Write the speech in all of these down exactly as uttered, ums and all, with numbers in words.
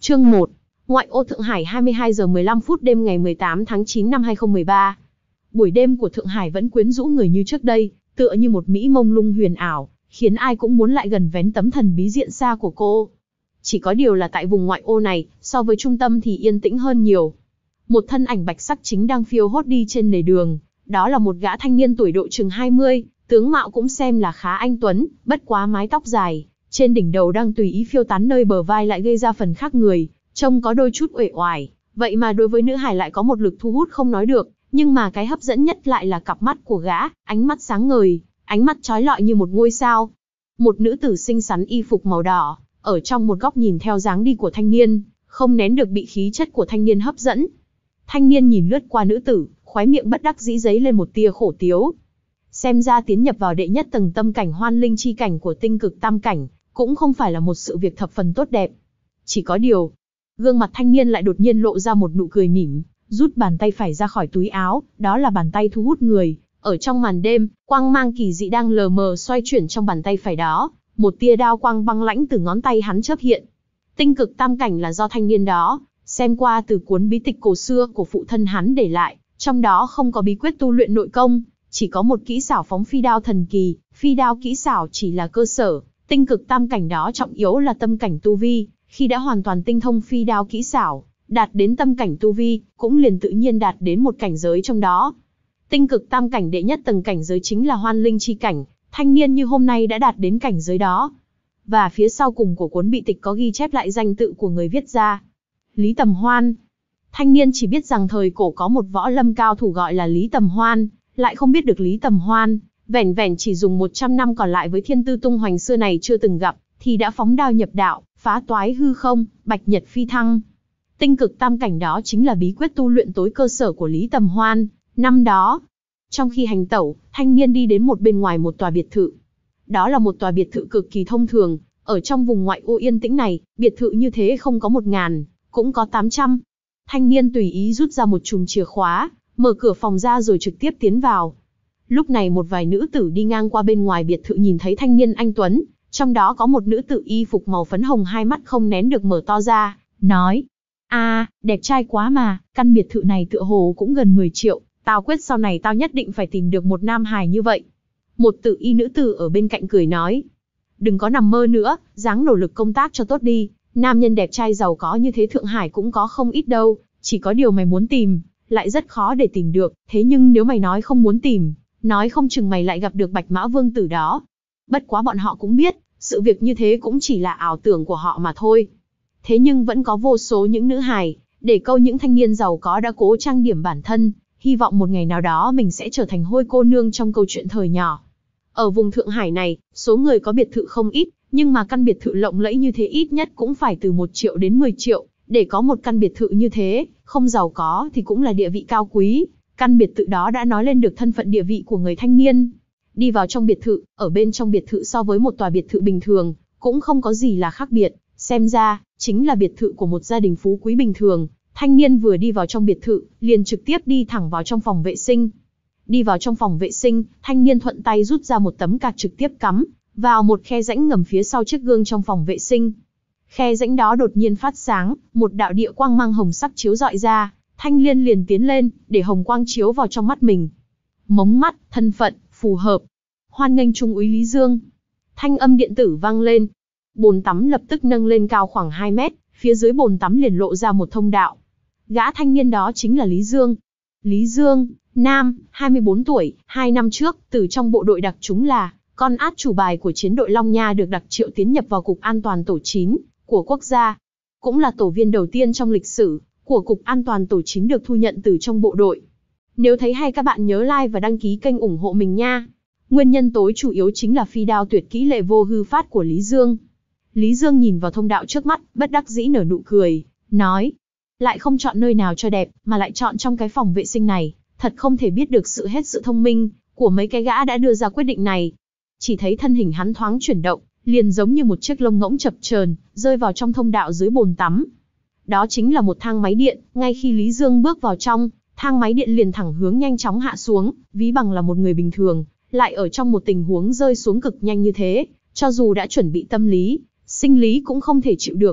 Chương một. Ngoại ô Thượng Hải, hai mươi hai giờ mười lăm phút đêm ngày mười tám tháng chín năm hai không một ba. Buổi đêm của Thượng Hải vẫn quyến rũ người như trước đây, tựa như một mỹ mông lung huyền ảo, khiến ai cũng muốn lại gần vén tấm thần bí diện xa của cô. Chỉ có điều là tại vùng ngoại ô này, so với trung tâm thì yên tĩnh hơn nhiều. Một thân ảnh bạch sắc chính đang phiêu hốt đi trên lề đường, đó là một gã thanh niên tuổi độ chừng hai mươi, tướng mạo cũng xem là khá anh tuấn, bất quá mái tóc dài, trên đỉnh đầu đang tùy ý phiêu tán nơi bờ vai lại gây ra phần khác người, trông có đôi chút uể oải, vậy mà đối với nữ hài lại có một lực thu hút không nói được, nhưng mà cái hấp dẫn nhất lại là cặp mắt của gã, ánh mắt sáng ngời, ánh mắt chói lọi như một ngôi sao. Một nữ tử xinh xắn y phục màu đỏ, ở trong một góc nhìn theo dáng đi của thanh niên, không nén được bị khí chất của thanh niên hấp dẫn. Thanh niên nhìn lướt qua nữ tử, khóe miệng bất đắc dĩ giấy lên một tia khổ tiếu. Xem ra tiến nhập vào đệ nhất tầng tâm cảnh hoan linh chi cảnh của tinh cực tam cảnh, cũng không phải là một sự việc thập phần tốt đẹp. Chỉ có điều, gương mặt thanh niên lại đột nhiên lộ ra một nụ cười mỉm, rút bàn tay phải ra khỏi túi áo, đó là bàn tay thu hút người. Ở trong màn đêm, quang mang kỳ dị đang lờ mờ xoay chuyển trong bàn tay phải đó, một tia đao quang băng lãnh từ ngón tay hắn chớp hiện. Tinh cực tam cảnh là do thanh niên đó xem qua từ cuốn bí tịch cổ xưa của phụ thân hắn để lại, trong đó không có bí quyết tu luyện nội công, chỉ có một kỹ xảo phóng phi đao thần kỳ, phi đao kỹ xảo chỉ là cơ sở, tinh cực tam cảnh đó trọng yếu là tâm cảnh tu vi, khi đã hoàn toàn tinh thông phi đao kỹ xảo, đạt đến tâm cảnh tu vi, cũng liền tự nhiên đạt đến một cảnh giới trong đó. Tinh cực tam cảnh đệ nhất tầng cảnh giới chính là hoan linh chi cảnh, thanh niên như hôm nay đã đạt đến cảnh giới đó. Và phía sau cùng của cuốn bí tịch có ghi chép lại danh tự của người viết ra. Lý Tầm Hoan. Thanh niên chỉ biết rằng thời cổ có một võ lâm cao thủ gọi là Lý Tầm Hoan, lại không biết được Lý Tầm Hoan, vẻn vẻn chỉ dùng một trăm năm còn lại với thiên tư tung hoành xưa này chưa từng gặp, thì đã phóng đao nhập đạo, phá toái hư không, bạch nhật phi thăng. Tinh cực tam cảnh đó chính là bí quyết tu luyện tối cơ sở của Lý Tầm Hoan. Năm đó, trong khi hành tẩu, thanh niên đi đến một bên ngoài một tòa biệt thự. Đó là một tòa biệt thự cực kỳ thông thường, ở trong vùng ngoại ô yên tĩnh này, biệt thự như thế không có một ngàn, cũng có tám trăm. Thanh niên tùy ý rút ra một chùm chìa khóa, mở cửa phòng ra rồi trực tiếp tiến vào. Lúc này một vài nữ tử đi ngang qua bên ngoài biệt thự nhìn thấy thanh niên anh tuấn, trong đó có một nữ tử y phục màu phấn hồng hai mắt không nén được mở to ra, nói: "A, à, đẹp trai quá mà, căn biệt thự này tựa hồ cũng gần mười triệu, tao quyết sau này tao nhất định phải tìm được một nam hài như vậy." Một tự y nữ tử ở bên cạnh cười nói: "Đừng có nằm mơ nữa, ráng nỗ lực công tác cho tốt đi, nam nhân đẹp trai giàu có như thế Thượng Hải cũng có không ít đâu, chỉ có điều mày muốn tìm, lại rất khó để tìm được, thế nhưng nếu mày nói không muốn tìm, nói không chừng mày lại gặp được Bạch Mã Vương tử đó." Bất quá bọn họ cũng biết, sự việc như thế cũng chỉ là ảo tưởng của họ mà thôi. Thế nhưng vẫn có vô số những nữ hài, để câu những thanh niên giàu có đã cố trang điểm bản thân, hy vọng một ngày nào đó mình sẽ trở thành hôi cô nương trong câu chuyện thời nhỏ. Ở vùng Thượng Hải này, số người có biệt thự không ít, nhưng mà căn biệt thự lộng lẫy như thế ít nhất cũng phải từ một triệu đến mười triệu, để có một căn biệt thự như thế, không giàu có thì cũng là địa vị cao quý. Căn biệt thự đó đã nói lên được thân phận địa vị của người thanh niên. Đi vào trong biệt thự, ở bên trong biệt thự so với một tòa biệt thự bình thường, cũng không có gì là khác biệt, xem ra, chính là biệt thự của một gia đình phú quý bình thường. Thanh niên vừa đi vào trong biệt thự, liền trực tiếp đi thẳng vào trong phòng vệ sinh. Đi vào trong phòng vệ sinh, thanh niên thuận tay rút ra một tấm card trực tiếp cắm vào một khe rãnh ngầm phía sau chiếc gương trong phòng vệ sinh. Khe rãnh đó đột nhiên phát sáng, một đạo địa quang mang hồng sắc chiếu rọi ra, thanh niên liền tiến lên, để hồng quang chiếu vào trong mắt mình. Mống mắt, thân phận, phù hợp. Hoan nghênh Trung úy Lý Dương. Thanh âm điện tử vang lên. Bồn tắm lập tức nâng lên cao khoảng hai mét, phía dưới bồn tắm liền lộ ra một thông đạo. Gã thanh niên đó chính là Lý Dương. Lý Dương, nam, hai mươi bốn tuổi, hai năm trước, từ trong bộ đội đặc trúng là con át chủ bài của chiến đội Long Nha được đặc triệu tiến nhập vào Cục An toàn Tổ chín của quốc gia. Cũng là tổ viên đầu tiên trong lịch sử của Cục An toàn Tổ chín được thu nhận từ trong bộ đội. Nếu thấy hay các bạn nhớ like và đăng ký kênh ủng hộ mình nha. Nguyên nhân tối chủ yếu chính là phi đao tuyệt kỹ lệ vô hư phát của Lý Dương. Lý Dương nhìn vào thông đạo trước mắt, bất đắc dĩ nở nụ cười, nói: "Lại không chọn nơi nào cho đẹp, mà lại chọn trong cái phòng vệ sinh này, thật không thể biết được sự hết sự thông minh của mấy cái gã đã đưa ra quyết định này." Chỉ thấy thân hình hắn thoáng chuyển động, liền giống như một chiếc lông ngỗng chập chờn, rơi vào trong thông đạo dưới bồn tắm. Đó chính là một thang máy điện, ngay khi Lý Dương bước vào trong, thang máy điện liền thẳng hướng nhanh chóng hạ xuống, ví bằng là một người bình thường, lại ở trong một tình huống rơi xuống cực nhanh như thế, cho dù đã chuẩn bị tâm lý, sinh lý cũng không thể chịu được.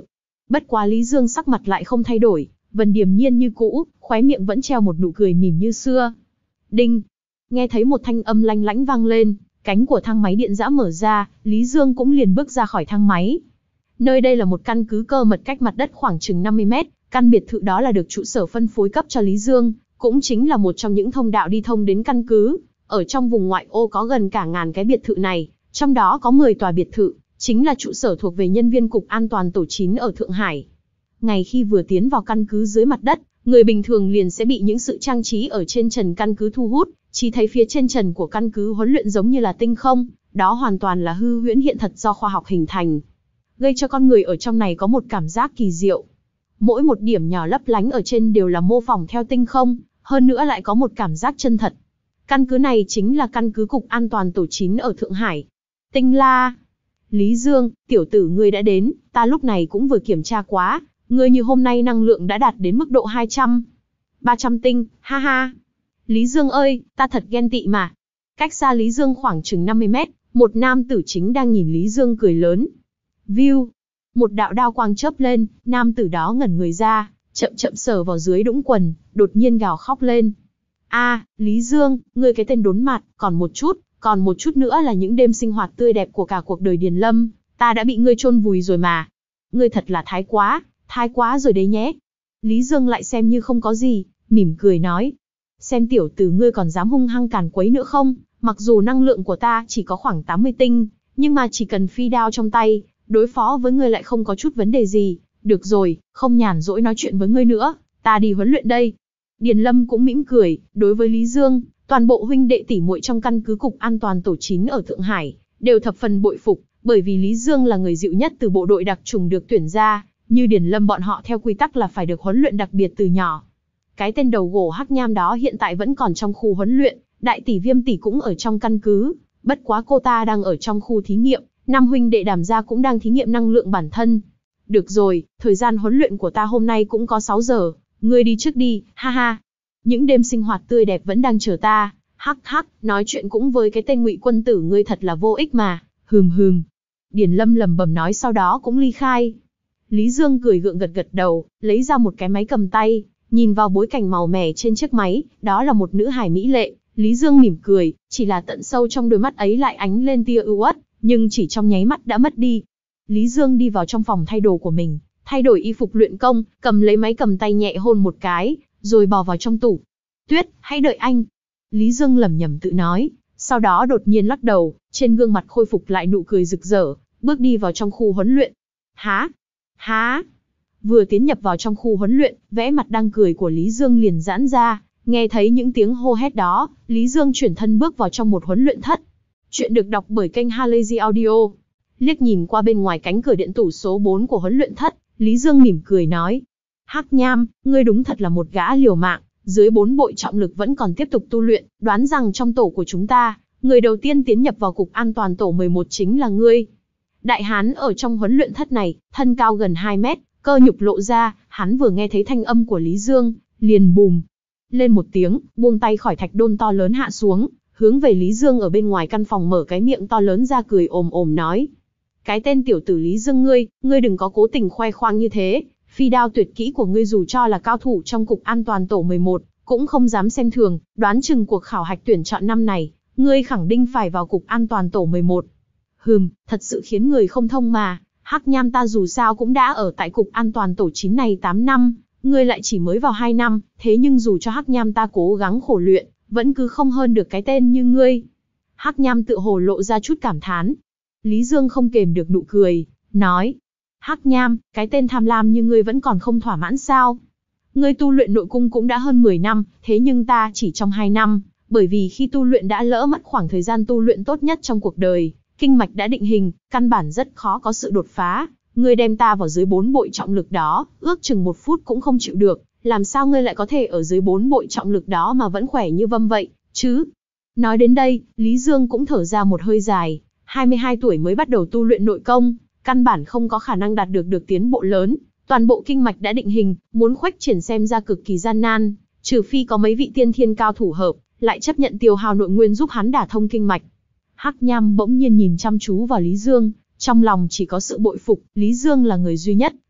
Bất quá Lý Dương sắc mặt lại không thay đổi, vẫn điềm nhiên như cũ, khóe miệng vẫn treo một nụ cười mỉm như xưa. Đinh! Nghe thấy một thanh âm lanh lảnh vang lên, cánh của thang máy điện giã mở ra, Lý Dương cũng liền bước ra khỏi thang máy. Nơi đây là một căn cứ cơ mật cách mặt đất khoảng chừng năm mươi mét, căn biệt thự đó là được trụ sở phân phối cấp cho Lý Dương, cũng chính là một trong những thông đạo đi thông đến căn cứ. Ở trong vùng ngoại ô có gần cả ngàn cái biệt thự này, trong đó có mười tòa biệt thự, chính là trụ sở thuộc về nhân viên Cục An toàn Tổ chín ở Thượng Hải. Ngày khi vừa tiến vào căn cứ dưới mặt đất, người bình thường liền sẽ bị những sự trang trí ở trên trần căn cứ thu hút, chỉ thấy phía trên trần của căn cứ huấn luyện giống như là tinh không, đó hoàn toàn là hư huyễn hiện thật do khoa học hình thành, gây cho con người ở trong này có một cảm giác kỳ diệu. Mỗi một điểm nhỏ lấp lánh ở trên đều là mô phỏng theo tinh không, hơn nữa lại có một cảm giác chân thật. Căn cứ này chính là căn cứ Cục An toàn Tổ chín ở Thượng Hải. Tinh La! Lý Dương, tiểu tử ngươi đã đến, ta lúc này cũng vừa kiểm tra quá, ngươi như hôm nay năng lượng đã đạt đến mức độ hai trăm, ba trăm tinh, ha ha. Lý Dương ơi, ta thật ghen tị mà. Cách xa Lý Dương khoảng chừng năm mươi mét, một nam tử chính đang nhìn Lý Dương cười lớn. View! Một đạo đao quang chớp lên, nam tử đó ngẩn người ra, chậm chậm sờ vào dưới đũng quần, đột nhiên gào khóc lên. A, Lý Dương, ngươi cái tên đốn mặt, còn một chút, còn một chút nữa là những đêm sinh hoạt tươi đẹp của cả cuộc đời Điền Lâm, ta đã bị ngươi chôn vùi rồi mà. Ngươi thật là thái quá, thái quá rồi đấy nhé. Lý Dương lại xem như không có gì, mỉm cười nói. Xem tiểu tử ngươi còn dám hung hăng càn quấy nữa không, mặc dù năng lượng của ta chỉ có khoảng tám mươi tinh, nhưng mà chỉ cần phi đao trong tay, đối phó với ngươi lại không có chút vấn đề gì. Được rồi, không nhàn rỗi nói chuyện với ngươi nữa, ta đi huấn luyện đây. Điền Lâm cũng mỉm cười, đối với Lý Dương, toàn bộ huynh đệ tỷ muội trong căn cứ Cục An toàn Tổ chín ở Thượng Hải, đều thập phần bội phục, bởi vì Lý Dương là người dịu nhất từ bộ đội đặc chủng được tuyển ra, như Điền Lâm bọn họ theo quy tắc là phải được huấn luyện đặc biệt từ nhỏ. Cái tên đầu gỗ hắc nham đó hiện tại vẫn còn trong khu huấn luyện, đại tỷ Viêm tỷ cũng ở trong căn cứ, bất quá cô ta đang ở trong khu thí nghiệm, năm huynh đệ Đàm gia cũng đang thí nghiệm năng lượng bản thân. Được rồi, thời gian huấn luyện của ta hôm nay cũng có sáu giờ, ngươi đi trước đi, ha ha. Những đêm sinh hoạt tươi đẹp vẫn đang chờ ta, hắc hắc, nói chuyện cũng với cái tên Ngụy Quân tử ngươi thật là vô ích mà, hừm hừm. Điền Lâm lẩm bẩm nói sau đó cũng ly khai. Lý Dương cười gượng gật gật đầu, lấy ra một cái máy cầm tay, nhìn vào bối cảnh màu mè trên chiếc máy, đó là một nữ hài mỹ lệ. Lý Dương mỉm cười, chỉ là tận sâu trong đôi mắt ấy lại ánh lên tia ưu uất, nhưng chỉ trong nháy mắt đã mất đi. Lý Dương đi vào trong phòng thay đồ của mình, thay đổi y phục luyện công, cầm lấy máy cầm tay nhẹ hôn một cái, rồi bò vào trong tủ. Tuyết, hãy đợi anh. Lý Dương lẩm nhẩm tự nói, sau đó đột nhiên lắc đầu, trên gương mặt khôi phục lại nụ cười rực rỡ, bước đi vào trong khu huấn luyện. Há? Há? Vừa tiến nhập vào trong khu huấn luyện, vẻ mặt đang cười của Lý Dương liền giãn ra, nghe thấy những tiếng hô hét đó, Lý Dương chuyển thân bước vào trong một huấn luyện thất. Chuyện được đọc bởi kênh Halazy Audio. Liếc nhìn qua bên ngoài cánh cửa điện tủ số bốn của huấn luyện thất, Lý Dương mỉm cười nói. Hắc Nham, ngươi đúng thật là một gã liều mạng, dưới bốn bội trọng lực vẫn còn tiếp tục tu luyện, đoán rằng trong tổ của chúng ta, người đầu tiên tiến nhập vào Cục An toàn Tổ mười một chính là ngươi. Đại hán ở trong huấn luyện thất này, thân cao gần hai mét, cơ nhục lộ ra, hắn vừa nghe thấy thanh âm của Lý Dương, liền bùm lên một tiếng, buông tay khỏi thạch đôn to lớn hạ xuống, hướng về Lý Dương ở bên ngoài căn phòng mở cái miệng to lớn ra cười ồm ồm nói. Cái tên tiểu tử Lý Dương ngươi, ngươi đừng có cố tình khoe khoang như thế, phi đao tuyệt kỹ của ngươi dù cho là cao thủ trong Cục An toàn Tổ mười một, cũng không dám xem thường, đoán chừng cuộc khảo hạch tuyển chọn năm này, ngươi khẳng định phải vào Cục An toàn Tổ mười một. Hừm, thật sự khiến người không thông mà, Hắc Nham ta dù sao cũng đã ở tại Cục An toàn Tổ chín này tám năm, ngươi lại chỉ mới vào hai năm, thế nhưng dù cho Hắc Nham ta cố gắng khổ luyện, vẫn cứ không hơn được cái tên như ngươi. Hắc Nham tự hồ lộ ra chút cảm thán. Lý Dương không kềm được nụ cười, nói. Hắc Nham, cái tên tham lam như ngươi vẫn còn không thỏa mãn sao? Ngươi tu luyện nội cung cũng đã hơn mười năm, thế nhưng ta chỉ trong hai năm, bởi vì khi tu luyện đã lỡ mất khoảng thời gian tu luyện tốt nhất trong cuộc đời, kinh mạch đã định hình, căn bản rất khó có sự đột phá. Ngươi đem ta vào dưới bốn bội trọng lực đó, ước chừng một phút cũng không chịu được, làm sao ngươi lại có thể ở dưới bốn bội trọng lực đó mà vẫn khỏe như vâm vậy, chứ? Nói đến đây, Lý Dương cũng thở ra một hơi dài, hai mươi hai tuổi mới bắt đầu tu luyện nội công, căn bản không có khả năng đạt được được tiến bộ lớn, toàn bộ kinh mạch đã định hình, muốn khuếch triển xem ra cực kỳ gian nan, trừ phi có mấy vị tiên thiên cao thủ hợp, lại chấp nhận tiêu hao nội nguyên giúp hắn đả thông kinh mạch. Hắc Nham bỗng nhiên nhìn chăm chú vào Lý Dương, trong lòng chỉ có sự bội phục, Lý Dương là người duy nhất,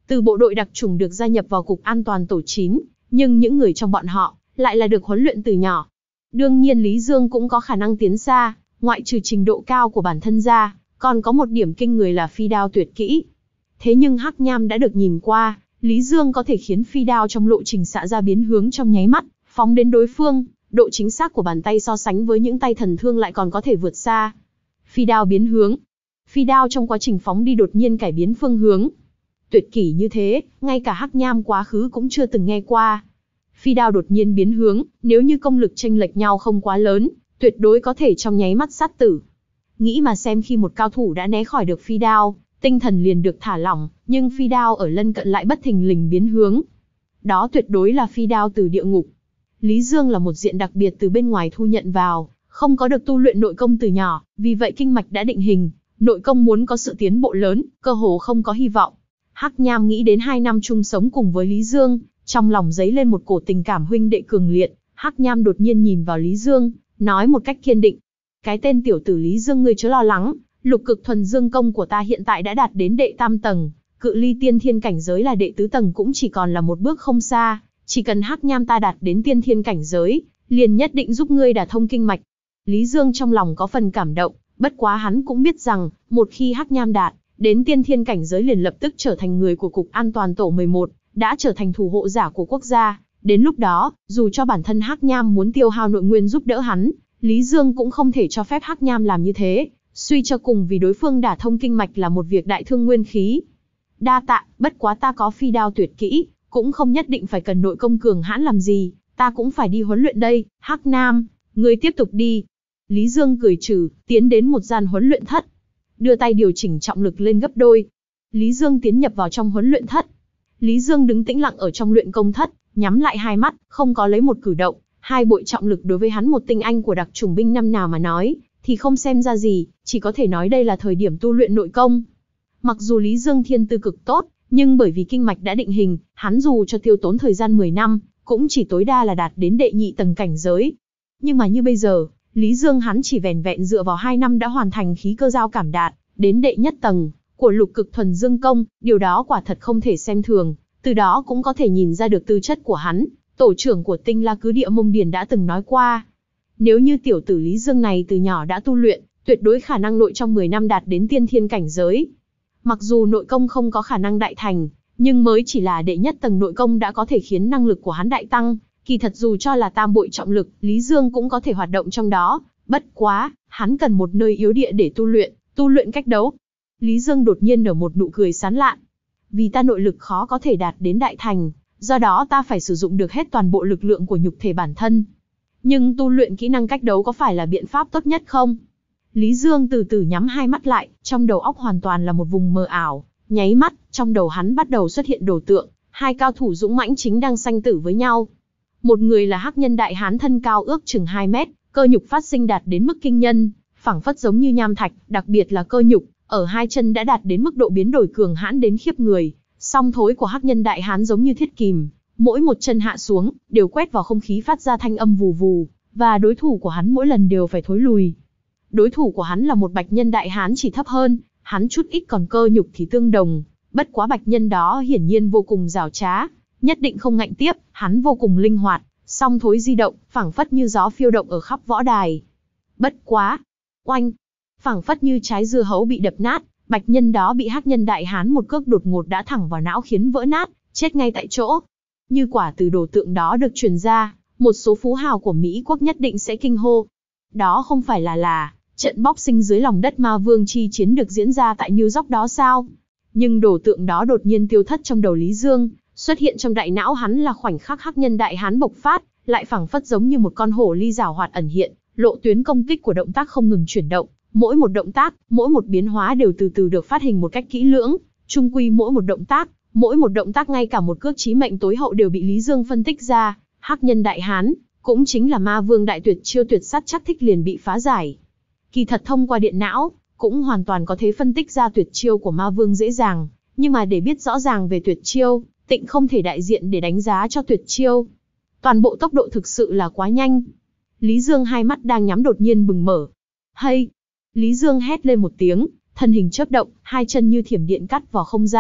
Từ bộ đội đặc chủng được gia nhập vào Cục An toàn Tổ chín, nhưng những người trong bọn họ lại là được huấn luyện từ nhỏ. Đương nhiên Lý Dương cũng có khả năng tiến xa, ngoại trừ trình độ cao của bản thân ra, còn có một điểm kinh người là phi đao tuyệt kỹ. Thế nhưng Hắc Nham đã được nhìn qua, Lý Dương có thể khiến phi đao trong lộ trình xạ ra biến hướng trong nháy mắt, phóng đến đối phương, độ chính xác của bàn tay so sánh với những tay thần thương lại còn có thể vượt xa. Phi đao biến hướng. Phi đao trong quá trình phóng đi đột nhiên cải biến phương hướng. Tuyệt kỹ như thế, ngay cả Hắc Nham quá khứ cũng chưa từng nghe qua. Phi đao đột nhiên biến hướng, nếu như công lực chênh lệch nhau không quá lớn, tuyệt đối có thể trong nháy mắt sát tử. Nghĩ mà xem, khi một cao thủ đã né khỏi được phi đao, tinh thần liền được thả lỏng, nhưng phi đao ở lân cận lại bất thình lình biến hướng. Đó tuyệt đối là phi đao từ địa ngục. Lý Dương là một diện đặc biệt từ bên ngoài thu nhận vào, không có được tu luyện nội công từ nhỏ, vì vậy kinh mạch đã định hình, nội công muốn có sự tiến bộ lớn, cơ hồ không có hy vọng. Hắc Nham nghĩ đến hai năm chung sống cùng với Lý Dương, trong lòng dấy lên một cổ tình cảm huynh đệ cường liệt. Hắc Nham đột nhiên nhìn vào Lý Dương, nói một cách kiên định: cái tên tiểu tử Lý Dương, ngươi chớ lo lắng, lục cực thuần dương công của ta hiện tại đã đạt đến đệ tam tầng, cự ly tiên thiên cảnh giới là đệ tứ tầng cũng chỉ còn là một bước không xa, chỉ cần Hắc Nham ta đạt đến tiên thiên cảnh giới, liền nhất định giúp ngươi đả thông kinh mạch. Lý Dương trong lòng có phần cảm động, bất quá hắn cũng biết rằng, một khi Hắc Nham đạt đến tiên thiên cảnh giới liền lập tức trở thành người của Cục An toàn Tổ mười một, đã trở thành thủ hộ giả của quốc gia. Đến lúc đó, dù cho bản thân Hắc Nham muốn tiêu hao nội nguyên giúp đỡ hắn, Lý Dương cũng không thể cho phép Hắc Nham làm như thế, suy cho cùng vì đối phương đả thông kinh mạch là một việc đại thương nguyên khí. Đa tạ, bất quá ta có phi đao tuyệt kỹ, cũng không nhất định phải cần nội công cường hãn làm gì, ta cũng phải đi huấn luyện đây. Hắc Nam, ngươi tiếp tục đi. Lý Dương cười trừ, tiến đến một gian huấn luyện thất, đưa tay điều chỉnh trọng lực lên gấp đôi. Lý Dương tiến nhập vào trong huấn luyện thất. Lý Dương đứng tĩnh lặng ở trong luyện công thất, nhắm lại hai mắt, không có lấy một cử động. Hai bội trọng lực đối với hắn một tinh anh của đặc chủng binh năm nào mà nói, thì không xem ra gì, chỉ có thể nói đây là thời điểm tu luyện nội công. Mặc dù Lý Dương thiên tư cực tốt, nhưng bởi vì kinh mạch đã định hình, hắn dù cho tiêu tốn thời gian mười năm, cũng chỉ tối đa là đạt đến đệ nhị tầng cảnh giới. Nhưng mà như bây giờ, Lý Dương hắn chỉ vẻn vẹn dựa vào hai năm đã hoàn thành khí cơ giao cảm đạt đến đệ nhất tầng của lục cực thuần dương công, điều đó quả thật không thể xem thường, từ đó cũng có thể nhìn ra được tư chất của hắn. Tổ trưởng của Tinh La cứ địa Mông Điền đã từng nói qua, nếu như tiểu tử Lý Dương này từ nhỏ đã tu luyện, tuyệt đối khả năng nội trong mười năm đạt đến tiên thiên cảnh giới. Mặc dù nội công không có khả năng đại thành, nhưng mới chỉ là đệ nhất tầng nội công đã có thể khiến năng lực của hắn đại tăng. Kỳ thật dù cho là tam bội trọng lực, Lý Dương cũng có thể hoạt động trong đó. Bất quá, hắn cần một nơi yếu địa để tu luyện, tu luyện cách đấu. Lý Dương đột nhiên nở một nụ cười sán lạn. Vì ta nội lực khó có thể đạt đến đại thành, do đó ta phải sử dụng được hết toàn bộ lực lượng của nhục thể bản thân. Nhưng tu luyện kỹ năng cách đấu có phải là biện pháp tốt nhất không? Lý Dương từ từ nhắm hai mắt lại, trong đầu óc hoàn toàn là một vùng mờ ảo. Nháy mắt, trong đầu hắn bắt đầu xuất hiện đồ tượng, hai cao thủ dũng mãnh chính đang sanh tử với nhau. Một người là hắc nhân đại hán thân cao ước chừng hai mét, cơ nhục phát sinh đạt đến mức kinh nhân, phảng phất giống như nham thạch, đặc biệt là cơ nhục, ở hai chân đã đạt đến mức độ biến đổi cường hãn đến khiếp người. Song thối của hắc nhân đại hán giống như thiết kìm, mỗi một chân hạ xuống, đều quét vào không khí phát ra thanh âm vù vù, và đối thủ của hắn mỗi lần đều phải thối lùi. Đối thủ của hắn là một bạch nhân đại hán chỉ thấp hơn, hắn chút ít còn cơ nhục thì tương đồng, bất quá bạch nhân đó hiển nhiên vô cùng giảo trá, nhất định không ngạnh tiếp, hắn vô cùng linh hoạt, song thối di động, phảng phất như gió phiêu động ở khắp võ đài. Bất quá, oanh, phảng phất như trái dưa hấu bị đập nát, bạch nhân đó bị hắc nhân đại hán một cước đột ngột đã thẳng vào não khiến vỡ nát, chết ngay tại chỗ. Như quả từ đồ tượng đó được truyền ra, một số phú hào của Mỹ quốc nhất định sẽ kinh hô. Đó không phải là là trận boxing dưới lòng đất ma vương chi chiến được diễn ra tại New York đó sao? Nhưng đồ tượng đó đột nhiên tiêu thất trong đầu Lý Dương, xuất hiện trong đại não hắn là khoảnh khắc hắc nhân đại hán bộc phát, lại phảng phất giống như một con hổ ly giảo hoạt ẩn hiện, lộ tuyến công kích của động tác không ngừng chuyển động, mỗi một động tác, mỗi một biến hóa đều từ từ được phát hình một cách kỹ lưỡng, chung quy mỗi một động tác, mỗi một động tác ngay cả một cước chí mệnh tối hậu đều bị Lý Dương phân tích ra. Hắc nhân đại hán, cũng chính là ma vương đại tuyệt chiêu tuyệt sát chắc thích liền bị phá giải. Kỳ thật thông qua điện não, cũng hoàn toàn có thể phân tích ra tuyệt chiêu của ma vương dễ dàng, nhưng mà để biết rõ ràng về tuyệt chiêu, Tịnh không thể đại diện để đánh giá cho tuyệt chiêu. Toàn bộ tốc độ thực sự là quá nhanh. Lý Dương hai mắt đang nhắm đột nhiên bừng mở. Hay! Lý Dương hét lên một tiếng, thân hình chớp động, hai chân như thiểm điện cắt vào không gian,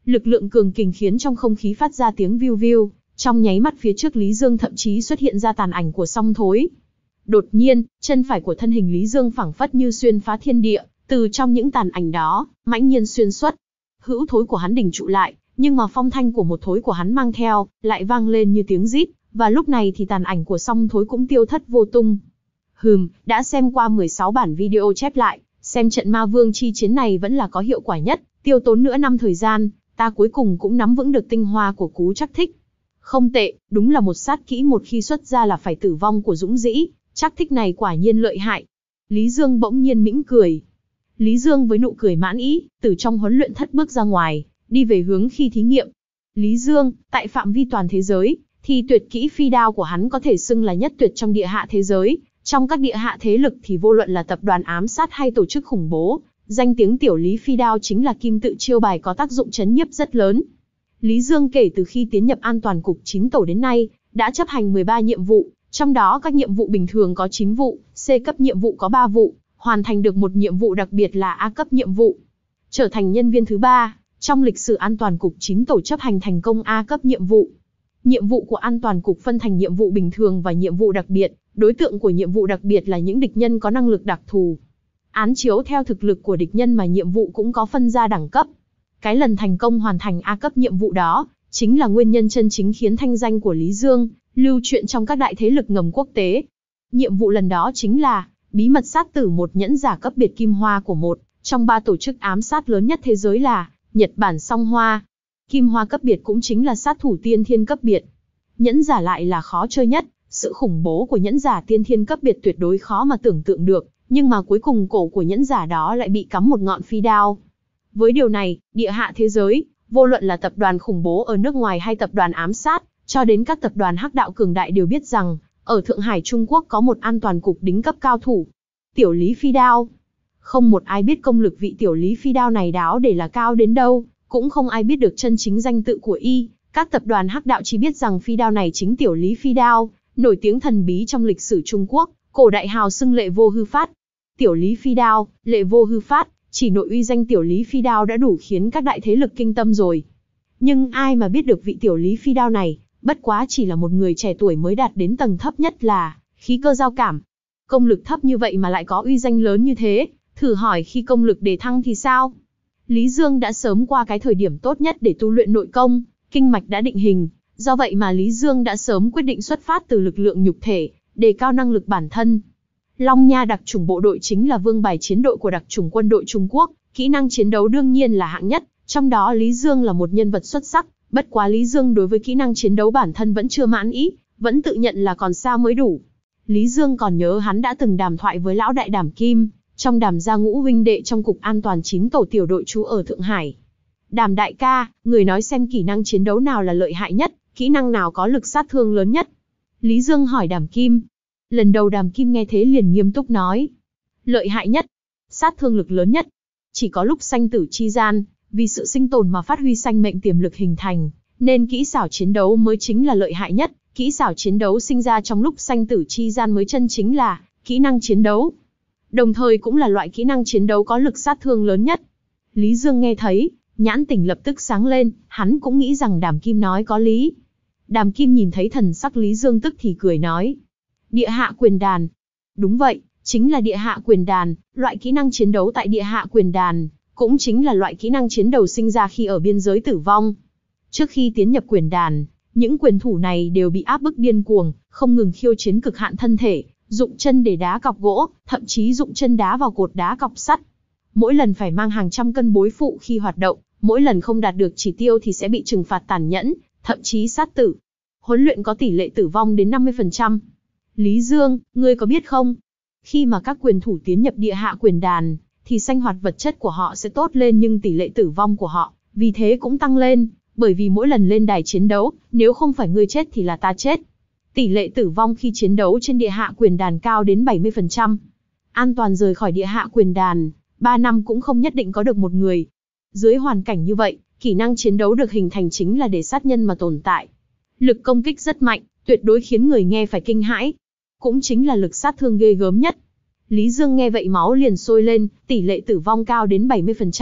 Lực lượng cường kình khiến trong không khí phát ra tiếng viu viu, trong nháy mắt phía trước Lý Dương thậm chí xuất hiện ra tàn ảnh của song thối. Đột nhiên, chân phải của thân hình Lý Dương phảng phất như xuyên phá thiên địa, từ trong những tàn ảnh đó, mãnh nhiên xuyên xuất. Hữu thối của hắn đình trụ lại, nhưng mà phong thanh của một thối của hắn mang theo, lại vang lên như tiếng rít, và lúc này thì tàn ảnh của song thối cũng tiêu thất vô tung. Hừm, đã xem qua mười sáu bản video chép lại, xem trận ma vương chi chiến này vẫn là có hiệu quả nhất, tiêu tốn nửa năm thời gian, ta cuối cùng cũng nắm vững được tinh hoa của cú Trắc Thích. Không tệ, đúng là một sát kỹ một khi xuất ra là phải tử vong của dũng dĩ, Trắc Thích này quả nhiên lợi hại. Lý Dương bỗng nhiên mỉm cười. Lý Dương với nụ cười mãn ý, từ trong huấn luyện thất bước ra ngoài, đi về hướng khi thí nghiệm. Lý Dương, tại phạm vi toàn thế giới, thì tuyệt kỹ phi đao của hắn có thể xưng là nhất tuyệt trong địa hạ thế giới. Trong các địa hạ thế lực thì vô luận là tập đoàn ám sát hay tổ chức khủng bố, danh tiếng tiểu Lý phi đao chính là kim tự chiêu bài có tác dụng chấn nhiếp rất lớn. Lý Dương kể từ khi tiến nhập an toàn cục chín tổ đến nay, đã chấp hành mười ba nhiệm vụ, trong đó các nhiệm vụ bình thường có chín vụ, C cấp nhiệm vụ có ba vụ, hoàn thành được một nhiệm vụ đặc biệt là A cấp nhiệm vụ. Trở thành nhân viên thứ ba, trong lịch sử an toàn cục chín tổ chấp hành thành công A cấp nhiệm vụ. Nhiệm vụ của an toàn cục phân thành nhiệm vụ bình thường và nhiệm vụ đặc biệt, đối tượng của nhiệm vụ đặc biệt là những địch nhân có năng lực đặc thù. Án chiếu theo thực lực của địch nhân mà nhiệm vụ cũng có phân ra đẳng cấp. Cái lần thành công hoàn thành A cấp nhiệm vụ đó, chính là nguyên nhân chân chính khiến thanh danh của Lý Dương lưu truyền trong các đại thế lực ngầm quốc tế. Nhiệm vụ lần đó chính là bí mật sát tử một nhẫn giả cấp biệt Kim Hoa của một trong ba tổ chức ám sát lớn nhất thế giới là Nhật Bản Song Hoa. Kim Hoa cấp biệt cũng chính là sát thủ tiên thiên cấp biệt. Nhẫn giả lại là khó chơi nhất, sự khủng bố của nhẫn giả tiên thiên cấp biệt tuyệt đối khó mà tưởng tượng được, nhưng mà cuối cùng cổ của nhẫn giả đó lại bị cắm một ngọn phi đao. Với điều này, địa hạ thế giới, vô luận là tập đoàn khủng bố ở nước ngoài hay tập đoàn ám sát, cho đến các tập đoàn hắc đạo cường đại đều biết rằng, ở Thượng Hải Trung Quốc có một an toàn cục đỉnh cấp cao thủ. Tiểu Lý phi đao. Không một ai biết công lực vị tiểu Lý phi đao này đáo để là cao đến đâu, cũng không ai biết được chân chính danh tự của y. Các tập đoàn hắc đạo chỉ biết rằng phi đao này chính tiểu Lý phi đao, nổi tiếng thần bí trong lịch sử Trung Quốc, cổ đại hào xưng Lệ Vô Hư Phát. Tiểu Lý phi đao, Lệ Vô Hư Phát, chỉ nội uy danh tiểu Lý phi đao đã đủ khiến các đại thế lực kinh tâm rồi. Nhưng ai mà biết được vị tiểu Lý phi đao này, bất quá chỉ là một người trẻ tuổi mới đạt đến tầng thấp nhất là khí cơ giao cảm. Công lực thấp như vậy mà lại có uy danh lớn như thế, thử hỏi khi công lực đề thăng thì sao? Lý Dương đã sớm qua cái thời điểm tốt nhất để tu luyện nội công, kinh mạch đã định hình, do vậy mà Lý Dương đã sớm quyết định xuất phát từ lực lượng nhục thể, đề cao năng lực bản thân. Long Nha đặc chủng bộ đội chính là vương bài chiến đội của đặc chủng quân đội Trung Quốc, kỹ năng chiến đấu đương nhiên là hạng nhất, trong đó Lý Dương là một nhân vật xuất sắc, bất quá Lý Dương đối với kỹ năng chiến đấu bản thân vẫn chưa mãn ý, vẫn tự nhận là còn xa mới đủ. Lý Dương còn nhớ hắn đã từng đàm thoại với lão đại Đàm Kim, trong Đàm gia ngũ huynh đệ trong cục an toàn chín tổ tiểu đội trú ở Thượng Hải. Đàm đại ca, người nói xem kỹ năng chiến đấu nào là lợi hại nhất, kỹ năng nào có lực sát thương lớn nhất? Lý Dương hỏi Đàm Kim. Lần đầu Đàm Kim nghe thế liền nghiêm túc nói. Lợi hại nhất, sát thương lực lớn nhất. Chỉ có lúc sanh tử chi gian, vì sự sinh tồn mà phát huy sanh mệnh tiềm lực hình thành, nên kỹ xảo chiến đấu mới chính là lợi hại nhất. Kỹ xảo chiến đấu sinh ra trong lúc sanh tử chi gian mới chân chính là kỹ năng chiến đấu. Đồng thời cũng là loại kỹ năng chiến đấu có lực sát thương lớn nhất. Lý Dương nghe thấy, nhãn tỉnh lập tức sáng lên, hắn cũng nghĩ rằng Đàm Kim nói có lý. Đàm Kim nhìn thấy thần sắc Lý Dương tức thì cười nói. Địa hạ quyền đàn. Đúng vậy, chính là địa hạ quyền đàn, loại kỹ năng chiến đấu tại địa hạ quyền đàn, cũng chính là loại kỹ năng chiến đầu sinh ra khi ở biên giới tử vong. Trước khi tiến nhập quyền đàn, những quyền thủ này đều bị áp bức điên cuồng, không ngừng khiêu chiến cực hạn thân thể, dụng chân để đá cọc gỗ, thậm chí dụng chân đá vào cột đá cọc sắt. Mỗi lần phải mang hàng trăm cân bối phụ khi hoạt động, mỗi lần không đạt được chỉ tiêu thì sẽ bị trừng phạt tàn nhẫn, thậm chí sát tử. Huấn luyện có tỷ lệ tử vong đến năm mươi phần trăm. Lý Dương, ngươi có biết không? Khi mà các quyền thủ tiến nhập địa hạ quyền đàn, thì sinh hoạt vật chất của họ sẽ tốt lên nhưng tỷ lệ tử vong của họ, vì thế cũng tăng lên, bởi vì mỗi lần lên đài chiến đấu, nếu không phải ngươi chết thì là ta chết. Tỷ lệ tử vong khi chiến đấu trên địa hạ quyền đàn cao đến bảy mươi phần trăm. An toàn rời khỏi địa hạ quyền đàn, ba năm cũng không nhất định có được một người. Dưới hoàn cảnh như vậy, kỹ năng chiến đấu được hình thành chính là để sát nhân mà tồn tại. Lực công kích rất mạnh, tuyệt đối khiến người nghe phải kinh hãi. Cũng chính là lực sát thương ghê gớm nhất. Lý Dương nghe vậy máu liền sôi lên, tỷ lệ tử vong cao đến bảy mươi phần trăm,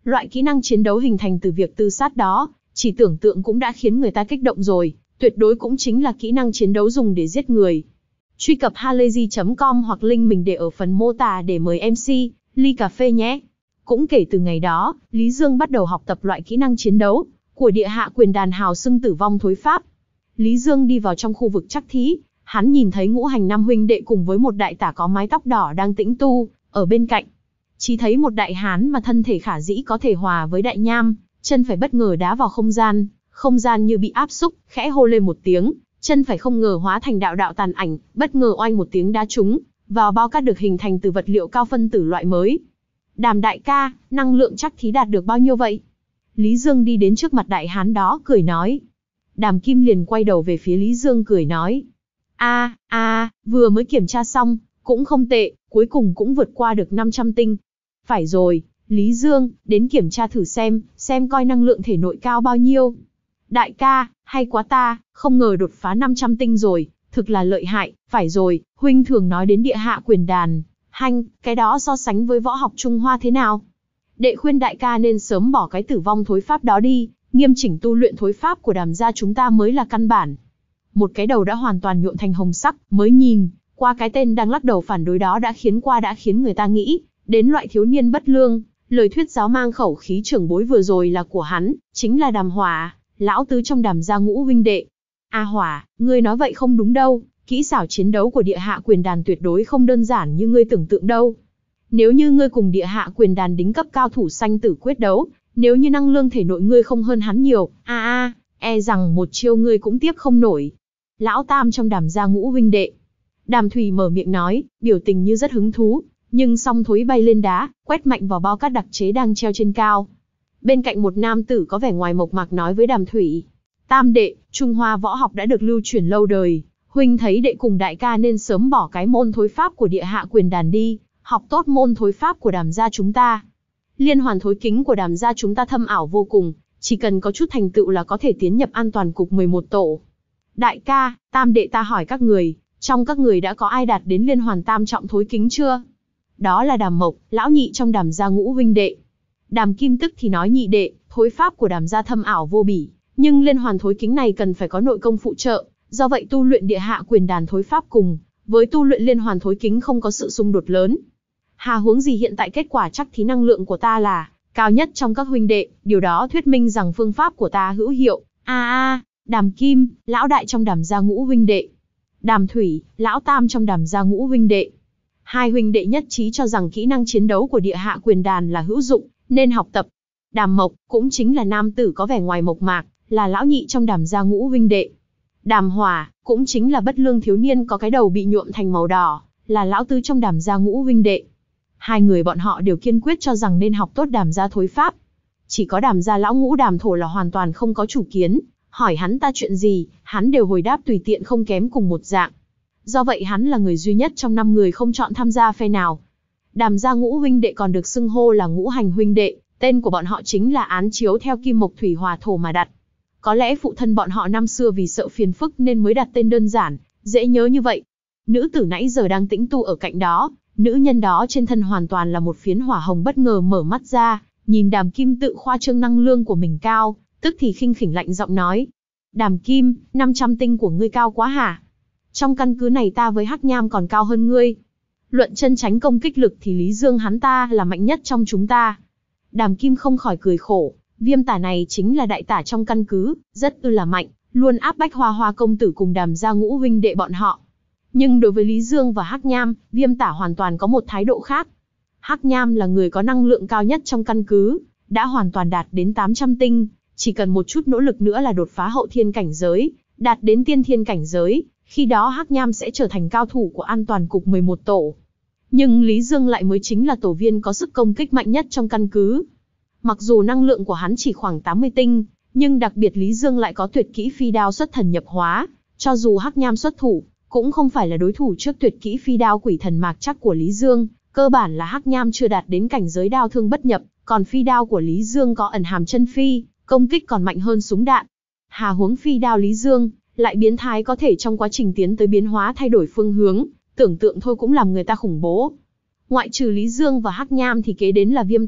Loại kỹ năng chiến đấu hình thành từ việc tư sát đó, chỉ tưởng tượng cũng đã khiến người ta kích động rồi, tuyệt đối cũng chính là kỹ năng chiến đấu dùng để giết người. Truy cập halayzi chấm com hoặc link mình để ở phần mô tả để mời em xê, ly cà phê nhé. Cũng kể từ ngày đó, Lý Dương bắt đầu học tập loại kỹ năng chiến đấu của địa hạ quyền đàn hào xưng tử vong thối pháp. Lý Dương đi vào trong khu vực trắc thí, hắn nhìn thấy ngũ hành năm huynh đệ cùng với một đại tả có mái tóc đỏ đang tĩnh tu, ở bên cạnh. Chỉ thấy một đại hán mà thân thể khả dĩ có thể hòa với đại nham, chân phải bất ngờ đá vào không gian, không gian như bị áp xúc, khẽ hô lên một tiếng, chân phải không ngờ hóa thành đạo đạo tàn ảnh, bất ngờ oanh một tiếng đá trúng vào bao cát được hình thành từ vật liệu cao phân tử loại mới. Đàm đại ca, năng lượng trắc thí đạt được bao nhiêu vậy? Lý Dương đi đến trước mặt đại hán đó, cười nói. Đàm Kim liền quay đầu về phía Lý Dương cười nói. A, a, vừa mới kiểm tra xong, cũng không tệ, cuối cùng cũng vượt qua được năm trăm tinh. Phải rồi, Lý Dương, đến kiểm tra thử xem, xem coi năng lượng thể nội cao bao nhiêu. Đại ca, hay quá ta, không ngờ đột phá năm trăm tinh rồi, thực là lợi hại. Phải rồi, huynh thường nói đến địa hạ quyền đàn, hanh, cái đó so sánh với võ học Trung Hoa thế nào? Đệ khuyên đại ca nên sớm bỏ cái tử vong thối pháp đó đi, nghiêm chỉnh tu luyện thối pháp của Đàm gia chúng ta mới là căn bản. Một cái đầu đã hoàn toàn nhuộm thành hồng sắc, mới nhìn qua cái tên đang lắc đầu phản đối đó đã khiến qua đã khiến người ta nghĩ đến loại thiếu niên bất lương. Lời thuyết giáo mang khẩu khí trưởng bối vừa rồi là của hắn, chính là Đàm Hỏa, lão tứ trong Đàm gia ngũ huynh đệ. A Hỏa, ngươi nói vậy không đúng đâu, kỹ xảo chiến đấu của địa hạ quyền đàn tuyệt đối không đơn giản như ngươi tưởng tượng đâu. Nếu như ngươi cùng địa hạ quyền đàn đính cấp cao thủ sanh tử quyết đấu, nếu như năng lượng thể nội ngươi không hơn hắn nhiều, a a, e rằng một chiêu ngươi cũng tiếp không nổi. Lão tam trong Đàm gia ngũ huynh đệ. Đàm Thủy mở miệng nói, biểu tình như rất hứng thú, nhưng song thối bay lên đá, quét mạnh vào bao cát đặc chế đang treo trên cao. Bên cạnh một nam tử có vẻ ngoài mộc mạc nói với Đàm Thủy. Tam đệ, Trung Hoa võ học đã được lưu truyền lâu đời, huynh thấy đệ cùng đại ca nên sớm bỏ cái môn thối pháp của địa hạ quyền đàn đi, học tốt môn thối pháp của Đàm gia chúng ta. Liên hoàn thối kính của Đàm gia chúng ta thâm ảo vô cùng, chỉ cần có chút thành tựu là có thể tiến nhập an toàn cục mười một tổ. Đại ca, tam đệ ta hỏi các người, trong các người đã có ai đạt đến liên hoàn tam trọng thối kính chưa? Đó là Đàm Mộc, lão nhị trong Đàm gia ngũ huynh đệ. Đàm Kim tức thì nói nhị đệ, thối pháp của Đàm gia thâm ảo vô bỉ, nhưng liên hoàn thối kính này cần phải có nội công phụ trợ, do vậy tu luyện địa hạ quyền đàn thối pháp cùng với tu luyện liên hoàn thối kính không có sự xung đột lớn. Hà huống gì hiện tại kết quả chắc thí năng lượng của ta là cao nhất trong các huynh đệ, điều đó thuyết minh rằng phương pháp của ta hữu hiệu. A a, Đàm Kim, lão đại trong Đàm gia ngũ huynh đệ. Đàm Thủy, lão tam trong Đàm gia ngũ huynh đệ. Hai huynh đệ nhất trí cho rằng kỹ năng chiến đấu của địa hạ quyền đàn là hữu dụng, nên học tập. Đàm Mộc, cũng chính là nam tử có vẻ ngoài mộc mạc, là lão nhị trong Đàm gia ngũ huynh đệ. Đàm Hỏa, cũng chính là bất lương thiếu niên có cái đầu bị nhuộm thành màu đỏ, là lão tứ trong Đàm gia ngũ huynh đệ. Hai người bọn họ đều kiên quyết cho rằng nên học tốt Đàm gia thối pháp. Chỉ có Đàm gia lão ngũ Đàm Thổ là hoàn toàn không có chủ kiến, hỏi hắn ta chuyện gì, hắn đều hồi đáp tùy tiện không kém cùng một dạng. Do vậy hắn là người duy nhất trong năm người không chọn tham gia phe nào. Đàm gia ngũ huynh đệ còn được xưng hô là ngũ hành huynh đệ, tên của bọn họ chính là án chiếu theo kim mộc thủy hỏa thổ mà đặt. Có lẽ phụ thân bọn họ năm xưa vì sợ phiền phức nên mới đặt tên đơn giản, dễ nhớ như vậy. Nữ tử nãy giờ đang tĩnh tu ở cạnh đó, nữ nhân đó trên thân hoàn toàn là một phiến hỏa hồng bất ngờ mở mắt ra, nhìn Đàm Kim tự khoa trương năng lượng của mình cao, tức thì khinh khỉnh lạnh giọng nói. Đàm Kim, năm trăm tinh của ngươi cao quá hả? Trong căn cứ này ta với Hắc Nham còn cao hơn ngươi. Luận chân tránh công kích lực thì Lý Dương hắn ta là mạnh nhất trong chúng ta. Đàm Kim không khỏi cười khổ, viêm tả này chính là đại tả trong căn cứ, rất ư là mạnh, luôn áp bách Hoa Hoa công tử cùng Đàm gia ngũ huynh đệ bọn họ. Nhưng đối với Lý Dương và Hắc Nham, viêm tả hoàn toàn có một thái độ khác. Hắc Nham là người có năng lượng cao nhất trong căn cứ, đã hoàn toàn đạt đến tám trăm tinh, chỉ cần một chút nỗ lực nữa là đột phá hậu thiên cảnh giới, đạt đến tiên thiên cảnh giới, khi đó Hắc Nham sẽ trở thành cao thủ của an toàn cục mười một tổ. Nhưng Lý Dương lại mới chính là tổ viên có sức công kích mạnh nhất trong căn cứ. Mặc dù năng lượng của hắn chỉ khoảng tám mươi tinh, nhưng đặc biệt Lý Dương lại có tuyệt kỹ phi đao xuất thần nhập hóa, cho dù Hắc Nham xuất thủ, cũng không phải là đối thủ trước tuyệt kỹ phi đao quỷ thần mạc chắc của Lý Dương, cơ bản là Hắc Nham chưa đạt đến cảnh giới đao thương bất nhập, còn phi đao của Lý Dương có ẩn hàm chân phi, công kích còn mạnh hơn súng đạn. Hà huống phi đao Lý Dương lại biến thái có thể trong quá trình tiến tới biến hóa thay đổi phương hướng, tưởng tượng thôi cũng làm người ta khủng bố. Ngoại trừ Lý Dương và Hắc Nham thì kế đến là viêm tả,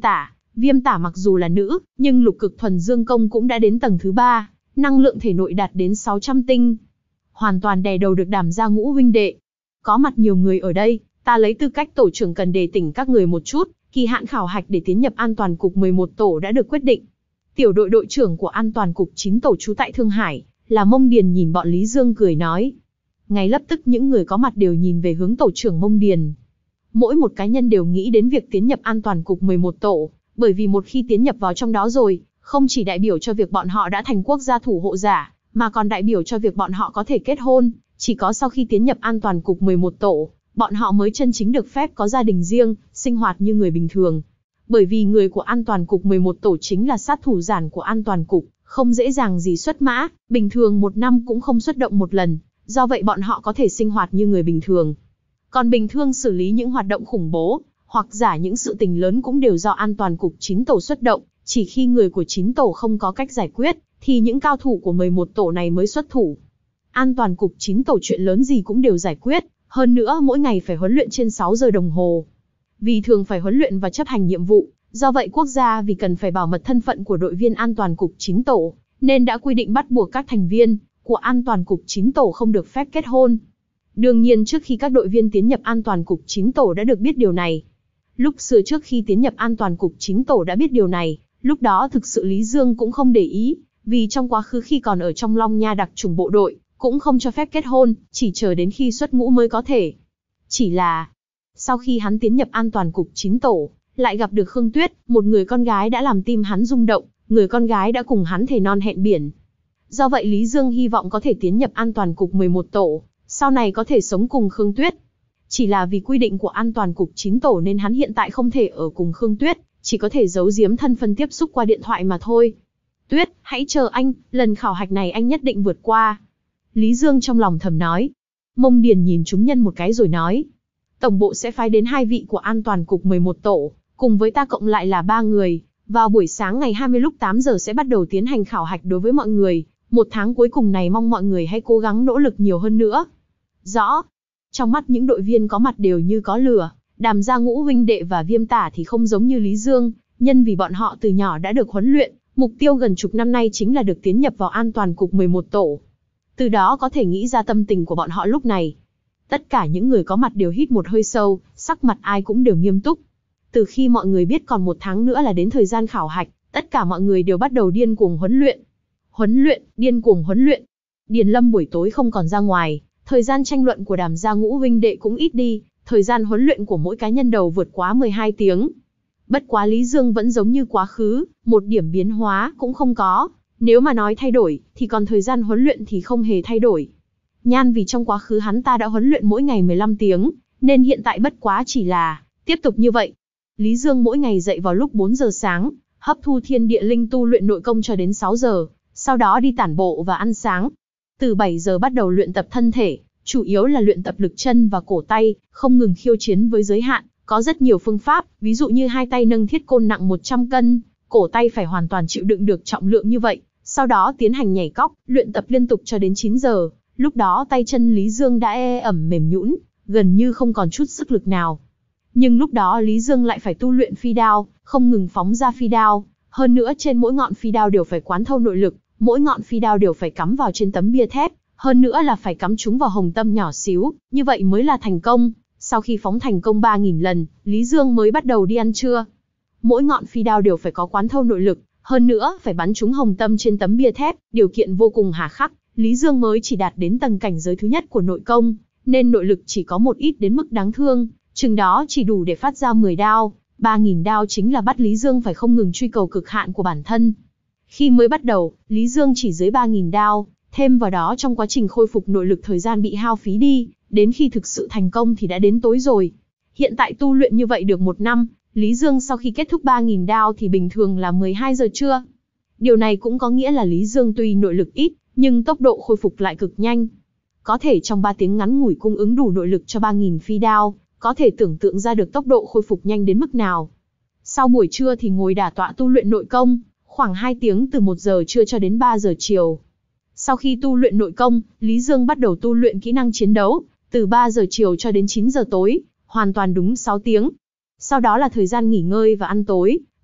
Viêm Tả mặc dù là nữ, nhưng lục cực thuần dương công cũng đã đến tầng thứ ba, năng lượng thể nội đạt đến sáu trăm tinh. Hoàn toàn đè đầu được Đàm gia Ngũ huynh đệ. Có mặt nhiều người ở đây, ta lấy tư cách tổ trưởng cần đề tỉnh các người một chút, kỳ hạn khảo hạch để tiến nhập an toàn cục mười một tổ đã được quyết định. Tiểu đội đội trưởng của an toàn cục chín tổ trú tại Thương Hải, là Mông Điền nhìn bọn Lý Dương cười nói. Ngay lập tức những người có mặt đều nhìn về hướng tổ trưởng Mông Điền. Mỗi một cá nhân đều nghĩ đến việc tiến nhập an toàn cục mười một tổ, bởi vì một khi tiến nhập vào trong đó rồi, không chỉ đại biểu cho việc bọn họ đã thành quốc gia thủ hộ giả, mà còn đại biểu cho việc bọn họ có thể kết hôn, chỉ có sau khi tiến nhập an toàn cục mười một tổ, bọn họ mới chân chính được phép có gia đình riêng, sinh hoạt như người bình thường. Bởi vì người của an toàn cục mười một tổ chính là sát thủ giản của an toàn cục, không dễ dàng gì xuất mã, bình thường một năm cũng không xuất động một lần, do vậy bọn họ có thể sinh hoạt như người bình thường. Còn bình thường xử lý những hoạt động khủng bố, hoặc giả những sự tình lớn cũng đều do an toàn cục chín tổ xuất động, chỉ khi người của chín tổ không có cách giải quyết, thì những cao thủ của mười một tổ này mới xuất thủ. An toàn cục chín tổ chuyện lớn gì cũng đều giải quyết, hơn nữa mỗi ngày phải huấn luyện trên sáu giờ đồng hồ. Vì thường phải huấn luyện và chấp hành nhiệm vụ, do vậy quốc gia vì cần phải bảo mật thân phận của đội viên an toàn cục chín tổ, nên đã quy định bắt buộc các thành viên của an toàn cục chín tổ không được phép kết hôn. Đương nhiên trước khi các đội viên tiến nhập an toàn cục chín tổ đã được biết điều này. Lúc xưa trước khi tiến nhập an toàn cục chín tổ đã biết điều này, lúc đó thực sự Lý Dương cũng không để ý, vì trong quá khứ khi còn ở trong Long Nha đặc chủng bộ đội, cũng không cho phép kết hôn, chỉ chờ đến khi xuất ngũ mới có thể. Chỉ là, sau khi hắn tiến nhập an toàn cục chín tổ, lại gặp được Khương Tuyết, một người con gái đã làm tim hắn rung động, người con gái đã cùng hắn thề non hẹn biển. Do vậy Lý Dương hy vọng có thể tiến nhập an toàn cục mười một tổ, sau này có thể sống cùng Khương Tuyết. Chỉ là vì quy định của an toàn cục chín tổ nên hắn hiện tại không thể ở cùng Khương Tuyết, chỉ có thể giấu giếm thân phận tiếp xúc qua điện thoại mà thôi. Tuyết, hãy chờ anh, lần khảo hạch này anh nhất định vượt qua. Lý Dương trong lòng thầm nói. Mông Điền nhìn chúng nhân một cái rồi nói. Tổng bộ sẽ phái đến hai vị của an toàn cục mười một tổ, cùng với ta cộng lại là ba người. Vào buổi sáng ngày hai mươi lúc tám giờ sẽ bắt đầu tiến hành khảo hạch đối với mọi người. Một tháng cuối cùng này mong mọi người hãy cố gắng nỗ lực nhiều hơn nữa. Rõ. Trong mắt những đội viên có mặt đều như có lửa. Đàm gia Ngũ huynh đệ và Viêm Tả thì không giống như Lý Dương, nhân vì bọn họ từ nhỏ đã được huấn luyện, mục tiêu gần chục năm nay chính là được tiến nhập vào an toàn cục mười một tổ. Từ đó có thể nghĩ ra tâm tình của bọn họ lúc này. Tất cả những người có mặt đều hít một hơi sâu, sắc mặt ai cũng đều nghiêm túc. Từ khi mọi người biết còn một tháng nữa là đến thời gian khảo hạch, tất cả mọi người đều bắt đầu điên cuồng huấn luyện. Huấn luyện, điên cuồng huấn luyện. Điền Lâm buổi tối không còn ra ngoài, thời gian tranh luận của Đàm gia Ngũ huynh đệ cũng ít đi, thời gian huấn luyện của mỗi cá nhân đầu vượt quá mười hai tiếng. Bất quá Lý Dương vẫn giống như quá khứ, một điểm biến hóa cũng không có. Nếu mà nói thay đổi, thì còn thời gian huấn luyện thì không hề thay đổi. Nhan vì trong quá khứ hắn ta đã huấn luyện mỗi ngày mười lăm tiếng, nên hiện tại bất quá chỉ là tiếp tục như vậy. Lý Dương mỗi ngày dậy vào lúc bốn giờ sáng, hấp thu thiên địa linh tu luyện nội công cho đến sáu giờ, sau đó đi tản bộ và ăn sáng. Từ bảy giờ bắt đầu luyện tập thân thể, chủ yếu là luyện tập lực chân và cổ tay, không ngừng khiêu chiến với giới hạn, có rất nhiều phương pháp, ví dụ như hai tay nâng thiết côn nặng một trăm cân, cổ tay phải hoàn toàn chịu đựng được trọng lượng như vậy, sau đó tiến hành nhảy cóc, luyện tập liên tục cho đến chín giờ, lúc đó tay chân Lý Dương đã ê ẩm mềm nhũn, gần như không còn chút sức lực nào. Nhưng lúc đó Lý Dương lại phải tu luyện phi đao, không ngừng phóng ra phi đao, hơn nữa trên mỗi ngọn phi đao đều phải quán thâu nội lực, mỗi ngọn phi đao đều phải cắm vào trên tấm bia thép, hơn nữa là phải cắm chúng vào hồng tâm nhỏ xíu, như vậy mới là thành công. Sau khi phóng thành công ba nghìn lần, Lý Dương mới bắt đầu đi ăn trưa. Mỗi ngọn phi đao đều phải có quán thâu nội lực, hơn nữa phải bắn trúng hồng tâm trên tấm bia thép, điều kiện vô cùng hà khắc, Lý Dương mới chỉ đạt đến tầng cảnh giới thứ nhất của nội công, nên nội lực chỉ có một ít đến mức đáng thương, chừng đó chỉ đủ để phát ra mười đao, ba nghìn đao chính là bắt Lý Dương phải không ngừng truy cầu cực hạn của bản thân. Khi mới bắt đầu, Lý Dương chỉ dưới ba nghìn đao, thêm vào đó trong quá trình khôi phục nội lực thời gian bị hao phí đi, đến khi thực sự thành công thì đã đến tối rồi. Hiện tại tu luyện như vậy được một năm, Lý Dương sau khi kết thúc ba nghìn đao thì bình thường là mười hai giờ trưa. Điều này cũng có nghĩa là Lý Dương tuy nội lực ít, nhưng tốc độ khôi phục lại cực nhanh. Có thể trong ba tiếng ngắn ngủi cung ứng đủ nội lực cho ba nghìn phi đao, có thể tưởng tượng ra được tốc độ khôi phục nhanh đến mức nào. Sau buổi trưa thì ngồi đả tọa tu luyện nội công, khoảng hai tiếng từ một giờ trưa cho đến ba giờ chiều. Sau khi tu luyện nội công, Lý Dương bắt đầu tu luyện kỹ năng chiến đấu, từ ba giờ chiều cho đến chín giờ tối, hoàn toàn đúng sáu tiếng. Sau đó là thời gian nghỉ ngơi và ăn tối,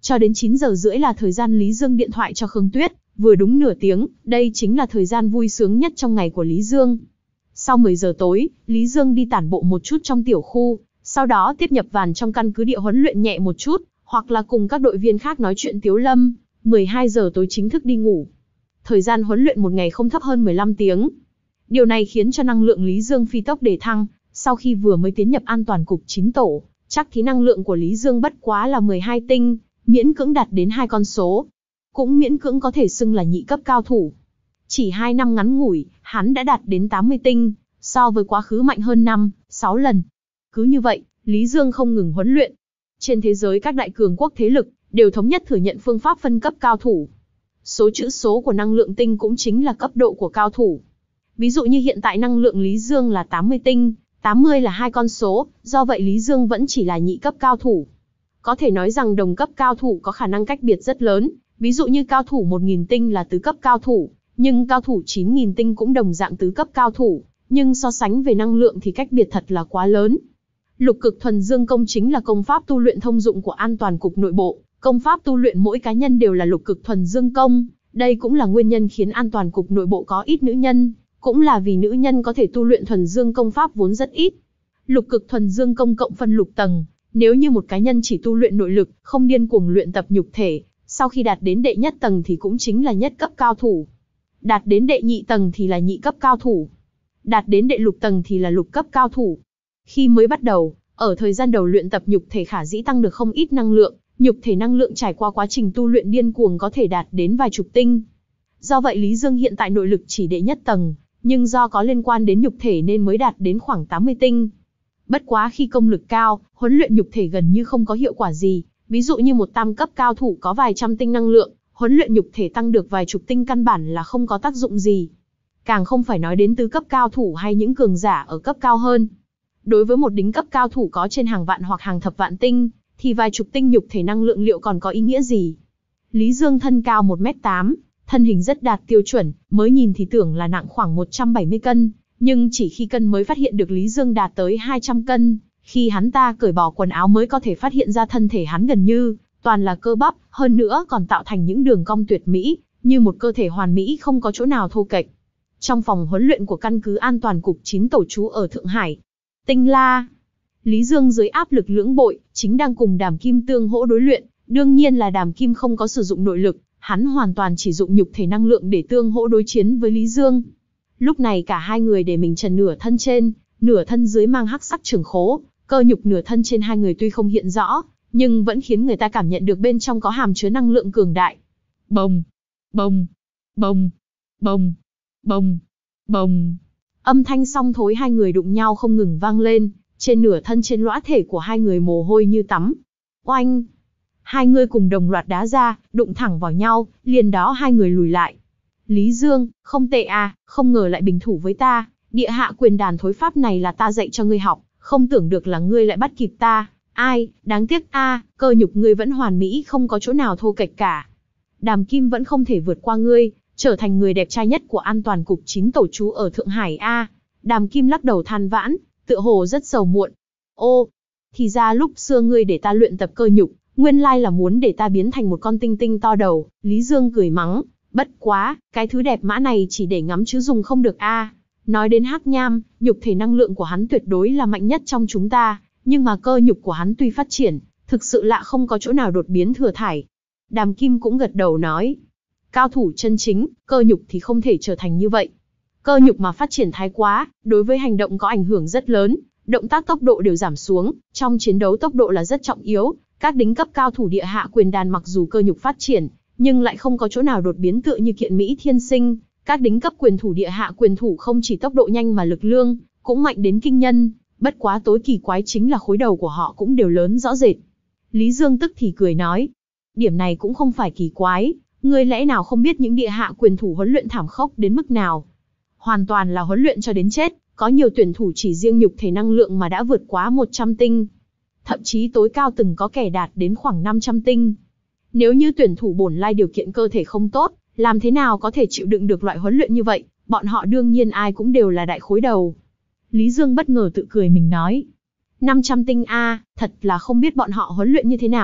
Cho đến chín giờ rưỡi là thời gian Lý Dương điện thoại cho Khương Tuyết, vừa đúng nửa tiếng, đây chính là thời gian vui sướng nhất trong ngày của Lý Dương. Sau mười giờ tối, Lý Dương đi tản bộ một chút trong tiểu khu, sau đó tiếp nhập vàn trong căn cứ địa huấn luyện nhẹ một chút, hoặc là cùng các đội viên khác nói chuyện tiếu lâm. mười hai giờ tối chính thức đi ngủ. Thời gian huấn luyện một ngày không thấp hơn mười lăm tiếng. Điều này khiến cho năng lượng Lý Dương phi tốc đề thăng, sau khi vừa mới tiến nhập an toàn cục chín tổ, chắc thì năng lượng của Lý Dương bất quá là mười hai tinh, miễn cưỡng đạt đến hai con số. Cũng miễn cưỡng có thể xưng là nhị cấp cao thủ. Chỉ hai năm ngắn ngủi, hắn đã đạt đến tám mươi tinh, so với quá khứ mạnh hơn năm, sáu lần. Cứ như vậy, Lý Dương không ngừng huấn luyện. Trên thế giới các đại cường quốc thế lực, đều thống nhất thừa nhận phương pháp phân cấp cao thủ. Số chữ số của năng lượng tinh cũng chính là cấp độ của cao thủ. Ví dụ như hiện tại năng lượng Lý Dương là tám mươi tinh, tám mươi là hai con số, do vậy Lý Dương vẫn chỉ là nhị cấp cao thủ. Có thể nói rằng đồng cấp cao thủ có khả năng cách biệt rất lớn, ví dụ như cao thủ một nghìn tinh là tứ cấp cao thủ, nhưng cao thủ chín nghìn tinh cũng đồng dạng tứ cấp cao thủ, nhưng so sánh về năng lượng thì cách biệt thật là quá lớn. Lục cực thuần dương công chính là công pháp tu luyện thông dụng của an toàn cục nội bộ, công pháp tu luyện mỗi cá nhân đều là lục cực thuần dương công, đây cũng là nguyên nhân khiến an toàn cục nội bộ có ít nữ nhân, cũng là vì nữ nhân có thể tu luyện thuần dương công pháp vốn rất ít. Lục cực thuần dương công cộng phân lục tầng, nếu như một cá nhân chỉ tu luyện nội lực, không điên cuồng luyện tập nhục thể, sau khi đạt đến đệ nhất tầng thì cũng chính là nhất cấp cao thủ. Đạt đến đệ nhị tầng thì là nhị cấp cao thủ. Đạt đến đệ lục tầng thì là lục cấp cao thủ. Khi mới bắt đầu, ở thời gian đầu luyện tập nhục thể khả dĩ tăng được không ít năng lượng, nhục thể năng lượng trải qua quá trình tu luyện điên cuồng có thể đạt đến vài chục tinh. Do vậy Lý Dương hiện tại nội lực chỉ đệ nhất tầng, nhưng do có liên quan đến nhục thể nên mới đạt đến khoảng tám mươi tinh. Bất quá khi công lực cao, huấn luyện nhục thể gần như không có hiệu quả gì, ví dụ như một tam cấp cao thủ có vài trăm tinh năng lượng, huấn luyện nhục thể tăng được vài chục tinh căn bản là không có tác dụng gì. Càng không phải nói đến tứ cấp cao thủ hay những cường giả ở cấp cao hơn. Đối với một đỉnh cấp cao thủ có trên hàng vạn hoặc hàng thập vạn tinh, thì vài chục tinh nhục thể năng lượng liệu còn có ý nghĩa gì? Lý Dương thân cao một mét tám, thân hình rất đạt tiêu chuẩn, mới nhìn thì tưởng là nặng khoảng một trăm bảy mươi cân, nhưng chỉ khi cân mới phát hiện được Lý Dương đạt tới hai trăm cân, khi hắn ta cởi bỏ quần áo mới có thể phát hiện ra thân thể hắn gần như toàn là cơ bắp, hơn nữa còn tạo thành những đường cong tuyệt mỹ, như một cơ thể hoàn mỹ không có chỗ nào thô kệch. Trong phòng huấn luyện của căn cứ an toàn cục chín tổ trú ở Thượng Hải, Tinh La, Lý Dương dưới áp lực lưỡng bội, chính đang cùng Đàm Kim tương hỗ đối luyện, đương nhiên là Đàm Kim không có sử dụng nội lực, hắn hoàn toàn chỉ dụng nhục thể năng lượng để tương hỗ đối chiến với Lý Dương. Lúc này cả hai người để mình trần nửa thân trên, nửa thân dưới mang hắc sắc trường khố, cơ nhục nửa thân trên hai người tuy không hiện rõ, nhưng vẫn khiến người ta cảm nhận được bên trong có hàm chứa năng lượng cường đại. Bồng, bồng, bồng, bồng, bồng, bồng. Âm thanh song thối hai người đụng nhau không ngừng vang lên, trên nửa thân trên lõa thể của hai người mồ hôi như tắm. Oanh! Hai người cùng đồng loạt đá ra, đụng thẳng vào nhau, liền đó hai người lùi lại. Lý Dương, không tệ à, không ngờ lại bình thủ với ta, địa hạ quyền đàn thối pháp này là ta dạy cho ngươi học, không tưởng được là ngươi lại bắt kịp ta. Ai, đáng tiếc a, à, cơ nhục ngươi vẫn hoàn mỹ không có chỗ nào thô kệch cả. Đàm Kim vẫn không thể vượt qua ngươi, trở thành người đẹp trai nhất của an toàn cục chín tổ trú ở Thượng Hải a. À. Đàm Kim lắc đầu than vãn, tựa hồ rất sầu muộn. Ô, thì ra lúc xưa ngươi để ta luyện tập cơ nhục, nguyên lai là muốn để ta biến thành một con tinh tinh to đầu. Lý Dương cười mắng, bất quá, cái thứ đẹp mã này chỉ để ngắm chứ dùng không được a. À. Nói đến Hắc Nham, nhục thể năng lượng của hắn tuyệt đối là mạnh nhất trong chúng ta, nhưng mà cơ nhục của hắn tuy phát triển, thực sự lạ không có chỗ nào đột biến thừa thải. Đàm Kim cũng gật đầu nói, cao thủ chân chính, cơ nhục thì không thể trở thành như vậy. Cơ nhục mà phát triển thái quá, đối với hành động có ảnh hưởng rất lớn, động tác tốc độ đều giảm xuống, trong chiến đấu tốc độ là rất trọng yếu. Các đỉnh cấp cao thủ địa hạ quyền đàn mặc dù cơ nhục phát triển, nhưng lại không có chỗ nào đột biến tựa như Kiện Mỹ Thiên Sinh. Các đỉnh cấp quyền thủ địa hạ quyền thủ không chỉ tốc độ nhanh mà lực lương cũng mạnh đến kinh nhân, bất quá tối kỳ quái chính là khối đầu của họ cũng đều lớn rõ rệt. Lý Dương tức thì cười nói, điểm này cũng không phải kỳ quái, ngươi lẽ nào không biết những địa hạ quyền thủ huấn luyện thảm khốc đến mức nào? Hoàn toàn là huấn luyện cho đến chết, có nhiều tuyển thủ chỉ riêng nhục thể năng lượng mà đã vượt quá một trăm tinh. Thậm chí tối cao từng có kẻ đạt đến khoảng năm trăm tinh. Nếu như tuyển thủ bổn lai điều kiện cơ thể không tốt, làm thế nào có thể chịu đựng được loại huấn luyện như vậy, bọn họ đương nhiên ai cũng đều là đại khối đầu. Lý Dương bất ngờ tự cười mình nói, năm trăm tinh a, thật là không biết bọn họ huấn luyện như thế nào,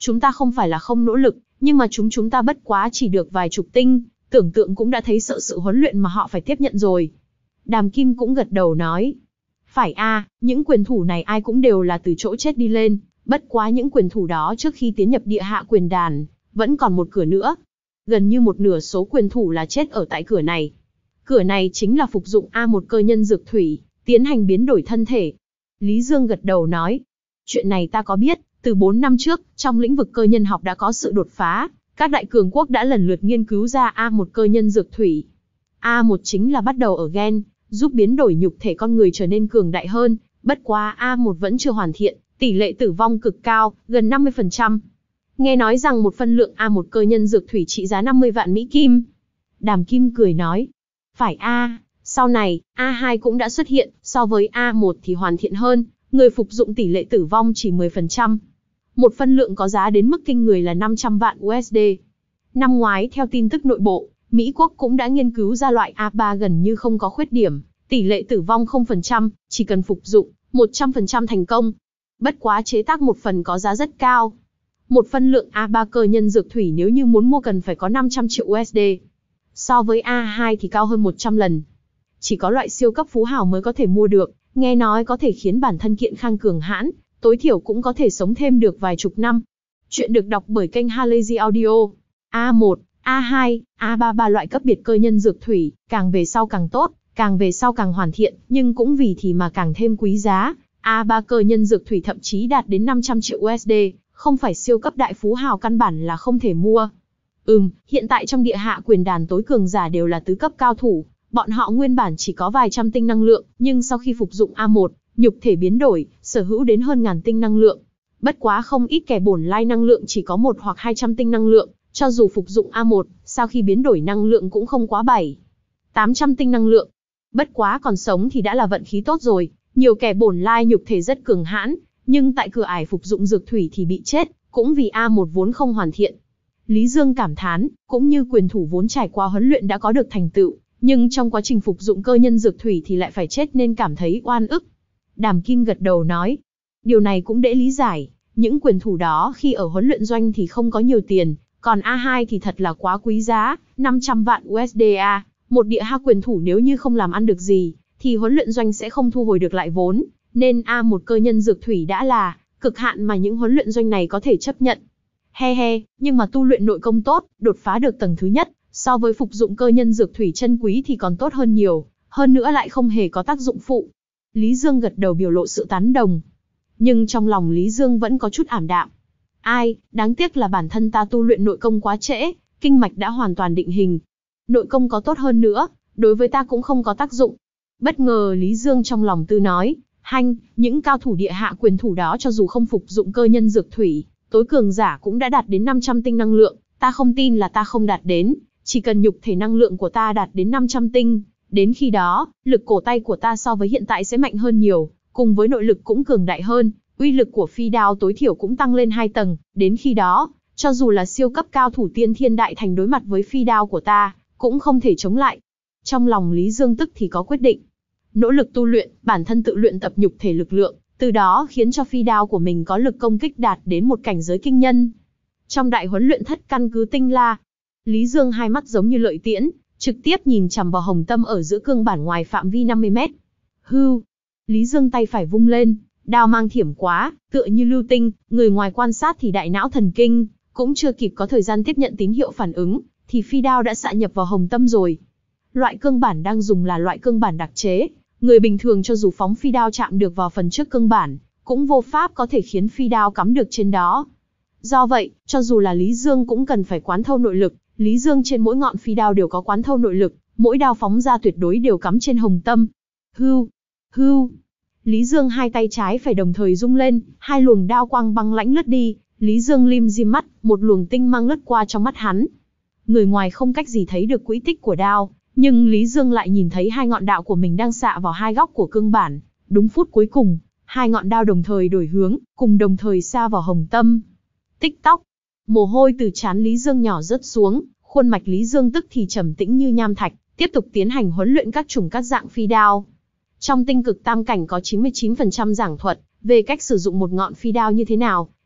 chúng ta không phải là không nỗ lực, nhưng mà chúng chúng ta bất quá chỉ được vài chục tinh, tưởng tượng cũng đã thấy sợ sự huấn luyện mà họ phải tiếp nhận rồi. Đàm Kim cũng gật đầu nói. Phải a, những quyền thủ này ai cũng đều là từ chỗ chết đi lên, bất quá những quyền thủ đó trước khi tiến nhập địa hạ quyền đàn, vẫn còn một cửa nữa. Gần như một nửa số quyền thủ là chết ở tại cửa này. Cửa này chính là phục dụng A một cơ nhân dược thủy, tiến hành biến đổi thân thể. Lý Dương gật đầu nói. Chuyện này ta có biết, từ bốn năm trước, trong lĩnh vực cơ nhân học đã có sự đột phá, các đại cường quốc đã lần lượt nghiên cứu ra A một cơ nhân dược thủy. A một chính là bắt đầu ở gen, giúp biến đổi nhục thể con người trở nên cường đại hơn, bất quá A một vẫn chưa hoàn thiện, tỷ lệ tử vong cực cao, gần năm mươi phần trăm. Nghe nói rằng một phân lượng A một cơ nhân dược thủy trị giá năm mươi vạn Mỹ Kim. Đàm Kim cười nói. Phải a, sau này, A hai cũng đã xuất hiện, so với A một thì hoàn thiện hơn, người phục dụng tỷ lệ tử vong chỉ mười phần trăm. Một phân lượng có giá đến mức kinh người là năm trăm vạn u ét đê. Năm ngoái theo tin tức nội bộ, Mỹ quốc cũng đã nghiên cứu ra loại A ba gần như không có khuyết điểm, tỷ lệ tử vong không phần trăm, chỉ cần phục dụng, một trăm phần trăm thành công. Bất quá chế tác một phần có giá rất cao. Một phân lượng A ba cơ nhân dược thủy nếu như muốn mua cần phải có năm trăm triệu u ét đê. So với A hai thì cao hơn một trăm lần. Chỉ có loại siêu cấp phú hào mới có thể mua được, nghe nói có thể khiến bản thân kiện khang cường hãn, tối thiểu cũng có thể sống thêm được vài chục năm. Chuyện được đọc bởi kênh Halazy Audio. A một, A hai, A ba ba loại cấp biệt cơ nhân dược thủy, càng về sau càng tốt, càng về sau càng hoàn thiện, nhưng cũng vì thì mà càng thêm quý giá. A ba cơ nhân dược thủy thậm chí đạt đến năm trăm triệu u ét đê, không phải siêu cấp đại phú hào căn bản là không thể mua. Ừm, hiện tại trong địa hạ quyền đàn tối cường giả đều là tứ cấp cao thủ, bọn họ nguyên bản chỉ có vài trăm tinh năng lượng, nhưng sau khi phục dụng A một, nhục thể biến đổi, sở hữu đến hơn ngàn tinh năng lượng. Bất quá không ít kẻ bổn lai năng lượng chỉ có một hoặc hai trăm tinh năng lượng, cho dù phục dụng A một, sau khi biến đổi năng lượng cũng không quá bảy, tám trăm tinh năng lượng. Bất quá còn sống thì đã là vận khí tốt rồi, nhiều kẻ bổn lai nhục thể rất cường hãn, nhưng tại cửa ải phục dụng dược thủy thì bị chết, cũng vì A một vốn không hoàn thiện. Lý Dương cảm thán, cũng như quyền thủ vốn trải qua huấn luyện đã có được thành tựu, nhưng trong quá trình phục dụng cơ nhân dược thủy thì lại phải chết nên cảm thấy oan ức. Đàm Kim gật đầu nói, điều này cũng dễ lý giải, những quyền thủ đó khi ở huấn luyện doanh thì không có nhiều tiền, còn A hai thì thật là quá quý giá, năm trăm vạn u ét đê a, một địa hạ quyền thủ nếu như không làm ăn được gì, thì huấn luyện doanh sẽ không thu hồi được lại vốn, nên A một cơ nhân dược thủy đã là cực hạn mà những huấn luyện doanh này có thể chấp nhận. He he, nhưng mà tu luyện nội công tốt, đột phá được tầng thứ nhất, so với phục dụng cơ nhân dược thủy chân quý thì còn tốt hơn nhiều, hơn nữa lại không hề có tác dụng phụ. Lý Dương gật đầu biểu lộ sự tán đồng. Nhưng trong lòng Lý Dương vẫn có chút ảm đạm. Ai, đáng tiếc là bản thân ta tu luyện nội công quá trễ, kinh mạch đã hoàn toàn định hình. Nội công có tốt hơn nữa, đối với ta cũng không có tác dụng. Bất ngờ Lý Dương trong lòng tư nói, hanh, những cao thủ địa hạ quyền thủ đó cho dù không phục dụng cơ nhân dược thủy, tối cường giả cũng đã đạt đến năm trăm tinh năng lượng, ta không tin là ta không đạt đến, chỉ cần nhục thể năng lượng của ta đạt đến năm trăm tinh, đến khi đó, lực cổ tay của ta so với hiện tại sẽ mạnh hơn nhiều, cùng với nội lực cũng cường đại hơn, uy lực của phi đao tối thiểu cũng tăng lên hai tầng, đến khi đó, cho dù là siêu cấp cao thủ tiên thiên đại thành đối mặt với phi đao của ta, cũng không thể chống lại. Trong lòng Lý Dương tức thì có quyết định, nỗ lực tu luyện, bản thân tự luyện tập nhục thể lực lượng, từ đó khiến cho phi đao của mình có lực công kích đạt đến một cảnh giới kinh nhân. Trong đại huấn luyện thất căn cứ Tinh La, Lý Dương hai mắt giống như lợi tiễn, trực tiếp nhìn chằm vào Hồng Tâm ở giữa cương bản ngoài phạm vi năm mươi mét. Hưu, Lý Dương tay phải vung lên, đao mang thiểm quá, tựa như lưu tinh, người ngoài quan sát thì đại não thần kinh, cũng chưa kịp có thời gian tiếp nhận tín hiệu phản ứng, thì phi đao đã xạ nhập vào Hồng Tâm rồi. Loại cương bản đang dùng là loại cương bản đặc chế, người bình thường cho dù phóng phi đao chạm được vào phần trước cương bản, cũng vô pháp có thể khiến phi đao cắm được trên đó. Do vậy, cho dù là Lý Dương cũng cần phải quán thâu nội lực, Lý Dương trên mỗi ngọn phi đao đều có quán thâu nội lực, mỗi đao phóng ra tuyệt đối đều cắm trên Hồng Tâm. Hưu, hưu. Lý Dương hai tay trái phải đồng thời rung lên, hai luồng đao quang băng lãnh lướt đi, Lý Dương lim dim mắt, một luồng tinh mang lướt qua trong mắt hắn. Người ngoài không cách gì thấy được quỹ tích của đao, nhưng Lý Dương lại nhìn thấy hai ngọn đạo của mình đang xạ vào hai góc của cương bản. Đúng phút cuối cùng, hai ngọn đao đồng thời đổi hướng, cùng đồng thời xa vào Hồng Tâm. Tích tóc, mồ hôi từ trán Lý Dương nhỏ rớt xuống, khuôn mạch Lý Dương tức thì trầm tĩnh như nham thạch, tiếp tục tiến hành huấn luyện các chủng các dạng phi đao. Trong tinh cực tam cảnh có chín mươi chín phần trăm giảng thuật về cách sử dụng một ngọn phi đao như thế nào,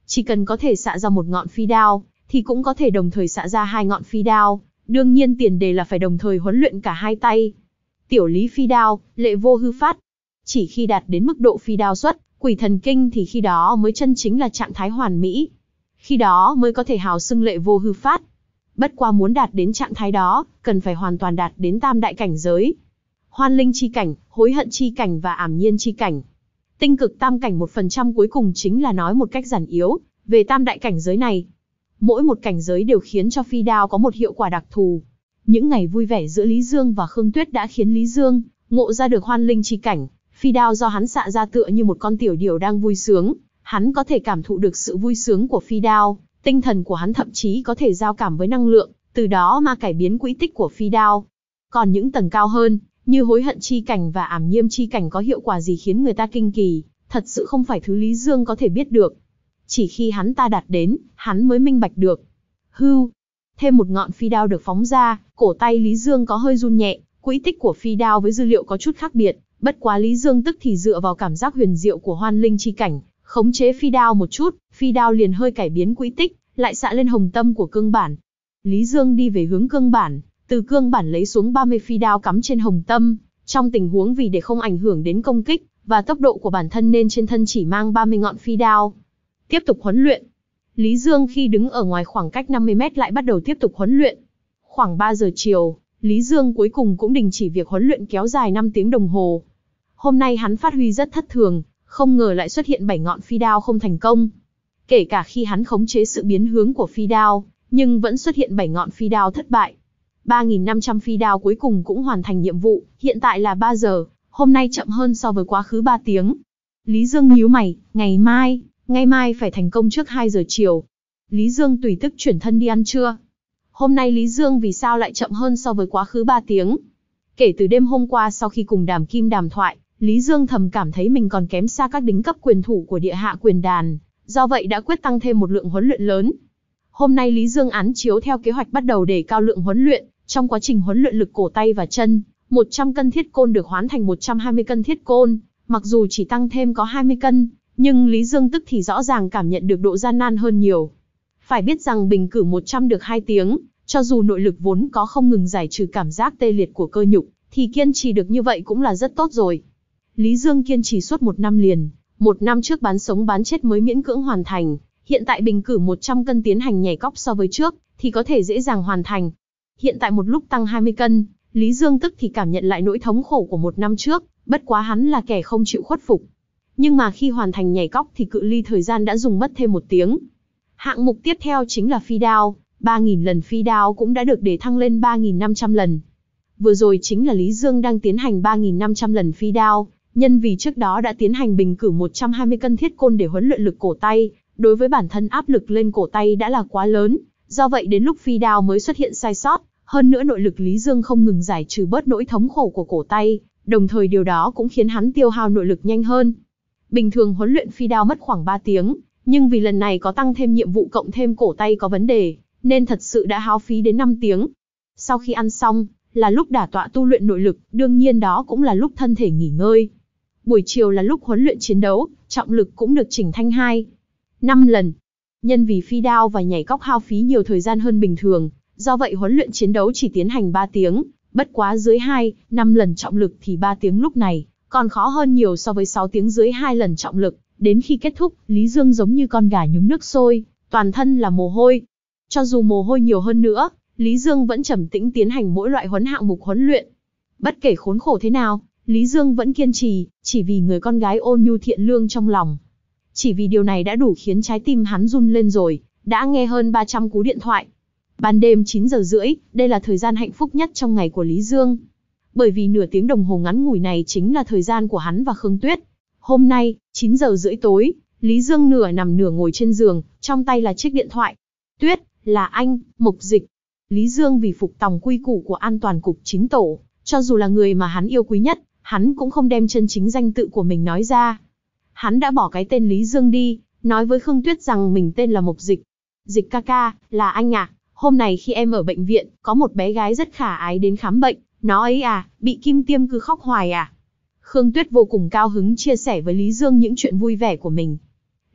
Chỉ cần có thể xạ ra một ngọn phi đao, thì cũng có thể đồng thời xạ ra hai ngọn phi đao. Đương nhiên tiền đề là phải đồng thời huấn luyện cả hai tay. Tiểu lý phi đao, lệ vô hư phát. Chỉ khi đạt đến mức độ phi đao xuất, quỷ thần kinh thì khi đó mới chân chính là trạng thái hoàn mỹ. Khi đó mới có thể hào xưng lệ vô hư phát. Bất qua muốn đạt đến trạng thái đó, cần phải hoàn toàn đạt đến tam đại cảnh giới. Hoan linh chi cảnh, hối hận chi cảnh và ảm nhiên chi cảnh. Tinh cực tam cảnh một phần trăm cuối cùng chính là nói một cách giản yếu, về tam đại cảnh giới này. Mỗi một cảnh giới đều khiến cho phi đao có một hiệu quả đặc thù. Những ngày vui vẻ giữa Lý Dương và Khương Tuyết đã khiến Lý Dương ngộ ra được hoan linh chi cảnh. Phi đao do hắn xạ ra tựa như một con tiểu điểu đang vui sướng. Hắn có thể cảm thụ được sự vui sướng của phi đao. Tinh thần của hắn thậm chí có thể giao cảm với năng lượng, từ đó mà cải biến quỹ tích của phi đao. Còn những tầng cao hơn, như hối hận chi cảnh và ảm nhiêm chi cảnh có hiệu quả gì khiến người ta kinh kỳ, thật sự không phải thứ Lý Dương có thể biết được. Chỉ khi hắn ta đạt đến, hắn mới minh bạch được. Hưu, thêm một ngọn phi đao được phóng ra, cổ tay Lý Dương có hơi run nhẹ, quỹ tích của phi đao với dư liệu có chút khác biệt, bất quá Lý Dương tức thì dựa vào cảm giác huyền diệu của hoan linh chi cảnh, khống chế phi đao một chút, phi đao liền hơi cải biến quỹ tích, lại xạ lên hồng tâm của cương bản. Lý Dương đi về hướng cương bản, từ cương bản lấy xuống ba mươi phi đao cắm trên hồng tâm, trong tình huống vì để không ảnh hưởng đến công kích và tốc độ của bản thân nên trên thân chỉ mang ba mươi ngọn phi đao. Tiếp tục huấn luyện. Lý Dương khi đứng ở ngoài khoảng cách năm mươi mét lại bắt đầu tiếp tục huấn luyện. Khoảng ba giờ chiều, Lý Dương cuối cùng cũng đình chỉ việc huấn luyện kéo dài năm tiếng đồng hồ. Hôm nay hắn phát huy rất thất thường, không ngờ lại xuất hiện bảy ngọn phi đao không thành công. Kể cả khi hắn khống chế sự biến hướng của phi đao, nhưng vẫn xuất hiện bảy ngọn phi đao thất bại. ba nghìn năm trăm phi đao cuối cùng cũng hoàn thành nhiệm vụ, hiện tại là ba giờ, hôm nay chậm hơn so với quá khứ ba tiếng. Lý Dương nhíu mày, ngày mai, ngày mai phải thành công trước hai giờ chiều. Lý Dương tùy tức chuyển thân đi ăn trưa. Hôm nay Lý Dương vì sao lại chậm hơn so với quá khứ ba tiếng? Kể từ đêm hôm qua sau khi cùng Đàm Kim đàm thoại, Lý Dương thầm cảm thấy mình còn kém xa các đính cấp quyền thủ của địa hạ quyền đàn, do vậy đã quyết tăng thêm một lượng huấn luyện lớn. Hôm nay Lý Dương án chiếu theo kế hoạch bắt đầu đề cao lượng huấn luyện, trong quá trình huấn luyện lực cổ tay và chân, một trăm cân thiết côn được hoán thành một trăm hai mươi cân thiết côn, mặc dù chỉ tăng thêm có hai mươi cân, nhưng Lý Dương tức thì rõ ràng cảm nhận được độ gian nan hơn nhiều. Phải biết rằng bình cử một trăm được hai tiếng, cho dù nội lực vốn có không ngừng giải trừ cảm giác tê liệt của cơ nhục, thì kiên trì được như vậy cũng là rất tốt rồi. Lý Dương kiên trì suốt một năm liền, một năm trước bán sống bán chết mới miễn cưỡng hoàn thành, hiện tại bình cử một trăm cân tiến hành nhảy cóc so với trước, thì có thể dễ dàng hoàn thành. Hiện tại một lúc tăng hai mươi cân, Lý Dương tức thì cảm nhận lại nỗi thống khổ của một năm trước, bất quá hắn là kẻ không chịu khuất phục. Nhưng mà khi hoàn thành nhảy cóc thì cự ly thời gian đã dùng mất thêm một tiếng. Hạng mục tiếp theo chính là phi đao, ba nghìn lần phi đao cũng đã được đề thăng lên ba nghìn năm trăm lần. Vừa rồi chính là Lý Dương đang tiến hành ba nghìn năm trăm lần phi đao, nhân vì trước đó đã tiến hành bình cử một trăm hai mươi cân thiết côn để huấn luyện lực cổ tay, đối với bản thân áp lực lên cổ tay đã là quá lớn, do vậy đến lúc phi đao mới xuất hiện sai sót, hơn nữa nội lực Lý Dương không ngừng giải trừ bớt nỗi thống khổ của cổ tay, đồng thời điều đó cũng khiến hắn tiêu hao nội lực nhanh hơn. Bình thường huấn luyện phi đao mất khoảng ba tiếng, nhưng vì lần này có tăng thêm nhiệm vụ cộng thêm cổ tay có vấn đề, nên thật sự đã hao phí đến năm tiếng. Sau khi ăn xong, là lúc đả tọa tu luyện nội lực, đương nhiên đó cũng là lúc thân thể nghỉ ngơi. Buổi chiều là lúc huấn luyện chiến đấu, trọng lực cũng được chỉnh thanh hai, năm lần. Nhân vì phi đao và nhảy cóc hao phí nhiều thời gian hơn bình thường, do vậy huấn luyện chiến đấu chỉ tiến hành ba tiếng, bất quá dưới hai, năm lần trọng lực thì ba tiếng lúc này còn khó hơn nhiều so với sáu tiếng dưới hai lần trọng lực. Đến khi kết thúc, Lý Dương giống như con gà nhúng nước sôi, toàn thân là mồ hôi. Cho dù mồ hôi nhiều hơn nữa, Lý Dương vẫn trầm tĩnh tiến hành mỗi loại huấn hạng mục huấn luyện. Bất kể khốn khổ thế nào, Lý Dương vẫn kiên trì, chỉ vì người con gái ôn nhu thiện lương trong lòng. Chỉ vì điều này đã đủ khiến trái tim hắn run lên rồi, đã nghe hơn ba trăm cú điện thoại. Ban đêm chín giờ rưỡi, đây là thời gian hạnh phúc nhất trong ngày của Lý Dương. Bởi vì nửa tiếng đồng hồ ngắn ngủi này chính là thời gian của hắn và Khương Tuyết. Hôm nay, chín giờ rưỡi tối, Lý Dương nửa nằm nửa ngồi trên giường, trong tay là chiếc điện thoại. Tuyết, là anh, Mục Dịch. Lý Dương vì phục tòng quy củ của an toàn cục chính tổ, cho dù là người mà hắn yêu quý nhất, hắn cũng không đem chân chính danh tự của mình nói ra. Hắn đã bỏ cái tên Lý Dương đi, nói với Khương Tuyết rằng mình tên là Mục Dịch. Dịch ca ca, là anh à, hôm nay khi em ở bệnh viện, có một bé gái rất khả ái đến khám bệnh, nó ấy à, bị kim tiêm cứ khóc hoài à. Khương Tuyết vô cùng cao hứng chia sẻ với Lý Dương những chuyện vui vẻ của mình.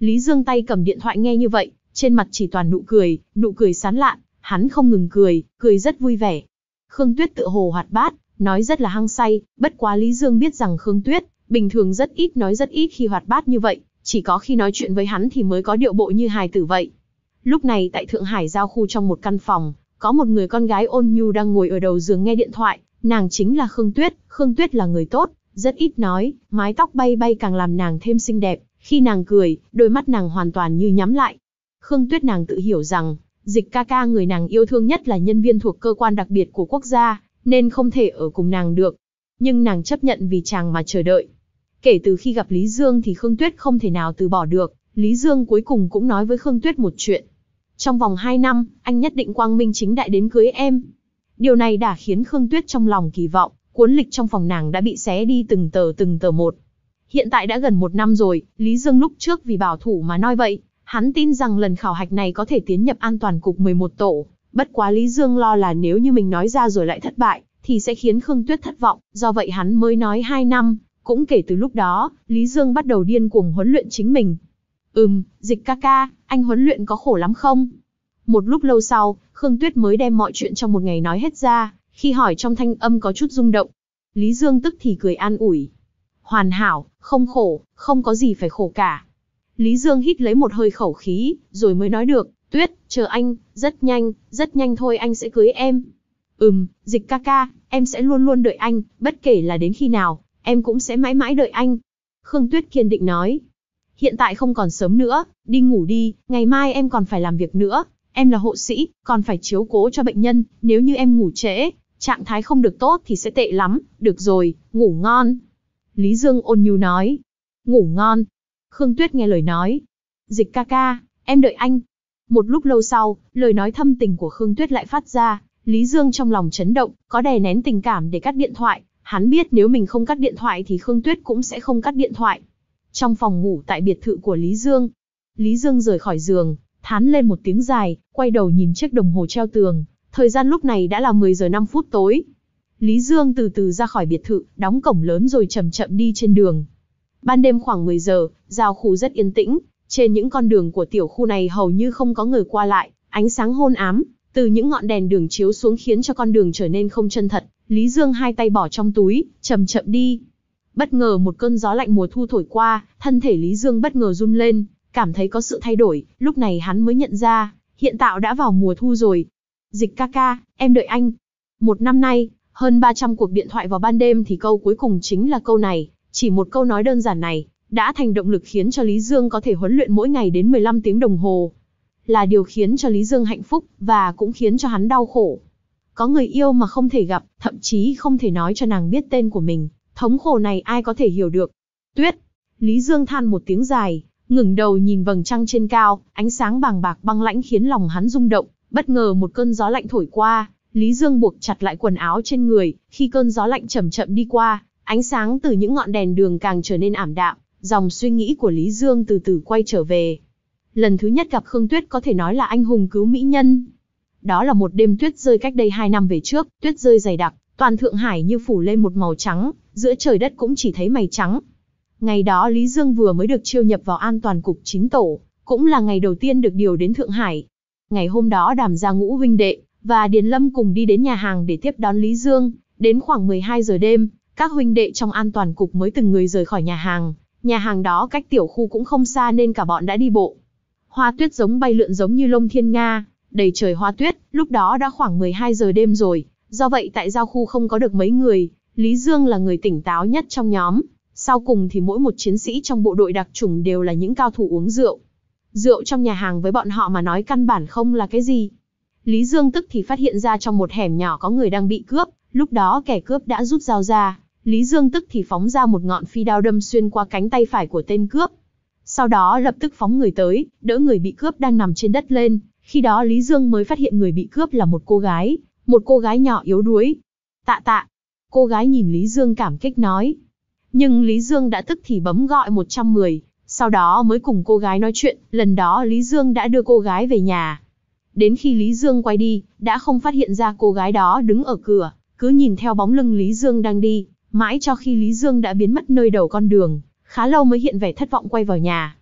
Lý Dương tay cầm điện thoại nghe như vậy, trên mặt chỉ toàn nụ cười, nụ cười sán lạn, hắn không ngừng cười, cười rất vui vẻ. Khương Tuyết tựa hồ hoạt bát, nói rất là hăng say, bất quá Lý Dương biết rằng Khương Tuyết, bình thường rất ít nói rất ít khi hoạt bát như vậy, chỉ có khi nói chuyện với hắn thì mới có điệu bộ như hài tử vậy. Lúc này tại Thượng Hải giao khu trong một căn phòng, có một người con gái ôn nhu đang ngồi ở đầu giường nghe điện thoại, nàng chính là Khương Tuyết, Khương Tuyết là người tốt, rất ít nói, mái tóc bay bay càng làm nàng thêm xinh đẹp, khi nàng cười, đôi mắt nàng hoàn toàn như nhắm lại. Khương Tuyết nàng tự hiểu rằng, Dịch ca ca người nàng yêu thương nhất là nhân viên thuộc cơ quan đặc biệt của quốc gia, nên không thể ở cùng nàng được. Nhưng nàng chấp nhận vì chàng mà chờ đợi. Kể từ khi gặp Lý Dương thì Khương Tuyết không thể nào từ bỏ được, Lý Dương cuối cùng cũng nói với Khương Tuyết một chuyện. Trong vòng hai năm, anh nhất định quang minh chính đại đến cưới em. Điều này đã khiến Khương Tuyết trong lòng kỳ vọng, cuốn lịch trong phòng nàng đã bị xé đi từng tờ từng tờ một. Hiện tại đã gần một năm rồi, Lý Dương lúc trước vì bảo thủ mà nói vậy, hắn tin rằng lần khảo hạch này có thể tiến nhập an toàn cục mười một tổ. Bất quá Lý Dương lo là nếu như mình nói ra rồi lại thất bại, thì sẽ khiến Khương Tuyết thất vọng, do vậy hắn mới nói hai năm. Cũng kể từ lúc đó, Lý Dương bắt đầu điên cuồng huấn luyện chính mình. Ừm, Dịch ca ca, anh huấn luyện có khổ lắm không? Một lúc lâu sau, Khương Tuyết mới đem mọi chuyện trong một ngày nói hết ra, khi hỏi trong thanh âm có chút rung động. Lý Dương tức thì cười an ủi. Hoàn hảo, không khổ, không có gì phải khổ cả. Lý Dương hít lấy một hơi khẩu khí, rồi mới nói được, Tuyết, chờ anh, rất nhanh, rất nhanh thôi anh sẽ cưới em. Ừm, Dịch ca ca, em sẽ luôn luôn đợi anh, bất kể là đến khi nào, em cũng sẽ mãi mãi đợi anh. Khương Tuyết kiên định nói. Hiện tại không còn sớm nữa, đi ngủ đi, ngày mai em còn phải làm việc nữa. Em là hộ sĩ, còn phải chiếu cố cho bệnh nhân, nếu như em ngủ trễ, trạng thái không được tốt thì sẽ tệ lắm, được rồi, ngủ ngon. Lý Dương ôn nhu nói. Ngủ ngon. Khương Tuyết nghe lời nói. Dịch ca ca, em đợi anh. Một lúc lâu sau, lời nói thâm tình của Khương Tuyết lại phát ra, Lý Dương trong lòng chấn động, có đè nén tình cảm để cắt điện thoại. Hắn biết nếu mình không cắt điện thoại thì Khương Tuyết cũng sẽ không cắt điện thoại. Trong phòng ngủ tại biệt thự của Lý Dương, Lý Dương rời khỏi giường, thán lên một tiếng dài, quay đầu nhìn chiếc đồng hồ treo tường. Thời gian lúc này đã là mười giờ năm phút tối. Lý Dương từ từ ra khỏi biệt thự, đóng cổng lớn rồi chậm chậm đi trên đường. Ban đêm khoảng mười giờ, giao khu rất yên tĩnh. Trên những con đường của tiểu khu này hầu như không có người qua lại, ánh sáng hôn ám, từ những ngọn đèn đường chiếu xuống khiến cho con đường trở nên không chân thật. Lý Dương hai tay bỏ trong túi, chậm chậm đi. Bất ngờ một cơn gió lạnh mùa thu thổi qua, thân thể Lý Dương bất ngờ run lên, cảm thấy có sự thay đổi, lúc này hắn mới nhận ra, hiện tại đã vào mùa thu rồi. Dịch ca ca, em đợi anh. Một năm nay, hơn ba trăm cuộc điện thoại vào ban đêm thì câu cuối cùng chính là câu này, chỉ một câu nói đơn giản này, đã thành động lực khiến cho Lý Dương có thể huấn luyện mỗi ngày đến mười lăm tiếng đồng hồ. Là điều khiến cho Lý Dương hạnh phúc, và cũng khiến cho hắn đau khổ. Có người yêu mà không thể gặp, thậm chí không thể nói cho nàng biết tên của mình, thống khổ này ai có thể hiểu được. Tuyết, Lý Dương than một tiếng dài, ngẩng đầu nhìn vầng trăng trên cao, ánh sáng bàng bạc băng lãnh khiến lòng hắn rung động. Bất ngờ một cơn gió lạnh thổi qua, Lý Dương buộc chặt lại quần áo trên người, khi cơn gió lạnh chậm chậm đi qua, ánh sáng từ những ngọn đèn đường càng trở nên ảm đạm, dòng suy nghĩ của Lý Dương từ từ quay trở về. Lần thứ nhất gặp Khương Tuyết có thể nói là anh hùng cứu mỹ nhân. Đó là một đêm tuyết rơi cách đây hai năm về trước, tuyết rơi dày đặc, toàn Thượng Hải như phủ lên một màu trắng, giữa trời đất cũng chỉ thấy mây trắng. Ngày đó Lý Dương vừa mới được chiêu nhập vào an toàn cục chín tổ, cũng là ngày đầu tiên được điều đến Thượng Hải. Ngày hôm đó Đàm gia Ngũ huynh đệ và Điền Lâm cùng đi đến nhà hàng để tiếp đón Lý Dương, đến khoảng mười hai giờ đêm, các huynh đệ trong an toàn cục mới từng người rời khỏi nhà hàng. Nhà hàng đó cách tiểu khu cũng không xa nên cả bọn đã đi bộ. Hoa tuyết giống bay lượn giống như lông thiên nga, đầy trời hoa tuyết, lúc đó đã khoảng mười hai giờ đêm rồi, do vậy tại giao khu không có được mấy người, Lý Dương là người tỉnh táo nhất trong nhóm. Sau cùng thì mỗi một chiến sĩ trong bộ đội đặc chủng đều là những cao thủ uống rượu. Rượu trong nhà hàng với bọn họ mà nói căn bản không là cái gì. Lý Dương tức thì phát hiện ra trong một hẻm nhỏ có người đang bị cướp, lúc đó kẻ cướp đã rút dao ra. Lý Dương tức thì phóng ra một ngọn phi đao đâm xuyên qua cánh tay phải của tên cướp. Sau đó lập tức phóng người tới, đỡ người bị cướp đang nằm trên đất lên. Khi đó Lý Dương mới phát hiện người bị cướp là một cô gái, một cô gái nhỏ yếu đuối. Tạ tạ. Cô gái nhìn Lý Dương cảm kích nói. Nhưng Lý Dương đã tức thì bấm gọi một trăm mười, sau đó mới cùng cô gái nói chuyện. Lần đó Lý Dương đã đưa cô gái về nhà. Đến khi Lý Dương quay đi, đã không phát hiện ra cô gái đó đứng ở cửa, cứ nhìn theo bóng lưng Lý Dương đang đi, mãi cho khi Lý Dương đã biến mất nơi đầu con đường, khá lâu mới hiện vẻ thất vọng quay vào nhà.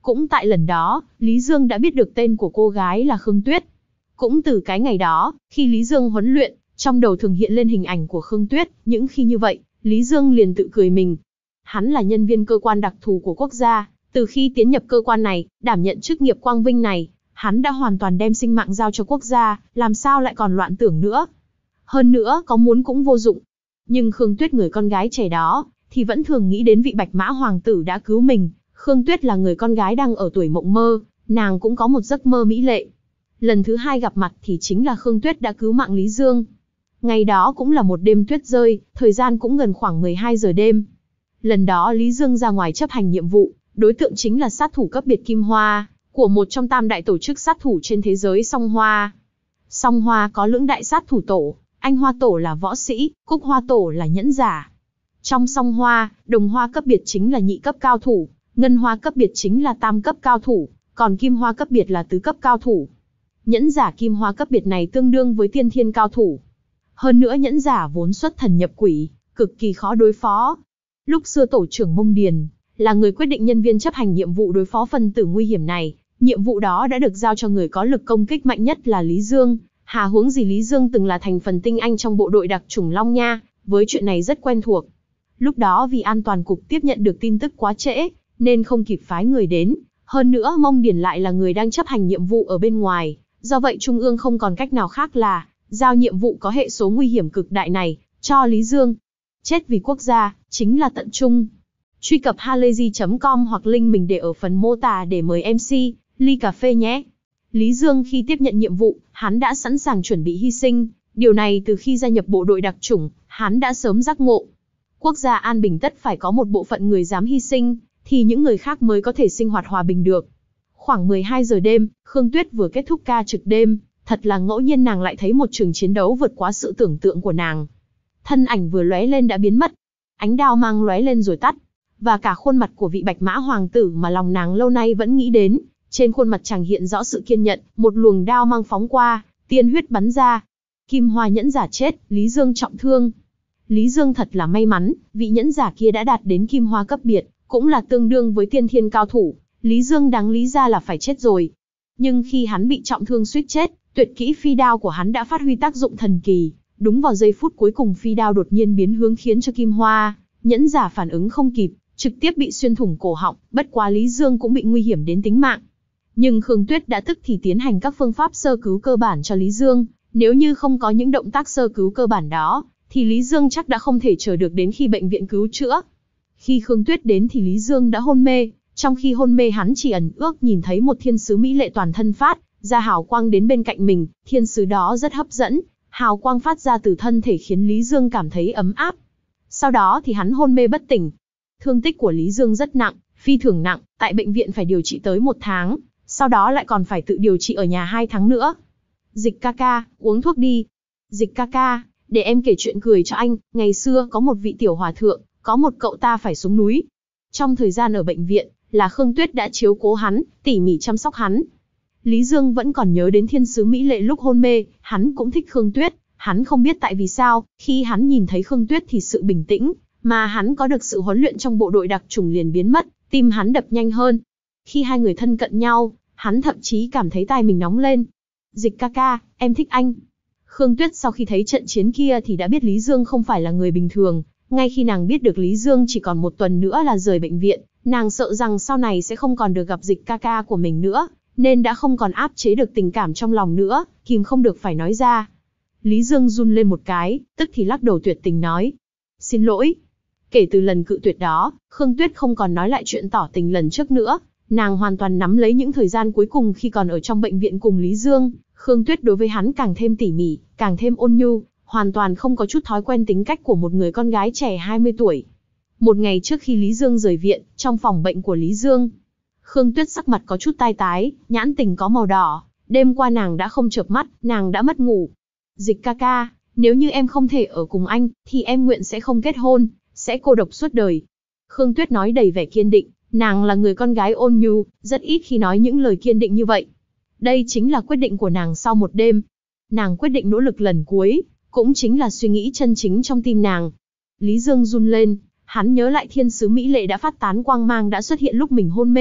Cũng tại lần đó, Lý Dương đã biết được tên của cô gái là Khương Tuyết. Cũng từ cái ngày đó, khi Lý Dương huấn luyện, trong đầu thường hiện lên hình ảnh của Khương Tuyết, những khi như vậy, Lý Dương liền tự cười mình. Hắn là nhân viên cơ quan đặc thù của quốc gia, từ khi tiến nhập cơ quan này, đảm nhận chức nghiệp quang vinh này, hắn đã hoàn toàn đem sinh mạng giao cho quốc gia, làm sao lại còn loạn tưởng nữa. Hơn nữa, có muốn cũng vô dụng. Nhưng Khương Tuyết, người con gái trẻ đó, thì vẫn thường nghĩ đến vị Bạch Mã Hoàng tử đã cứu mình. Khương Tuyết là người con gái đang ở tuổi mộng mơ, nàng cũng có một giấc mơ mỹ lệ. Lần thứ hai gặp mặt thì chính là Khương Tuyết đã cứu mạng Lý Dương. Ngày đó cũng là một đêm tuyết rơi, thời gian cũng gần khoảng mười hai giờ đêm. Lần đó Lý Dương ra ngoài chấp hành nhiệm vụ, đối tượng chính là sát thủ cấp biệt Kim Hoa, của một trong tam đại tổ chức sát thủ trên thế giới Song Hoa. Song Hoa có lưỡng đại sát thủ tổ, Anh Hoa Tổ là võ sĩ, Cúc Hoa Tổ là nhẫn giả. Trong Song Hoa, Đồng Hoa cấp biệt chính là nhị cấp cao thủ, Ngân Hoa cấp biệt chính là tam cấp cao thủ, còn Kim Hoa cấp biệt là tứ cấp cao thủ. Nhẫn giả Kim Hoa cấp biệt này tương đương với tiên thiên cao thủ. Hơn nữa nhẫn giả vốn xuất thần nhập quỷ, cực kỳ khó đối phó. Lúc xưa tổ trưởng Mông Điền là người quyết định nhân viên chấp hành nhiệm vụ đối phó phân tử nguy hiểm này, nhiệm vụ đó đã được giao cho người có lực công kích mạnh nhất là Lý Dương. Hà huống gì Lý Dương từng là thành phần tinh anh trong bộ đội đặc chủng Long Nha, với chuyện này rất quen thuộc. Lúc đó vì an toàn cục tiếp nhận được tin tức quá trễ, nên không kịp phái người đến. Hơn nữa Mông Điền lại là người đang chấp hành nhiệm vụ ở bên ngoài, do vậy Trung ương không còn cách nào khác là giao nhiệm vụ có hệ số nguy hiểm cực đại này cho Lý Dương. Chết vì quốc gia, chính là tận trung. Truy cập halayzi chấm com hoặc link mình để ở phần mô tả để mời em xê, ly cà phê nhé. Lý Dương khi tiếp nhận nhiệm vụ, hắn đã sẵn sàng chuẩn bị hy sinh. Điều này từ khi gia nhập bộ đội đặc chủng, hắn đã sớm giác ngộ. Quốc gia an bình tất phải có một bộ phận người dám hy sinh, thì những người khác mới có thể sinh hoạt hòa bình được. Khoảng mười hai giờ đêm, Khương Tuyết vừa kết thúc ca trực đêm, thật là ngẫu nhiên nàng lại thấy một trường chiến đấu vượt quá sự tưởng tượng của nàng. Thân ảnh vừa lóe lên đã biến mất, ánh đao mang lóe lên rồi tắt, và cả khuôn mặt của vị Bạch Mã Hoàng tử mà lòng nàng lâu nay vẫn nghĩ đến, trên khuôn mặt chàng hiện rõ sự kiên nhẫn, một luồng đao mang phóng qua, tiên huyết bắn ra. Kim Hoa nhẫn giả chết, Lý Dương trọng thương. Lý Dương thật là may mắn, vị nhẫn giả kia đã đạt đến Kim Hoa cấp biệt, cũng là tương đương với tiên thiên cao thủ. Lý Dương đáng lý ra là phải chết rồi. Nhưng khi hắn bị trọng thương suýt chết, tuyệt kỹ phi đao của hắn đã phát huy tác dụng thần kỳ. Đúng vào giây phút cuối cùng phi đao đột nhiên biến hướng khiến cho Kim Hoa nhẫn giả phản ứng không kịp, trực tiếp bị xuyên thủng cổ họng, bất quá Lý Dương cũng bị nguy hiểm đến tính mạng. Nhưng Khương Tuyết đã tức thì tiến hành các phương pháp sơ cứu cơ bản cho Lý Dương, nếu như không có những động tác sơ cứu cơ bản đó, thì Lý Dương chắc đã không thể chờ được đến khi bệnh viện cứu chữa. Khi Khương Tuyết đến thì Lý Dương đã hôn mê, trong khi hôn mê hắn chỉ ẩn ước nhìn thấy một thiên sứ mỹ lệ toàn thân phát ra hào quang đến bên cạnh mình, thiên sứ đó rất hấp dẫn, hào quang phát ra từ thân thể khiến Lý Dương cảm thấy ấm áp. Sau đó thì hắn hôn mê bất tỉnh. Thương tích của Lý Dương rất nặng, phi thường nặng, tại bệnh viện phải điều trị tới một tháng, sau đó lại còn phải tự điều trị ở nhà hai tháng nữa. Dịch ca ca, uống thuốc đi. Dịch ca ca, để em kể chuyện cười cho anh, ngày xưa có một vị tiểu hòa thượng, có một cậu ta phải xuống núi. Trong thời gian ở bệnh viện, là Khương Tuyết đã chiếu cố hắn, tỉ mỉ chăm sóc hắn. Lý Dương vẫn còn nhớ đến thiên sứ mỹ lệ lúc hôn mê, hắn cũng thích Khương Tuyết, hắn không biết tại vì sao, khi hắn nhìn thấy Khương Tuyết thì sự bình tĩnh, mà hắn có được sự huấn luyện trong bộ đội đặc chủng liền biến mất, tim hắn đập nhanh hơn. Khi hai người thân cận nhau, hắn thậm chí cảm thấy tai mình nóng lên. Dịch ca ca, em thích anh. Khương Tuyết sau khi thấy trận chiến kia thì đã biết Lý Dương không phải là người bình thường, ngay khi nàng biết được Lý Dương chỉ còn một tuần nữa là rời bệnh viện, nàng sợ rằng sau này sẽ không còn được gặp Dịch ca ca của mình nữa, nên đã không còn áp chế được tình cảm trong lòng nữa, kìm không được phải nói ra. Lý Dương run lên một cái, tức thì lắc đầu tuyệt tình nói. Xin lỗi. Kể từ lần cự tuyệt đó, Khương Tuyết không còn nói lại chuyện tỏ tình lần trước nữa, nàng hoàn toàn nắm lấy những thời gian cuối cùng khi còn ở trong bệnh viện cùng Lý Dương. Khương Tuyết đối với hắn càng thêm tỉ mỉ, càng thêm ôn nhu, hoàn toàn không có chút thói quen tính cách của một người con gái trẻ hai mươi tuổi. Một ngày trước khi Lý Dương rời viện, trong phòng bệnh của Lý Dương, Khương Tuyết sắc mặt có chút tai tái, nhãn tình có màu đỏ, đêm qua nàng đã không chợp mắt, nàng đã mất ngủ. Dịch ca ca, nếu như em không thể ở cùng anh, thì em nguyện sẽ không kết hôn, sẽ cô độc suốt đời. Khương Tuyết nói đầy vẻ kiên định, nàng là người con gái ôn nhu, rất ít khi nói những lời kiên định như vậy. Đây chính là quyết định của nàng sau một đêm. Nàng quyết định nỗ lực lần cuối, cũng chính là suy nghĩ chân chính trong tim nàng. Lý Dương run lên, hắn nhớ lại thiên sứ mỹ lệ đã phát tán quang mang đã xuất hiện lúc mình hôn mê,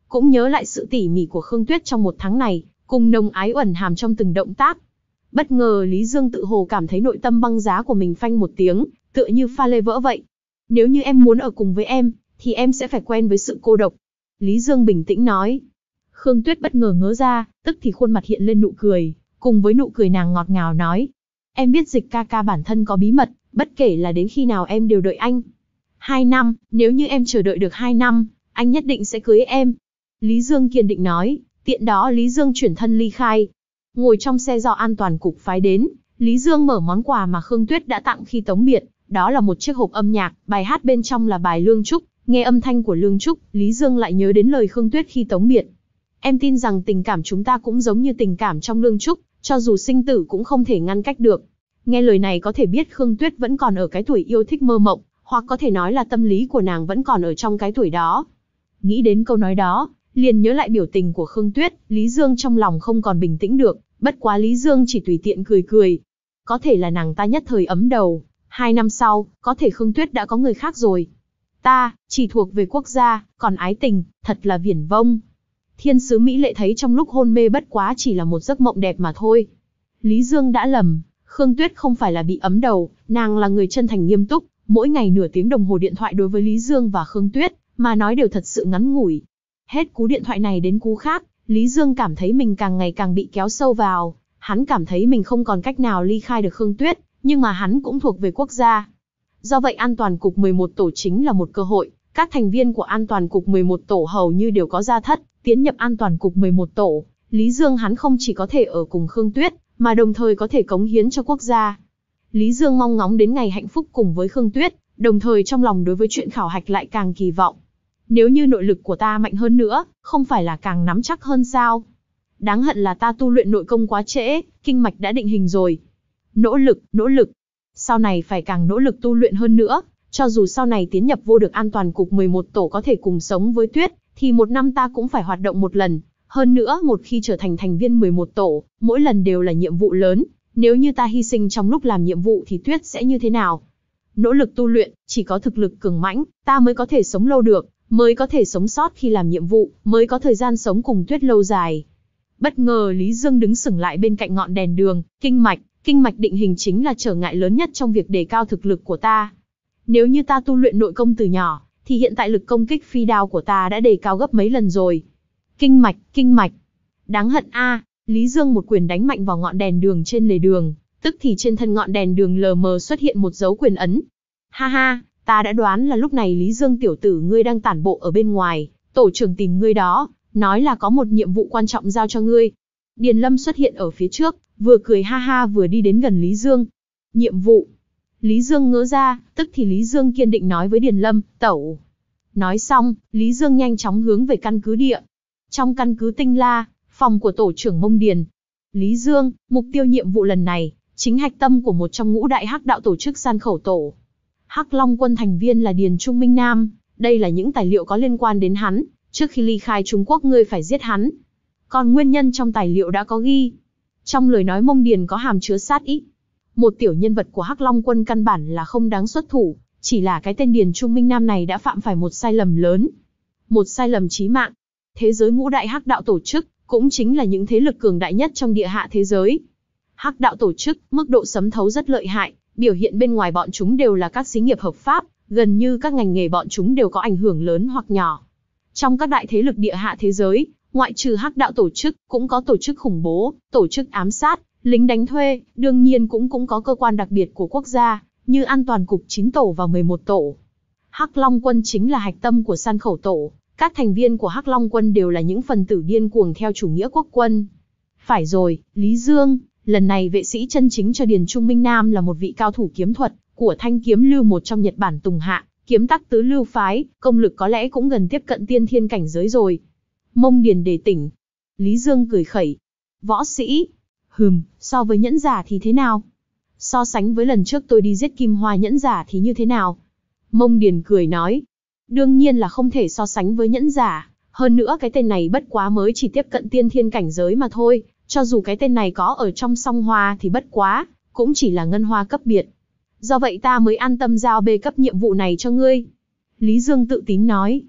cũng nhớ lại sự tỉ mỉ của Khương Tuyết trong một tháng này, cùng nồng ái uẩn hàm trong từng động tác. Bất ngờ Lý Dương tự hồ cảm thấy nội tâm băng giá của mình phanh một tiếng, tựa như pha lê vỡ vậy. Nếu như em muốn ở cùng với em, thì em sẽ phải quen với sự cô độc. Lý Dương bình tĩnh nói. Khương Tuyết bất ngờ ngớ ra, tức thì khuôn mặt hiện lên nụ cười, cùng với nụ cười nàng ngọt ngào nói. Em biết Dịch ca ca bản thân có bí mật, bất kể là đến khi nào em đều đợi anh. Hai năm, nếu như em chờ đợi được hai năm, anh nhất định sẽ cưới em. Lý Dương kiên định nói, tiện đó Lý Dương chuyển thân ly khai. Ngồi trong xe do an toàn cục phái đến, Lý Dương mở món quà mà Khương Tuyết đã tặng khi tống biệt, đó là một chiếc hộp âm nhạc, bài hát bên trong là bài Lương Trúc. Nghe âm thanh của Lương Trúc, Lý Dương lại nhớ đến lời Khương Tuyết khi tống biệt. Em tin rằng tình cảm chúng ta cũng giống như tình cảm trong Lương Trúc, cho dù sinh tử cũng không thể ngăn cách được. Nghe lời này có thể biết Khương Tuyết vẫn còn ở cái tuổi yêu thích mơ mộng, hoặc có thể nói là tâm lý của nàng vẫn còn ở trong cái tuổi đó. Nghĩ đến câu nói đó, liền nhớ lại biểu tình của Khương Tuyết, Lý Dương trong lòng không còn bình tĩnh được, bất quá Lý Dương chỉ tùy tiện cười cười. Có thể là nàng ta nhất thời ấm đầu, hai năm sau, có thể Khương Tuyết đã có người khác rồi. Ta, chỉ thuộc về quốc gia, còn ái tình, thật là viển vông. Thiên sứ Mỹ Lệ thấy trong lúc hôn mê bất quá chỉ là một giấc mộng đẹp mà thôi. Lý Dương đã lầm, Khương Tuyết không phải là bị ấm đầu, nàng là người chân thành nghiêm túc, mỗi ngày nửa tiếng đồng hồ điện thoại đối với Lý Dương và Khương Tuyết, mà nói đều thật sự ngắn ngủi. Hết cú điện thoại này đến cú khác, Lý Dương cảm thấy mình càng ngày càng bị kéo sâu vào, hắn cảm thấy mình không còn cách nào ly khai được Khương Tuyết, nhưng mà hắn cũng thuộc về quốc gia. Do vậy an toàn cục mười một tổ chính là một cơ hội, các thành viên của an toàn cục mười một tổ hầu như đều có gia thất, tiến nhập an toàn cục mười một tổ, Lý Dương hắn không chỉ có thể ở cùng Khương Tuyết, mà đồng thời có thể cống hiến cho quốc gia. Lý Dương mong ngóng đến ngày hạnh phúc cùng với Khương Tuyết, đồng thời trong lòng đối với chuyện khảo hạch lại càng kỳ vọng. Nếu như nội lực của ta mạnh hơn nữa, không phải là càng nắm chắc hơn sao? Đáng hận là ta tu luyện nội công quá trễ, kinh mạch đã định hình rồi. Nỗ lực, nỗ lực. Sau này phải càng nỗ lực tu luyện hơn nữa, cho dù sau này tiến nhập vô được an toàn cục mười một tổ có thể cùng sống với Tuyết, thì một năm ta cũng phải hoạt động một lần. Hơn nữa, một khi trở thành thành viên mười một tổ, mỗi lần đều là nhiệm vụ lớn. Nếu như ta hy sinh trong lúc làm nhiệm vụ thì Tuyết sẽ như thế nào? Nỗ lực tu luyện, chỉ có thực lực cường mãnh, ta mới có thể sống lâu được, mới có thể sống sót khi làm nhiệm vụ, mới có thời gian sống cùng Tuyết lâu dài. Bất ngờ Lý Dương đứng sững lại bên cạnh ngọn đèn đường, kinh mạch, kinh mạch định hình chính là trở ngại lớn nhất trong việc đề cao thực lực của ta. Nếu như ta tu luyện nội công từ nhỏ, thì hiện tại lực công kích phi đao của ta đã đề cao gấp mấy lần rồi. Kinh mạch, kinh mạch. Đáng hận a, Lý Dương một quyền đánh mạnh vào ngọn đèn đường trên lề đường, tức thì trên thân ngọn đèn đường lờ mờ xuất hiện một dấu quyền ấn. Ha ha, ta đã đoán là lúc này Lý Dương tiểu tử ngươi đang tản bộ ở bên ngoài, tổ trưởng tìm ngươi đó, nói là có một nhiệm vụ quan trọng giao cho ngươi. Điền Lâm xuất hiện ở phía trước, vừa cười ha ha vừa đi đến gần Lý Dương. Nhiệm vụ. Lý Dương ngỡ ra, tức thì Lý Dương kiên định nói với Điền Lâm, tẩu. Nói xong, Lý Dương nhanh chóng hướng về căn cứ địa. Trong căn cứ Tinh La, phòng của tổ trưởng Mông Điền. Lý Dương, mục tiêu nhiệm vụ lần này, chính hạch tâm của một trong ngũ đại hắc đạo tổ chức San Khẩu Tổ. Hắc Long Quân thành viên là Điền Trung Minh Nam, đây là những tài liệu có liên quan đến hắn, trước khi ly khai Trung Quốc ngươi phải giết hắn. Còn nguyên nhân trong tài liệu đã có ghi. Trong lời nói Mông Điền có hàm chứa sát ý. Một tiểu nhân vật của Hắc Long Quân căn bản là không đáng xuất thủ, chỉ là cái tên Điền Trung Minh Nam này đã phạm phải một sai lầm lớn. Một sai lầm chí mạng. Thế giới ngũ đại hắc đạo tổ chức, cũng chính là những thế lực cường đại nhất trong địa hạ thế giới. Hắc đạo tổ chức, mức độ sấm thấu rất lợi hại, biểu hiện bên ngoài bọn chúng đều là các xí nghiệp hợp pháp, gần như các ngành nghề bọn chúng đều có ảnh hưởng lớn hoặc nhỏ. Trong các đại thế lực địa hạ thế giới, ngoại trừ hắc đạo tổ chức, cũng có tổ chức khủng bố, tổ chức ám sát, lính đánh thuê, đương nhiên cũng cũng có cơ quan đặc biệt của quốc gia, như an toàn cục chín tổ và mười một tổ. Hắc Long Quân chính là hạch tâm của San Khẩu Tổ, các thành viên của Hắc Long Quân đều là những phần tử điên cuồng theo chủ nghĩa quốc quân. Phải rồi, Lý Dương, lần này vệ sĩ chân chính cho Điền Trung Minh Nam là một vị cao thủ kiếm thuật của Thanh Kiếm Lưu, một trong Nhật Bản Tùng Hạ, kiếm tắc tứ lưu phái, công lực có lẽ cũng gần tiếp cận tiên thiên cảnh giới rồi. Mông Điền đề tỉnh. Lý Dương cười khẩy. Võ sĩ. Hừm, so với nhẫn giả thì thế nào? So sánh với lần trước tôi đi giết Kim Hoa nhẫn giả thì như thế nào? Mông Điền cười nói. Đương nhiên là không thể so sánh với nhẫn giả. Hơn nữa cái tên này bất quá mới chỉ tiếp cận tiên thiên cảnh giới mà thôi. Cho dù cái tên này có ở trong song hoa thì bất quá, cũng chỉ là ngân hoa cấp biệt. Do vậy ta mới an tâm giao B cấp nhiệm vụ này cho ngươi. Lý Dương tự tín nói.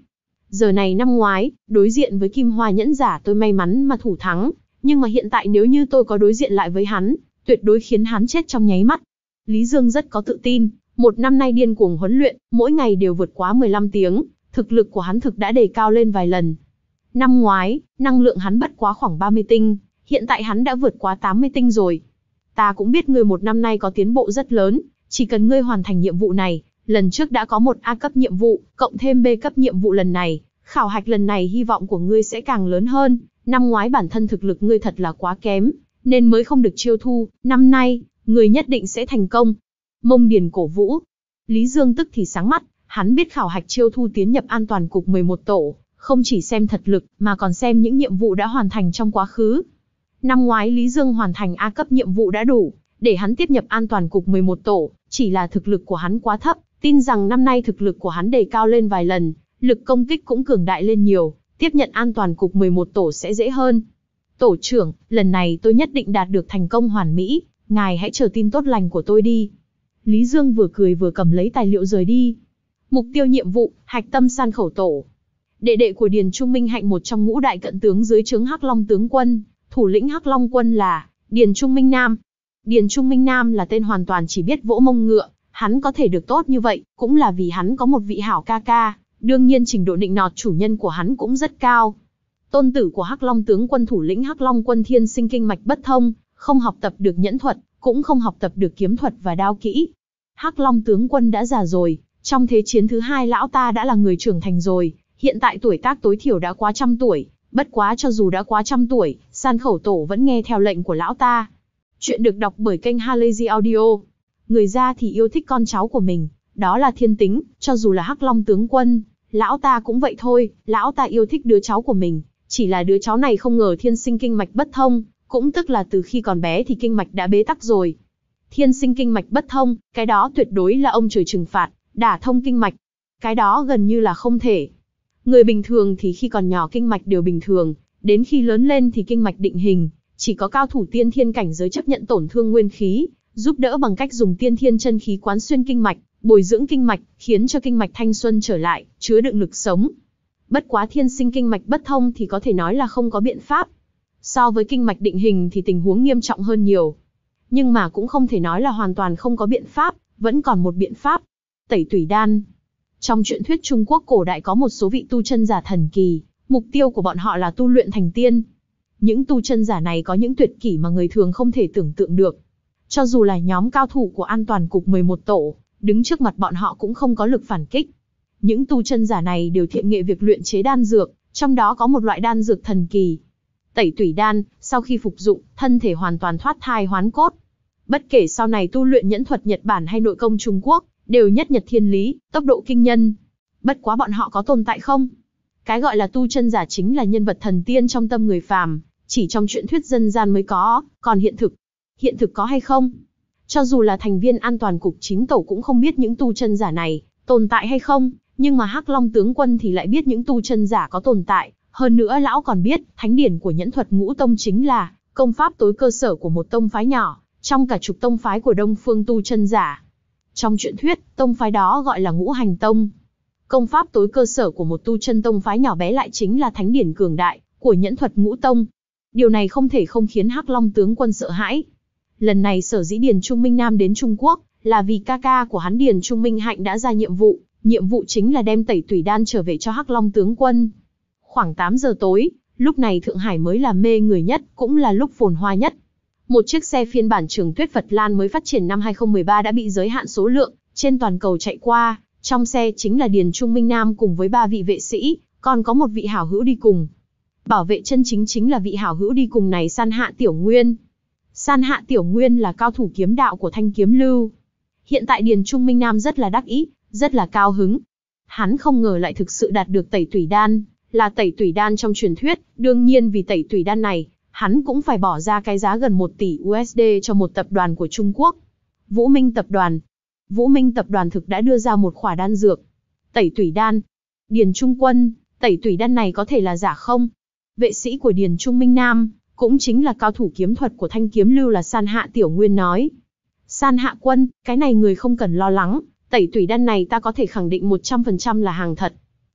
Giờ này năm ngoái, đối diện với Kim Hoa nhẫn giả tôi may mắn mà thủ thắng, nhưng mà hiện tại nếu như tôi có đối diện lại với hắn, tuyệt đối khiến hắn chết trong nháy mắt. Lý Dương rất có tự tin, một năm nay điên cuồng huấn luyện, mỗi ngày đều vượt quá mười lăm tiếng, thực lực của hắn thực đã đề cao lên vài lần. Năm ngoái, năng lượng hắn bất quá khoảng ba mươi tinh, hiện tại hắn đã vượt quá tám mươi tinh rồi. Ta cũng biết ngươi một năm nay có tiến bộ rất lớn, chỉ cần ngươi hoàn thành nhiệm vụ này, lần trước đã có một A cấp nhiệm vụ, cộng thêm B cấp nhiệm vụ lần này, khảo hạch lần này hy vọng của ngươi sẽ càng lớn hơn. Năm ngoái bản thân thực lực ngươi thật là quá kém, nên mới không được chiêu thu, năm nay, ngươi nhất định sẽ thành công. Mông Điền cổ vũ. Lý Dương tức thì sáng mắt, hắn biết khảo hạch chiêu thu tiến nhập an toàn cục mười một tổ, không chỉ xem thật lực, mà còn xem những nhiệm vụ đã hoàn thành trong quá khứ. Năm ngoái Lý Dương hoàn thành A cấp nhiệm vụ đã đủ, để hắn tiếp nhập an toàn cục mười một tổ, chỉ là thực lực của hắn quá thấp, tin rằng năm nay thực lực của hắn đề cao lên vài lần, lực công kích cũng cường đại lên nhiều, tiếp nhận an toàn cục mười một tổ sẽ dễ hơn. Tổ trưởng, lần này tôi nhất định đạt được thành công hoàn mỹ, ngài hãy chờ tin tốt lành của tôi đi. Lý Dương vừa cười vừa cầm lấy tài liệu rời đi. Mục tiêu nhiệm vụ, hạch tâm san khẩu tổ. Đệ đệ của Điền Trung Minh Hạnh một trong ngũ đại cận tướng dưới trướng Hắc Long tướng quân, thủ lĩnh Hắc Long quân là Điền Trung Minh Nam. Điền Trung Minh Nam là tên hoàn toàn chỉ biết vỗ mông ngựa, hắn có thể được tốt như vậy, cũng là vì hắn có một vị hảo ca ca, đương nhiên trình độ nịnh nọt chủ nhân của hắn cũng rất cao. Tôn tử của Hắc Long tướng quân thủ lĩnh Hắc Long quân thiên sinh kinh mạch bất thông, không học tập được nhẫn thuật, cũng không học tập được kiếm thuật và đao kỹ. Hắc Long tướng quân đã già rồi, trong thế chiến thứ hai lão ta đã là người trưởng thành rồi, hiện tại tuổi tác tối thiểu đã quá trăm tuổi, bất quá cho dù đã quá trăm tuổi, san khẩu tổ vẫn nghe theo lệnh của lão ta. Chuyện được đọc bởi kênh Halazy Audio. Người ra thì yêu thích con cháu của mình, đó là thiên tính, cho dù là Hắc Long tướng quân, lão ta cũng vậy thôi, lão ta yêu thích đứa cháu của mình, chỉ là đứa cháu này không ngờ thiên sinh kinh mạch bất thông, cũng tức là từ khi còn bé thì kinh mạch đã bế tắc rồi. Thiên sinh kinh mạch bất thông, cái đó tuyệt đối là ông trời trừng phạt, đả thông kinh mạch. Cái đó gần như là không thể. Người bình thường thì khi còn nhỏ kinh mạch đều bình thường, đến khi lớn lên thì kinh mạch định hình, chỉ có cao thủ tiên thiên cảnh giới chấp nhận tổn thương nguyên khí, giúp đỡ bằng cách dùng tiên thiên chân khí quán xuyên kinh mạch, bồi dưỡng kinh mạch, khiến cho kinh mạch thanh xuân trở lại, chứa đựng lực sống. Bất quá thiên sinh kinh mạch bất thông thì có thể nói là không có biện pháp. So với kinh mạch định hình thì tình huống nghiêm trọng hơn nhiều. Nhưng mà cũng không thể nói là hoàn toàn không có biện pháp, vẫn còn một biện pháp. Tẩy tủy đan. Trong truyện thuyết Trung Quốc cổ đại có một số vị tu chân giả thần kỳ, mục tiêu của bọn họ là tu luyện thành tiên. Những tu chân giả này có những tuyệt kỹ mà người thường không thể tưởng tượng được. Cho dù là nhóm cao thủ của an toàn cục mười một tổ, đứng trước mặt bọn họ cũng không có lực phản kích. Những tu chân giả này đều thiện nghệ việc luyện chế đan dược, trong đó có một loại đan dược thần kỳ. Tẩy tủy đan, sau khi phục dụng, thân thể hoàn toàn thoát thai hoán cốt. Bất kể sau này tu luyện nhẫn thuật Nhật Bản hay nội công Trung Quốc, đều nhất nhật thiên lý, tốc độ kinh nhân. Bất quá bọn họ có tồn tại không? Cái gọi là tu chân giả chính là nhân vật thần tiên trong tâm người phàm, chỉ trong truyện thuyết dân gian mới có, còn hiện thực, hiện thực có hay không? Cho dù là thành viên an toàn cục chín tổ cũng không biết những tu chân giả này tồn tại hay không, nhưng mà Hắc Long tướng quân thì lại biết những tu chân giả có tồn tại, hơn nữa lão còn biết, thánh điển của nhẫn thuật ngũ tông chính là công pháp tối cơ sở của một tông phái nhỏ, trong cả chục tông phái của Đông Phương tu chân giả. Trong truyện thuyết, tông phái đó gọi là Ngũ Hành Tông. Công pháp tối cơ sở của một tu chân tông phái nhỏ bé lại chính là thánh điển cường đại của nhẫn thuật ngũ tông. Điều này không thể không khiến Hắc Long tướng quân sợ hãi. Lần này sở dĩ Điền Trung Minh Nam đến Trung Quốc, là vì ca ca của hắn Điền Trung Minh Hạnh đã ra nhiệm vụ, nhiệm vụ chính là đem tẩy tủy đan trở về cho Hắc Long tướng quân. Khoảng tám giờ tối, lúc này Thượng Hải mới là mê người nhất, cũng là lúc phồn hoa nhất. Một chiếc xe phiên bản Trường Tuyết Phật Lan mới phát triển năm hai không một ba đã bị giới hạn số lượng, trên toàn cầu chạy qua, trong xe chính là Điền Trung Minh Nam cùng với ba vị vệ sĩ, còn có một vị hảo hữu đi cùng. Bảo vệ chân chính chính là vị hảo hữu đi cùng này San Hạ Tiểu Nguyên. San Hạ Tiểu Nguyên là cao thủ kiếm đạo của Thanh Kiếm Lưu. Hiện tại Điền Trung Minh Nam rất là đắc ý, rất là cao hứng. Hắn không ngờ lại thực sự đạt được tẩy tủy đan, là tẩy tủy đan trong truyền thuyết, đương nhiên vì tẩy tủy đan này, hắn cũng phải bỏ ra cái giá gần một tỷ u ét đê cho một tập đoàn của Trung Quốc. Vũ Minh Tập đoàn. Vũ Minh Tập đoàn thực đã đưa ra một khỏa đan dược. Tẩy tủy đan. Điền Trung Quân, tẩy tủy đan này có thể là giả không? Vệ sĩ của Điền Trung Minh Nam, cũng chính là cao thủ kiếm thuật của Thanh Kiếm Lưu là San Hạ Tiểu Nguyên nói. San Hạ Quân, cái này người không cần lo lắng, tẩy tủy đan này ta có thể khẳng định một trăm phần trăm là hàng thật.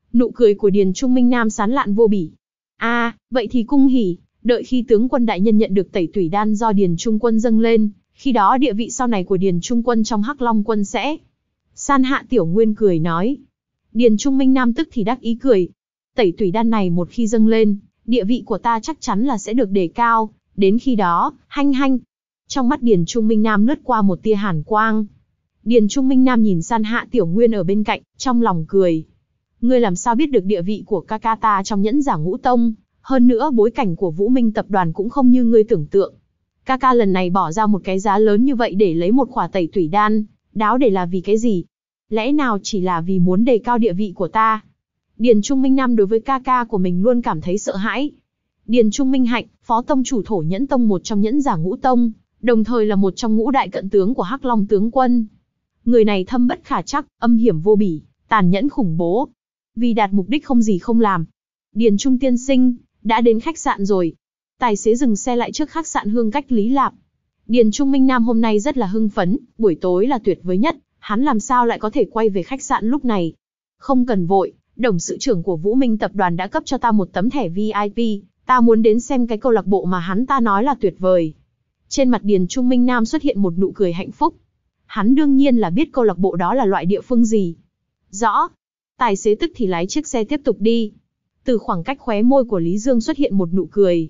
Nụ cười của Điền Trung Minh Nam sán lạn vô bỉ. A, à, vậy thì cung hỉ, đợi khi tướng quân đại nhân nhận được tẩy tủy đan do Điền Trung quân dâng lên, khi đó địa vị sau này của Điền Trung quân trong Hắc Long quân sẽ... San Hạ Tiểu Nguyên cười nói. Điền Trung Minh Nam tức thì đắc ý cười. Tẩy tủy đan này một khi dâng lên, địa vị của ta chắc chắn là sẽ được đề cao, đến khi đó, hanh hanh. Trong mắt Điền Trung Minh Nam lướt qua một tia hàn quang. Điền Trung Minh Nam nhìn San Hạ Tiểu Nguyên ở bên cạnh, trong lòng cười. Ngươi làm sao biết được địa vị của ca ca ta trong Nhẫn Giả Ngũ Tông, hơn nữa bối cảnh của Vũ Minh tập đoàn cũng không như ngươi tưởng tượng. Ca ca lần này bỏ ra một cái giá lớn như vậy để lấy một khỏa tẩy tủy đan, đáo để là vì cái gì? Lẽ nào chỉ là vì muốn đề cao địa vị của ta? Điền Trung Minh Nam đối với ca ca của mình luôn cảm thấy sợ hãi. Điền Trung Minh Hạnh, phó tông chủ Thổ Nhẫn Tông, một trong Nhẫn Giả Ngũ Tông, đồng thời là một trong ngũ đại cận tướng của Hắc Long tướng quân. Người này thâm bất khả trắc, âm hiểm vô bỉ, tàn nhẫn khủng bố. Vì đạt mục đích không gì không làm. Điền Trung tiên sinh, đã đến khách sạn rồi. Tài xế dừng xe lại trước khách sạn Hương Cách Lý Lạp. Điền Trung Minh Nam hôm nay rất là hưng phấn, buổi tối là tuyệt vời nhất, hắn làm sao lại có thể quay về khách sạn lúc này. Không cần vội, đồng sự trưởng của Vũ Minh tập đoàn đã cấp cho ta một tấm thẻ vi ai pi, ta muốn đến xem cái câu lạc bộ mà hắn ta nói là tuyệt vời. Trên mặt Điền Trung Minh Nam xuất hiện một nụ cười hạnh phúc. Hắn đương nhiên là biết câu lạc bộ đó là loại địa phương gì. Rõ. Tài xế tức thì lái chiếc xe tiếp tục đi. Từ khoảng cách khóe môi của Lý Dương xuất hiện một nụ cười.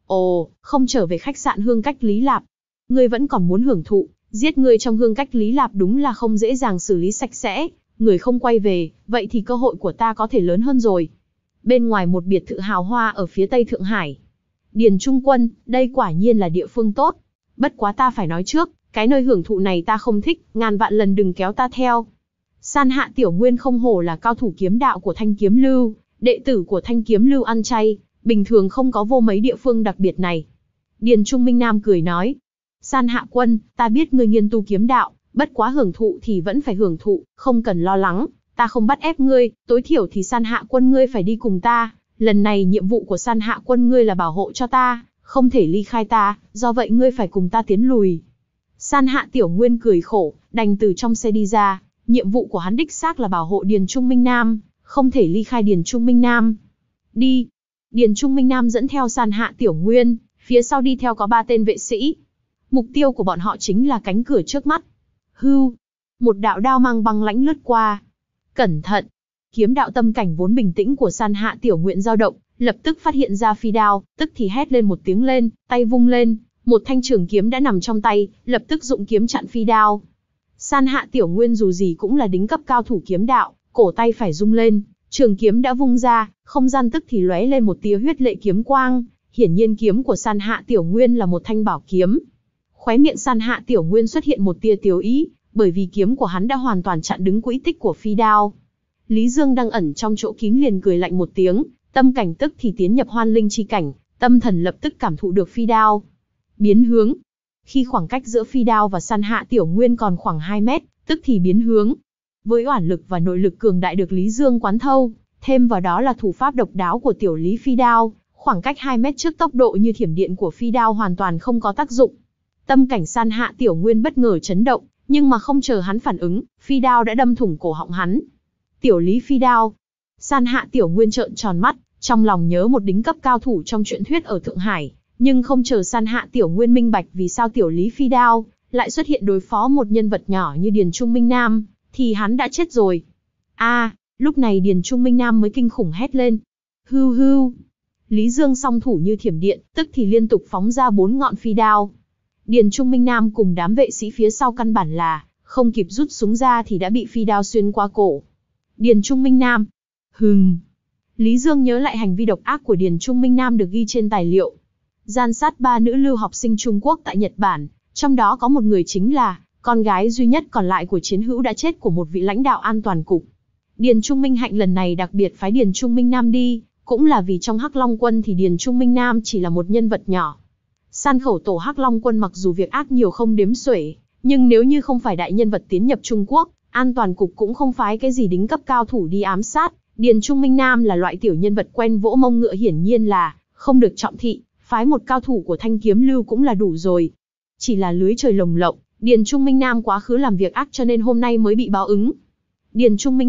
Ồ, không trở về khách sạn Hương Cách Lý Lạp. Ngươi vẫn còn muốn hưởng thụ, giết ngươi trong Hương Cách Lý Lạp đúng là không dễ dàng xử lý sạch sẽ. Người không quay về, vậy thì cơ hội của ta có thể lớn hơn rồi. Bên ngoài một biệt thự hào hoa ở phía tây Thượng Hải. Điền Trung quân, đây quả nhiên là địa phương tốt. Bất quá ta phải nói trước, cái nơi hưởng thụ này ta không thích, ngàn vạn lần đừng kéo ta theo. San Hạ Tiểu Nguyên không hổ là cao thủ kiếm đạo của Thanh Kiếm Lưu, đệ tử của Thanh Kiếm Lưu ăn chay, bình thường không có vô mấy địa phương đặc biệt này. Điền Trung Minh Nam cười nói. San Hạ quân, ta biết ngươi nghiên tu kiếm đạo, bất quá hưởng thụ thì vẫn phải hưởng thụ, không cần lo lắng, ta không bắt ép ngươi, tối thiểu thì San Hạ quân ngươi phải đi cùng ta. Lần này nhiệm vụ của San Hạ quân ngươi là bảo hộ cho ta, không thể ly khai ta, do vậy ngươi phải cùng ta tiến lùi. San Hạ Tiểu Nguyên cười khổ, đành từ trong xe đi ra, nhiệm vụ của hắn đích xác là bảo hộ Điền Trung Minh Nam, không thể ly khai Điền Trung Minh Nam. Đi. Điền Trung Minh Nam dẫn theo San Hạ Tiểu Nguyên, phía sau đi theo có ba tên vệ sĩ. Mục tiêu của bọn họ chính là cánh cửa trước mắt. Hưu. Một đạo đao mang băng lãnh lướt qua. Cẩn thận. Kiếm đạo tâm cảnh vốn bình tĩnh của San Hạ Tiểu Nguyện dao động, lập tức phát hiện ra phi đao, tức thì hét lên một tiếng lên, tay vung lên, một thanh trường kiếm đã nằm trong tay, lập tức dụng kiếm chặn phi đao. San Hạ Tiểu Nguyên dù gì cũng là đỉnh cấp cao thủ kiếm đạo, cổ tay phải rung lên, trường kiếm đã vung ra, không gian tức thì lóe lên một tia huyết lệ kiếm quang, hiển nhiên kiếm của San Hạ Tiểu Nguyên là một thanh bảo kiếm. Khóe miệng San Hạ Tiểu Nguyên xuất hiện một tia tiếu ý, bởi vì kiếm của hắn đã hoàn toàn chặn đứng quỹ tích của phi đao. Lý Dương đang ẩn trong chỗ kín liền cười lạnh một tiếng, tâm cảnh tức thì tiến nhập hoan linh chi cảnh, tâm thần lập tức cảm thụ được phi đao. Biến hướng. Khi khoảng cách giữa phi đao và San Hạ Tiểu Nguyên còn khoảng hai mét, tức thì biến hướng. Với oản lực và nội lực cường đại được Lý Dương quán thâu, thêm vào đó là thủ pháp độc đáo của Tiểu Lý phi đao, khoảng cách hai mét trước tốc độ như thiểm điện của phi đao hoàn toàn không có tác dụng. Tâm cảnh San Hạ Tiểu Nguyên bất ngờ chấn động, nhưng mà không chờ hắn phản ứng, phi đao đã đâm thủng cổ họng hắn. Tiểu Lý phi đao. San Hạ Tiểu Nguyên trợn tròn mắt, trong lòng nhớ một đỉnh cấp cao thủ trong truyện thuyết ở Thượng Hải, nhưng không chờ San Hạ Tiểu Nguyên minh bạch vì sao Tiểu Lý phi đao lại xuất hiện đối phó một nhân vật nhỏ như Điền Trung Minh Nam, thì hắn đã chết rồi. A, à, lúc này Điền Trung Minh Nam mới kinh khủng hét lên. Hưu hưu. Lý Dương song thủ như thiểm điện, tức thì liên tục phóng ra bốn ngọn phi đao. Điền Trung Minh Nam cùng đám vệ sĩ phía sau căn bản là không kịp rút súng ra thì đã bị phi đao xuyên qua cổ. Điền Trung Minh Nam. Hừm. Lý Dương nhớ lại hành vi độc ác của Điền Trung Minh Nam được ghi trên tài liệu. Gian sát ba nữ lưu học sinh Trung Quốc tại Nhật Bản, trong đó có một người chính là con gái duy nhất còn lại của chiến hữu đã chết của một vị lãnh đạo an toàn cục. Điền Trung Minh Hạnh lần này đặc biệt phái Điền Trung Minh Nam đi, cũng là vì trong Hắc Long quân thì Điền Trung Minh Nam chỉ là một nhân vật nhỏ. San khẩu tổ Hắc Long quân mặc dù việc ác nhiều không đếm xuể, nhưng nếu như không phải đại nhân vật tiến nhập Trung Quốc, an toàn cục cũng không phái cái gì đính cấp cao thủ đi ám sát. Điền Trung Minh Nam là loại tiểu nhân vật quen vỗ mông ngựa, hiển nhiên là không được trọng thị, phái một cao thủ của Thanh Kiếm Lưu cũng là đủ rồi. Chỉ là lưới trời lồng lộng, Điền Trung Minh Nam quá khứ làm việc ác cho nên hôm nay mới bị báo ứng. Điền Trung Minh Hạnh,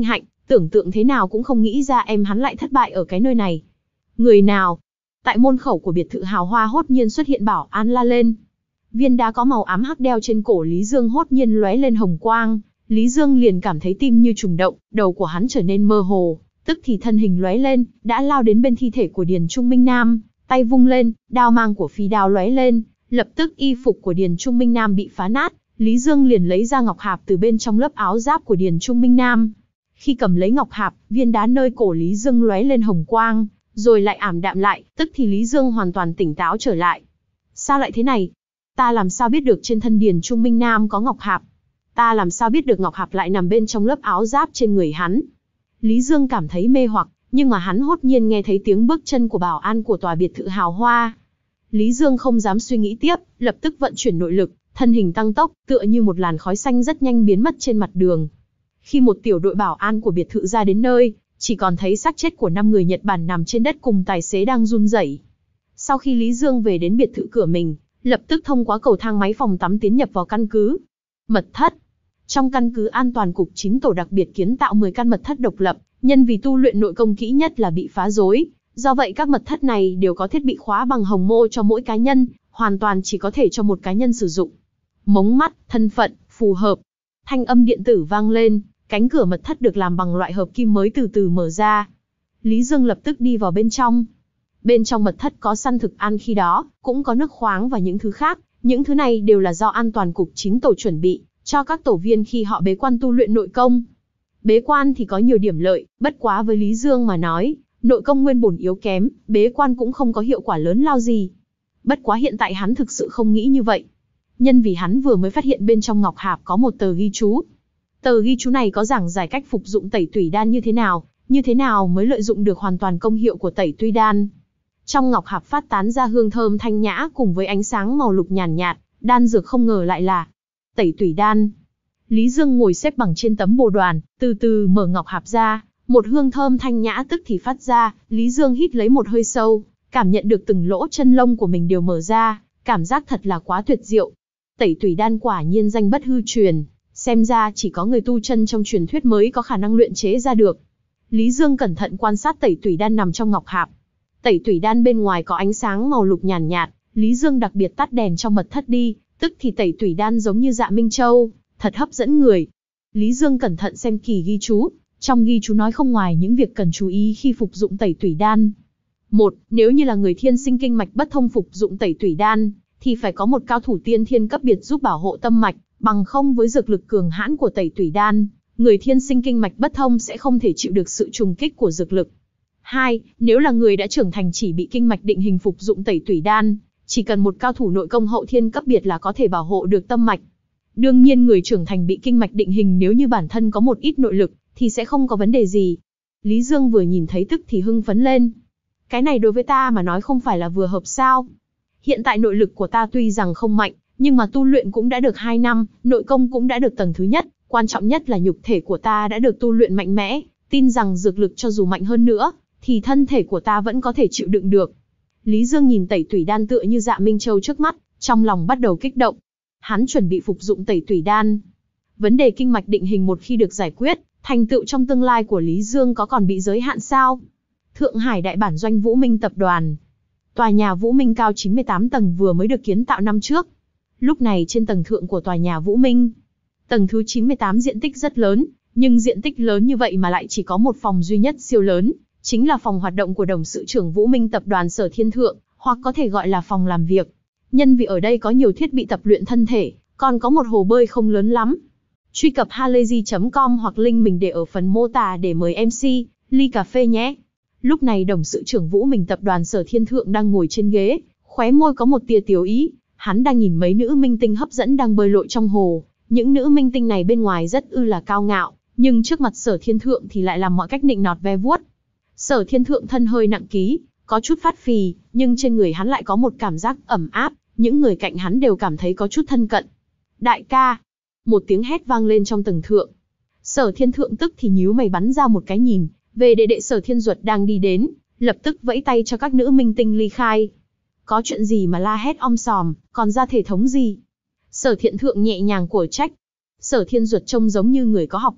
tưởng tượng thế nào cũng không nghĩ ra em hắn lại thất bại ở cái nơi này. Người nào? Tại môn khẩu của biệt thự hào hoa hốt nhiên xuất hiện bảo an la lên. Viên đá có màu ám hắc đeo trên cổ Lý Dương hốt nhiên lóe lên hồng quang, Lý Dương liền cảm thấy tim như trùng động, đầu của hắn trở nên mơ hồ, tức thì thân hình lóe lên, đã lao đến bên thi thể của Điền Trung Minh Nam, tay vung lên, đao mang của phi đao lóe lên, lập tức y phục của Điền Trung Minh Nam bị phá nát, Lý Dương liền lấy ra ngọc hạp từ bên trong lớp áo giáp của Điền Trung Minh Nam. Khi cầm lấy ngọc hạp, viên đá nơi cổ Lý Dương lóe lên hồng quang, rồi lại ảm đạm lại, tức thì Lý Dương hoàn toàn tỉnh táo trở lại. Sao lại thế này? Ta làm sao biết được trên thân Điền Trung Minh Nam có ngọc hạp? Ta làm sao biết được ngọc hạp lại nằm bên trong lớp áo giáp trên người hắn? Lý Dương cảm thấy mê hoặc, nhưng mà hắn hốt nhiên nghe thấy tiếng bước chân của bảo an của tòa biệt thự hào hoa. Lý Dương không dám suy nghĩ tiếp, lập tức vận chuyển nội lực, thân hình tăng tốc, tựa như một làn khói xanh rất nhanh biến mất trên mặt đường. Khi một tiểu đội bảo an của biệt thự ra đến nơi, chỉ còn thấy xác chết của năm người Nhật Bản nằm trên đất cùng tài xế đang run rẩy. Sau khi Lý Dương về đến biệt thự cửa mình, lập tức thông qua cầu thang máy phòng tắm tiến nhập vào căn cứ. Mật thất. Trong căn cứ an toàn cục chín tổ đặc biệt kiến tạo mười căn mật thất độc lập, nhân vì tu luyện nội công kỹ nhất là bị phá rối. Do vậy các mật thất này đều có thiết bị khóa bằng hồng mô cho mỗi cá nhân, hoàn toàn chỉ có thể cho một cá nhân sử dụng. Mống mắt, thân phận, phù hợp. Thanh âm điện tử vang lên, cánh cửa mật thất được làm bằng loại hợp kim mới từ từ mở ra. Lý Dương lập tức đi vào bên trong. Bên trong mật thất có săn thực ăn khi đó, cũng có nước khoáng và những thứ khác. Những thứ này đều là do an toàn cục chín tổ chuẩn bị, cho các tổ viên khi họ bế quan tu luyện nội công. Bế quan thì có nhiều điểm lợi, bất quá với Lý Dương mà nói, nội công nguyên bổn yếu kém, bế quan cũng không có hiệu quả lớn lao gì. Bất quá hiện tại hắn thực sự không nghĩ như vậy. Nhân vì hắn vừa mới phát hiện bên trong ngọc hạp có một tờ ghi chú. Tờ ghi chú này có giảng giải cách phục dụng tẩy tủy đan như thế nào, như thế nào mới lợi dụng được hoàn toàn công hiệu của tẩy tủy đan. Trong ngọc hạp phát tán ra hương thơm thanh nhã cùng với ánh sáng màu lục nhàn nhạt, đan dược không ngờ lại là tẩy tủy đan. Lý Dương ngồi xếp bằng trên tấm bồ đoàn, từ từ mở ngọc hạp ra, một hương thơm thanh nhã tức thì phát ra, Lý Dương hít lấy một hơi sâu, cảm nhận được từng lỗ chân lông của mình đều mở ra, cảm giác thật là quá tuyệt diệu. Tẩy tủy đan quả nhiên danh bất hư truyền, xem ra chỉ có người tu chân trong truyền thuyết mới có khả năng luyện chế ra được. Lý Dương cẩn thận quan sát tẩy tủy đan nằm trong ngọc hạp. Tẩy tủy đan bên ngoài có ánh sáng màu lục nhàn nhạt, nhạt, Lý Dương đặc biệt tắt đèn trong mật thất đi, tức thì tẩy tủy đan giống như dạ Minh Châu, thật hấp dẫn người. Lý Dương cẩn thận xem kỳ ghi chú, trong ghi chú nói không ngoài những việc cần chú ý khi phục dụng tẩy tủy đan. Một, nếu như là người thiên sinh kinh mạch bất thông phục dụng tẩy tủy đan, thì phải có một cao thủ tiên thiên cấp biệt giúp bảo hộ tâm mạch, bằng không với dược lực cường hãn của tẩy tủy đan, người thiên sinh kinh mạch bất thông sẽ không thể chịu được sự trùng kích của dược lực. Hai, nếu là người đã trưởng thành chỉ bị kinh mạch định hình phục dụng tẩy tủy đan, chỉ cần một cao thủ nội công hậu thiên cấp biệt là có thể bảo hộ được tâm mạch. Đương nhiên người trưởng thành bị kinh mạch định hình nếu như bản thân có một ít nội lực, thì sẽ không có vấn đề gì. Lý Dương vừa nhìn thấy tức thì hưng phấn lên. Cái này đối với ta mà nói không phải là vừa hợp sao? Hiện tại nội lực của ta tuy rằng không mạnh, nhưng mà tu luyện cũng đã được hai năm, nội công cũng đã được tầng thứ nhất, quan trọng nhất là nhục thể của ta đã được tu luyện mạnh mẽ, tin rằng dược lực cho dù mạnh hơn nữa, thì thân thể của ta vẫn có thể chịu đựng được. Lý Dương nhìn tẩy tủy đan tựa như dạ Minh Châu trước mắt, trong lòng bắt đầu kích động. Hắn chuẩn bị phục dụng tẩy tủy đan. Vấn đề kinh mạch định hình một khi được giải quyết, thành tựu trong tương lai của Lý Dương có còn bị giới hạn sao? Thượng Hải đại bản doanh Vũ Minh tập đoàn. Tòa nhà Vũ Minh cao chín mươi tám tầng vừa mới được kiến tạo năm trước. Lúc này trên tầng thượng của tòa nhà Vũ Minh, tầng thứ chín mươi tám diện tích rất lớn, nhưng diện tích lớn như vậy mà lại chỉ có một phòng duy nhất siêu lớn, chính là phòng hoạt động của董sự trưởng Vũ Minh tập đoàn Sở Thiên Thượng, hoặc có thể gọi là phòng làm việc. Nhân vì ở đây có nhiều thiết bị tập luyện thân thể, còn có một hồ bơi không lớn lắm. Truy cập halayzi chấm com hoặc link mình để ở phần mô tả để mời em xê, ly cà phê nhé. Lúc này董sự trưởng Vũ Minh tập đoàn Sở Thiên Thượng đang ngồi trên ghế, khóe môi có một tia tiếu ý, hắn đang nhìn mấy nữ minh tinh hấp dẫn đang bơi lội trong hồ. Những nữ minh tinh này bên ngoài rất ư là cao ngạo, nhưng trước mặt Sở Thiên Thượng thì lại làm mọi cách nịnh nọt ve vuốt. Sở Thiên Thượng thân hơi nặng ký, có chút phát phì, nhưng trên người hắn lại có một cảm giác ẩm áp, những người cạnh hắn đều cảm thấy có chút thân cận. Đại ca! Một tiếng hét vang lên trong tầng thượng. Sở Thiên Thượng tức thì nhíu mày bắn ra một cái nhìn, về đệ đệ Sở Thiên Duật đang đi đến, lập tức vẫy tay cho các nữ minh tinh ly khai. Có chuyện gì mà la hét om sòm, còn ra thể thống gì? Sở Thiên Thượng nhẹ nhàng của trách. Sở Thiên Duật trông giống như người có học thức,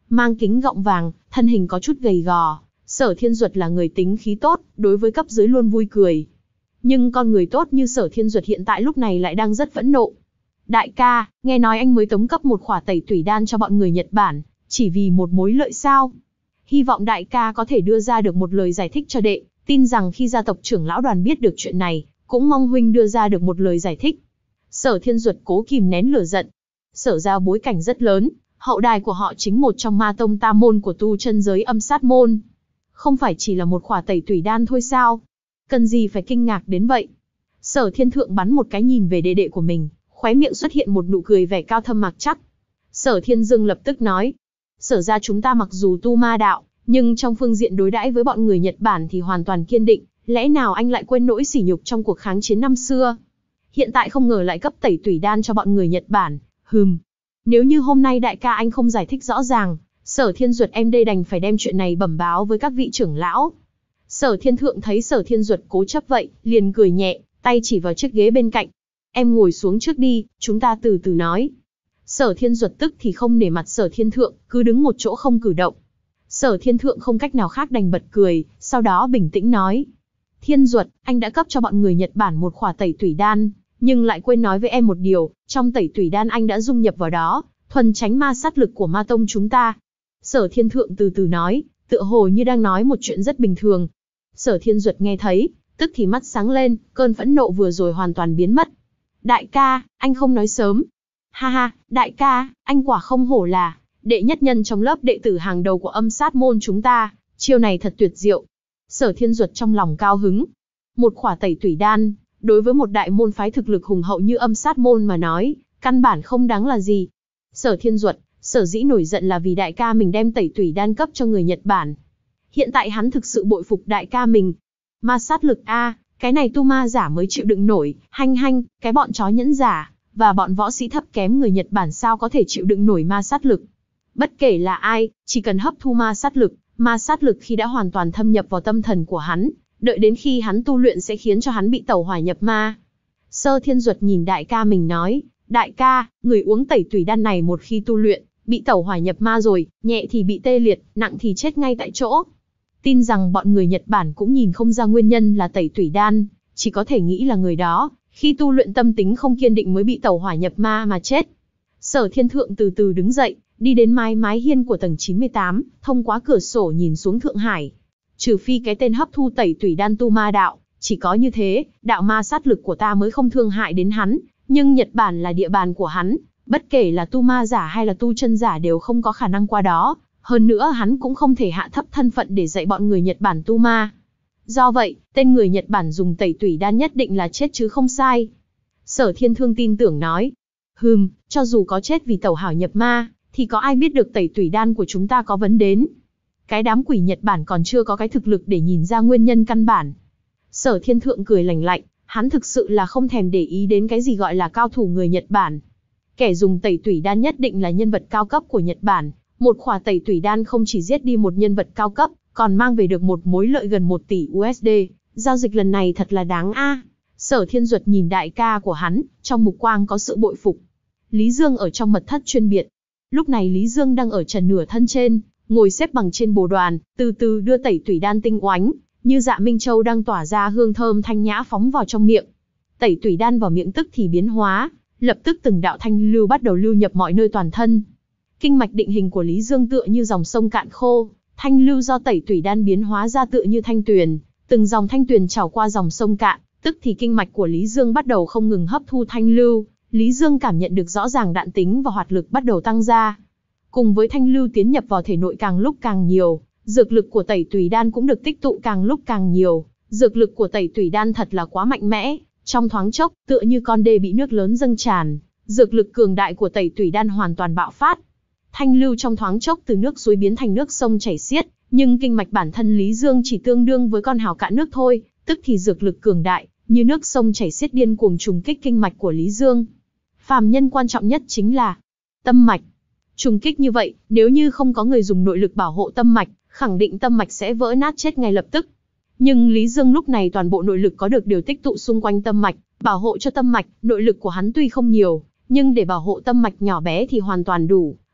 mang kính gọng vàng, thân hình có chút gầy gò. Sở Thiên Duật là người tính khí tốt, đối với cấp dưới luôn vui cười. Nhưng con người tốt như Sở Thiên Duật hiện tại lúc này lại đang rất phẫn nộ. Đại ca, nghe nói anh mới tống cấp một khỏa tẩy tủy đan cho bọn người Nhật Bản, chỉ vì một mối lợi sao? Hy vọng đại ca có thể đưa ra được một lời giải thích cho đệ, tin rằng khi gia tộc trưởng lão đoàn biết được chuyện này, cũng mong huynh đưa ra được một lời giải thích. Sở Thiên Duật cố kìm nén lửa giận. Sở ra bối cảnh rất lớn, hậu đài của họ chính một trong ma tông tam môn của tu chân giới âm sát môn. Không phải chỉ là một khỏa tẩy tủy đan thôi sao? Cần gì phải kinh ngạc đến vậy? Sở Thiên Thượng bắn một cái nhìn về đệ đệ của mình, khóe miệng xuất hiện một nụ cười vẻ cao thâm mặc chắc. Sở Thiên Dương lập tức nói, Sở ra chúng ta mặc dù tu ma đạo, nhưng trong phương diện đối đãi với bọn người Nhật Bản thì hoàn toàn kiên định, lẽ nào anh lại quên nỗi sỉ nhục trong cuộc kháng chiến năm xưa? Hiện tại không ngờ lại cấp tẩy tủy đan cho bọn người Nhật Bản, hừm. Nếu như hôm nay đại ca anh không giải thích rõ ràng, Sở Thiên Duật em đây đành phải đem chuyện này bẩm báo với các vị trưởng lão. Sở Thiên Thượng thấy Sở Thiên Duật cố chấp vậy, liền cười nhẹ, tay chỉ vào chiếc ghế bên cạnh. Em ngồi xuống trước đi, chúng ta từ từ nói. Sở Thiên Duật tức thì không nể mặt Sở Thiên Thượng, cứ đứng một chỗ không cử động. Sở Thiên Thượng không cách nào khác đành bật cười, sau đó bình tĩnh nói. Thiên Duật, anh đã cấp cho bọn người Nhật Bản một khỏa tẩy tủy đan, nhưng lại quên nói với em một điều, trong tẩy tủy đan anh đã dung nhập vào đó, thuần tránh ma sát lực của ma tông chúng ta. Sở Thiên Thượng từ từ nói, tựa hồ như đang nói một chuyện rất bình thường. Sở Thiên Duật nghe thấy, tức thì mắt sáng lên, cơn phẫn nộ vừa rồi hoàn toàn biến mất. Đại ca, anh không nói sớm. Ha ha, đại ca, anh quả không hổ là đệ nhất nhân trong lớp đệ tử hàng đầu của âm sát môn chúng ta, chiêu này thật tuyệt diệu. Sở Thiên Duật trong lòng cao hứng. Một khỏa tẩy tủy đan, đối với một đại môn phái thực lực hùng hậu như âm sát môn mà nói, căn bản không đáng là gì. Sở Thiên Duật, sở dĩ nổi giận là vì đại ca mình đem tẩy tủy đan cấp cho người Nhật Bản. Hiện tại hắn thực sự bội phục đại ca mình. Ma sát lực a, cái này tu ma giả mới chịu đựng nổi, hanh hanh, cái bọn chó nhẫn giả, và bọn võ sĩ thấp kém người Nhật Bản sao có thể chịu đựng nổi ma sát lực. Bất kể là ai, chỉ cần hấp thu ma sát lực, ma sát lực khi đã hoàn toàn thâm nhập vào tâm thần của hắn, đợi đến khi hắn tu luyện sẽ khiến cho hắn bị tẩu hỏa nhập ma. Sở Thiên Duật nhìn đại ca mình nói, đại ca, người uống tẩy tủy đan này một khi tu luyện, bị tẩu hỏa nhập ma rồi, nhẹ thì bị tê liệt, nặng thì chết ngay tại chỗ. Tin rằng bọn người Nhật Bản cũng nhìn không ra nguyên nhân là tẩy tủy đan, chỉ có thể nghĩ là người đó, khi tu luyện tâm tính không kiên định mới bị tẩu hỏa nhập ma mà chết. Sở Thiên Thượng từ từ đứng dậy, đi đến mái mái hiên của tầng chín mươi tám, thông qua cửa sổ nhìn xuống Thượng Hải. Trừ phi cái tên hấp thu tẩy tủy đan tu ma đạo, chỉ có như thế, đạo ma sát lực của ta mới không thương hại đến hắn, nhưng Nhật Bản là địa bàn của hắn, bất kể là tu ma giả hay là tu chân giả đều không có khả năng qua đó, hơn nữa hắn cũng không thể hạ thấp thân phận để dạy bọn người Nhật Bản tu ma. Do vậy, tên người Nhật Bản dùng tẩy tủy đan nhất định là chết chứ không sai. Sở Thiên Thương tin tưởng nói, hừm, cho dù có chết vì tẩu hỏa nhập ma, thì có ai biết được tẩy tủy đan của chúng ta có vấn đến. Cái đám quỷ Nhật Bản còn chưa có cái thực lực để nhìn ra nguyên nhân căn bản. Sở Thiên Thượng cười lành lạnh, hắn thực sự là không thèm để ý đến cái gì gọi là cao thủ người Nhật Bản. Kẻ dùng tẩy tủy đan nhất định là nhân vật cao cấp của Nhật Bản. Một khỏa tẩy tủy đan không chỉ giết đi một nhân vật cao cấp, còn mang về được một mối lợi gần một tỷ u ét đê. Giao dịch lần này thật là đáng a. Sở Thiên Duật nhìn đại ca của hắn, trong mục quang có sự bội phục. Lý Dương ở trong mật thất chuyên biệt. Lúc này Lý Dương đang ở trần nửa thân trên, ngồi xếp bằng trên bồ đoàn, từ từ đưa tẩy tủy đan tinh oánh, như dạ Minh Châu đang tỏa ra hương thơm thanh nhã phóng vào trong miệng. Tẩy tủy đan vào miệng tức thì biến hóa, lập tức từng đạo thanh lưu bắt đầu lưu nhập mọi nơi toàn thân. Kinh mạch định hình của Lý Dương tựa như dòng sông cạn khô, thanh lưu do tẩy tủy đan biến hóa ra tựa như thanh tuyền, từng dòng thanh tuyền trào qua dòng sông cạn, tức thì kinh mạch của Lý Dương bắt đầu không ngừng hấp thu thanh lưu, Lý Dương cảm nhận được rõ ràng đạn tính và hoạt lực bắt đầu tăng ra. Cùng với thanh lưu tiến nhập vào thể nội càng lúc càng nhiều, dược lực của tẩy tủy đan cũng được tích tụ càng lúc càng nhiều, dược lực của tẩy tủy đan thật là quá mạnh mẽ, trong thoáng chốc, tựa như con đê bị nước lớn dâng tràn, dược lực cường đại của tẩy tủy đan hoàn toàn bạo phát. Thanh lưu trong thoáng chốc từ nước suối biến thành nước sông chảy xiết, nhưng kinh mạch bản thân Lý Dương chỉ tương đương với con hào cạn nước thôi, tức thì dược lực cường đại, như nước sông chảy xiết điên cuồng trùng kích kinh mạch của Lý Dương. Phàm nhân quan trọng nhất chính là tâm mạch. Trùng kích như vậy, nếu như không có người dùng nội lực bảo hộ tâm mạch, khẳng định tâm mạch sẽ vỡ nát chết ngay lập tức. Nhưng Lý Dương lúc này toàn bộ nội lực có được điều tích tụ xung quanh tâm mạch, bảo hộ cho tâm mạch, nội lực của hắn tuy không nhiều, nhưng để bảo hộ tâm mạch nhỏ bé thì hoàn toàn đủ.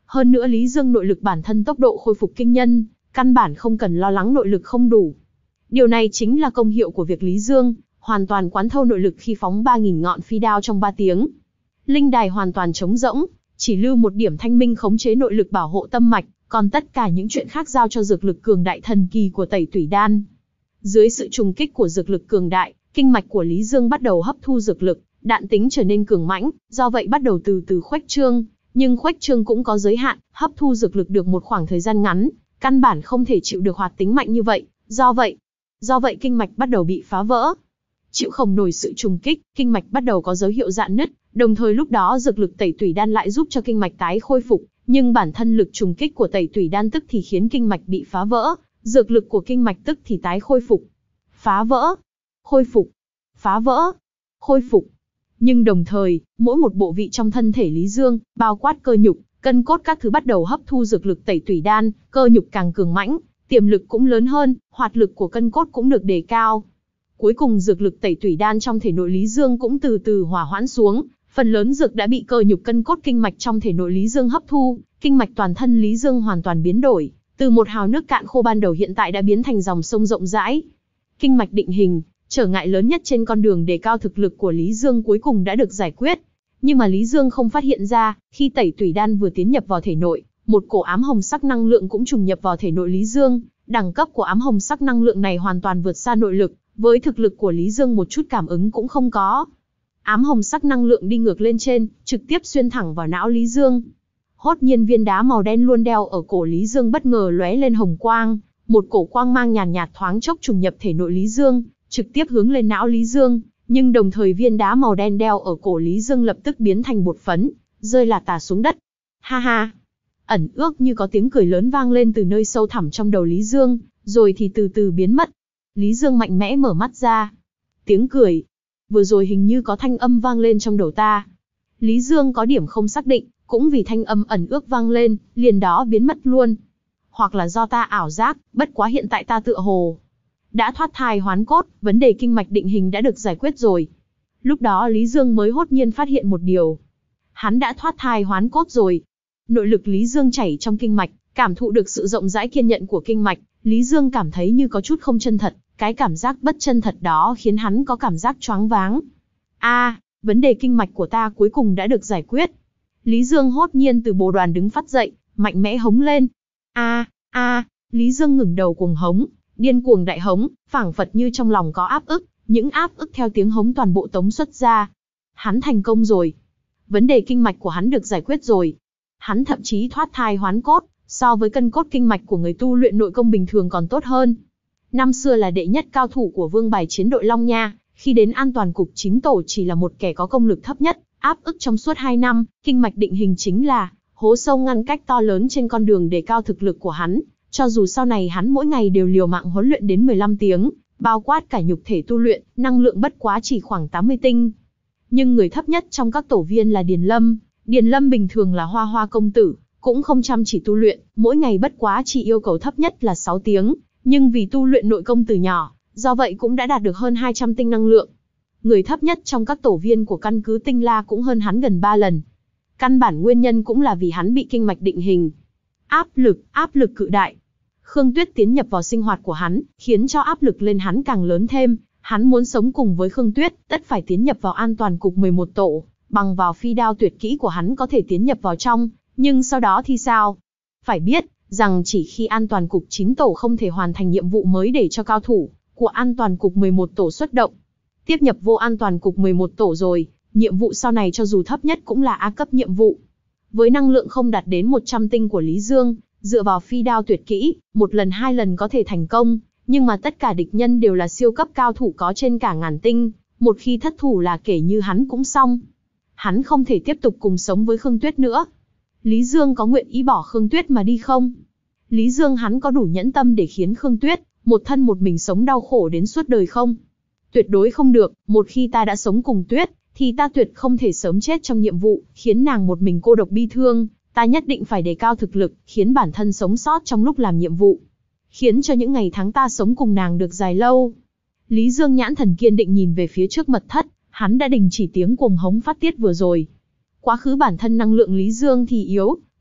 Hơn nữa Lý Dương nội lực bản thân tốc độ khôi phục kinh nhân, căn bản không cần lo lắng nội lực không đủ. Điều này chính là công hiệu của việc Lý Dương hoàn toàn quán thâu nội lực khi phóng ba nghìn ngọn phi đao trong ba tiếng. Linh đài hoàn toàn trống rỗng, chỉ lưu một điểm thanh minh khống chế nội lực bảo hộ tâm mạch, còn tất cả những chuyện khác giao cho dược lực cường đại thần kỳ của Tẩy Tủy Đan. Dưới sự trùng kích của dược lực cường đại, kinh mạch của Lý Dương bắt đầu hấp thu dược lực, đạn tính trở nên cường mãnh, do vậy bắt đầu từ từ khuếch trương, nhưng khuếch trương cũng có giới hạn, hấp thu dược lực được một khoảng thời gian ngắn, căn bản không thể chịu được hoạt tính mạnh như vậy, do vậy, do vậy kinh mạch bắt đầu bị phá vỡ. Chịu không nổi sự trùng kích, kinh mạch bắt đầu có dấu hiệu rạn nứt, đồng thời lúc đó dược lực Tẩy Tủy Đan lại giúp cho kinh mạch tái khôi phục, nhưng bản thân lực trùng kích của Tẩy Tủy Đan tức thì khiến kinh mạch bị phá vỡ, dược lực của kinh mạch tức thì tái khôi phục. Phá vỡ, khôi phục, phá vỡ, khôi phục. Nhưng đồng thời, mỗi một bộ vị trong thân thể Lý Dương, bao quát cơ nhục, cân cốt các thứ bắt đầu hấp thu dược lực Tẩy Tủy Đan, cơ nhục càng cường mãnh, tiềm lực cũng lớn hơn, hoạt lực của cân cốt cũng được đề cao. Cuối cùng dược lực Tẩy Tủy Đan trong thể nội Lý Dương cũng từ từ hòa hoãn xuống, phần lớn dược đã bị cơ nhục cân cốt kinh mạch trong thể nội Lý Dương hấp thu, kinh mạch toàn thân Lý Dương hoàn toàn biến đổi, từ một hào nước cạn khô ban đầu hiện tại đã biến thành dòng sông rộng rãi. Kinh mạch định hình, trở ngại lớn nhất trên con đường đề cao thực lực của Lý Dương cuối cùng đã được giải quyết. Nhưng mà Lý Dương không phát hiện ra, khi Tẩy Tủy Đan vừa tiến nhập vào thể nội, một cổ ám hồng sắc năng lượng cũng trùng nhập vào thể nội Lý Dương, đẳng cấp của ám hồng sắc năng lượng này hoàn toàn vượt xa nội lực, với thực lực của Lý Dương một chút cảm ứng cũng không có. Ám hồng sắc năng lượng đi ngược lên trên, trực tiếp xuyên thẳng vào não Lý Dương. Hốt nhiên viên đá màu đen luôn đeo ở cổ Lý Dương bất ngờ lóe lên hồng quang, một cổ quang mang nhàn nhạt, nhạt thoáng chốc trùng nhập thể nội Lý Dương, trực tiếp hướng lên não Lý Dương, nhưng đồng thời viên đá màu đen đeo ở cổ Lý Dương lập tức biến thành bột phấn, rơi lả tả xuống đất. Ha ha! Ẩn ước như có tiếng cười lớn vang lên từ nơi sâu thẳm trong đầu Lý Dương, rồi thì từ từ biến mất. Lý Dương mạnh mẽ mở mắt ra. Tiếng cười. Vừa rồi hình như có thanh âm vang lên trong đầu ta. Lý Dương có điểm không xác định, cũng vì thanh âm ẩn ước vang lên, liền đó biến mất luôn. Hoặc là do ta ảo giác, bất quá hiện tại ta tựa hồ đã thoát thai hoán cốt, vấn đề kinh mạch định hình đã được giải quyết rồi. Lúc đó Lý Dương mới hốt nhiên phát hiện một điều. Hắn đã thoát thai hoán cốt rồi. Nội lực Lý Dương chảy trong kinh mạch, cảm thụ được sự rộng rãi kiên nhận của kinh mạch, Lý Dương cảm thấy như có chút không chân thật, cái cảm giác bất chân thật đó khiến hắn có cảm giác choáng váng. A, à, vấn đề kinh mạch của ta cuối cùng đã được giải quyết. Lý Dương hốt nhiên từ bồ đoàn đứng phát dậy, mạnh mẽ hống lên. A, a, Lý Dương ngẩng đầu cuồng hống, điên cuồng đại hống, phảng phật như trong lòng có áp ức, những áp ức theo tiếng hống toàn bộ tống xuất ra. Hắn thành công rồi. Vấn đề kinh mạch của hắn được giải quyết rồi. Hắn thậm chí thoát thai hoán cốt, so với cân cốt kinh mạch của người tu luyện nội công bình thường còn tốt hơn. Năm xưa là đệ nhất cao thủ của vương bài chiến đội Long Nha, khi đến an toàn cục chín tổ chỉ là một kẻ có công lực thấp nhất, áp ức trong suốt hai năm, kinh mạch định hình chính là hố sâu ngăn cách to lớn trên con đường đề cao thực lực của hắn. Cho dù sau này hắn mỗi ngày đều liều mạng huấn luyện đến mười lăm tiếng, bao quát cả nhục thể tu luyện, năng lượng bất quá chỉ khoảng tám mươi tinh. Nhưng người thấp nhất trong các tổ viên là Điền Lâm. Điền Lâm bình thường là hoa hoa công tử, cũng không chăm chỉ tu luyện, mỗi ngày bất quá chỉ yêu cầu thấp nhất là sáu tiếng, nhưng vì tu luyện nội công từ nhỏ, do vậy cũng đã đạt được hơn hai trăm tinh năng lượng. Người thấp nhất trong các tổ viên của căn cứ Tinh La cũng hơn hắn gần ba lần. Căn bản nguyên nhân cũng là vì hắn bị kinh mạch định hình. Áp lực, áp lực cự đại. Khương Tuyết tiến nhập vào sinh hoạt của hắn, khiến cho áp lực lên hắn càng lớn thêm. Hắn muốn sống cùng với Khương Tuyết, tất phải tiến nhập vào an toàn cục mười một tổ. Bằng vào phi đao tuyệt kỹ của hắn có thể tiến nhập vào trong, nhưng sau đó thì sao? Phải biết, rằng chỉ khi an toàn cục chín tổ không thể hoàn thành nhiệm vụ mới để cho cao thủ của an toàn cục mười một tổ xuất động. Tiếp nhập vô an toàn cục mười một tổ rồi, nhiệm vụ sau này cho dù thấp nhất cũng là A cấp nhiệm vụ. Với năng lượng không đạt đến một trăm tinh của Lý Dương, dựa vào phi đao tuyệt kỹ, một lần hai lần có thể thành công, nhưng mà tất cả địch nhân đều là siêu cấp cao thủ có trên cả ngàn tinh, một khi thất thủ là kể như hắn cũng xong. Hắn không thể tiếp tục cùng sống với Khương Tuyết nữa. Lý Dương có nguyện ý bỏ Khương Tuyết mà đi không? Lý Dương hắn có đủ nhẫn tâm để khiến Khương Tuyết một thân một mình sống đau khổ đến suốt đời không? Tuyệt đối không được, một khi ta đã sống cùng Tuyết, thì ta tuyệt không thể sớm chết trong nhiệm vụ, khiến nàng một mình cô độc bi thương, ta nhất định phải đề cao thực lực, khiến bản thân sống sót trong lúc làm nhiệm vụ. Khiến cho những ngày tháng ta sống cùng nàng được dài lâu. Lý Dương nhãn thần kiên định nhìn về phía trước mật thất, hắn đã đình chỉ tiếng cuồng hống phát tiết vừa rồi. Quá khứ bản thân năng lượng Lý Dương thì yếu,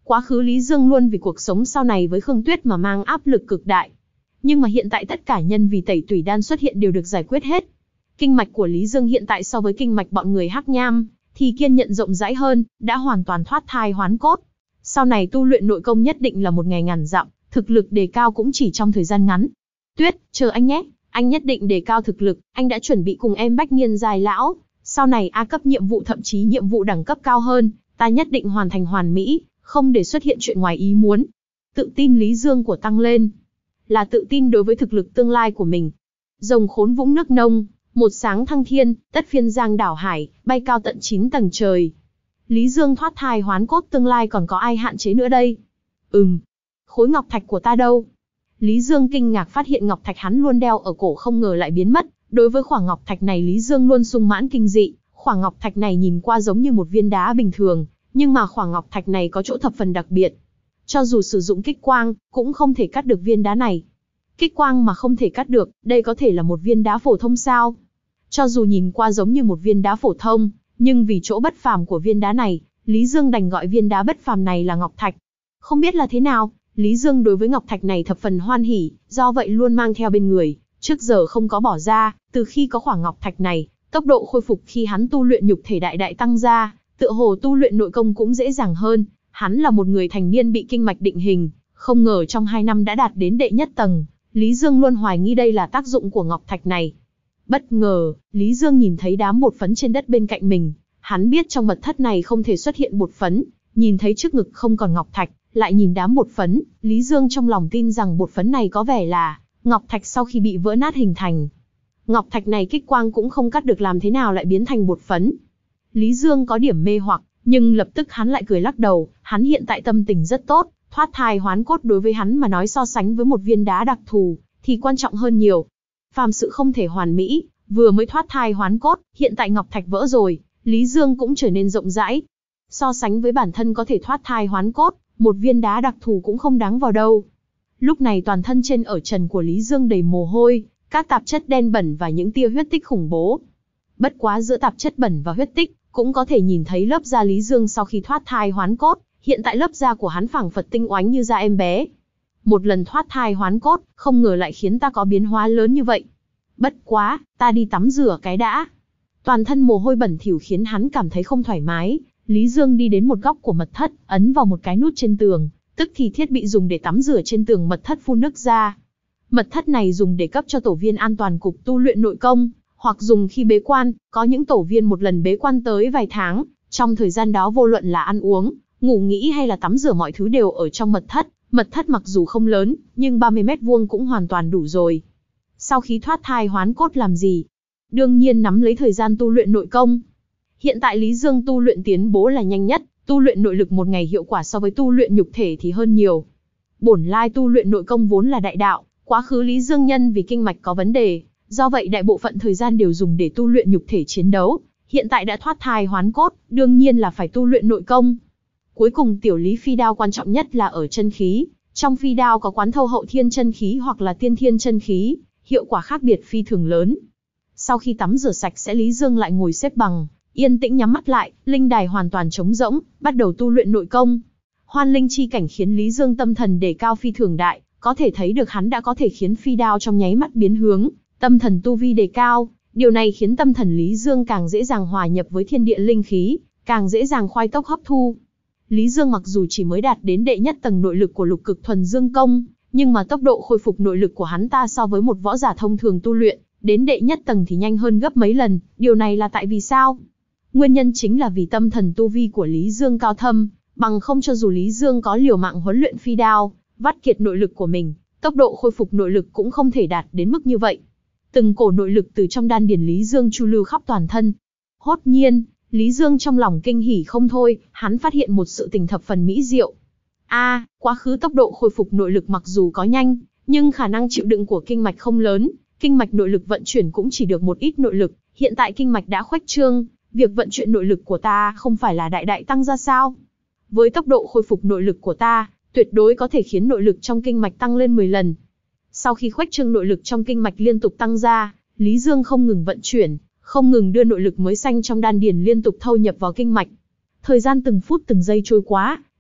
Quá khứ Lý Dương luôn vì cuộc sống sau này với Khương Tuyết mà mang áp lực cực đại. Nhưng mà hiện tại tất cả nhân vì tẩy tủy đan xuất hiện đều được giải quyết hết. Kinh mạch của Lý Dương hiện tại so với kinh mạch bọn người Hắc Nham, thì kiên nhận rộng rãi hơn, đã hoàn toàn thoát thai hoán cốt. Sau này tu luyện nội công nhất định là một ngày ngàn dặm, thực lực đề cao cũng chỉ trong thời gian ngắn. Tuyết, chờ anh nhé, anh nhất định đề cao thực lực, anh đã chuẩn bị cùng em bách niên dài lão. Sau này A cấp nhiệm vụ thậm chí nhiệm vụ đẳng cấp cao hơn, ta nhất định hoàn thành hoàn mỹ, không để xuất hiện chuyện ngoài ý muốn. Tự tin Lý Dương của tăng lên, là tự tin đối với thực lực tương lai của mình. Rồng khốn vũng nước nông, một sáng thăng thiên, tất phiên giang đảo hải, bay cao tận chín tầng trời. Lý Dương thoát thai hoán cốt tương lai còn có ai hạn chế nữa đây? Ừm, khối ngọc thạch của ta đâu? Lý Dương kinh ngạc phát hiện ngọc thạch hắn luôn đeo ở cổ không ngờ lại biến mất. Đối với khoảng ngọc thạch này Lý Dương luôn sung mãn kinh dị. Khoảng ngọc thạch này nhìn qua giống như một viên đá bình thường, nhưng mà khoảng ngọc thạch này có chỗ thập phần đặc biệt. Cho dù sử dụng kích quang, cũng không thể cắt được viên đá này. Kích quang mà không thể cắt được, đây có thể là một viên đá phổ thông sao? Cho dù nhìn qua giống như một viên đá phổ thông, nhưng vì chỗ bất phàm của viên đá này, Lý Dương đành gọi viên đá bất phàm này là ngọc thạch. Không biết là thế nào, Lý Dương đối với ngọc thạch này thập phần hoan hỉ, do vậy luôn mang theo bên người, trước giờ không có bỏ ra. Từ khi có khoảng ngọc thạch này, tốc độ khôi phục khi hắn tu luyện nhục thể đại đại tăng ra, tựa hồ tu luyện nội công cũng dễ dàng hơn. Hắn là một người thành niên bị kinh mạch định hình, không ngờ trong hai năm đã đạt đến đệ nhất tầng. Lý Dương luôn hoài nghi đây là tác dụng của ngọc thạch này. Bất ngờ, Lý Dương nhìn thấy đám bột phấn trên đất bên cạnh mình. Hắn biết trong mật thất này không thể xuất hiện bột phấn, nhìn thấy trước ngực không còn ngọc thạch, lại nhìn đám bột phấn, Lý Dương trong lòng tin rằng bột phấn này có vẻ là ngọc thạch sau khi bị vỡ nát hình thành. Ngọc thạch này kích quang cũng không cắt được, làm thế nào lại biến thành bột phấn? Lý Dương có điểm mê hoặc, nhưng lập tức hắn lại cười lắc đầu, hắn hiện tại tâm tình rất tốt, thoát thai hoán cốt đối với hắn mà nói so sánh với một viên đá đặc thù, thì quan trọng hơn nhiều. Phàm sự không thể hoàn mỹ, vừa mới thoát thai hoán cốt, hiện tại ngọc thạch vỡ rồi, Lý Dương cũng trở nên rộng rãi. So sánh với bản thân có thể thoát thai hoán cốt, một viên đá đặc thù cũng không đáng vào đâu. Lúc này toàn thân trên ở trần của Lý Dương đầy mồ hôi, các tạp chất đen bẩn và những tia huyết tích khủng bố. Bất quá giữa tạp chất bẩn và huyết tích, cũng có thể nhìn thấy lớp da Lý Dương sau khi thoát thai hoán cốt, hiện tại lớp da của hắn phảng phất tinh oánh như da em bé. Một lần thoát thai hoán cốt, không ngờ lại khiến ta có biến hóa lớn như vậy. Bất quá, ta đi tắm rửa cái đã. Toàn thân mồ hôi bẩn thỉu khiến hắn cảm thấy không thoải mái. Lý Dương đi đến một góc của mật thất, ấn vào một cái nút trên tường, tức thì thiết bị dùng để tắm rửa trên tường mật thất phun nước ra. Mật thất này dùng để cấp cho tổ viên an toàn cục tu luyện nội công, hoặc dùng khi bế quan, có những tổ viên một lần bế quan tới vài tháng, trong thời gian đó vô luận là ăn uống, ngủ nghỉ hay là tắm rửa mọi thứ đều ở trong mật thất. Mật thất mặc dù không lớn, nhưng ba mươi mét vuông cũng hoàn toàn đủ rồi. Sau khi thoát thai hoán cốt làm gì? Đương nhiên nắm lấy thời gian tu luyện nội công. Hiện tại Lý Dương tu luyện tiến bố là nhanh nhất, tu luyện nội lực một ngày hiệu quả so với tu luyện nhục thể thì hơn nhiều. Bổn lai tu luyện nội công vốn là đại đạo, quá khứ Lý Dương nhân vì kinh mạch có vấn đề, do vậy đại bộ phận thời gian đều dùng để tu luyện nhục thể chiến đấu. Hiện tại đã thoát thai hoán cốt, đương nhiên là phải tu luyện nội công. Cuối cùng tiểu lý phi đao quan trọng nhất là ở chân khí. Trong phi đao có quán thâu hậu thiên chân khí hoặc là tiên thiên chân khí, hiệu quả khác biệt phi thường lớn. Sau khi tắm rửa sạch sẽ Lý Dương lại ngồi xếp bằng, yên tĩnh nhắm mắt lại, linh đài hoàn toàn trống rỗng, bắt đầu tu luyện nội công. Hoan linh chi cảnh khiến Lý Dương tâm thần đề cao phi thường đại, có thể thấy được hắn đã có thể khiến phi đao trong nháy mắt biến hướng, tâm thần tu vi đề cao. Điều này khiến tâm thần Lý Dương càng dễ dàng hòa nhập với thiên địa linh khí, càng dễ dàng khoai tốc hấp thu. Lý Dương mặc dù chỉ mới đạt đến đệ nhất tầng nội lực của lục cực thuần dương công, nhưng mà tốc độ khôi phục nội lực của hắn ta so với một võ giả thông thường tu luyện, đến đệ nhất tầng thì nhanh hơn gấp mấy lần. Điều này là tại vì sao? Nguyên nhân chính là vì tâm thần tu vi của Lý Dương cao thâm, bằng không cho dù Lý Dương có liều mạng huấn luyện phi đao, vắt kiệt nội lực của mình, tốc độ khôi phục nội lực cũng không thể đạt đến mức như vậy. Từng cổ nội lực từ trong đan điền Lý Dương chu lưu khắp toàn thân. Hốt nhiên, Lý Dương trong lòng kinh hỉ không thôi, hắn phát hiện một sự tình thập phần mỹ diệu. A, à, quá khứ tốc độ khôi phục nội lực mặc dù có nhanh, nhưng khả năng chịu đựng của kinh mạch không lớn, kinh mạch nội lực vận chuyển cũng chỉ được một ít nội lực, hiện tại kinh mạch đã khuếch trương, việc vận chuyển nội lực của ta không phải là đại đại tăng ra sao? Với tốc độ khôi phục nội lực của ta, tuyệt đối có thể khiến nội lực trong kinh mạch tăng lên mười lần. Sau khi khuếch trương nội lực trong kinh mạch liên tục tăng ra, Lý Dương không ngừng vận chuyển, không ngừng đưa nội lực mới xanh trong đan điền liên tục thâu nhập vào kinh mạch. Thời gian từng phút từng giây trôi qua,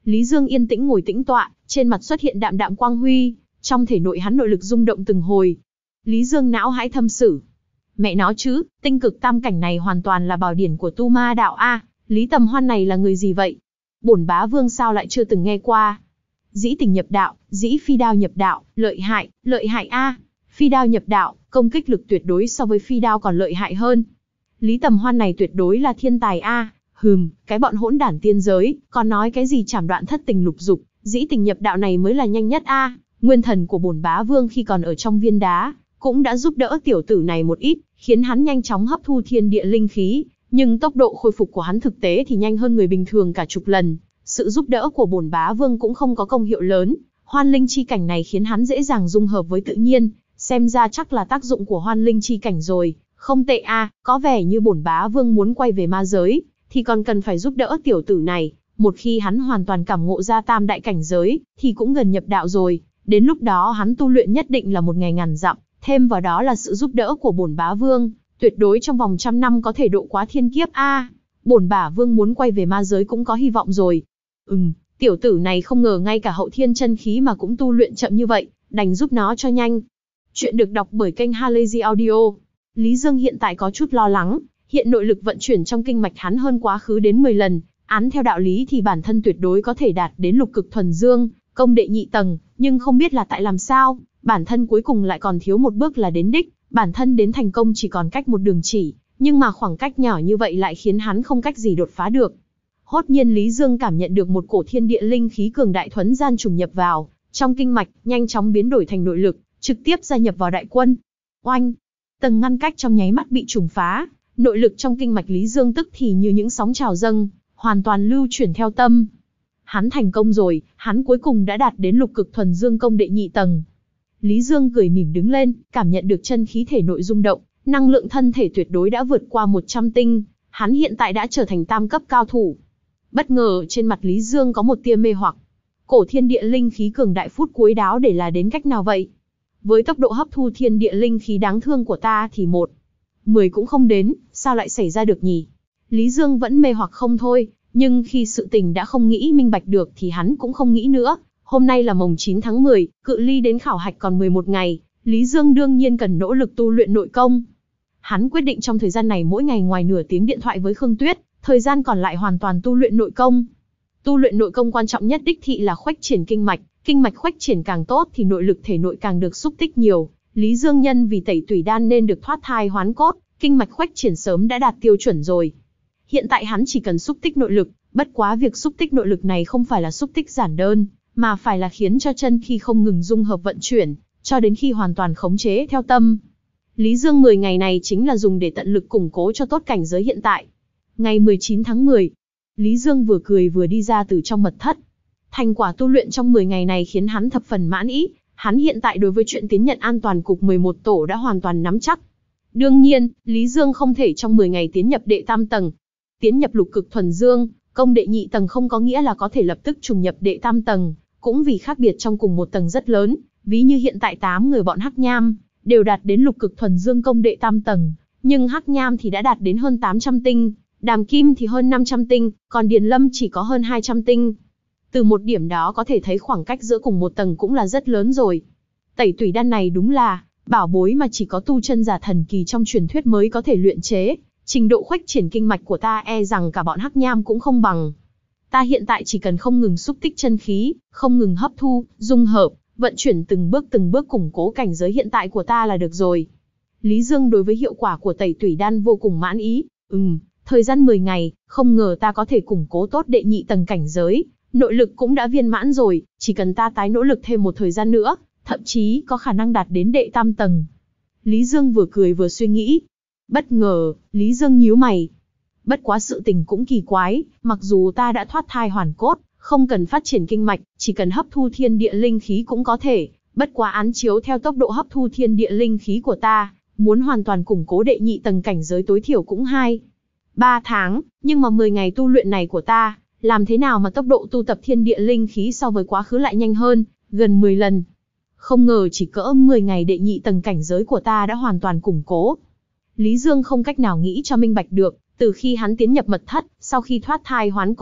Lý Dương yên tĩnh ngồi tĩnh tọa, trên mặt xuất hiện đạm đạm quang huy, trong thể nội hắn nội lực rung động từng hồi. Lý Dương não hãi thâm sử. Mẹ nó chứ, tinh cực tam cảnh này hoàn toàn là bảo điển của tu ma đạo a, Lý Tầm Hoan này là người gì vậy? Bổn bá vương sao lại chưa từng nghe qua? Dĩ tình nhập đạo, dĩ phi đao nhập đạo, lợi hại, lợi hại a. Phi đao nhập đạo, công kích lực tuyệt đối so với phi đao còn lợi hại hơn. Lý Tầm Hoan này tuyệt đối là thiên tài a. Hừm, cái bọn hỗn đản tiên giới, còn nói cái gì chảm đoạn thất tình lục dục, dĩ tình nhập đạo này mới là nhanh nhất a. Nguyên thần của bổn bá vương khi còn ở trong viên đá, cũng đã giúp đỡ tiểu tử này một ít, khiến hắn nhanh chóng hấp thu thiên địa linh khí, nhưng tốc độ khôi phục của hắn thực tế thì nhanh hơn người bình thường cả chục lần. Sự giúp đỡ của bổn bá vương cũng không có công hiệu lớn, hoan linh chi cảnh này khiến hắn dễ dàng dung hợp với tự nhiên, xem ra chắc là tác dụng của hoan linh chi cảnh rồi, không tệ a, có vẻ như bổn bá vương muốn quay về ma giới, thì còn cần phải giúp đỡ tiểu tử này, một khi hắn hoàn toàn cảm ngộ ra tam đại cảnh giới, thì cũng gần nhập đạo rồi, đến lúc đó hắn tu luyện nhất định là một ngày ngàn dặm, thêm vào đó là sự giúp đỡ của bổn bá vương, tuyệt đối trong vòng trăm năm có thể độ quá thiên kiếp a. Bổn bá vương muốn quay về ma giới cũng có hy vọng rồi. Ừm, tiểu tử này không ngờ ngay cả hậu thiên chân khí mà cũng tu luyện chậm như vậy, đành giúp nó cho nhanh. Chuyện được đọc bởi kênh Halazy Audio. Lý Dương hiện tại có chút lo lắng, hiện nội lực vận chuyển trong kinh mạch hắn hơn quá khứ đến mười lần, án theo đạo lý thì bản thân tuyệt đối có thể đạt đến lục cực thuần dương, công đệ nhị tầng, nhưng không biết là tại làm sao, bản thân cuối cùng lại còn thiếu một bước là đến đích, bản thân đến thành công chỉ còn cách một đường chỉ, nhưng mà khoảng cách nhỏ như vậy lại khiến hắn không cách gì đột phá được. Hốt nhiên Lý Dương cảm nhận được một cổ thiên địa linh khí cường đại thuấn gian trùng nhập vào trong kinh mạch, nhanh chóng biến đổi thành nội lực, trực tiếp gia nhập vào đại quân. Oanh! Tầng ngăn cách trong nháy mắt bị trùng phá, nội lực trong kinh mạch Lý Dương tức thì như những sóng trào dâng, hoàn toàn lưu chuyển theo tâm. Hắn thành công rồi, hắn cuối cùng đã đạt đến lục cực thuần dương công đệ nhị tầng. Lý Dương cười mỉm đứng lên, cảm nhận được chân khí thể nội rung động, năng lượng thân thể tuyệt đối đã vượt qua một trăm tinh, hắn hiện tại đã trở thành tam cấp cao thủ. Bất ngờ trên mặt Lý Dương có một tia mê hoặc. Cổ thiên địa linh khí cường đại phút cuối đáo để là đến cách nào vậy? Với tốc độ hấp thu thiên địa linh khí đáng thương của ta thì một, mười cũng không đến, sao lại xảy ra được nhỉ? Lý Dương vẫn mê hoặc không thôi, nhưng khi sự tình đã không nghĩ minh bạch được thì hắn cũng không nghĩ nữa. Hôm nay là mồng chín tháng mười, cự ly đến khảo hạch còn mười một ngày, Lý Dương đương nhiên cần nỗ lực tu luyện nội công. Hắn quyết định trong thời gian này mỗi ngày ngoài nửa tiếng điện thoại với Khương Tuyết, thời gian còn lại hoàn toàn tu luyện nội công. Tu luyện nội công quan trọng nhất đích thị là khuếch triển kinh mạch, kinh mạch khuếch triển càng tốt thì nội lực thể nội càng được xúc tích nhiều. Lý Dương nhân vì tẩy tủy đan nên được thoát thai hoán cốt, kinh mạch khuếch triển sớm đã đạt tiêu chuẩn rồi. Hiện tại hắn chỉ cần xúc tích nội lực, bất quá việc xúc tích nội lực này không phải là xúc tích giản đơn, mà phải là khiến cho chân khi không ngừng dung hợp vận chuyển, cho đến khi hoàn toàn khống chế theo tâm. Lý Dương mười ngày này chính là dùng để tận lực củng cố cho tốt cảnh giới hiện tại. Ngày mười chín tháng mười, Lý Dương vừa cười vừa đi ra từ trong mật thất. Thành quả tu luyện trong mười ngày này khiến hắn thập phần mãn ý, hắn hiện tại đối với chuyện tiến nhận an toàn cục mười một tổ đã hoàn toàn nắm chắc. Đương nhiên, Lý Dương không thể trong mười ngày tiến nhập đệ tam tầng. Tiến nhập lục cực thuần dương, công đệ nhị tầng không có nghĩa là có thể lập tức trùng nhập đệ tam tầng, cũng vì khác biệt trong cùng một tầng rất lớn, ví như hiện tại tám người bọn Hắc Nham đều đạt đến lục cực thuần dương công đệ tam tầng, nhưng Hắc Nham thì đã đạt đến hơn tám trăm tinh, Đàm Kim thì hơn năm trăm tinh, còn Điền Lâm chỉ có hơn hai trăm tinh. Từ một điểm đó có thể thấy khoảng cách giữa cùng một tầng cũng là rất lớn rồi. Tẩy tủy đan này đúng là bảo bối mà chỉ có tu chân giả thần kỳ trong truyền thuyết mới có thể luyện chế, trình độ khuếch triển kinh mạch của ta e rằng cả bọn Hắc Nham cũng không bằng. Ta hiện tại chỉ cần không ngừng xúc tích chân khí, không ngừng hấp thu, dung hợp, vận chuyển từng bước từng bước củng cố cảnh giới hiện tại của ta là được rồi. Lý Dương đối với hiệu quả của tẩy tủy đan vô cùng mãn ý. Ừm, thời gian mười ngày, không ngờ ta có thể củng cố tốt đệ nhị tầng cảnh giới, nội lực cũng đã viên mãn rồi, chỉ cần ta tái nỗ lực thêm một thời gian nữa, thậm chí có khả năng đạt đến đệ tam tầng. Lý Dương vừa cười vừa suy nghĩ. Bất ngờ, Lý Dương nhíu mày. Bất quá sự tình cũng kỳ quái, mặc dù ta đã thoát thai hoàn cốt, không cần phát triển kinh mạch, chỉ cần hấp thu thiên địa linh khí cũng có thể, bất quá án chiếu theo tốc độ hấp thu thiên địa linh khí của ta, muốn hoàn toàn củng cố đệ nhị tầng cảnh giới tối thiểu cũng hai, ba tháng, nhưng mà mười ngày tu luyện này của ta, làm thế nào mà tốc độ tu tập thiên địa linh khí so với quá khứ lại nhanh hơn, gần mười lần. Không ngờ chỉ cỡ mười ngày đệ nhị tầng cảnh giới của ta đã hoàn toàn củng cố. Lý Dương không cách nào nghĩ cho minh bạch được, từ khi hắn tiến nhập mật thất, sau khi thoát thai hoán cốt,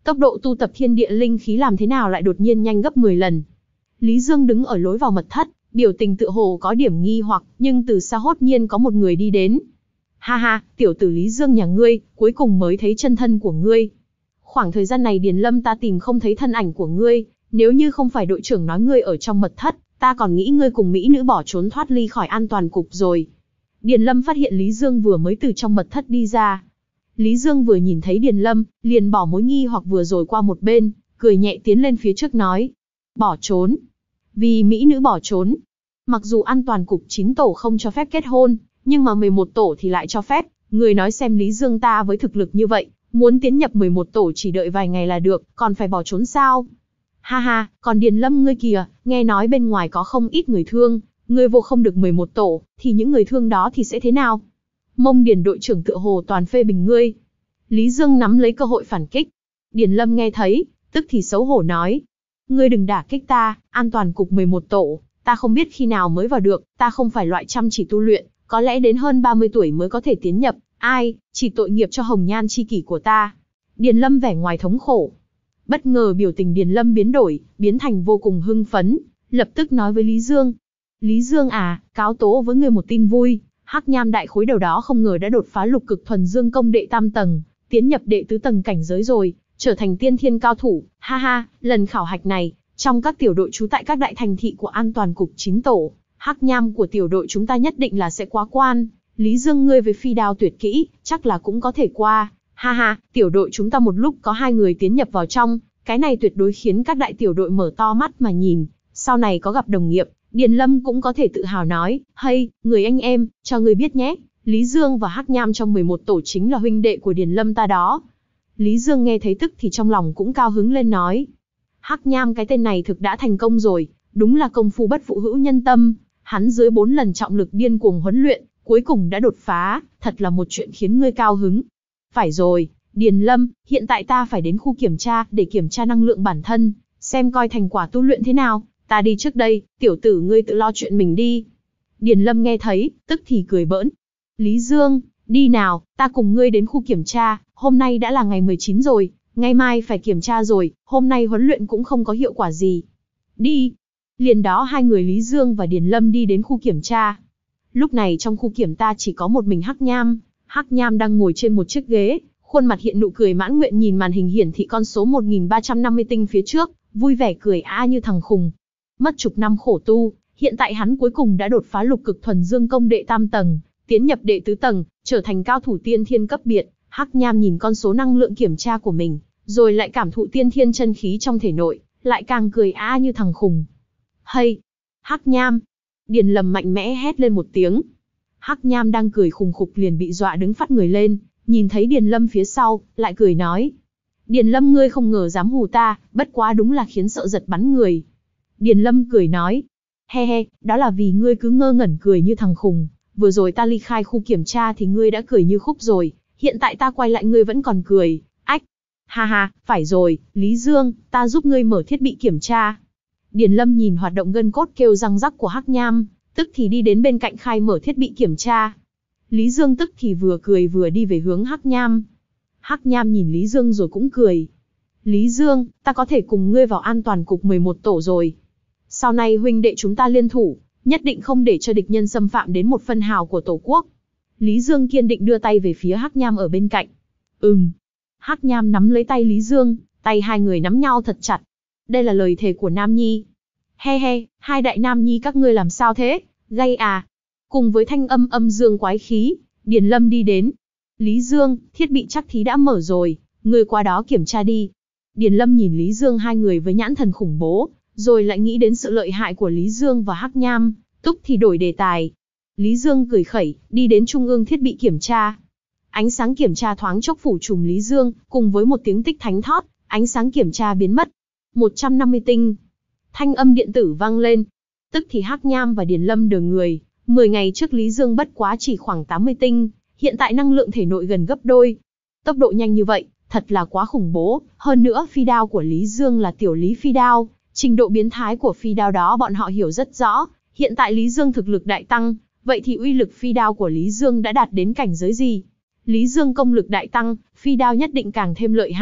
Tốc độ tu tập thiên địa linh khí làm thế nào lại đột nhiên nhanh gấp mười lần? Lý Dương đứng ở lối vào mật thất, biểu tình tựa hồ có điểm nghi hoặc, nhưng từ xa hốt nhiên có một người đi đến. Ha ha, tiểu tử Lý Dương nhà ngươi, cuối cùng mới thấy chân thân của ngươi. Khoảng thời gian này Điền Lâm ta tìm không thấy thân ảnh của ngươi, nếu như không phải đội trưởng nói ngươi ở trong mật thất, ta còn nghĩ ngươi cùng mỹ nữ bỏ trốn thoát ly khỏi an toàn cục rồi. Điền Lâm phát hiện Lý Dương vừa mới từ trong mật thất đi ra. Lý Dương vừa nhìn thấy Điền Lâm, liền bỏ mối nghi hoặc vừa rồi qua một bên, cười nhẹ tiến lên phía trước nói. Bỏ trốn. Vì mỹ nữ bỏ trốn. Mặc dù an toàn cục chín tổ không cho phép kết hôn, nhưng mà mười một tổ thì lại cho phép. Người nói xem Lý Dương ta với thực lực như vậy, muốn tiến nhập mười một tổ chỉ đợi vài ngày là được, còn phải bỏ trốn sao? Ha ha, còn Điền Lâm ngươi kìa, nghe nói bên ngoài có không ít người thương, ngươi vô không được mười một tổ, thì những người thương đó thì sẽ thế nào? Mông Điền đội trưởng tựa hồ toàn phê bình ngươi. Lý Dương nắm lấy cơ hội phản kích. Điền Lâm nghe thấy, tức thì xấu hổ nói. Ngươi đừng đả kích ta, an toàn cục mười một tổ, ta không biết khi nào mới vào được, ta không phải loại chăm chỉ tu luyện, có lẽ đến hơn ba mươi tuổi mới có thể tiến nhập, ai, chỉ tội nghiệp cho hồng nhan chi kỷ của ta. Điền Lâm vẻ ngoài thống khổ. Bất ngờ biểu tình Điền Lâm biến đổi, biến thành vô cùng hưng phấn, lập tức nói với Lý Dương. Lý Dương à, cáo tố với ngươi một tin vui, Hắc Nham đại khối đầu đó không ngờ đã đột phá lục cực thuần dương công đệ tam tầng, tiến nhập đệ tứ tầng cảnh giới rồi, trở thành tiên thiên cao thủ, ha ha, lần khảo hạch này, trong các tiểu đội trú tại các đại thành thị của an toàn cục chín tổ, Hắc Nham của tiểu đội chúng ta nhất định là sẽ quá quan, Lý Dương ngươi với phi đao tuyệt kỹ, chắc là cũng có thể qua, ha ha, tiểu đội chúng ta một lúc có hai người tiến nhập vào trong, cái này tuyệt đối khiến các đại tiểu đội mở to mắt mà nhìn, sau này có gặp đồng nghiệp, Điền Lâm cũng có thể tự hào nói, hay, người anh em, cho ngươi biết nhé, Lý Dương và Hắc Nham trong mười một tổ chính là huynh đệ của Điền Lâm ta đó. Lý Dương nghe thấy tức thì trong lòng cũng cao hứng lên nói. Hắc Nham cái tên này thực đã thành công rồi, đúng là công phu bất phụ hữu nhân tâm, hắn dưới bốn lần trọng lực điên cuồng huấn luyện, cuối cùng đã đột phá, thật là một chuyện khiến ngươi cao hứng. Phải rồi, Điền Lâm, hiện tại ta phải đến khu kiểm tra để kiểm tra năng lượng bản thân, xem coi thành quả tu luyện thế nào, ta đi trước đây, tiểu tử ngươi tự lo chuyện mình đi. Điền Lâm nghe thấy, tức thì cười bỡn. Lý Dương, đi nào, ta cùng ngươi đến khu kiểm tra, hôm nay đã là ngày mười chín rồi, ngày mai phải kiểm tra rồi, hôm nay huấn luyện cũng không có hiệu quả gì. Đi. Liền đó hai người Lý Dương và Điền Lâm đi đến khu kiểm tra. Lúc này trong khu kiểm ta chỉ có một mình Hắc Nham, Hắc Nham đang ngồi trên một chiếc ghế, khuôn mặt hiện nụ cười mãn nguyện nhìn màn hình hiển thị con số một nghìn ba trăm năm mươi tinh phía trước, vui vẻ cười a như thằng khùng. Mất chục năm khổ tu, hiện tại hắn cuối cùng đã đột phá lục cực thuần dương công đệ tam tầng, tiến nhập đệ tứ tầng, trở thành cao thủ tiên thiên cấp biệt. Hắc Nham nhìn con số năng lượng kiểm tra của mình, rồi lại cảm thụ tiên thiên chân khí trong thể nội, lại càng cười a như thằng khùng. Hay! Hắc Nham! Điền Lâm mạnh mẽ hét lên một tiếng. Hắc Nham đang cười khùng khục liền bị dọa đứng phát người lên, nhìn thấy Điền Lâm phía sau, lại cười nói. Điền Lâm ngươi không ngờ dám hù ta, bất quá đúng là khiến sợ giật bắn người. Điền Lâm cười nói. He he, đó là vì ngươi cứ ngơ ngẩn cười như thằng khùng, vừa rồi ta ly khai khu kiểm tra thì ngươi đã cười như khúc rồi, hiện tại ta quay lại ngươi vẫn còn cười, ách. Ha ha, phải rồi, Lý Dương, ta giúp ngươi mở thiết bị kiểm tra. Điền Lâm nhìn hoạt động gân cốt kêu răng rắc của Hắc Nham, tức thì đi đến bên cạnh khai mở thiết bị kiểm tra. Lý Dương tức thì vừa cười vừa đi về hướng Hắc Nham. Hắc Nham nhìn Lý Dương rồi cũng cười. Lý Dương, ta có thể cùng ngươi vào an toàn cục mười một tổ rồi. Sau này huynh đệ chúng ta liên thủ, nhất định không để cho địch nhân xâm phạm đến một phân hào của tổ quốc. Lý Dương kiên định đưa tay về phía Hắc Nham ở bên cạnh. Ừm. Hắc Nham nắm lấy tay Lý Dương, tay hai người nắm nhau thật chặt. Đây là lời thề của Nam Nhi. He he, hai đại Nam Nhi các ngươi làm sao thế, gay à. Cùng với thanh âm âm dương quái khí, Điền Lâm đi đến. Lý Dương, thiết bị chắc thí đã mở rồi, ngươi qua đó kiểm tra đi. Điền Lâm nhìn Lý Dương hai người với nhãn thần khủng bố, rồi lại nghĩ đến sự lợi hại của Lý Dương và Hắc Nham, túc thì đổi đề tài. Lý Dương cười khẩy, đi đến trung ương thiết bị kiểm tra. Ánh sáng kiểm tra thoáng chốc phủ trùm Lý Dương, cùng với một tiếng tích thánh thót, ánh sáng kiểm tra biến mất. một trăm năm mươi tinh. Thanh âm điện tử vang lên. Tức thì Hắc Nham và Điền Lâm đờ người, mười ngày trước Lý Dương bất quá chỉ khoảng tám mươi tinh, hiện tại năng lượng thể nội gần gấp đôi. Tốc độ nhanh như vậy, thật là quá khủng bố, hơn nữa phi đao của Lý Dương là tiểu Lý phi đao, trình độ biến thái của phi đao đó bọn họ hiểu rất rõ, hiện tại Lý Dương thực lực đại tăng, vậy thì uy lực phi đao của Lý Dương đã đạt đến cảnh giới gì? Lý Dương công lực đại tăng, phi đao nhất định càng thêm lợi hại,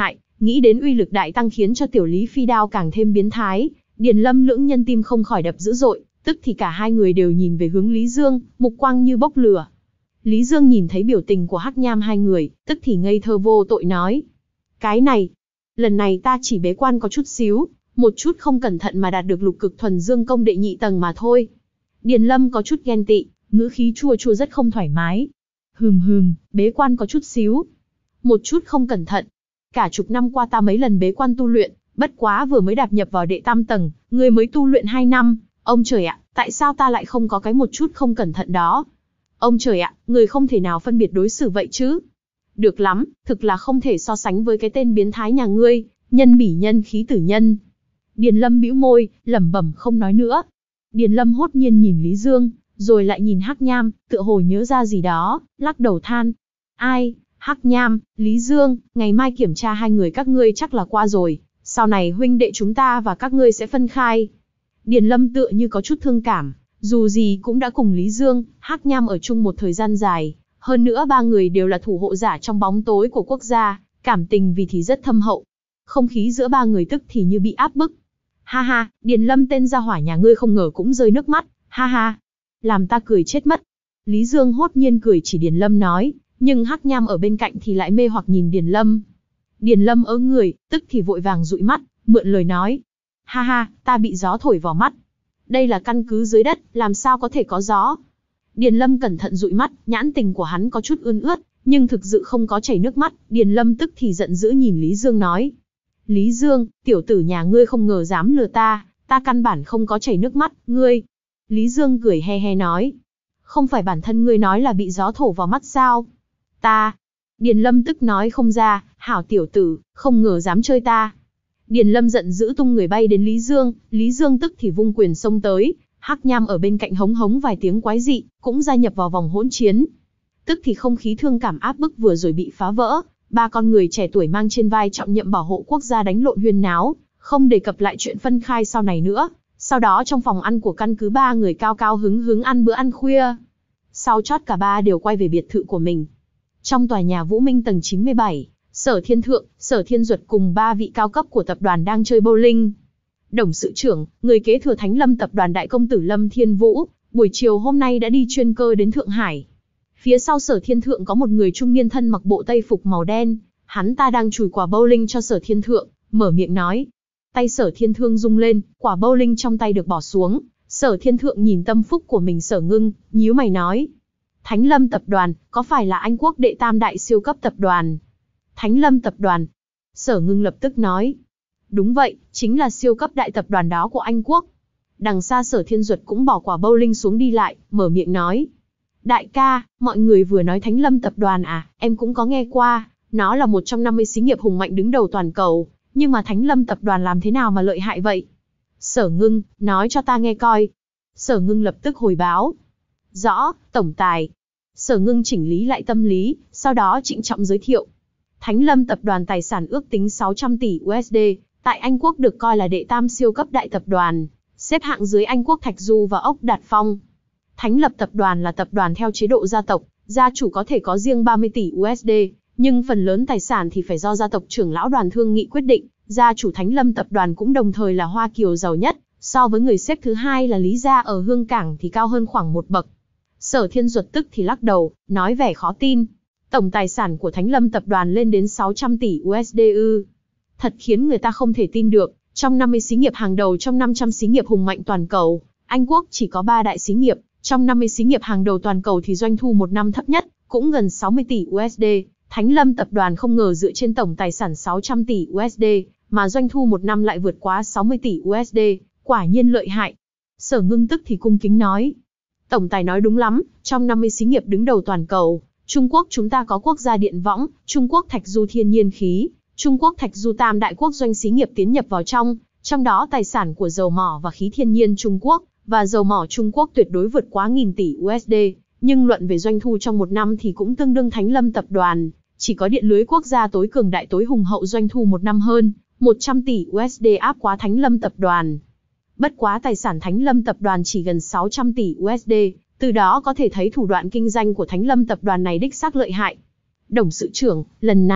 Nghĩ đến uy lực đại tăng khiến cho tiểu Lý Phi đao càng thêm biến thái, Điền Lâm lưỡng nhân tim không khỏi đập dữ dội, tức thì cả hai người đều nhìn về hướng Lý Dương, mục quang như bốc lửa. Lý Dương nhìn thấy biểu tình của Hắc Nham hai người, tức thì ngây thơ vô tội nói. Cái này, lần này ta chỉ bế quan có chút xíu, một chút không cẩn thận mà đạt được lục cực thuần dương công đệ nhị tầng mà thôi. Điền Lâm có chút ghen tị, ngữ khí chua chua rất không thoải mái. Hừm hừm, bế quan có chút xíu. Một chút không cẩn thận. Cả chục năm qua ta mấy lần bế quan tu luyện, bất quá vừa mới đạp nhập vào đệ tam tầng, người mới tu luyện hai năm. Ông trời ạ, tại sao ta lại không có cái một chút không cẩn thận đó? Ông trời ạ, người không thể nào phân biệt đối xử vậy chứ. Được lắm, thực là không thể so sánh với cái tên biến thái nhà ngươi, nhân bỉ nhân khí tử nhân. Điền Lâm bĩu môi, lẩm bẩm không nói nữa. Điền Lâm hốt nhiên nhìn Lý Dương, rồi lại nhìn Hắc Nham, tựa hồ nhớ ra gì đó, lắc đầu than. Ai, Hắc Nham, Lý Dương, ngày mai kiểm tra hai người các ngươi chắc là qua rồi, sau này huynh đệ chúng ta và các ngươi sẽ phân khai. Điền Lâm tựa như có chút thương cảm, dù gì cũng đã cùng Lý Dương, Hắc Nham ở chung một thời gian dài, hơn nữa ba người đều là thủ hộ giả trong bóng tối của quốc gia, cảm tình vì thì rất thâm hậu. Không khí giữa ba người tức thì như bị áp bức. Ha ha, Điền Lâm tên gia hỏa nhà ngươi không ngờ cũng rơi nước mắt, ha ha. Làm ta cười chết mất. Lý Dương hốt nhiên cười chỉ Điền Lâm nói, nhưng Hắc Nham ở bên cạnh thì lại mê hoặc nhìn Điền Lâm. Điền Lâm ớ người, tức thì vội vàng dụi mắt, mượn lời nói. Ha ha, ta bị gió thổi vào mắt. Đây là căn cứ dưới đất, làm sao có thể có gió? Điền Lâm cẩn thận dụi mắt, nhãn tình của hắn có chút ươn ướt, nhưng thực sự không có chảy nước mắt. Điền Lâm tức thì giận dữ nhìn Lý Dương nói. Lý Dương, tiểu tử nhà ngươi không ngờ dám lừa ta, ta căn bản không có chảy nước mắt, ngươi. Lý Dương cười he he nói. Không phải bản thân ngươi nói là bị gió thổi vào mắt sao? Ta. Điền Lâm tức nói không ra, hảo tiểu tử, không ngờ dám chơi ta. Điền Lâm giận dữ tung người bay đến Lý Dương, Lý Dương tức thì vung quyền xông tới, Hắc Nham ở bên cạnh hống hống vài tiếng quái dị, cũng gia nhập vào vòng hỗn chiến. Tức thì không khí thương cảm áp bức vừa rồi bị phá vỡ, ba con người trẻ tuổi mang trên vai trọng nhiệm bảo hộ quốc gia đánh lộn huyên náo, không đề cập lại chuyện phân khai sau này nữa. Sau đó trong phòng ăn của căn cứ ba người cao cao hứng hứng ăn bữa ăn khuya. Sau chót cả ba đều quay về biệt thự của mình. Trong tòa nhà Vũ Minh tầng chín mươi bảy, Sở Thiên Thượng, Sở Thiên Duật cùng ba vị cao cấp của tập đoàn đang chơi bowling.董sự trưởng, người kế thừa Thánh Lâm tập đoàn đại công tử Lâm Thiên Vũ, buổi chiều hôm nay đã đi chuyên cơ đến Thượng Hải. Phía sau Sở Thiên Thượng có một người trung niên thân mặc bộ tây phục màu đen, hắn ta đang chùi quả bowling cho Sở Thiên Thượng, mở miệng nói. Tay Sở Thiên Thương rung lên, quả bowling trong tay được bỏ xuống. Sở Thiên Thượng nhìn tâm phúc của mình Sở Ngưng, nhíu mày nói. Thánh Lâm tập đoàn, có phải là Anh quốc đệ tam đại siêu cấp tập đoàn? Thánh Lâm tập đoàn. Sở Ngưng lập tức nói. Đúng vậy, chính là siêu cấp đại tập đoàn đó của Anh quốc. Đằng xa Sở Thiên Duật cũng bỏ quả bowling xuống đi lại, mở miệng nói. Đại ca, mọi người vừa nói Thánh Lâm tập đoàn à, em cũng có nghe qua, nó là một trong năm mươi xí nghiệp hùng mạnh đứng đầu toàn cầu, nhưng mà Thánh Lâm tập đoàn làm thế nào mà lợi hại vậy? Sở Ngưng, nói cho ta nghe coi. Sở Ngưng lập tức hồi báo. Rõ, tổng tài. Sở Ngưng chỉnh lý lại tâm lý, sau đó trịnh trọng giới thiệu. Thánh Lâm tập đoàn tài sản ước tính sáu trăm tỷ u ét đê, tại Anh quốc được coi là đệ tam siêu cấp đại tập đoàn, xếp hạng dưới Anh quốc Thạch Du và Ốc Đạt Phong. Thánh Lập tập đoàn là tập đoàn theo chế độ gia tộc, gia chủ có thể có riêng ba mươi tỷ u ét đê, nhưng phần lớn tài sản thì phải do gia tộc trưởng lão Đoàn Thương Nghị quyết định. Gia chủ Thánh Lâm tập đoàn cũng đồng thời là Hoa Kiều giàu nhất, so với người xếp thứ hai là Lý gia ở Hương Cảng thì cao hơn khoảng một bậc. Sở Thiên Duật tức thì lắc đầu, nói vẻ khó tin. Tổng tài sản của Thánh Lâm tập đoàn lên đến sáu trăm tỷ u ét đê ư. Thật khiến người ta không thể tin được, trong năm mươi xí nghiệp hàng đầu trong năm trăm xí nghiệp hùng mạnh toàn cầu, Anh quốc chỉ có ba đại xí nghiệp, trong năm mươi xí nghiệp hàng đầu toàn cầu thì doanh thu một năm thấp nhất, cũng gần sáu mươi tỷ u ét đê. Thánh Lâm tập đoàn không ngờ dựa trên tổng tài sản sáu trăm tỷ u ét đê, mà doanh thu một năm lại vượt quá sáu mươi tỷ u ét đê, quả nhiên lợi hại. Sở Ngưng tức thì cung kính nói. Tổng tài nói đúng lắm, trong năm mươi xí nghiệp đứng đầu toàn cầu, Trung Quốc chúng ta có Quốc gia Điện Võng, Trung Quốc Thạch Du Thiên Nhiên Khí, Trung Quốc Thạch Du tam đại quốc doanh xí nghiệp tiến nhập vào trong, trong đó tài sản của dầu mỏ và khí thiên nhiên Trung Quốc, và dầu mỏ Trung Quốc tuyệt đối vượt quá nghìn tỷ u ét đê, nhưng luận về doanh thu trong một năm thì cũng tương đương Thánh Lâm tập đoàn, chỉ có điện lưới quốc gia tối cường đại tối hùng hậu doanh thu một năm hơn một trăm tỷ u ét đê áp quá Thánh Lâm tập đoàn. Bất quá tài sản Thánh Lâm tập đoàn chỉ gần sáu trăm tỷ u ét đê, từ đó có thể thấy thủ đoạn kinh doanh của Thánh Lâm tập đoàn này đích xác lợi hại.董sự trưởng, lần này,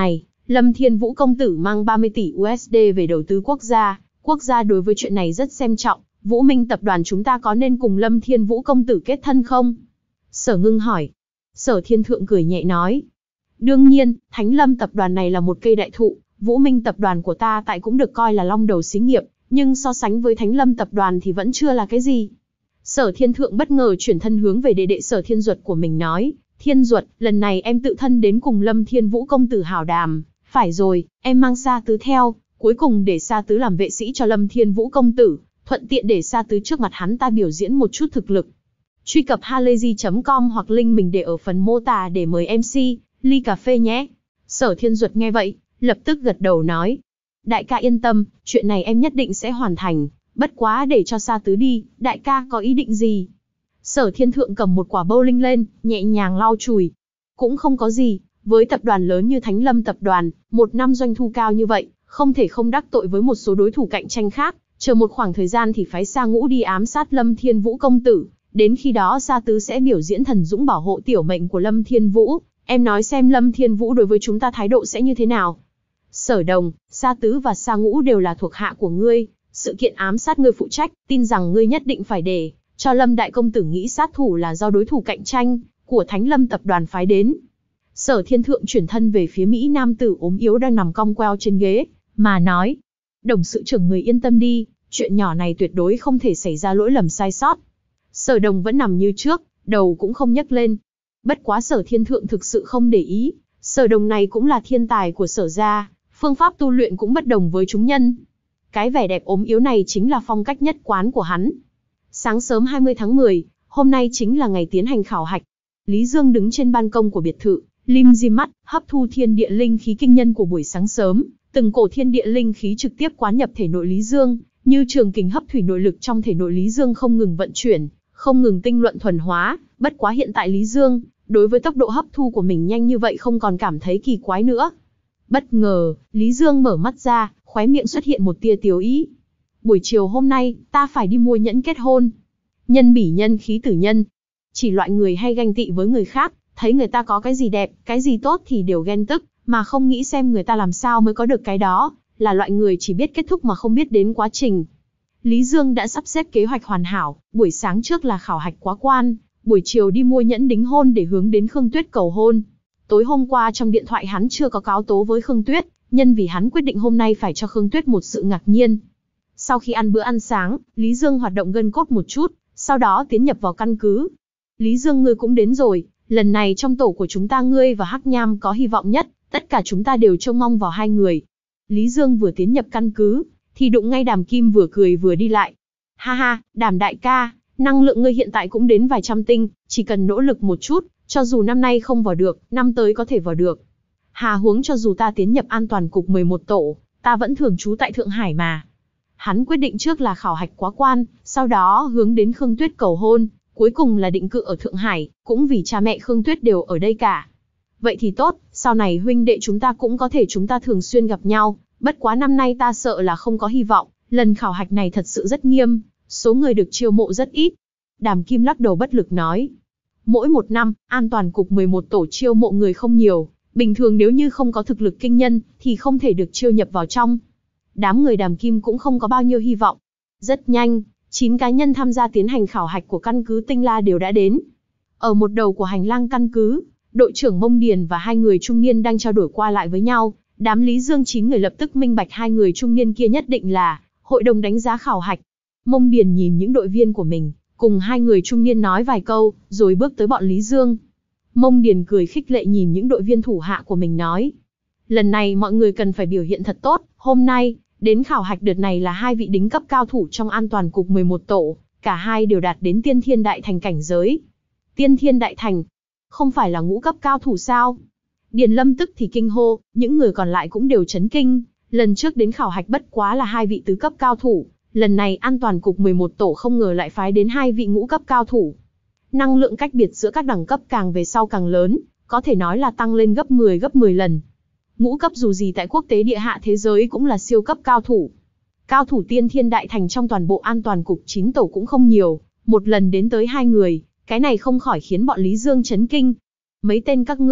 Lâm Thiên Vũ công tử mang ba mươi tỷ u ét đê về đầu tư quốc gia, quốc gia đối với chuyện này rất xem trọng, Vũ Minh tập đoàn chúng ta có nên cùng Lâm Thiên Vũ công tử kết thân không? Sở Ngưng hỏi. Sở Thiên Thượng cười nhẹ nói. Đương nhiên, Thánh Lâm tập đoàn này là một cây đại thụ, Vũ Minh tập đoàn của ta tại cũng được coi là long đầu xí nghiệp, nhưng so sánh với Thánh Lâm tập đoàn thì vẫn chưa là cái gì. Sở Thiên Thượng bất ngờ chuyển thân hướng về đệ đệ Sở Thiên Duật của mình nói, Thiên Duật, lần này em tự thân đến cùng Lâm Thiên Vũ công tử hảo đàm, phải rồi, em mang Sa Tứ theo, cuối cùng để Sa Tứ làm vệ sĩ cho Lâm Thiên Vũ công tử, thuận tiện để Sa Tứ trước mặt hắn ta biểu diễn một chút thực lực. Truy cập halayzi chấm com hoặc link mình để ở phần mô tả để mời em xê, ly cà phê nhé. Sở Thiên Duật nghe vậy, lập tức gật đầu nói. Đại ca yên tâm, chuyện này em nhất định sẽ hoàn thành, bất quá để cho Sa Tứ đi, đại ca có ý định gì? Sở Thiên Thượng cầm một quả bowling lên, nhẹ nhàng lau chùi. Cũng không có gì, với tập đoàn lớn như Thánh Lâm tập đoàn, một năm doanh thu cao như vậy, không thể không đắc tội với một số đối thủ cạnh tranh khác, chờ một khoảng thời gian thì phái Sa Ngũ đi ám sát Lâm Thiên Vũ công tử, đến khi đó Sa Tứ sẽ biểu diễn thần dũng bảo hộ tiểu mệnh của Lâm Thiên Vũ, em nói xem Lâm Thiên Vũ đối với chúng ta thái độ sẽ như thế nào? Sở Đồng, Sa Tứ và Sa Ngũ đều là thuộc hạ của ngươi, sự kiện ám sát ngươi phụ trách, tin rằng ngươi nhất định phải để cho Lâm đại công tử nghĩ sát thủ là do đối thủ cạnh tranh của Thánh Lâm tập đoàn phái đến. Sở Thiên Thượng chuyển thân về phía Mỹ nam tử ốm yếu đang nằm cong queo trên ghế, mà nói, Đồng sự trưởng người yên tâm đi, chuyện nhỏ này tuyệt đối không thể xảy ra lỗi lầm sai sót. Sở Đồng vẫn nằm như trước, đầu cũng không nhấc lên. Bất quá Sở Thiên Thượng thực sự không để ý, Sở Đồng này cũng là thiên tài của Sở gia, phương pháp tu luyện cũng bất đồng với chúng nhân. Cái vẻ đẹp ốm yếu này chính là phong cách nhất quán của hắn. Sáng sớm hai mươi tháng mười, hôm nay chính là ngày tiến hành khảo hạch. Lý Dương đứng trên ban công của biệt thự, lim dim mắt, hấp thu thiên địa linh khí kinh nhân của buổi sáng sớm, từng cổ thiên địa linh khí trực tiếp quán nhập thể nội Lý Dương, như trường kình hấp thủy nội lực trong thể nội Lý Dương không ngừng vận chuyển, không ngừng tinh luận thuần hóa, bất quá hiện tại Lý Dương, đối với tốc độ hấp thu của mình nhanh như vậy không còn cảm thấy kỳ quái nữa. Bất ngờ, Lý Dương mở mắt ra, khóe miệng xuất hiện một tia tiếu ý. Buổi chiều hôm nay, ta phải đi mua nhẫn kết hôn. Nhân bỉ nhân khí tử nhân. Chỉ loại người hay ganh tị với người khác, thấy người ta có cái gì đẹp, cái gì tốt thì đều ghen tức, mà không nghĩ xem người ta làm sao mới có được cái đó, là loại người chỉ biết kết thúc mà không biết đến quá trình. Lý Dương đã sắp xếp kế hoạch hoàn hảo, buổi sáng trước là khảo hạch quá quan, buổi chiều đi mua nhẫn đính hôn để hướng đến Khương Tuyết cầu hôn. Tối hôm qua trong điện thoại hắn chưa có cáo tố với Khương Tuyết, nhân vì hắn quyết định hôm nay phải cho Khương Tuyết một sự ngạc nhiên. Sau khi ăn bữa ăn sáng, Lý Dương hoạt động gân cốt một chút, sau đó tiến nhập vào căn cứ. Lý Dương ngươi cũng đến rồi, lần này trong tổ của chúng ta ngươi và Hắc Nham có hy vọng nhất, tất cả chúng ta đều trông mong vào hai người. Lý Dương vừa tiến nhập căn cứ, thì đụng ngay Đàm Kim vừa cười vừa đi lại. Ha ha, Đàm đại ca, năng lượng ngươi hiện tại cũng đến vài trăm tinh, chỉ cần nỗ lực một chút, cho dù năm nay không vào được, năm tới có thể vào được. Hà huống cho dù ta tiến nhập an toàn cục mười một tổ, ta vẫn thường trú tại Thượng Hải mà. Hắn quyết định trước là khảo hạch quá quan, sau đó hướng đến Khương Tuyết cầu hôn, cuối cùng là định cư ở Thượng Hải, cũng vì cha mẹ Khương Tuyết đều ở đây cả. Vậy thì tốt, sau này huynh đệ chúng ta cũng có thể chúng ta thường xuyên gặp nhau, bất quá năm nay ta sợ là không có hy vọng, lần khảo hạch này thật sự rất nghiêm, số người được chiêu mộ rất ít. Đàm Kim lắc đầu bất lực nói. Mỗi một năm, an toàn cục mười một tổ chiêu mộ người không nhiều, bình thường nếu như không có thực lực kinh nhân, thì không thể được chiêu nhập vào trong. Đám người Đàm Kim cũng không có bao nhiêu hy vọng. Rất nhanh, chín cá nhân tham gia tiến hành khảo hạch của căn cứ Tinh La đều đã đến. Ở một đầu của hành lang căn cứ, đội trưởng Mông Điền và hai người trung niên đang trao đổi qua lại với nhau. Đám Lý Dương chín người lập tức minh bạch hai người trung niên kia nhất định là hội đồng đánh giá khảo hạch. Mông Điền nhìn những đội viên của mình, cùng hai người trung niên nói vài câu, rồi bước tới bọn Lý Dương. Mông Điền cười khích lệ nhìn những đội viên thủ hạ của mình nói. Lần này mọi người cần phải biểu hiện thật tốt, hôm nay, đến khảo hạch đợt này là hai vị đính cấp cao thủ trong an toàn cục mười một tổ, cả hai đều đạt đến tiên thiên đại thành cảnh giới. Tiên thiên đại thành, không phải là ngũ cấp cao thủ sao? Điền Lâm tức thì kinh hô, những người còn lại cũng đều chấn kinh, lần trước đến khảo hạch bất quá là hai vị tứ cấp cao thủ, lần này an toàn cục mười một tổ không ngờ lại phái đến hai vị ngũ cấp cao thủ. Năng lượng cách biệt giữa các đẳng cấp càng về sau càng lớn, có thể nói là tăng lên gấp mười gấp mười lần. Ngũ cấp dù gì tại quốc tế địa hạ thế giới cũng là siêu cấp cao thủ. Cao thủ tiên thiên đại thành trong toàn bộ an toàn cục chín tổ cũng không nhiều, một lần đến tới hai người, cái này không khỏi khiến bọn Lý Dương chấn kinh. Mấy tên các ngươi,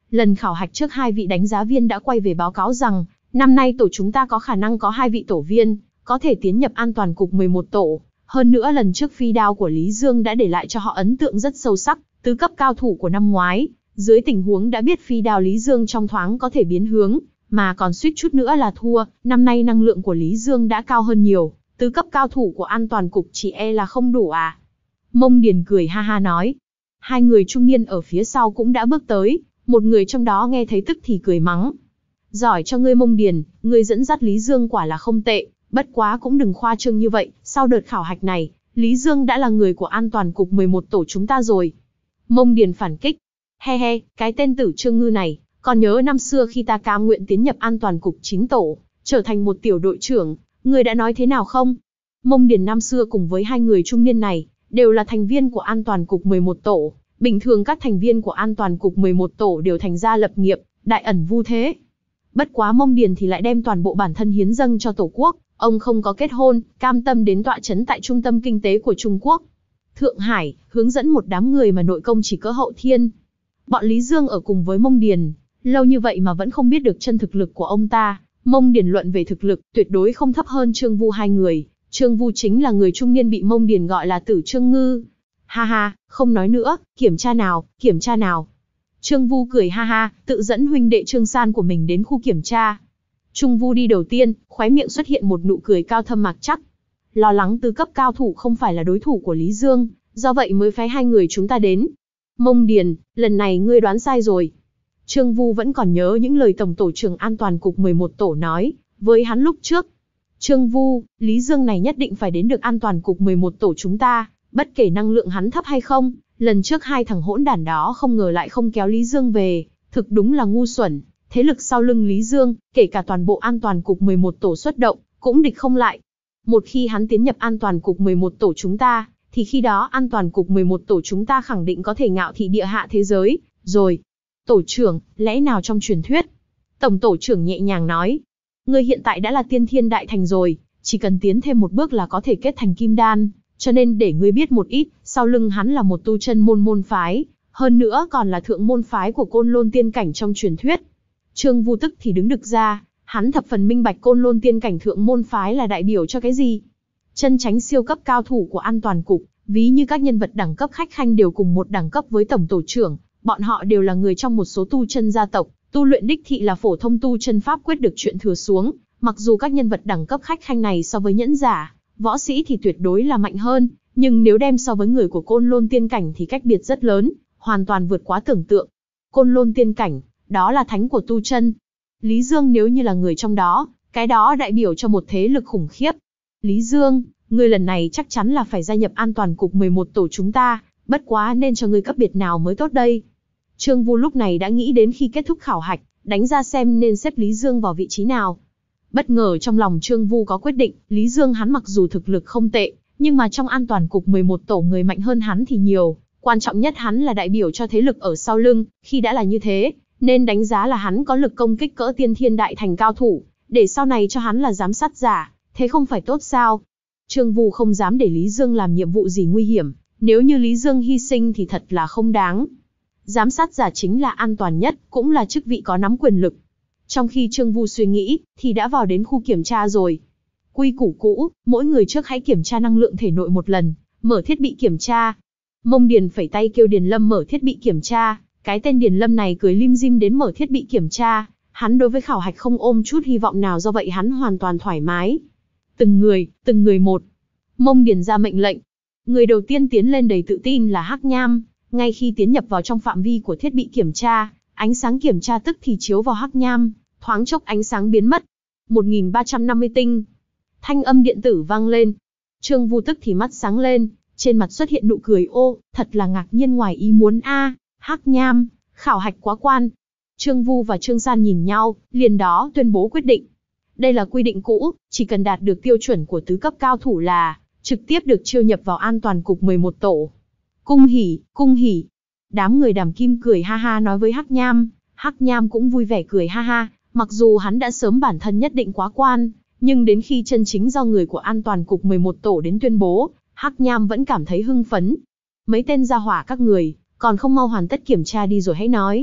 Lần khảo hạch trước hai vị đánh giá viên đã quay về báo cáo rằng, năm nay tổ chúng ta có khả năng có hai vị tổ viên, có thể tiến nhập an toàn cục mười một tổ. Hơn nữa lần trước phi đao của Lý Dương đã để lại cho họ ấn tượng rất sâu sắc, tứ cấp cao thủ của năm ngoái. Dưới tình huống đã biết phi đao Lý Dương trong thoáng có thể biến hướng, mà còn suýt chút nữa là thua, năm nay năng lượng của Lý Dương đã cao hơn nhiều, tứ cấp cao thủ của an toàn cục chỉ e là không đủ à. Mông Điền cười ha ha nói. Hai người trung niên ở phía sau cũng đã bước tới, một người trong đó nghe thấy tức thì cười mắng. Giỏi cho ngươi Mông Điền, ngươi dẫn dắt Lý Dương quả là không tệ, bất quá cũng đừng khoa trương như vậy, sau đợt khảo hạch này, Lý Dương đã là người của an toàn cục mười một tổ chúng ta rồi. Mông Điền phản kích. He he, cái tên tử Trương Ngư này, còn nhớ năm xưa khi ta cam nguyện tiến nhập an toàn cục chín tổ, trở thành một tiểu đội trưởng, ngươi đã nói thế nào không? Mông Điền năm xưa cùng với hai người trung niên này, đều là thành viên của an toàn cục mười một tổ. Bình thường các thành viên của an toàn cục mười một tổ đều thành gia lập nghiệp, đại ẩn vu thế. Bất quá Mông Điền thì lại đem toàn bộ bản thân hiến dâng cho tổ quốc, ông không có kết hôn, cam tâm đến tọa trấn tại trung tâm kinh tế của Trung Quốc. Thượng Hải, hướng dẫn một đám người mà nội công chỉ cỡ hậu thiên. Bọn Lý Dương ở cùng với Mông Điền, lâu như vậy mà vẫn không biết được chân thực lực của ông ta. Mông Điền luận về thực lực, tuyệt đối không thấp hơn Trương Vu hai người. Trương Vu chính là người trung niên bị Mông Điền gọi là tử Trương Ngư. Ha ha, không nói nữa, kiểm tra nào, kiểm tra nào. Trương Vu cười ha ha, tự dẫn huynh đệ Trương San của mình đến khu kiểm tra. Trung Vu đi đầu tiên, khóe miệng xuất hiện một nụ cười cao thâm mạc chắc. Lo lắng tứ cấp cao thủ không phải là đối thủ của Lý Dương, do vậy mới phái hai người chúng ta đến. Mông Điền, lần này ngươi đoán sai rồi. Trương Vu vẫn còn nhớ những lời Tổng tổ trưởng an toàn cục mười một tổ nói với hắn lúc trước. Trương Vu, Lý Dương này nhất định phải đến được an toàn cục mười một tổ chúng ta, bất kể năng lượng hắn thấp hay không. Lần trước hai thằng hỗn đản đó không ngờ lại không kéo Lý Dương về, thực đúng là ngu xuẩn. Thế lực sau lưng Lý Dương, kể cả toàn bộ an toàn cục mười một tổ xuất động, cũng địch không lại. Một khi hắn tiến nhập an toàn cục mười một tổ chúng ta, thì khi đó an toàn cục mười một tổ chúng ta khẳng định có thể ngạo thị địa hạ thế giới, rồi. Tổ trưởng, lẽ nào trong truyền thuyết? Tổng tổ trưởng nhẹ nhàng nói. Ngươi hiện tại đã là tiên thiên đại thành rồi, chỉ cần tiến thêm một bước là có thể kết thành kim đan, cho nên để ngươi biết một ít, sau lưng hắn là một tu chân môn môn phái, hơn nữa còn là thượng môn phái của Côn Lôn tiên cảnh trong truyền thuyết. Trương Vu tức thì đứng đực ra, hắn thập phần minh bạch Côn Lôn tiên cảnh thượng môn phái là đại biểu cho cái gì. Chân chánh siêu cấp cao thủ của an toàn cục, ví như các nhân vật đẳng cấp khách khanh đều cùng một đẳng cấp với tổng tổ trưởng, bọn họ đều là người trong một số tu chân gia tộc, tu luyện đích thị là phổ thông tu chân pháp quyết được chuyện thừa xuống, mặc dù các nhân vật đẳng cấp khách khanh này so với nhẫn giả, võ sĩ thì tuyệt đối là mạnh hơn, nhưng nếu đem so với người của Côn Lôn tiên cảnh thì cách biệt rất lớn, hoàn toàn vượt quá tưởng tượng. Côn Lôn tiên cảnh, đó là thánh của tu chân. Lý Dương nếu như là người trong đó, cái đó đại biểu cho một thế lực khủng khiếp. Lý Dương, ngươi lần này chắc chắn là phải gia nhập an toàn cục mười một tổ chúng ta, bất quá nên cho ngươi cấp biệt nào mới tốt đây. Trương Vu lúc này đã nghĩ đến khi kết thúc khảo hạch, đánh ra xem nên xếp Lý Dương vào vị trí nào. Bất ngờ trong lòng Trương Vu có quyết định, Lý Dương hắn mặc dù thực lực không tệ, nhưng mà trong an toàn cục mười một tổ người mạnh hơn hắn thì nhiều, quan trọng nhất hắn là đại biểu cho thế lực ở sau lưng, khi đã là như thế, nên đánh giá là hắn có lực công kích cỡ tiên thiên đại thành cao thủ, để sau này cho hắn là giám sát giả, thế không phải tốt sao? Trương Vu không dám để Lý Dương làm nhiệm vụ gì nguy hiểm, nếu như Lý Dương hy sinh thì thật là không đáng. Giám sát giả chính là an toàn nhất, cũng là chức vị có nắm quyền lực. Trong khi Trương Vu suy nghĩ, thì đã vào đến khu kiểm tra rồi. Quy củ cũ, mỗi người trước hãy kiểm tra năng lượng thể nội một lần, mở thiết bị kiểm tra. Mông Điền phẩy tay kêu Điền Lâm mở thiết bị kiểm tra, cái tên Điền Lâm này cười lim dim đến mở thiết bị kiểm tra. Hắn đối với khảo hạch không ôm chút hy vọng nào, do vậy hắn hoàn toàn thoải mái. Từng người, từng người một. Mông Điền ra mệnh lệnh. Người đầu tiên tiến lên đầy tự tin là Hắc Nham. Ngay khi tiến nhập vào trong phạm vi của thiết bị kiểm tra, ánh sáng kiểm tra tức thì chiếu vào Hắc Nham, thoáng chốc ánh sáng biến mất. một nghìn ba trăm năm mươi tinh. Thanh âm điện tử vang lên. Trương Vu tức thì mắt sáng lên, trên mặt xuất hiện nụ cười, ô, thật là ngạc nhiên ngoài ý muốn a, à, Hắc Nham, khảo hạch quá quan. Trương Vu và Trương San nhìn nhau, liền đó tuyên bố quyết định. Đây là quy định cũ, chỉ cần đạt được tiêu chuẩn của tứ cấp cao thủ là trực tiếp được chiêu nhập vào an toàn cục mười một tổ. Cung hỉ, cung hỉ. Đám người Đàm Kim cười ha ha nói với Hắc Nham, Hắc Nham cũng vui vẻ cười ha ha, mặc dù hắn đã sớm bản thân nhất định quá quan, nhưng đến khi chân chính do người của an toàn cục mười một tổ đến tuyên bố, Hắc Nham vẫn cảm thấy hưng phấn. Mấy tên gia hỏa các người, còn không mau hoàn tất kiểm tra đi rồi hãy nói.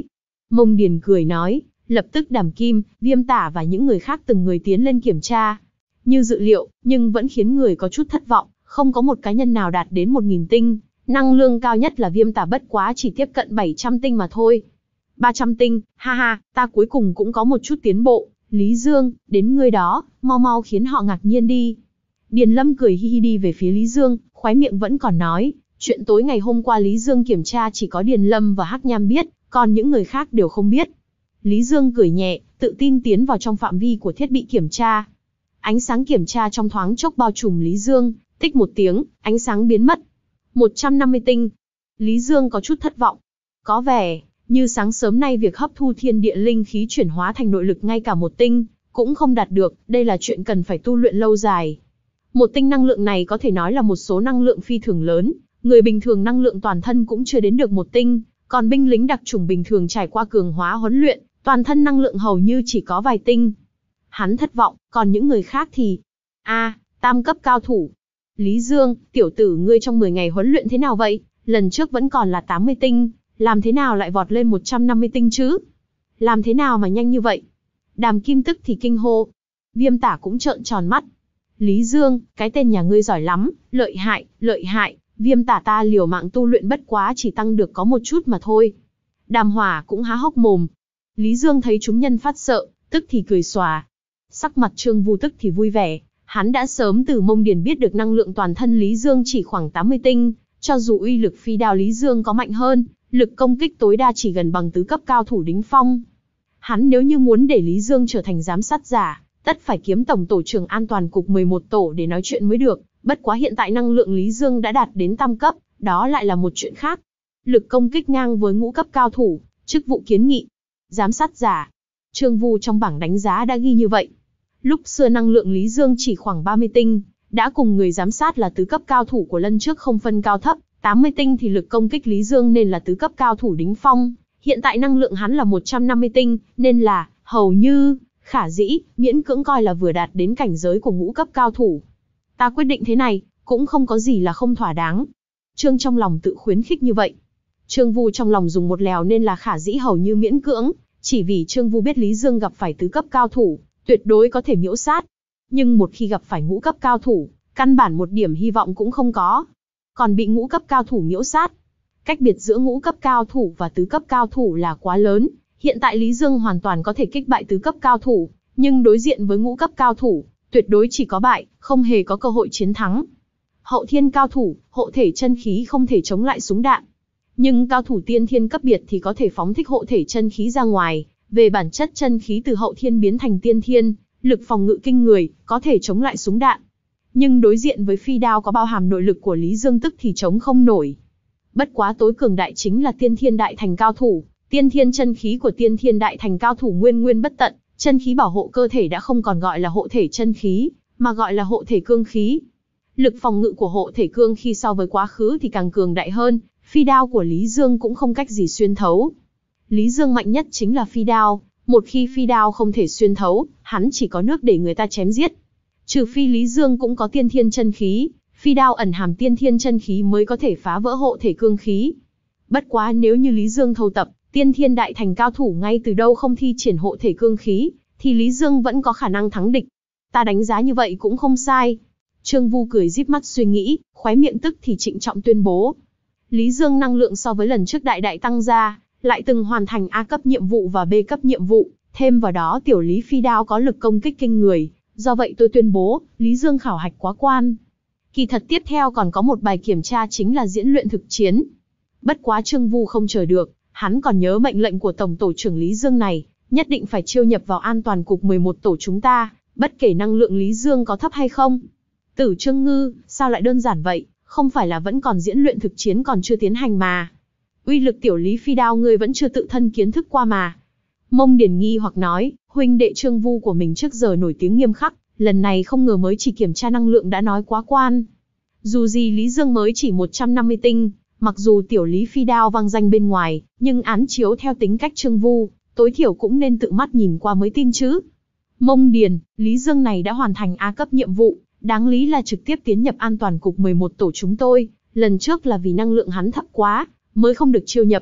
Mông Điền cười nói, lập tức Đàm Kim, Viêm Tả và những người khác từng người tiến lên kiểm tra. Như dự liệu, nhưng vẫn khiến người có chút thất vọng, không có một cá nhân nào đạt đến một nghìn tinh, năng lượng cao nhất là Viêm Tả bất quá chỉ tiếp cận bảy trăm tinh mà thôi. ba trăm tinh, ha ha, ta cuối cùng cũng có một chút tiến bộ, Lý Dương, đến ngươi đó, mau mau khiến họ ngạc nhiên đi. Điền Lâm cười hi hi đi về phía Lý Dương, khóe miệng vẫn còn nói, chuyện tối ngày hôm qua Lý Dương kiểm tra chỉ có Điền Lâm và Hắc Nham biết, còn những người khác đều không biết. Lý Dương cười nhẹ, tự tin tiến vào trong phạm vi của thiết bị kiểm tra. Ánh sáng kiểm tra trong thoáng chốc bao trùm Lý Dương, tích một tiếng, ánh sáng biến mất. một trăm năm mươi tinh. Lý Dương có chút thất vọng. Có vẻ như sáng sớm nay việc hấp thu thiên địa linh khí chuyển hóa thành nội lực ngay cả một tinh cũng không đạt được, đây là chuyện cần phải tu luyện lâu dài. Một tinh năng lượng này có thể nói là một số năng lượng phi thường lớn, người bình thường năng lượng toàn thân cũng chưa đến được một tinh, còn binh lính đặc chủng bình thường trải qua cường hóa huấn luyện, toàn thân năng lượng hầu như chỉ có vài tinh. Hắn thất vọng, còn những người khác thì... a à, tam cấp cao thủ. Lý Dương, tiểu tử ngươi trong mười ngày huấn luyện thế nào vậy? Lần trước vẫn còn là tám mươi tinh, làm thế nào lại vọt lên một trăm năm mươi tinh chứ? Làm thế nào mà nhanh như vậy? Đàm Kim tức thì kinh hô. Viêm Tả cũng trợn tròn mắt. Lý Dương, cái tên nhà ngươi giỏi lắm, lợi hại, lợi hại, Viêm Tả ta liều mạng tu luyện bất quá chỉ tăng được có một chút mà thôi. Đàm Hỏa cũng há hốc mồm. Lý Dương thấy chúng nhân phát sợ, tức thì cười xòa. Sắc mặt Trương Vu tức thì vui vẻ, hắn đã sớm từ Mông Điền biết được năng lượng toàn thân Lý Dương chỉ khoảng tám mươi tinh, cho dù uy lực phi đao Lý Dương có mạnh hơn, lực công kích tối đa chỉ gần bằng tứ cấp cao thủ đỉnh phong. Hắn nếu như muốn để Lý Dương trở thành giám sát giả, tất phải kiếm tổng tổ trưởng an toàn cục mười một tổ để nói chuyện mới được, bất quá hiện tại năng lượng Lý Dương đã đạt đến tam cấp, đó lại là một chuyện khác. Lực công kích ngang với ngũ cấp cao thủ, chức vụ kiến nghị, giám sát giả. Trương Vu trong bảng đánh giá đã ghi như vậy. Lúc xưa năng lượng Lý Dương chỉ khoảng ba mươi tinh, đã cùng người giám sát là tứ cấp cao thủ của lần trước không phân cao thấp, tám mươi tinh thì lực công kích Lý Dương nên là tứ cấp cao thủ đỉnh phong, hiện tại năng lượng hắn là một trăm năm mươi tinh, nên là, hầu như, khả dĩ, miễn cưỡng coi là vừa đạt đến cảnh giới của ngũ cấp cao thủ. Ta quyết định thế này, cũng không có gì là không thỏa đáng. Trương trong lòng tự khuyến khích như vậy. Trương Vu trong lòng dùng một lèo nên là khả dĩ hầu như miễn cưỡng, chỉ vì Trương Vu biết Lý Dương gặp phải tứ cấp cao thủ, tuyệt đối có thể miễu sát. Nhưng một khi gặp phải ngũ cấp cao thủ, căn bản một điểm hy vọng cũng không có. Còn bị ngũ cấp cao thủ miễu sát. Cách biệt giữa ngũ cấp cao thủ và tứ cấp cao thủ là quá lớn. Hiện tại Lý Dương hoàn toàn có thể kích bại tứ cấp cao thủ, nhưng đối diện với ngũ cấp cao thủ, tuyệt đối chỉ có bại, không hề có cơ hội chiến thắng. Hậu thiên cao thủ, hộ thể chân khí không thể chống lại súng đạn. Nhưng cao thủ tiên thiên cấp biệt thì có thể phóng thích hộ thể chân khí ra ngoài, về bản chất chân khí từ hậu thiên biến thành tiên thiên, lực phòng ngự kinh người, có thể chống lại súng đạn. Nhưng đối diện với phi đao có bao hàm nội lực của Lý Dương tức thì chống không nổi. Bất quá tối cường đại chính là tiên thiên đại thành cao thủ, tiên thiên chân khí của tiên thiên đại thành cao thủ nguyên nguyên bất tận, chân khí bảo hộ cơ thể đã không còn gọi là hộ thể chân khí, mà gọi là hộ thể cương khí. Lực phòng ngự của hộ thể cương khí so với quá khứ thì càng cường đại hơn, phi đao của Lý Dương cũng không cách gì xuyên thấu. Lý Dương mạnh nhất chính là phi đao, một khi phi đao không thể xuyên thấu, hắn chỉ có nước để người ta chém giết. Trừ phi Lý Dương cũng có tiên thiên chân khí, phi đao ẩn hàm tiên thiên chân khí mới có thể phá vỡ hộ thể cương khí. Bất quá nếu như Lý Dương thâu tập, tiên thiên đại thành cao thủ ngay từ đâu không thi triển hộ thể cương khí, thì Lý Dương vẫn có khả năng thắng địch. Ta đánh giá như vậy cũng không sai. Trương Vu cười díp mắt suy nghĩ, khóe miệng tức thì trịnh trọng tuyên bố. Lý Dương năng lượng so với lần trước đại đại tăng ra, lại từng hoàn thành A cấp nhiệm vụ và B cấp nhiệm vụ, thêm vào đó tiểu Lý phi đao có lực công kích kinh người, do vậy tôi tuyên bố, Lý Dương khảo hạch quá quan. Kỳ thật tiếp theo còn có một bài kiểm tra chính là diễn luyện thực chiến. Bất quá Trương Vu không chờ được, hắn còn nhớ mệnh lệnh của Tổng tổ trưởng Lý Dương này, nhất định phải chiêu nhập vào an toàn cục mười một tổ chúng ta, bất kể năng lượng Lý Dương có thấp hay không. Tử Trương Ngư, sao lại đơn giản vậy, không phải là vẫn còn diễn luyện thực chiến còn chưa tiến hành mà. Uy lực tiểu Lý phi đao ngươi vẫn chưa tự thân kiến thức qua mà. Mông Điền nghi hoặc nói, huynh đệ Trương Vu của mình trước giờ nổi tiếng nghiêm khắc, lần này không ngờ mới chỉ kiểm tra năng lượng đã nói quá quan. Dù gì Lý Dương mới chỉ một trăm năm mươi tinh, mặc dù tiểu Lý phi đao vang danh bên ngoài, nhưng án chiếu theo tính cách Trương Vu, tối thiểu cũng nên tự mắt nhìn qua mới tin chứ. Mông Điền, Lý Dương này đã hoàn thành A cấp nhiệm vụ, đáng lý là trực tiếp tiến nhập an toàn cục mười một tổ chúng tôi, lần trước là vì năng lượng hắn thấp quá, mới không được chiêu nhập.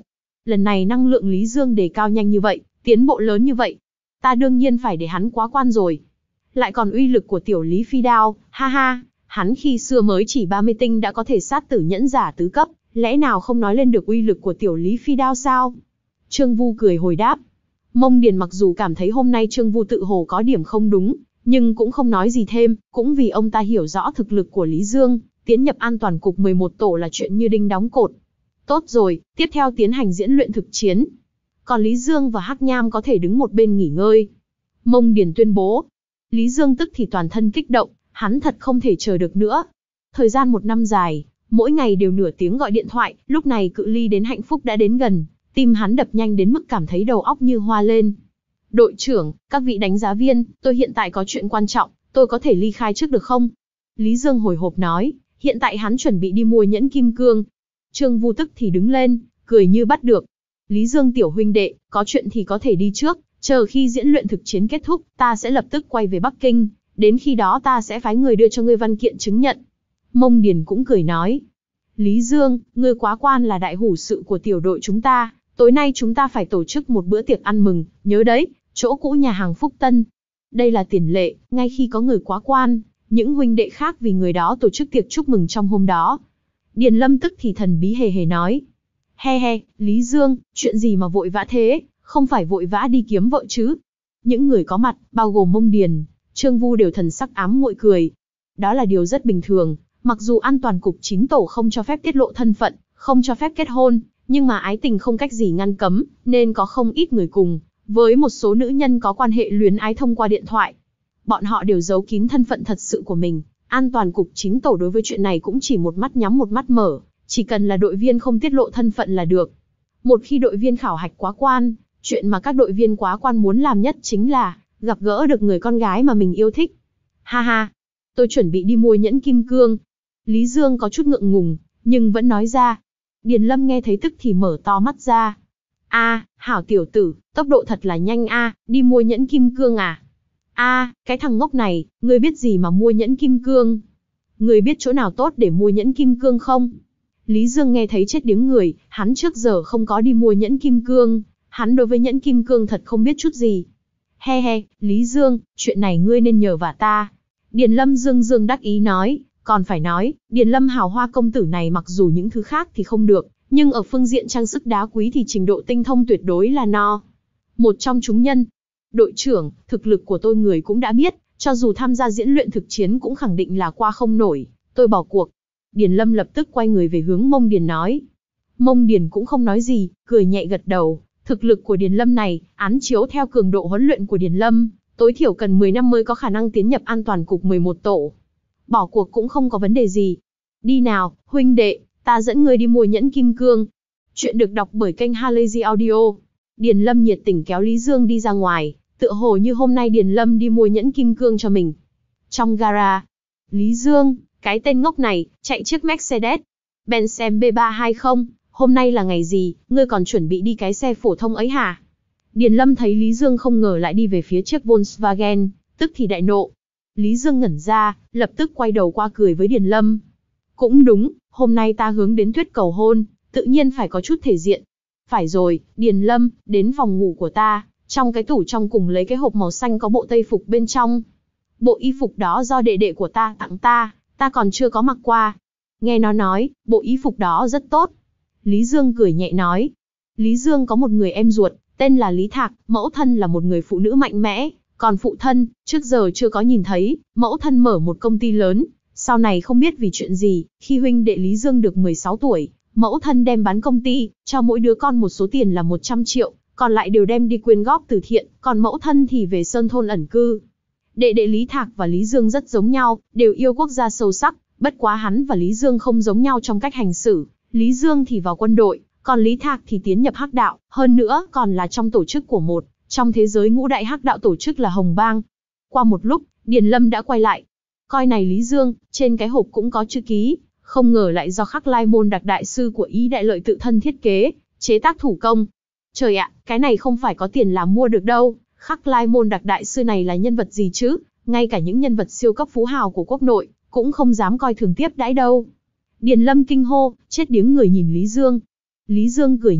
Lần này năng lượng Lý Dương đề cao nhanh như vậy, tiến bộ lớn như vậy. Ta đương nhiên phải để hắn quá quan rồi. Lại còn uy lực của tiểu Lý Phi đao, ha ha, hắn khi xưa mới chỉ ba mươi tinh đã có thể sát tử nhẫn giả tứ cấp, lẽ nào không nói lên được uy lực của tiểu Lý Phi đao sao? Trương Vu cười hồi đáp. Mông Điền mặc dù cảm thấy hôm nay Trương Vu tự hồ có điểm không đúng, nhưng cũng không nói gì thêm, cũng vì ông ta hiểu rõ thực lực của Lý Dương, tiến nhập an toàn cục mười một tổ là chuyện như đinh đóng cột. Tốt rồi, tiếp theo tiến hành diễn luyện thực chiến. Còn Lý Dương và Hắc Nham có thể đứng một bên nghỉ ngơi. Mông Điền tuyên bố. Lý Dương tức thì toàn thân kích động, hắn thật không thể chờ được nữa. Thời gian một năm dài, mỗi ngày đều nửa tiếng gọi điện thoại, lúc này cự ly đến hạnh phúc đã đến gần, tim hắn đập nhanh đến mức cảm thấy đầu óc như hoa lên. Đội trưởng, các vị đánh giá viên, tôi hiện tại có chuyện quan trọng, tôi có thể ly khai trước được không? Lý Dương hồi hộp nói, hiện tại hắn chuẩn bị đi mua nhẫn kim cương. Trương Vu tức thì đứng lên, cười như bắt được. Lý Dương tiểu huynh đệ, có chuyện thì có thể đi trước, chờ khi diễn luyện thực chiến kết thúc, ta sẽ lập tức quay về Bắc Kinh, đến khi đó ta sẽ phái người đưa cho ngươi văn kiện chứng nhận. Mông Điền cũng cười nói, Lý Dương, ngươi quá quan là đại hủ sự của tiểu đội chúng ta, tối nay chúng ta phải tổ chức một bữa tiệc ăn mừng, nhớ đấy, chỗ cũ nhà hàng Phúc Tân. Đây là tiền lệ, ngay khi có người quá quan, những huynh đệ khác vì người đó tổ chức tiệc chúc mừng trong hôm đó. Điền Lâm tức thì thần bí hề hề nói, he he, Lý Dương, chuyện gì mà vội vã thế, không phải vội vã đi kiếm vợ chứ? Những người có mặt, bao gồm Mông Điền, Trương Vu đều thần sắc ám muội cười. Đó là điều rất bình thường, mặc dù an toàn cục chín tổ không cho phép tiết lộ thân phận, không cho phép kết hôn, nhưng mà ái tình không cách gì ngăn cấm, nên có không ít người cùng, với một số nữ nhân có quan hệ luyến ái thông qua điện thoại. Bọn họ đều giấu kín thân phận thật sự của mình, an toàn cục chín tổ đối với chuyện này cũng chỉ một mắt nhắm một mắt mở, chỉ cần là đội viên không tiết lộ thân phận là được. Một khi đội viên khảo hạch quá quan, chuyện mà các đội viên quá quan muốn làm nhất chính là gặp gỡ được người con gái mà mình yêu thích. Ha ha, tôi chuẩn bị đi mua nhẫn kim cương. Lý Dương có chút ngượng ngùng, nhưng vẫn nói ra. Điền Lâm nghe thấy tức thì mở to mắt ra. A, hảo tiểu tử, tốc độ thật là nhanh a, đi mua nhẫn kim cương à? A, cái thằng ngốc này, ngươi biết gì mà mua nhẫn kim cương? Ngươi biết chỗ nào tốt để mua nhẫn kim cương không? Lý Dương nghe thấy chết điếng người, hắn trước giờ không có đi mua nhẫn kim cương, hắn đối với nhẫn kim cương thật không biết chút gì. He he, Lý Dương, chuyện này ngươi nên nhờ vả ta. Điền Lâm dương dương đắc ý nói, còn phải nói, Điền Lâm hào hoa công tử này mặc dù những thứ khác thì không được, nhưng ở phương diện trang sức đá quý thì trình độ tinh thông tuyệt đối là no. Một trong chúng nhân. Đội trưởng, thực lực của tôi người cũng đã biết, cho dù tham gia diễn luyện thực chiến cũng khẳng định là qua không nổi, tôi bỏ cuộc. Điền Lâm lập tức quay người về hướng Mông Điền nói. Mông Điền cũng không nói gì, cười nhẹ gật đầu. Thực lực của Điền Lâm này, án chiếu theo cường độ huấn luyện của Điền Lâm, tối thiểu cần mười năm mới có khả năng tiến nhập an toàn cục mười một tổ. Bỏ cuộc cũng không có vấn đề gì. Đi nào, huynh đệ, ta dẫn ngươi đi mua nhẫn kim cương. Chuyện được đọc bởi kênh Halazy Audio. Điền Lâm nhiệt tình kéo Lý Dương đi ra ngoài, tựa hồ như hôm nay Điền Lâm đi mua nhẫn kim cương cho mình. Trong gara, Lý Dương, cái tên ngốc này, chạy chiếc Mercedes Benz B ba hai không, hôm nay là ngày gì, ngươi còn chuẩn bị đi cái xe phổ thông ấy hả? Điền Lâm thấy Lý Dương không ngờ lại đi về phía chiếc Volkswagen, tức thì đại nộ. Lý Dương ngẩn ra, lập tức quay đầu qua cười với Điền Lâm. Cũng đúng, hôm nay ta hướng đến Tuyết cầu hôn, tự nhiên phải có chút thể diện. Phải rồi, Điền Lâm, đến phòng ngủ của ta, trong cái tủ trong cùng lấy cái hộp màu xanh có bộ tây phục bên trong. Bộ y phục đó do đệ đệ của ta tặng ta, ta còn chưa có mặc qua. Nghe nó nói, bộ y phục đó rất tốt. Lý Dương cười nhẹ nói. Lý Dương có một người em ruột, tên là Lý Thạc, mẫu thân là một người phụ nữ mạnh mẽ, còn phụ thân, trước giờ chưa có nhìn thấy, mẫu thân mở một công ty lớn, sau này không biết vì chuyện gì, khi huynh đệ Lý Dương được mười sáu tuổi, mẫu thân đem bán công ty, cho mỗi đứa con một số tiền là một trăm triệu, còn lại đều đem đi quyên góp từ thiện, còn mẫu thân thì về sơn thôn ẩn cư. Đệ đệ Lý Thạc và Lý Dương rất giống nhau, đều yêu quốc gia sâu sắc, bất quá hắn và Lý Dương không giống nhau trong cách hành xử, Lý Dương thì vào quân đội, còn Lý Thạc thì tiến nhập hắc đạo, hơn nữa còn là trong tổ chức của một, trong thế giới ngũ đại hắc đạo tổ chức là Hồng Bang. Qua một lúc, Điền Lâm đã quay lại. Coi này Lý Dương, trên cái hộp cũng có chữ ký, không ngờ lại do Khắc Lai Môn Đặc đại sư của Ý Đại Lợi tự thân thiết kế, chế tác thủ công. Trời ạ, cái này không phải có tiền làm mua được đâu, Khắc Lai Môn Đặc đại sư này là nhân vật gì chứ, ngay cả những nhân vật siêu cấp phú hào của quốc nội, cũng không dám coi thường tiếp đãi đâu. Điền Lâm kinh hô, chết điếng người nhìn Lý Dương. Lý Dương cười nhẹ,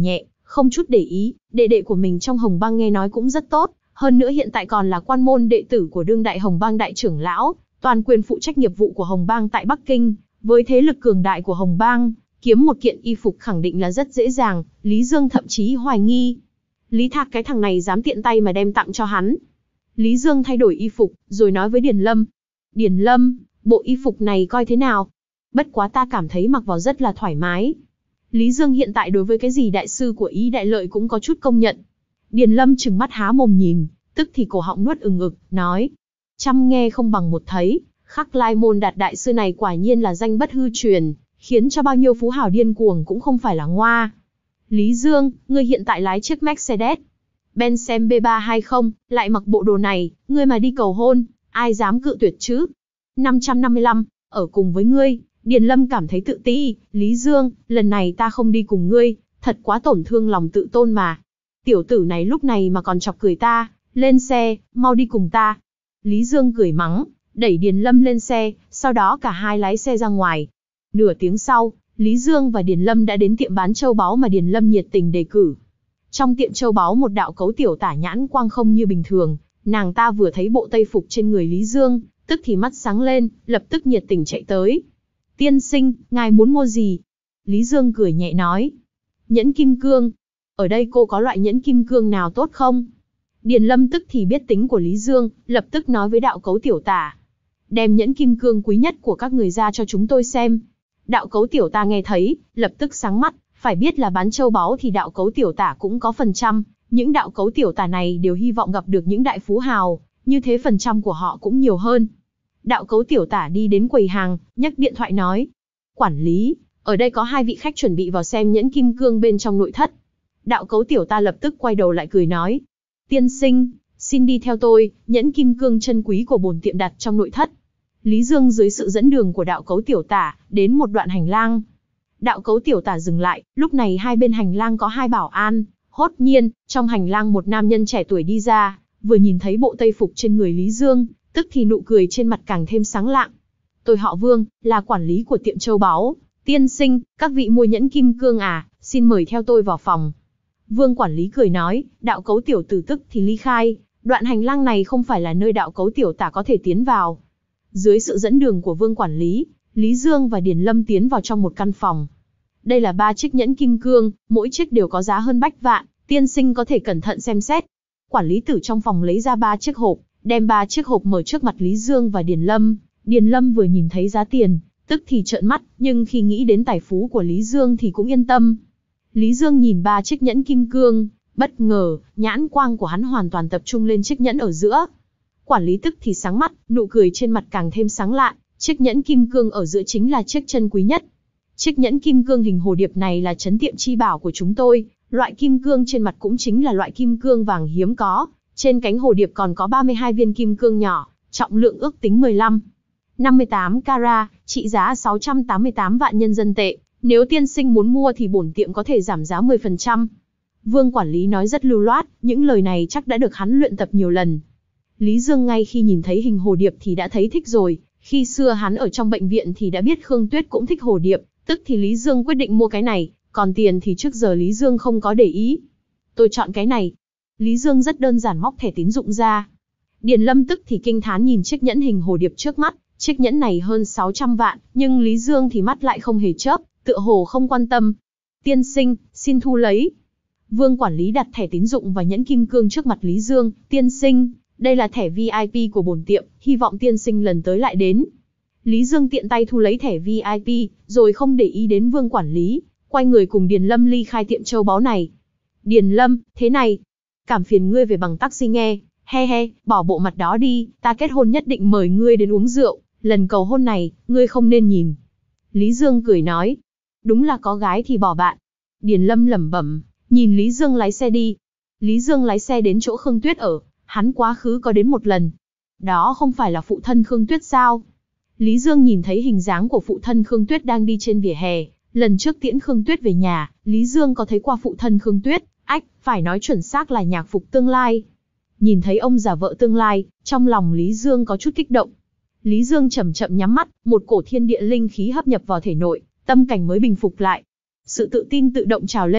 không chút để ý, đệ đệ của mình trong Hồng Bang nghe nói cũng rất tốt, hơn nữa hiện tại còn là quan môn đệ tử của đương đại Hồng Bang đại trưởng lão, toàn quyền phụ trách nghiệp vụ của Hồng Bang tại Bắc Kinh, với thế lực cường đại của Hồng Bang, kiếm một kiện y phục khẳng định là rất dễ dàng, Lý Dương thậm chí hoài nghi. Lý Thạc cái thằng này dám tiện tay mà đem tặng cho hắn. Lý Dương thay đổi y phục, rồi nói với Điền Lâm. Điền Lâm, bộ y phục này coi thế nào? Bất quá ta cảm thấy mặc vào rất là thoải mái. Lý Dương hiện tại đối với cái gì đại sư của Ý Đại Lợi cũng có chút công nhận. Điền Lâm trừng mắt há mồm nhìn, tức thì cổ họng nuốt ừng ực, nói. Trăm nghe không bằng một thấy, Khắc Lai Môn Đạt đại sư này quả nhiên là danh bất hư truyền, khiến cho bao nhiêu phú hào điên cuồng cũng không phải là ngoa. Lý Dương, ngươi hiện tại lái chiếc Mercedes Benz B ba hai không, lại mặc bộ đồ này, ngươi mà đi cầu hôn, ai dám cự tuyệt chứ? năm trăm năm mươi lăm, ở cùng với ngươi, Điền Lâm cảm thấy tự ti, Lý Dương, lần này ta không đi cùng ngươi, thật quá tổn thương lòng tự tôn mà. Tiểu tử này lúc này mà còn chọc cười ta, lên xe, mau đi cùng ta. Lý Dương cười mắng, đẩy Điền Lâm lên xe, sau đó cả hai lái xe ra ngoài. Nửa tiếng sau, Lý Dương và Điền Lâm đã đến tiệm bán châu báu mà Điền Lâm nhiệt tình đề cử. Trong tiệm châu báu một đạo cấu tiểu tả nhãn quang không như bình thường, nàng ta vừa thấy bộ tây phục trên người Lý Dương, tức thì mắt sáng lên, lập tức nhiệt tình chạy tới. Tiên sinh, ngài muốn mua gì? Lý Dương cười nhẹ nói. Nhẫn kim cương. Ở đây cô có loại nhẫn kim cương nào tốt không? Điền Lâm tức thì biết tính của Lý Dương, lập tức nói với đạo cấu tiểu tả. Đem nhẫn kim cương quý nhất của các người ra cho chúng tôi xem. Đạo cấu tiểu tả nghe thấy, lập tức sáng mắt, phải biết là bán châu báu thì đạo cấu tiểu tả cũng có phần trăm. Những đạo cấu tiểu tả này đều hy vọng gặp được những đại phú hào, như thế phần trăm của họ cũng nhiều hơn. Đạo cấu tiểu tả đi đến quầy hàng, nhấc điện thoại nói. Quản lý, ở đây có hai vị khách chuẩn bị vào xem nhẫn kim cương bên trong nội thất. Đạo cấu tiểu ta lập tức quay đầu lại cười nói. Tiên sinh, xin đi theo tôi, nhẫn kim cương chân quý của bổn tiệm đặt trong nội thất. Lý Dương dưới sự dẫn đường của đạo cấu tiểu tả, đến một đoạn hành lang. Đạo cấu tiểu tả dừng lại, lúc này hai bên hành lang có hai bảo an. Hốt nhiên, trong hành lang một nam nhân trẻ tuổi đi ra, vừa nhìn thấy bộ tây phục trên người Lý Dương, tức thì nụ cười trên mặt càng thêm sáng lạng. Tôi họ Vương, là quản lý của tiệm châu báu. Tiên sinh, các vị mua nhẫn kim cương à, xin mời theo tôi vào phòng. Vương quản lý cười nói, đạo cấu tiểu tử tức thì ly khai, đoạn hành lang này không phải là nơi đạo cấu tiểu tả có thể tiến vào. Dưới sự dẫn đường của Vương quản lý, Lý Dương và Điền Lâm tiến vào trong một căn phòng. Đây là ba chiếc nhẫn kim cương, mỗi chiếc đều có giá hơn bách vạn, tiên sinh có thể cẩn thận xem xét. Quản lý từ trong phòng lấy ra ba chiếc hộp, đem ba chiếc hộp mở trước mặt Lý Dương và Điền Lâm. Điền Lâm vừa nhìn thấy giá tiền, tức thì trợn mắt, nhưng khi nghĩ đến tài phú của Lý Dương thì cũng yên tâm. Lý Dương nhìn ba chiếc nhẫn kim cương, bất ngờ, nhãn quang của hắn hoàn toàn tập trung lên chiếc nhẫn ở giữa. Quản lý tức thì sáng mắt, nụ cười trên mặt càng thêm sáng lạ, chiếc nhẫn kim cương ở giữa chính là chiếc chân quý nhất. Chiếc nhẫn kim cương hình hồ điệp này là trấn tiệm chi bảo của chúng tôi, loại kim cương trên mặt cũng chính là loại kim cương vàng hiếm có, trên cánh hồ điệp còn có ba mươi hai viên kim cương nhỏ, trọng lượng ước tính mười lăm, năm mươi tám carat, trị giá sáu trăm tám mươi tám vạn nhân dân tệ. Nếu tiên sinh muốn mua thì bổn tiệm có thể giảm giá mười phần trăm. Vương quản lý nói rất lưu loát, những lời này chắc đã được hắn luyện tập nhiều lần. Lý Dương ngay khi nhìn thấy hình hồ điệp thì đã thấy thích rồi, khi xưa hắn ở trong bệnh viện thì đã biết Khương Tuyết cũng thích hồ điệp, tức thì Lý Dương quyết định mua cái này, còn tiền thì trước giờ Lý Dương không có để ý. Tôi chọn cái này. Lý Dương rất đơn giản móc thẻ tín dụng ra. Điền Lâm tức thì kinh thán nhìn chiếc nhẫn hình hồ điệp trước mắt, chiếc nhẫn này hơn sáu trăm vạn, nhưng Lý Dương thì mắt lại không hề chớp, tựa hồ không quan tâm. Tiên sinh, xin thu lấy. Vương quản lý đặt thẻ tín dụng và nhẫn kim cương trước mặt Lý Dương. Tiên sinh, đây là thẻ vi ai pi của bổn tiệm, hy vọng tiên sinh lần tới lại đến. Lý Dương tiện tay thu lấy thẻ vi ai pi, rồi không để ý đến Vương quản lý, quay người cùng Điền Lâm ly khai tiệm châu báu này. Điền Lâm, thế này, cảm phiền ngươi về bằng taxi nghe, he he, bỏ bộ mặt đó đi, ta kết hôn nhất định mời ngươi đến uống rượu, lần cầu hôn này, ngươi không nên nhìn. Lý Dương cười nói, đúng là có gái thì bỏ bạn. Điền Lâm lẩm bẩm, nhìn Lý Dương lái xe đi. Lý Dương lái xe đến chỗ Khương Tuyết ở, hắn quá khứ có đến một lần. Đó không phải là phụ thân Khương Tuyết sao? Lý Dương nhìn thấy hình dáng của phụ thân Khương Tuyết đang đi trên vỉa hè. Lần trước tiễn Khương Tuyết về nhà, Lý Dương có thấy qua phụ thân Khương Tuyết, ách, phải nói chuẩn xác là nhạc phục tương lai. Nhìn thấy ông già vợ tương lai, trong lòng Lý Dương có chút kích động. Lý Dương chậm chậm nhắm mắt, một cổ thiên địa linh khí hấp nhập vào thể nội, tâm cảnh mới bình phục lại. Sự tự tin tự động trào lên,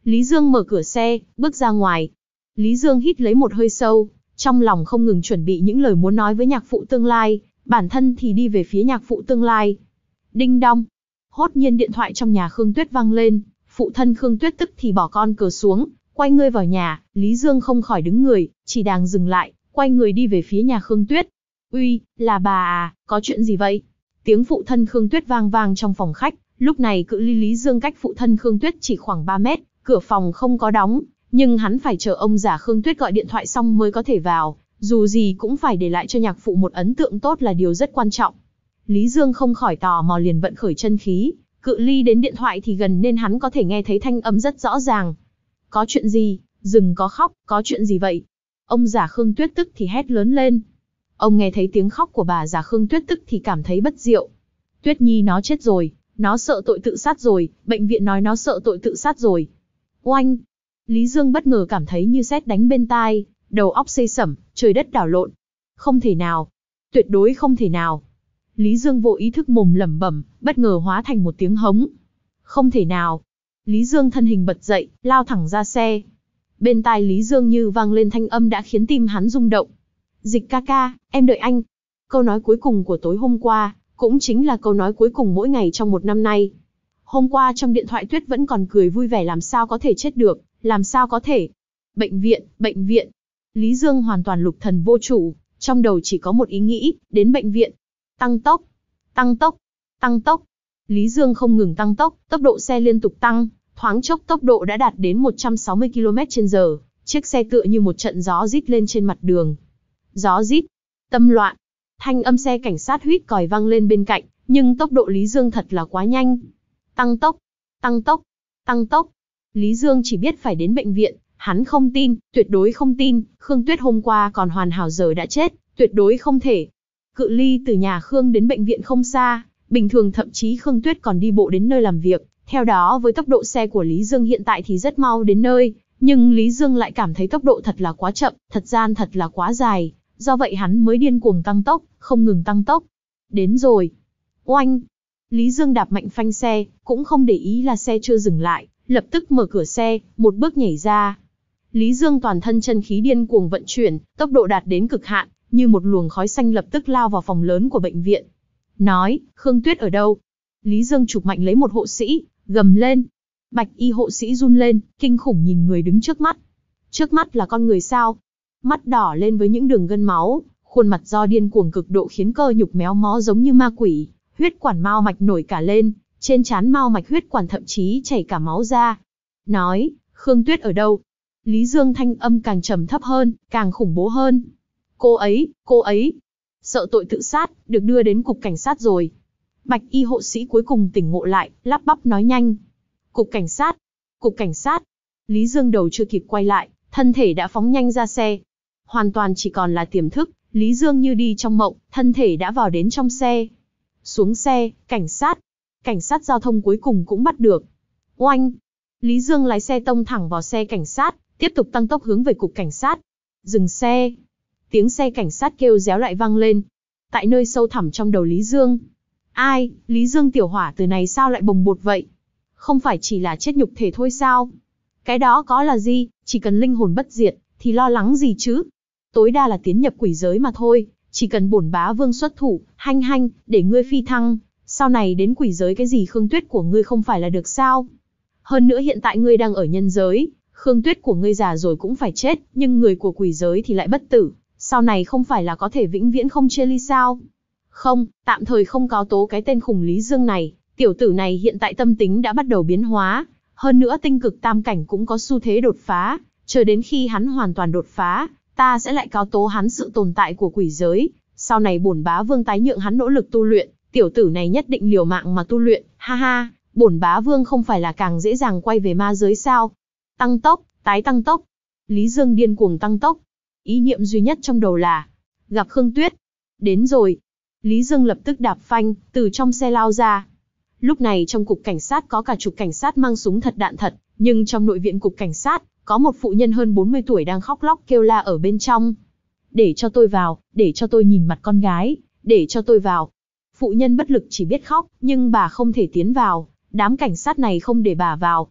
Lý Dương mở cửa xe, bước ra ngoài. Lý Dương hít lấy một hơi sâu, trong lòng không ngừng chuẩn bị những lời muốn nói với nhạc phụ tương lai, bản thân thì đi về phía nhạc phụ tương lai. Đinh đong. Hốt nhiên điện thoại trong nhà Khương Tuyết vang lên, phụ thân Khương Tuyết tức thì bỏ con cờ xuống, quay người vào nhà. Lý Dương không khỏi đứng người, chỉ đang dừng lại, quay người đi về phía nhà Khương Tuyết. Uy, là bà à, có chuyện gì vậy? Tiếng phụ thân Khương Tuyết vang vang trong phòng khách, lúc này cự ly Lý Dương cách phụ thân Khương Tuyết chỉ khoảng ba mét, cửa phòng không có đóng, nhưng hắn phải chờ ông già Khương Tuyết gọi điện thoại xong mới có thể vào, dù gì cũng phải để lại cho nhạc phụ một ấn tượng tốt là điều rất quan trọng. Lý Dương không khỏi tò mò liền vận khởi chân khí, cự ly đến điện thoại thì gần nên hắn có thể nghe thấy thanh âm rất rõ ràng. Có chuyện gì? Đừng có khóc, có chuyện gì vậy? Ông già Khương Tuyết tức thì hét lớn lên. Ông nghe thấy tiếng khóc của bà già Khương Tuyết tức thì cảm thấy bất diệu. Tuyết Nhi nó chết rồi, nó sợ tội tự sát rồi, bệnh viện nói nó sợ tội tự sát rồi. Oanh! Lý Dương bất ngờ cảm thấy như sét đánh bên tai, đầu óc xây sẩm, trời đất đảo lộn. Không thể nào, tuyệt đối không thể nào. Lý Dương vô ý thức mồm lẩm bẩm, bất ngờ hóa thành một tiếng hống. Không thể nào. Lý Dương thân hình bật dậy, lao thẳng ra xe. Bên tai Lý Dương như vang lên thanh âm đã khiến tim hắn rung động. Dịch ca ca, em đợi anh. Câu nói cuối cùng của tối hôm qua, cũng chính là câu nói cuối cùng mỗi ngày trong một năm nay. Hôm qua trong điện thoại Tuyết vẫn còn cười vui vẻ làm sao có thể chết được, làm sao có thể. Bệnh viện, bệnh viện. Lý Dương hoàn toàn lục thần vô chủ, trong đầu chỉ có một ý nghĩ, đến bệnh viện. Tăng tốc, tăng tốc, tăng tốc. Lý Dương không ngừng tăng tốc, tốc độ xe liên tục tăng, thoáng chốc tốc độ đã đạt đến một trăm sáu mươi ki lô mét trên giờ, chiếc xe tựa như một trận gió rít lên trên mặt đường. Gió rít, tâm loạn, thanh âm xe cảnh sát huýt còi vang lên bên cạnh, nhưng tốc độ Lý Dương thật là quá nhanh. Tăng tốc, tăng tốc, tăng tốc. Lý Dương chỉ biết phải đến bệnh viện, hắn không tin, tuyệt đối không tin, Khương Tuyết hôm qua còn hoàn hảo giờ đã chết, tuyệt đối không thể. Cự ly từ nhà Khương đến bệnh viện không xa, bình thường thậm chí Khương Tuyết còn đi bộ đến nơi làm việc, theo đó với tốc độ xe của Lý Dương hiện tại thì rất mau đến nơi, nhưng Lý Dương lại cảm thấy tốc độ thật là quá chậm, thời gian thật là quá dài, do vậy hắn mới điên cuồng tăng tốc, không ngừng tăng tốc. Đến rồi. Oanh! Lý Dương đạp mạnh phanh xe, cũng không để ý là xe chưa dừng lại, lập tức mở cửa xe, một bước nhảy ra. Lý Dương toàn thân chân khí điên cuồng vận chuyển, tốc độ đạt đến cực hạn, như một luồng khói xanh lập tức lao vào phòng lớn của bệnh viện. Nói, Khương Tuyết ở đâu? Lý Dương chụp mạnh lấy một hộ sĩ, gầm lên. Bạch y hộ sĩ run lên, kinh khủng nhìn người đứng trước mắt. Trước mắt là con người sao? Mắt đỏ lên với những đường gân máu, khuôn mặt do điên cuồng cực độ khiến cơ nhục méo mó giống như ma quỷ, huyết quản mao mạch nổi cả lên, trên trán mao mạch huyết quản thậm chí chảy cả máu ra. Nói, Khương Tuyết ở đâu? Lý Dương thanh âm càng trầm thấp hơn, càng khủng bố hơn. Cô ấy, cô ấy, sợ tội tự sát, được đưa đến cục cảnh sát rồi. Bạch y hộ sĩ cuối cùng tỉnh ngộ lại, lắp bắp nói nhanh. Cục cảnh sát, cục cảnh sát. Lý Dương đầu chưa kịp quay lại, thân thể đã phóng nhanh ra xe. Hoàn toàn chỉ còn là tiềm thức, Lý Dương như đi trong mộng, thân thể đã vào đến trong xe. Xuống xe, cảnh sát. Cảnh sát giao thông cuối cùng cũng bắt được. Oanh! Lý Dương lái xe tông thẳng vào xe cảnh sát, tiếp tục tăng tốc hướng về cục cảnh sát. Dừng xe. Tiếng xe cảnh sát kêu réo lại vang lên. Tại nơi sâu thẳm trong đầu Lý Dương. Ai, Lý Dương tiểu hỏa từ này sao lại bồng bột vậy? Không phải chỉ là chết nhục thể thôi sao? Cái đó có là gì, chỉ cần linh hồn bất diệt, thì lo lắng gì chứ? Tối đa là tiến nhập quỷ giới mà thôi, chỉ cần bổn bá vương xuất thủ, hanh hanh, để ngươi phi thăng, sau này đến quỷ giới cái gì Khương Tuyết của ngươi không phải là được sao? Hơn nữa hiện tại ngươi đang ở nhân giới, Khương Tuyết của ngươi già rồi cũng phải chết, nhưng người của quỷ giới thì lại bất tử, sau này không phải là có thể vĩnh viễn không chia ly sao? Không, tạm thời không cáo tố cái tên khủng Lý Dương này, tiểu tử này hiện tại tâm tính đã bắt đầu biến hóa, hơn nữa tinh cực tam cảnh cũng có xu thế đột phá, chờ đến khi hắn hoàn toàn đột phá, ta sẽ lại cáo tố hắn sự tồn tại của quỷ giới, sau này bổn bá vương tái nhượng hắn nỗ lực tu luyện, tiểu tử này nhất định liều mạng mà tu luyện, ha ha, bổn bá vương không phải là càng dễ dàng quay về ma giới sao? Tăng tốc, tái tăng tốc. Lý Dương điên cuồng tăng tốc. Ý niệm duy nhất trong đầu là gặp Khương Tuyết. Đến rồi. Lý Dương lập tức đạp phanh, từ trong xe lao ra. Lúc này trong cục cảnh sát có cả chục cảnh sát mang súng thật đạn thật, nhưng trong nội viện cục cảnh sát, có một phụ nhân hơn bốn mươi tuổi đang khóc lóc kêu la ở bên trong. Để cho tôi vào, để cho tôi nhìn mặt con gái, để cho tôi vào. Phụ nhân bất lực chỉ biết khóc, nhưng bà không thể tiến vào, đám cảnh sát này không để bà vào.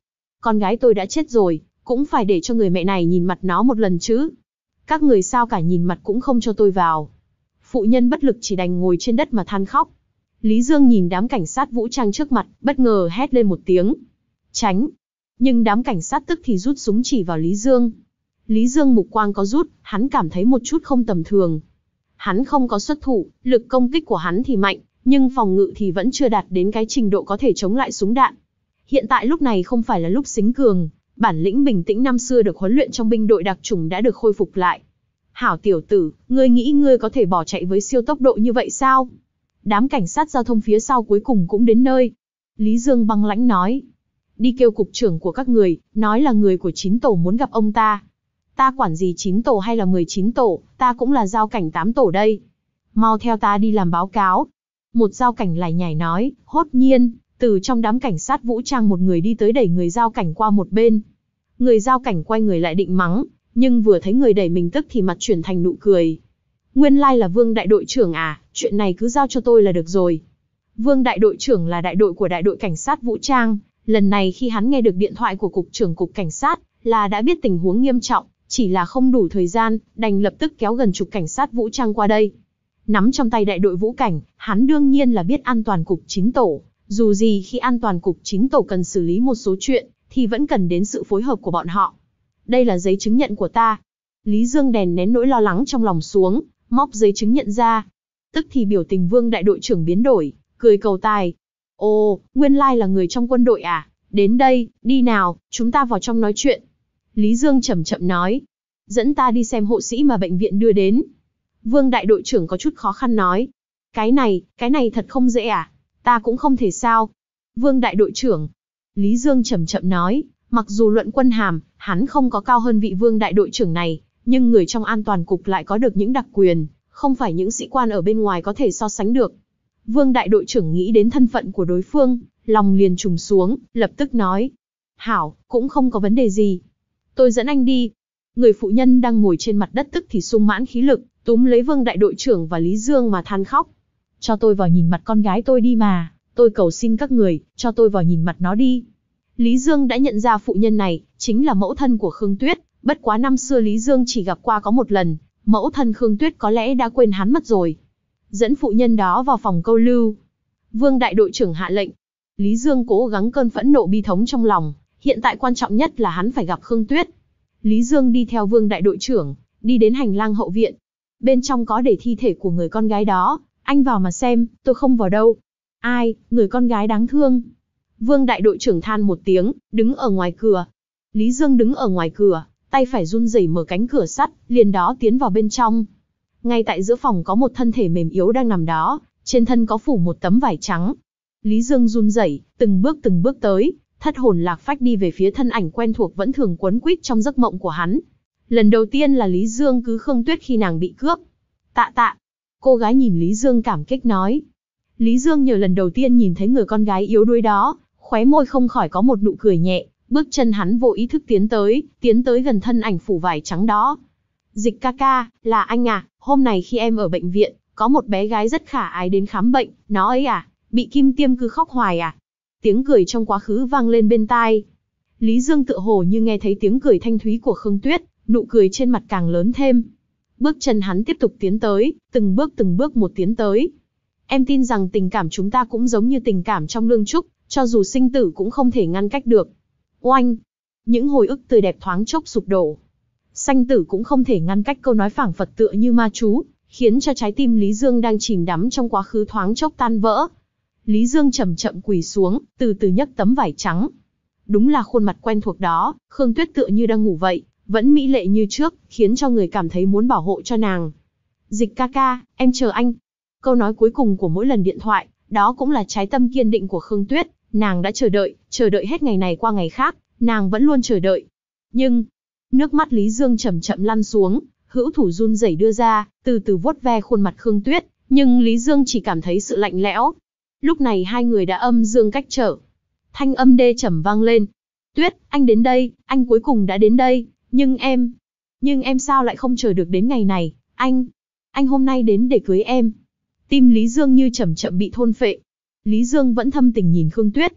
con gái tôi đã chết rồi, cũng phải để cho người mẹ này nhìn mặt nó một lần chứ. Các người sao cả nhìn mặt cũng không cho tôi vào. Phụ nhân bất lực chỉ đành ngồi trên đất mà than khóc. Lý Dương nhìn đám cảnh sát vũ trang trước mặt, bất ngờ hét lên một tiếng. Tránh! Nhưng đám cảnh sát tức thì rút súng chỉ vào Lý Dương. Lý Dương mục quang có rút, hắn cảm thấy một chút không tầm thường. Hắn không có xuất thủ, lực công kích của hắn thì mạnh, nhưng phòng ngự thì vẫn chưa đạt đến cái trình độ có thể chống lại súng đạn. Hiện tại lúc này không phải là lúc xính cường, bản lĩnh bình tĩnh năm xưa được huấn luyện trong binh đội đặc chủng đã được khôi phục lại. Hảo tiểu tử, ngươi nghĩ ngươi có thể bỏ chạy với siêu tốc độ như vậy sao? Đám cảnh sát giao thông phía sau cuối cùng cũng đến nơi. Lý Dương băng lãnh nói. Đi kêu cục trưởng của các người, nói là người của chín tổ muốn gặp ông ta. Ta quản gì chín tổ hay là mười chín tổ, ta cũng là giao cảnh tám tổ đây. Mau theo ta đi làm báo cáo. Một giao cảnh lải nhải nói, hốt nhiên, từ trong đám cảnh sát vũ trang một người đi tới đẩy người giao cảnh qua một bên. Người giao cảnh quay người lại định mắng, nhưng vừa thấy người đẩy mình tức thì mặt chuyển thành nụ cười. Nguyên lai là Vương đại đội trưởng à, chuyện này cứ giao cho tôi là được rồi. Vương đại đội trưởng là đại đội của đại đội cảnh sát vũ trang, lần này khi hắn nghe được điện thoại của cục trưởng cục cảnh sát, là đã biết tình huống nghiêm trọng, chỉ là không đủ thời gian, đành lập tức kéo gần chục cảnh sát vũ trang qua đây. Nắm trong tay đại đội vũ cảnh, hắn đương nhiên là biết an toàn cục chín tổ, dù gì khi an toàn cục chín tổ cần xử lý một số chuyện, thì vẫn cần đến sự phối hợp của bọn họ. Đây là giấy chứng nhận của ta. Lý Dương đèn nén nỗi lo lắng trong lòng xuống, móc giấy chứng nhận ra. Tức thì biểu tình Vương đại đội trưởng biến đổi, cười cầu tài. Ồ, nguyên lai là người trong quân đội à, đến đây, đi nào, chúng ta vào trong nói chuyện. Lý Dương chậm chậm nói, dẫn ta đi xem hộ sĩ mà bệnh viện đưa đến. Vương đại đội trưởng có chút khó khăn nói, cái này, cái này thật không dễ à, ta cũng không thể sao. Vương đại đội trưởng, Lý Dương chậm chậm nói, mặc dù luận quân hàm, hắn không có cao hơn vị Vương đại đội trưởng này, nhưng người trong an toàn cục lại có được những đặc quyền, không phải những sĩ quan ở bên ngoài có thể so sánh được. Vương đại đội trưởng nghĩ đến thân phận của đối phương, lòng liền trùng xuống, lập tức nói, hảo, cũng không có vấn đề gì. Tôi dẫn anh đi. Người phụ nhân đang ngồi trên mặt đất tức thì sung mãn khí lực, túm lấy Vương đại đội trưởng và Lý Dương mà than khóc. Cho tôi vào nhìn mặt con gái tôi đi mà, tôi cầu xin các người, cho tôi vào nhìn mặt nó đi. Lý Dương đã nhận ra phụ nhân này, chính là mẫu thân của Khương Tuyết, bất quá năm xưa Lý Dương chỉ gặp qua có một lần, mẫu thân Khương Tuyết có lẽ đã quên hắn mất rồi. Dẫn phụ nhân đó vào phòng câu lưu. Vương đại đội trưởng hạ lệnh. Lý Dương cố gắng cơn phẫn nộ bi thống trong lòng, hiện tại quan trọng nhất là hắn phải gặp Khương Tuyết. Lý Dương đi theo Vương đại đội trưởng, đi đến hành lang hậu viện. Bên trong có để thi thể của người con gái đó, anh vào mà xem, tôi không vào đâu. Ai, người con gái đáng thương. Vương đại đội trưởng than một tiếng, đứng ở ngoài cửa. Lý Dương đứng ở ngoài cửa, tay phải run rẩy mở cánh cửa sắt, liền đó tiến vào bên trong. Ngay tại giữa phòng có một thân thể mềm yếu đang nằm đó, trên thân có phủ một tấm vải trắng. Lý Dương run rẩy, từng bước từng bước tới, thất hồn lạc phách đi về phía thân ảnh quen thuộc vẫn thường quấn quýt trong giấc mộng của hắn. Lần đầu tiên là Lý Dương cứu Khương Tuyết khi nàng bị cướp. Tạ tạ. Cô gái nhìn Lý Dương cảm kích nói. Lý Dương nhờ lần đầu tiên nhìn thấy người con gái yếu đuối đó, khóe môi không khỏi có một nụ cười nhẹ, bước chân hắn vô ý thức tiến tới, tiến tới gần thân ảnh phủ vải trắng đó. Dịch ca ca, là anh à, hôm nay khi em ở bệnh viện, có một bé gái rất khả ái đến khám bệnh, nó ấy à, bị kim tiêm cứ khóc hoài à. Tiếng cười trong quá khứ vang lên bên tai. Lý Dương tựa hồ như nghe thấy tiếng cười thanh thúy của Khương Tuyết, nụ cười trên mặt càng lớn thêm. Bước chân hắn tiếp tục tiến tới, từng bước từng bước một tiến tới. Em tin rằng tình cảm chúng ta cũng giống như tình cảm trong Lương Trúc, cho dù sinh tử cũng không thể ngăn cách được. Oanh! Những hồi ức tươi đẹp thoáng chốc sụp đổ. Sanh tử cũng không thể ngăn cách câu nói phảng phật tựa như ma chú, khiến cho trái tim Lý Dương đang chìm đắm trong quá khứ thoáng chốc tan vỡ. Lý Dương chậm chậm quỳ xuống, từ từ nhấc tấm vải trắng. Đúng là khuôn mặt quen thuộc đó, Khương Tuyết tựa như đang ngủ vậy, vẫn mỹ lệ như trước, khiến cho người cảm thấy muốn bảo hộ cho nàng. Dịch ca ca, em chờ anh. Câu nói cuối cùng của mỗi lần điện thoại, đó cũng là trái tâm kiên định của Khương Tuyết, nàng đã chờ đợi, chờ đợi hết ngày này qua ngày khác, nàng vẫn luôn chờ đợi. Nhưng, nước mắt Lý Dương chậm chậm lăn xuống, hữu thủ run rẩy đưa ra, từ từ vuốt ve khuôn mặt Khương Tuyết, nhưng Lý Dương chỉ cảm thấy sự lạnh lẽo. Lúc này hai người đã âm dương cách trở. Thanh âm đê trầm vang lên. Tuyết, anh đến đây, anh cuối cùng đã đến đây, nhưng em... Nhưng em sao lại không chờ được đến ngày này, anh... Anh hôm nay đến để cưới em. Tim Lý Dương như chậm chậm bị thôn phệ. Lý Dương vẫn thâm tình nhìn Khương Tuyết.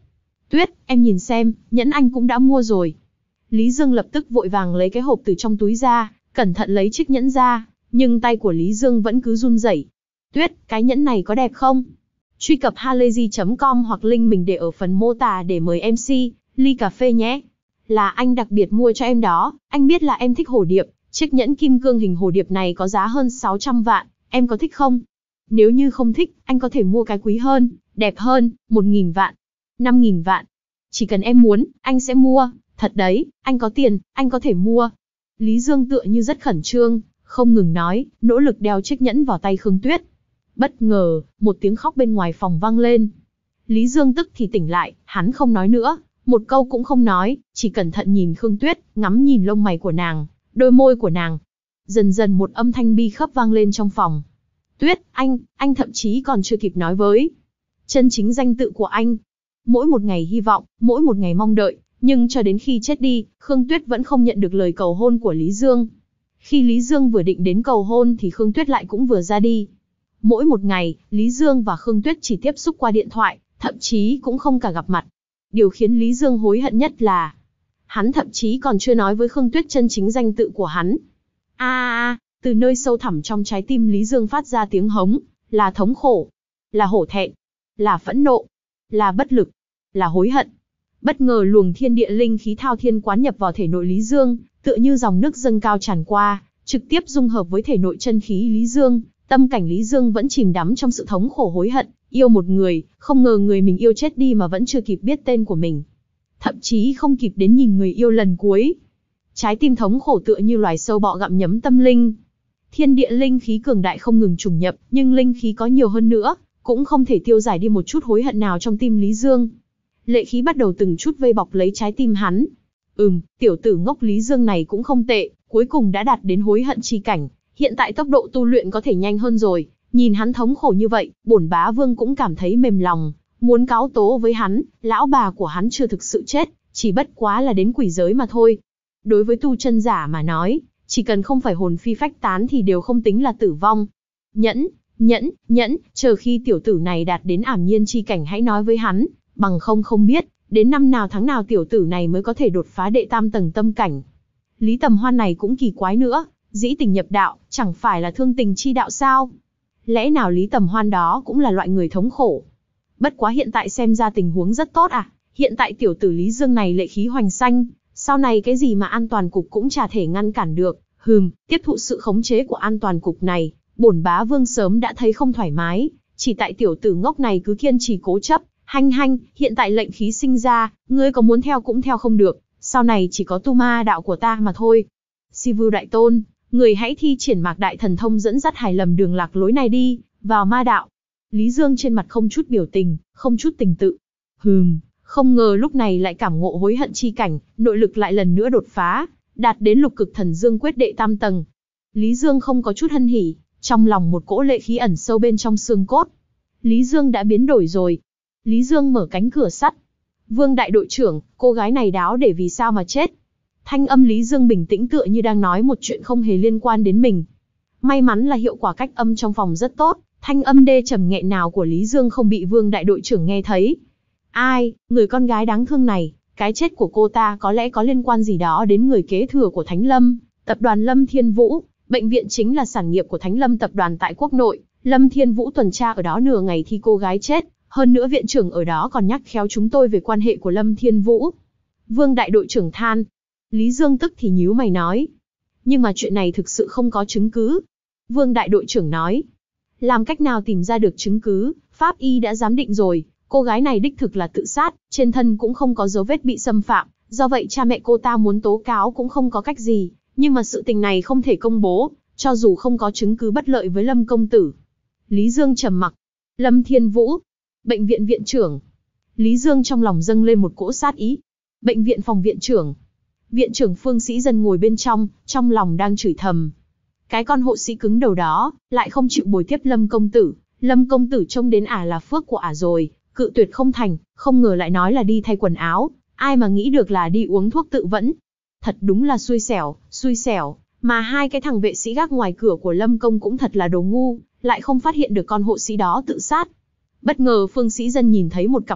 Tuyết, em nhìn xem, nhẫn anh cũng đã mua rồi. Lý Dương lập tức vội vàng lấy cái hộp từ trong túi ra, cẩn thận lấy chiếc nhẫn ra, nhưng tay của Lý Dương vẫn cứ run rẩy. Tuyết, cái nhẫn này có đẹp không? Truy cập halayzi chấm com hoặc link mình để ở phần mô tả để mời em xê, ly cà phê nhé. Là anh đặc biệt mua cho em đó, anh biết là em thích hồ điệp, chiếc nhẫn kim cương hình hồ điệp này có giá hơn sáu trăm vạn, em có thích không? Nếu như không thích, anh có thể mua cái quý hơn, đẹp hơn, một nghìn vạn, năm nghìn vạn. Chỉ cần em muốn, anh sẽ mua, thật đấy, anh có tiền, anh có thể mua. Lý Dương tựa như rất khẩn trương, không ngừng nói, nỗ lực đeo chiếc nhẫn vào tay Khương Tuyết. Bất ngờ, một tiếng khóc bên ngoài phòng vang lên. Lý Dương tức thì tỉnh lại, hắn không nói nữa, một câu cũng không nói, chỉ cẩn thận nhìn Khương Tuyết, ngắm nhìn lông mày của nàng, đôi môi của nàng. Dần dần một âm thanh bi khấp vang lên trong phòng. Tuyết, anh, anh thậm chí còn chưa kịp nói với chân chính danh tự của anh. Mỗi một ngày hy vọng, mỗi một ngày mong đợi, nhưng cho đến khi chết đi, Khương Tuyết vẫn không nhận được lời cầu hôn của Lý Dương. Khi Lý Dương vừa định đến cầu hôn thì Khương Tuyết lại cũng vừa ra đi. Mỗi một ngày, Lý Dương và Khương Tuyết chỉ tiếp xúc qua điện thoại, thậm chí cũng không cả gặp mặt. Điều khiến Lý Dương hối hận nhất là hắn thậm chí còn chưa nói với Khương Tuyết chân chính danh tự của hắn. A a a, từ nơi sâu thẳm trong trái tim Lý Dương phát ra tiếng hống, là thống khổ, là hổ thẹn, là phẫn nộ, là bất lực, là hối hận. Bất ngờ luồng thiên địa linh khí thao thiên quán nhập vào thể nội Lý Dương, tựa như dòng nước dâng cao tràn qua, trực tiếp dung hợp với thể nội chân khí Lý Dương. Tâm cảnh Lý Dương vẫn chìm đắm trong sự thống khổ hối hận, yêu một người, không ngờ người mình yêu chết đi mà vẫn chưa kịp biết tên của mình. Thậm chí không kịp đến nhìn người yêu lần cuối. Trái tim thống khổ tựa như loài sâu bọ gặm nhấm tâm linh. Thiên địa linh khí cường đại không ngừng trùng nhập, nhưng linh khí có nhiều hơn nữa, cũng không thể tiêu giải đi một chút hối hận nào trong tim Lý Dương. Lệ khí bắt đầu từng chút vây bọc lấy trái tim hắn. Ừm, tiểu tử ngốc Lý Dương này cũng không tệ, cuối cùng đã đạt đến hối hận chi cảnh. Hiện tại tốc độ tu luyện có thể nhanh hơn rồi, nhìn hắn thống khổ như vậy, bổn bá vương cũng cảm thấy mềm lòng, muốn cáo tố với hắn, lão bà của hắn chưa thực sự chết, chỉ bất quá là đến quỷ giới mà thôi. Đối với tu chân giả mà nói, chỉ cần không phải hồn phi phách tán thì đều không tính là tử vong. Nhẫn, nhẫn, nhẫn, chờ khi tiểu tử này đạt đến ảm nhiên chi cảnh hãy nói với hắn, bằng không không biết, đến năm nào tháng nào tiểu tử này mới có thể đột phá đệ tam tầng tâm cảnh. Lý Tầm Hoan này cũng kỳ quái nữa. Dĩ tình nhập đạo, chẳng phải là thương tình chi đạo sao? Lẽ nào Lý Tầm Hoan đó cũng là loại người thống khổ? Bất quá hiện tại xem ra tình huống rất tốt à, hiện tại tiểu tử Lý Dương này lệ khí hoành sanh, sau này cái gì mà an toàn cục cũng chả thể ngăn cản được, hừm, tiếp thụ sự khống chế của an toàn cục này, bổn bá vương sớm đã thấy không thoải mái, chỉ tại tiểu tử ngốc này cứ kiên trì cố chấp, hanh hanh, hiện tại lệnh khí sinh ra, ngươi có muốn theo cũng theo không được, sau này chỉ có tu ma đạo của ta mà thôi. Si Vưu Đại Tôn, người hãy thi triển Mạc Đại Thần Thông dẫn dắt Hải lầm đường lạc lối này đi, vào ma đạo. Lý Dương trên mặt không chút biểu tình, không chút tình tự. Hừm, không ngờ lúc này lại cảm ngộ hối hận chi cảnh, nội lực lại lần nữa đột phá, đạt đến lục cực thần dương quyết đệ tam tầng. Lý Dương không có chút hân hỉ, trong lòng một cỗ lệ khí ẩn sâu bên trong xương cốt. Lý Dương đã biến đổi rồi. Lý Dương mở cánh cửa sắt. Vương đại đội trưởng, cô gái này đáo để vì sao mà chết? Thanh âm Lý Dương bình tĩnh tựa như đang nói một chuyện không hề liên quan đến mình. May mắn là hiệu quả cách âm trong phòng rất tốt, thanh âm đê trầm nghẹn nào của Lý Dương không bị Vương đại đội trưởng nghe thấy. Ai, người con gái đáng thương này, cái chết của cô ta có lẽ có liên quan gì đó đến người kế thừa của Thánh Lâm, tập đoàn Lâm Thiên Vũ, bệnh viện chính là sản nghiệp của Thánh Lâm tập đoàn tại quốc nội, Lâm Thiên Vũ tuần tra ở đó nửa ngày thì cô gái chết, hơn nữa viện trưởng ở đó còn nhắc khéo chúng tôi về quan hệ của Lâm Thiên Vũ. Vương đại đội trưởng than. Lý Dương tức thì nhíu mày nói. Nhưng mà chuyện này thực sự không có chứng cứ. Vương đại đội trưởng nói. Làm cách nào tìm ra được chứng cứ, pháp y đã giám định rồi, cô gái này đích thực là tự sát, trên thân cũng không có dấu vết bị xâm phạm, do vậy cha mẹ cô ta muốn tố cáo cũng không có cách gì, nhưng mà sự tình này không thể công bố, cho dù không có chứng cứ bất lợi với Lâm công tử. Lý Dương trầm mặc. Lâm Thiên Vũ, bệnh viện viện trưởng. Lý Dương trong lòng dâng lên một cỗ sát ý. Bệnh viện phòng viện trưởng. Viện trưởng Phương Sĩ Dân ngồi bên trong, trong lòng đang chửi thầm. Cái con hộ sĩ cứng đầu đó, lại không chịu bồi tiếp Lâm công tử. Lâm công tử trông đến ả là phước của ả rồi, cự tuyệt không thành, không ngờ lại nói là đi thay quần áo, ai mà nghĩ được là đi uống thuốc tự vẫn. Thật đúng là xui xẻo, xui xẻo, mà hai cái thằng vệ sĩ gác ngoài cửa của Lâm công cũng thật là đồ ngu, lại không phát hiện được con hộ sĩ đó tự sát. Bất ngờ Phương Sĩ Dân nhìn thấy một cặp mắt,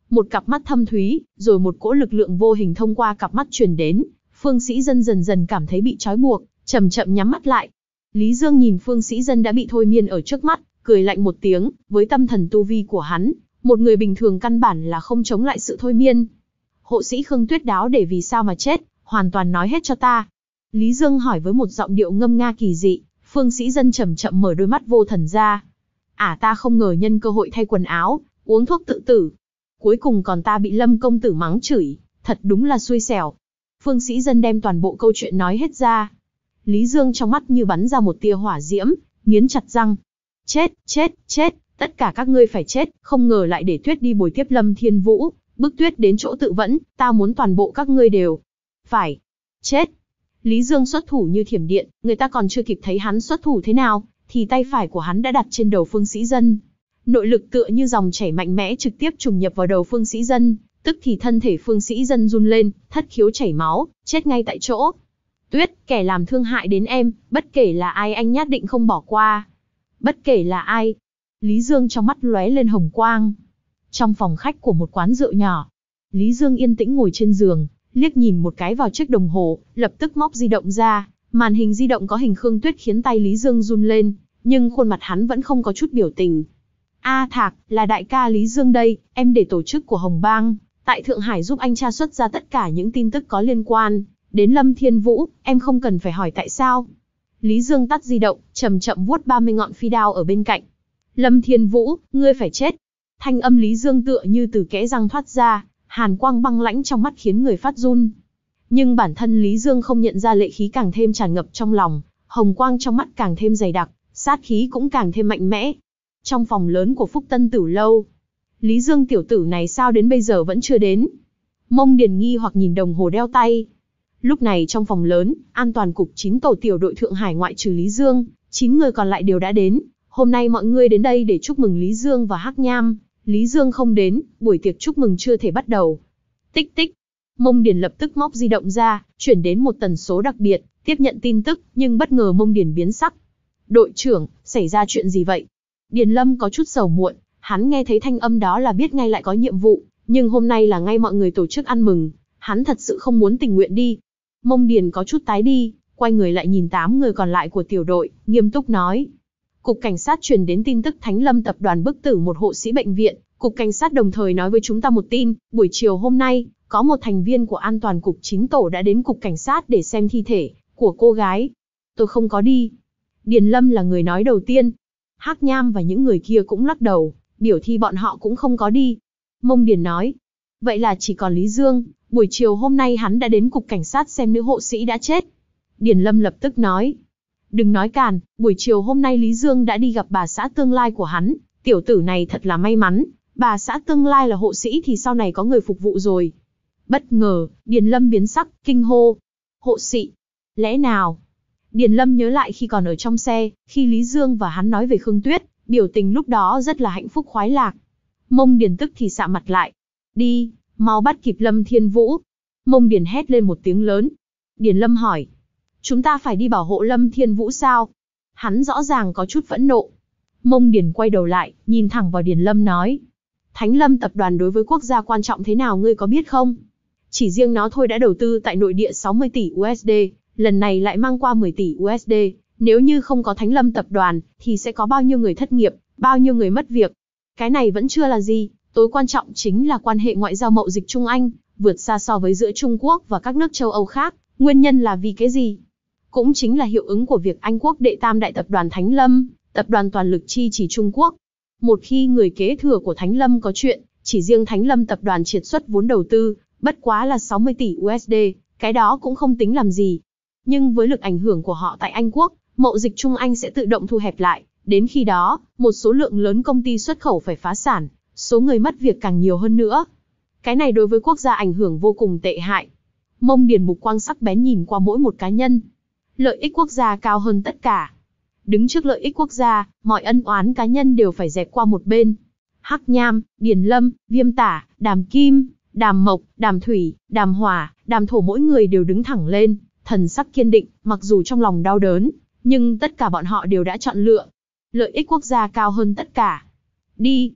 Một cặp mắt thâm thúy, rồi một cỗ lực lượng vô hình thông qua cặp mắt truyền đến, Phương Sĩ Dân dần dần cảm thấy bị trói buộc, chậm chậm nhắm mắt lại. Lý Dương nhìn Phương Sĩ Dân đã bị thôi miên ở trước mắt, cười lạnh một tiếng, với tâm thần tu vi của hắn, một người bình thường căn bản là không chống lại sự thôi miên. Hộ sĩ Khương Tuyết đáo để vì sao mà chết, hoàn toàn nói hết cho ta. Lý Dương hỏi với một giọng điệu ngâm nga kỳ dị. Phương Sĩ Dân chậm chậm mở đôi mắt vô thần ra. À, ta không ngờ nhân cơ hội thay quần áo, uống thuốc tự tử. Cuối cùng còn ta bị Lâm công tử mắng chửi, thật đúng là xui xẻo. Phương Sĩ Dân đem toàn bộ câu chuyện nói hết ra. Lý Dương trong mắt như bắn ra một tia hỏa diễm, nghiến chặt răng. Chết, chết, chết, tất cả các ngươi phải chết, không ngờ lại để Tuyết đi bồi tiếp Lâm Thiên Vũ, bức Tuyết đến chỗ tự vẫn, ta muốn toàn bộ các ngươi đều phải chết. Lý Dương xuất thủ như thiểm điện, người ta còn chưa kịp thấy hắn xuất thủ thế nào, thì tay phải của hắn đã đặt trên đầu Phương Sĩ Dân. Nội lực tựa như dòng chảy mạnh mẽ trực tiếp trùng nhập vào đầu Phương Sĩ Dân, tức thì thân thể Phương Sĩ Dân run lên, thất khiếu chảy máu, chết ngay tại chỗ. Tuyết, kẻ làm thương hại đến em, bất kể là ai anh nhất định không bỏ qua. Bất kể là ai. Lý Dương trong mắt lóe lên hồng quang. Trong phòng khách của một quán rượu nhỏ, Lý Dương yên tĩnh ngồi trên giường, liếc nhìn một cái vào chiếc đồng hồ, lập tức móc di động ra. Màn hình di động có hình Khương Tuyết khiến tay Lý Dương run lên, nhưng khuôn mặt hắn vẫn không có chút biểu tình. A Thạc, là đại ca Lý Dương đây, em để tổ chức của Hồng Bang tại Thượng Hải giúp anh tra xuất ra tất cả những tin tức có liên quan đến Lâm Thiên Vũ, em không cần phải hỏi tại sao. Lý Dương tắt di động, chậm chậm vuốt ba mươi ngọn phi đao ở bên cạnh. Lâm Thiên Vũ, ngươi phải chết. Thanh âm Lý Dương tựa như từ kẽ răng thoát ra, hàn quang băng lãnh trong mắt khiến người phát run. Nhưng bản thân Lý Dương không nhận ra lệ khí càng thêm tràn ngập trong lòng, hồng quang trong mắt càng thêm dày đặc, sát khí cũng càng thêm mạnh mẽ. Trong phòng lớn của Phúc Tân Tử Lâu, Lý Dương tiểu tử này sao đến bây giờ vẫn chưa đến? Mông Điền nghi hoặc nhìn đồng hồ đeo tay. Lúc này trong phòng lớn, an toàn cục chín tổ tiểu đội Thượng Hải ngoại trừ Lý Dương, chín người còn lại đều đã đến. Hôm nay mọi người đến đây để chúc mừng Lý Dương và Hắc Nham. Lý Dương không đến, buổi tiệc chúc mừng chưa thể bắt đầu. Tích tích. Mông Điền lập tức móc di động ra, chuyển đến một tần số đặc biệt, tiếp nhận tin tức, nhưng bất ngờ Mông Điền biến sắc. Đội trưởng, xảy ra chuyện gì vậy? Điền Lâm có chút sầu muộn, hắn nghe thấy thanh âm đó là biết ngay lại có nhiệm vụ, nhưng hôm nay là ngay mọi người tổ chức ăn mừng, hắn thật sự không muốn tình nguyện đi. Mông Điền có chút tái đi, quay người lại nhìn tám người còn lại của tiểu đội, nghiêm túc nói. Cục Cảnh sát truyền đến tin tức Thánh Lâm tập đoàn bức tử một hộ sĩ bệnh viện, Cục Cảnh sát đồng thời nói với chúng ta một tin, buổi chiều hôm nay, có một thành viên của an toàn cục chín tổ đã đến Cục Cảnh sát để xem thi thể của cô gái. Tôi không có đi. Điền Lâm là người nói đầu tiên. Hắc Nham và những người kia cũng lắc đầu, biểu thị bọn họ cũng không có đi. Mông Điền nói, vậy là chỉ còn Lý Dương, buổi chiều hôm nay hắn đã đến Cục Cảnh sát xem nữ hộ sĩ đã chết. Điền Lâm lập tức nói, đừng nói càn, buổi chiều hôm nay Lý Dương đã đi gặp bà xã tương lai của hắn, tiểu tử này thật là may mắn, bà xã tương lai là hộ sĩ thì sau này có người phục vụ rồi. Bất ngờ, Điền Lâm biến sắc, kinh hô, hộ sĩ, lẽ nào? Điền Lâm nhớ lại khi còn ở trong xe, khi Lý Dương và hắn nói về Khương Tuyết, biểu tình lúc đó rất là hạnh phúc khoái lạc. Mông Điền tức thì sạm mặt lại. Đi, mau bắt kịp Lâm Thiên Vũ. Mông Điền hét lên một tiếng lớn. Điền Lâm hỏi, chúng ta phải đi bảo hộ Lâm Thiên Vũ sao? Hắn rõ ràng có chút phẫn nộ. Mông Điền quay đầu lại, nhìn thẳng vào Điền Lâm nói, Thánh Lâm tập đoàn đối với quốc gia quan trọng thế nào ngươi có biết không? Chỉ riêng nó thôi đã đầu tư tại nội địa sáu mươi tỷ u ét đê, lần này lại mang qua mười tỷ u ét đê, nếu như không có Thánh Lâm tập đoàn, thì sẽ có bao nhiêu người thất nghiệp, bao nhiêu người mất việc. Cái này vẫn chưa là gì, tối quan trọng chính là quan hệ ngoại giao mậu dịch Trung Anh, vượt xa so với giữa Trung Quốc và các nước châu Âu khác, nguyên nhân là vì cái gì? Cũng chính là hiệu ứng của việc Anh quốc đệ tam đại tập đoàn Thánh Lâm, tập đoàn toàn lực chi chỉ Trung Quốc. Một khi người kế thừa của Thánh Lâm có chuyện, chỉ riêng Thánh Lâm tập đoàn triệt xuất vốn đầu tư, bất quá là sáu mươi tỷ u ét đê, cái đó cũng không tính làm gì. Nhưng với lực ảnh hưởng của họ tại Anh quốc, mậu dịch Trung Anh sẽ tự động thu hẹp lại, đến khi đó, một số lượng lớn công ty xuất khẩu phải phá sản, số người mất việc càng nhiều hơn nữa. Cái này đối với quốc gia ảnh hưởng vô cùng tệ hại. Mông Điền mục quang sắc bén nhìn qua mỗi một cá nhân. Lợi ích quốc gia cao hơn tất cả. Đứng trước lợi ích quốc gia, mọi ân oán cá nhân đều phải dẹp qua một bên. Hắc Nham, Điền Lâm, Viêm Tả, Đàm Kim, Đàm Mộc, Đàm Thủy, Đàm Hỏa, Đàm Thổ mỗi người đều đứng thẳng lên, thần sắc kiên định, mặc dù trong lòng đau đớn, nhưng tất cả bọn họ đều đã chọn lựa. Lợi ích quốc gia cao hơn tất cả. Đi.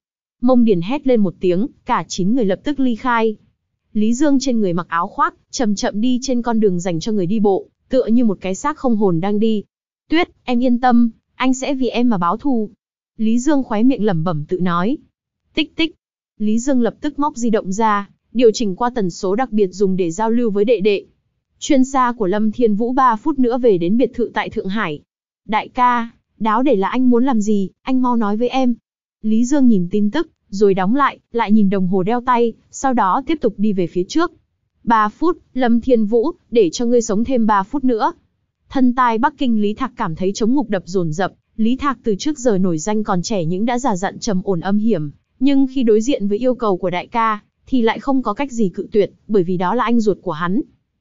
Mông Điền hét lên một tiếng, cả chín người lập tức ly khai. Lý Dương trên người mặc áo khoác, chậm chậm đi trên con đường dành cho người đi bộ, tựa như một cái xác không hồn đang đi. Tuyết, em yên tâm, anh sẽ vì em mà báo thù. Lý Dương khóe miệng lẩm bẩm tự nói. Tích tích. Lý Dương lập tức móc di động ra, điều chỉnh qua tần số đặc biệt dùng để giao lưu với đệ đệ. Chuyên gia của Lâm Thiên Vũ ba phút nữa về đến biệt thự tại Thượng Hải. Đại ca, đáo để là anh muốn làm gì, anh mau nói với em. Lý Dương nhìn tin tức, rồi đóng lại, lại nhìn đồng hồ đeo tay, sau đó tiếp tục đi về phía trước. ba phút, Lâm Thiên Vũ, để cho ngươi sống thêm ba phút nữa. Thân tai Bắc Kinh Lý Thạc cảm thấy trống ngục đập dồn dập. Lý Thạc từ trước giờ nổi danh còn trẻ nhưng đã già dặn trầm ổn âm hiểm, nhưng khi đối diện với yêu cầu của đại ca, thì lại không có cách gì cự tuyệt, bởi vì đó là anh ruột của hắn.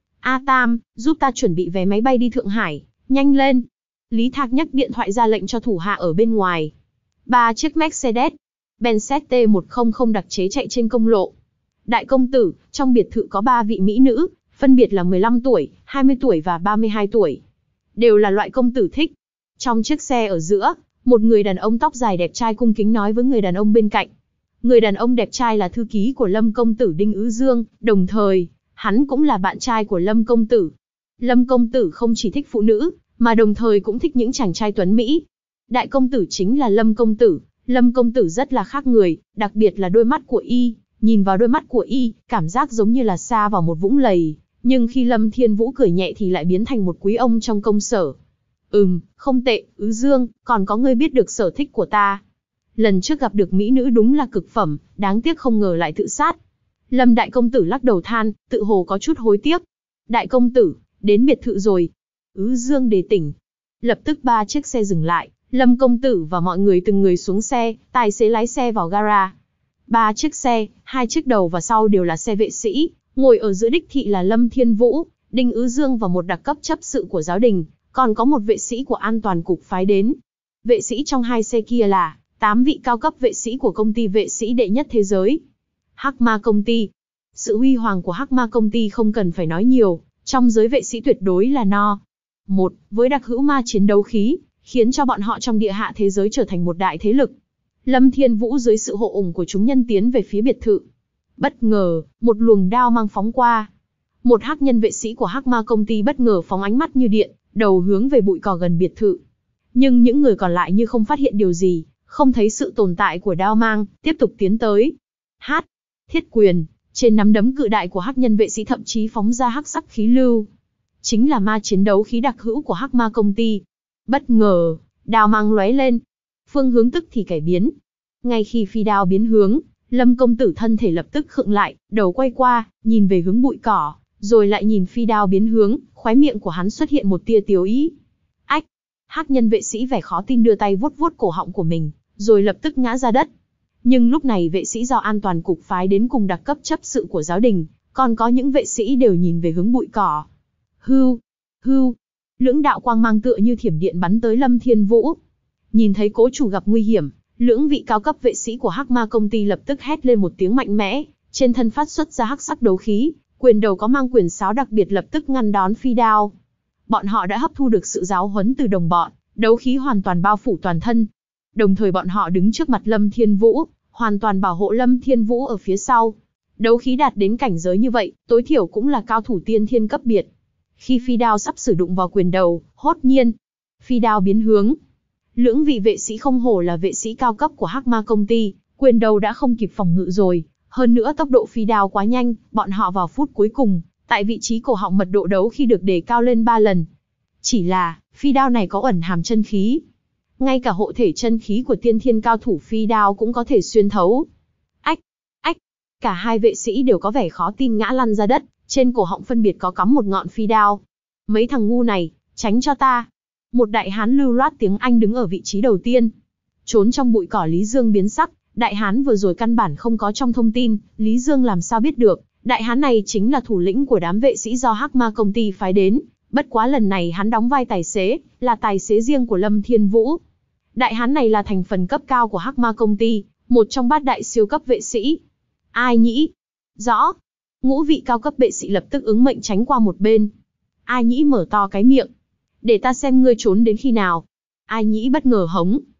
A Tam, giúp ta chuẩn bị vé máy bay đi Thượng Hải, nhanh lên. Lý Thạc nhấc điện thoại ra lệnh cho thủ hạ ở bên ngoài. Ba chiếc Mercedes Benz T một trăm đặc chế chạy trên công lộ. Đại công tử, trong biệt thự có ba vị mỹ nữ, phân biệt là mười lăm tuổi, hai mươi tuổi và ba mươi hai tuổi. Đều là loại công tử thích. Trong chiếc xe ở giữa, một người đàn ông tóc dài đẹp trai cung kính nói với người đàn ông bên cạnh. Người đàn ông đẹp trai là thư ký của Lâm công tử Đinh Ứ Dương, đồng thời, hắn cũng là bạn trai của Lâm công tử. Lâm công tử không chỉ thích phụ nữ, mà đồng thời cũng thích những chàng trai tuấn Mỹ. Đại công tử chính là Lâm công tử, Lâm công tử rất là khác người, đặc biệt là đôi mắt của y, nhìn vào đôi mắt của y, cảm giác giống như là xa vào một vũng lầy, nhưng khi Lâm Thiên Vũ cười nhẹ thì lại biến thành một quý ông trong công sở. Ừm, không tệ, Ứ Dương, còn có ngươi biết được sở thích của ta. Lần trước gặp được mỹ nữ đúng là cực phẩm, đáng tiếc không ngờ lại tự sát. Lâm đại công tử lắc đầu than, tự hồ có chút hối tiếc. Đại công tử, đến biệt thự rồi. Ứ Dương đề tỉnh. Lập tức ba chiếc xe dừng lại, Lâm công tử và mọi người từng người xuống xe, tài xế lái xe vào gara. Ba chiếc xe, hai chiếc đầu và sau đều là xe vệ sĩ, ngồi ở giữa đích thị là Lâm Thiên Vũ, Đinh Ứ Dương và một đặc cấp chấp sự của giáo đình, còn có một vệ sĩ của an toàn cục phái đến. Vệ sĩ trong hai xe kia là tám vị cao cấp vệ sĩ của công ty vệ sĩ đệ nhất thế giới. Hắc Ma công ty. Sự huy hoàng của Hắc Ma công ty không cần phải nói nhiều, trong giới vệ sĩ tuyệt đối là no. Một, với đặc hữu ma chiến đấu khí, khiến cho bọn họ trong địa hạ thế giới trở thành một đại thế lực. Lâm Thiên Vũ dưới sự hộ ủng của chúng nhân tiến về phía biệt thự. Bất ngờ, một luồng đao mang phóng qua. Một hắc nhân vệ sĩ của Hắc Ma công ty bất ngờ phóng ánh mắt như điện, đầu hướng về bụi cỏ gần biệt thự. Nhưng những người còn lại như không phát hiện điều gì, không thấy sự tồn tại của đao mang, tiếp tục tiến tới. Hát, thiết quyền, trên nắm đấm cự đại của hắc nhân vệ sĩ thậm chí phóng ra hắc sắc khí lưu. Chính là ma chiến đấu khí đặc hữu của Hắc Ma công ty. Bất ngờ, đao mang lóe lên. Phương hướng tức thì cải biến. Ngay khi phi đao biến hướng, Lâm công tử thân thể lập tức khựng lại, đầu quay qua, nhìn về hướng bụi cỏ, rồi lại nhìn phi đao biến hướng, khóe miệng của hắn xuất hiện một tia tiếu ý. Ách! Hắc nhân vệ sĩ vẻ khó tin đưa tay vuốt vuốt cổ họng của mình, rồi lập tức ngã ra đất. Nhưng lúc này vệ sĩ do an toàn cục phái đến cùng đặc cấp chấp sự của giáo đình, còn có những vệ sĩ đều nhìn về hướng bụi cỏ. Hưu! Hưu! Lưỡng đạo quang mang tựa như thiểm điện bắn tới Lâm Thiên Vũ. Nhìn thấy cố chủ gặp nguy hiểm, lưỡng vị cao cấp vệ sĩ của Hắc Ma công ty lập tức hét lên một tiếng mạnh mẽ, trên thân phát xuất ra hắc sắc đấu khí, quyền đầu có mang quyền sáo đặc biệt lập tức ngăn đón phi đao. Bọn họ đã hấp thu được sự giáo huấn từ đồng bọn, đấu khí hoàn toàn bao phủ toàn thân. Đồng thời bọn họ đứng trước mặt Lâm Thiên Vũ, hoàn toàn bảo hộ Lâm Thiên Vũ ở phía sau. Đấu khí đạt đến cảnh giới như vậy, tối thiểu cũng là cao thủ tiên thiên cấp biệt. Khi phi đao sắp sử dụng vào quyền đầu, hốt nhiên, phi đao biến hướng. Lưỡng vị vệ sĩ không hổ là vệ sĩ cao cấp của Hắc Ma công ty, quyền đầu đã không kịp phòng ngự rồi. Hơn nữa tốc độ phi đao quá nhanh, bọn họ vào phút cuối cùng, tại vị trí cổ họng mật độ đấu khi được đề cao lên ba lần. Chỉ là, phi đao này có ẩn hàm chân khí. Ngay cả hộ thể chân khí của tiên thiên cao thủ phi đao cũng có thể xuyên thấu. Ách, ách, cả hai vệ sĩ đều có vẻ khó tin ngã lăn ra đất, trên cổ họng phân biệt có cắm một ngọn phi đao. Mấy thằng ngu này, tránh cho ta. Một đại hán lưu loát tiếng Anh đứng ở vị trí đầu tiên. Trốn trong bụi cỏ Lý Dương biến sắc, đại hán vừa rồi căn bản không có trong thông tin, Lý Dương làm sao biết được, đại hán này chính là thủ lĩnh của đám vệ sĩ do Hắc Ma công ty phái đến, bất quá lần này hắn đóng vai tài xế, là tài xế riêng của Lâm Thiên Vũ. Đại hán này là thành phần cấp cao của Hắc Ma công ty, một trong bát đại siêu cấp vệ sĩ. Ai nhĩ? Rõ. Ngũ vị cao cấp vệ sĩ lập tức ứng mệnh tránh qua một bên. Ai nhĩ mở to cái miệng. Để ta xem ngươi trốn đến khi nào. Ai nhĩ bất ngờ hống.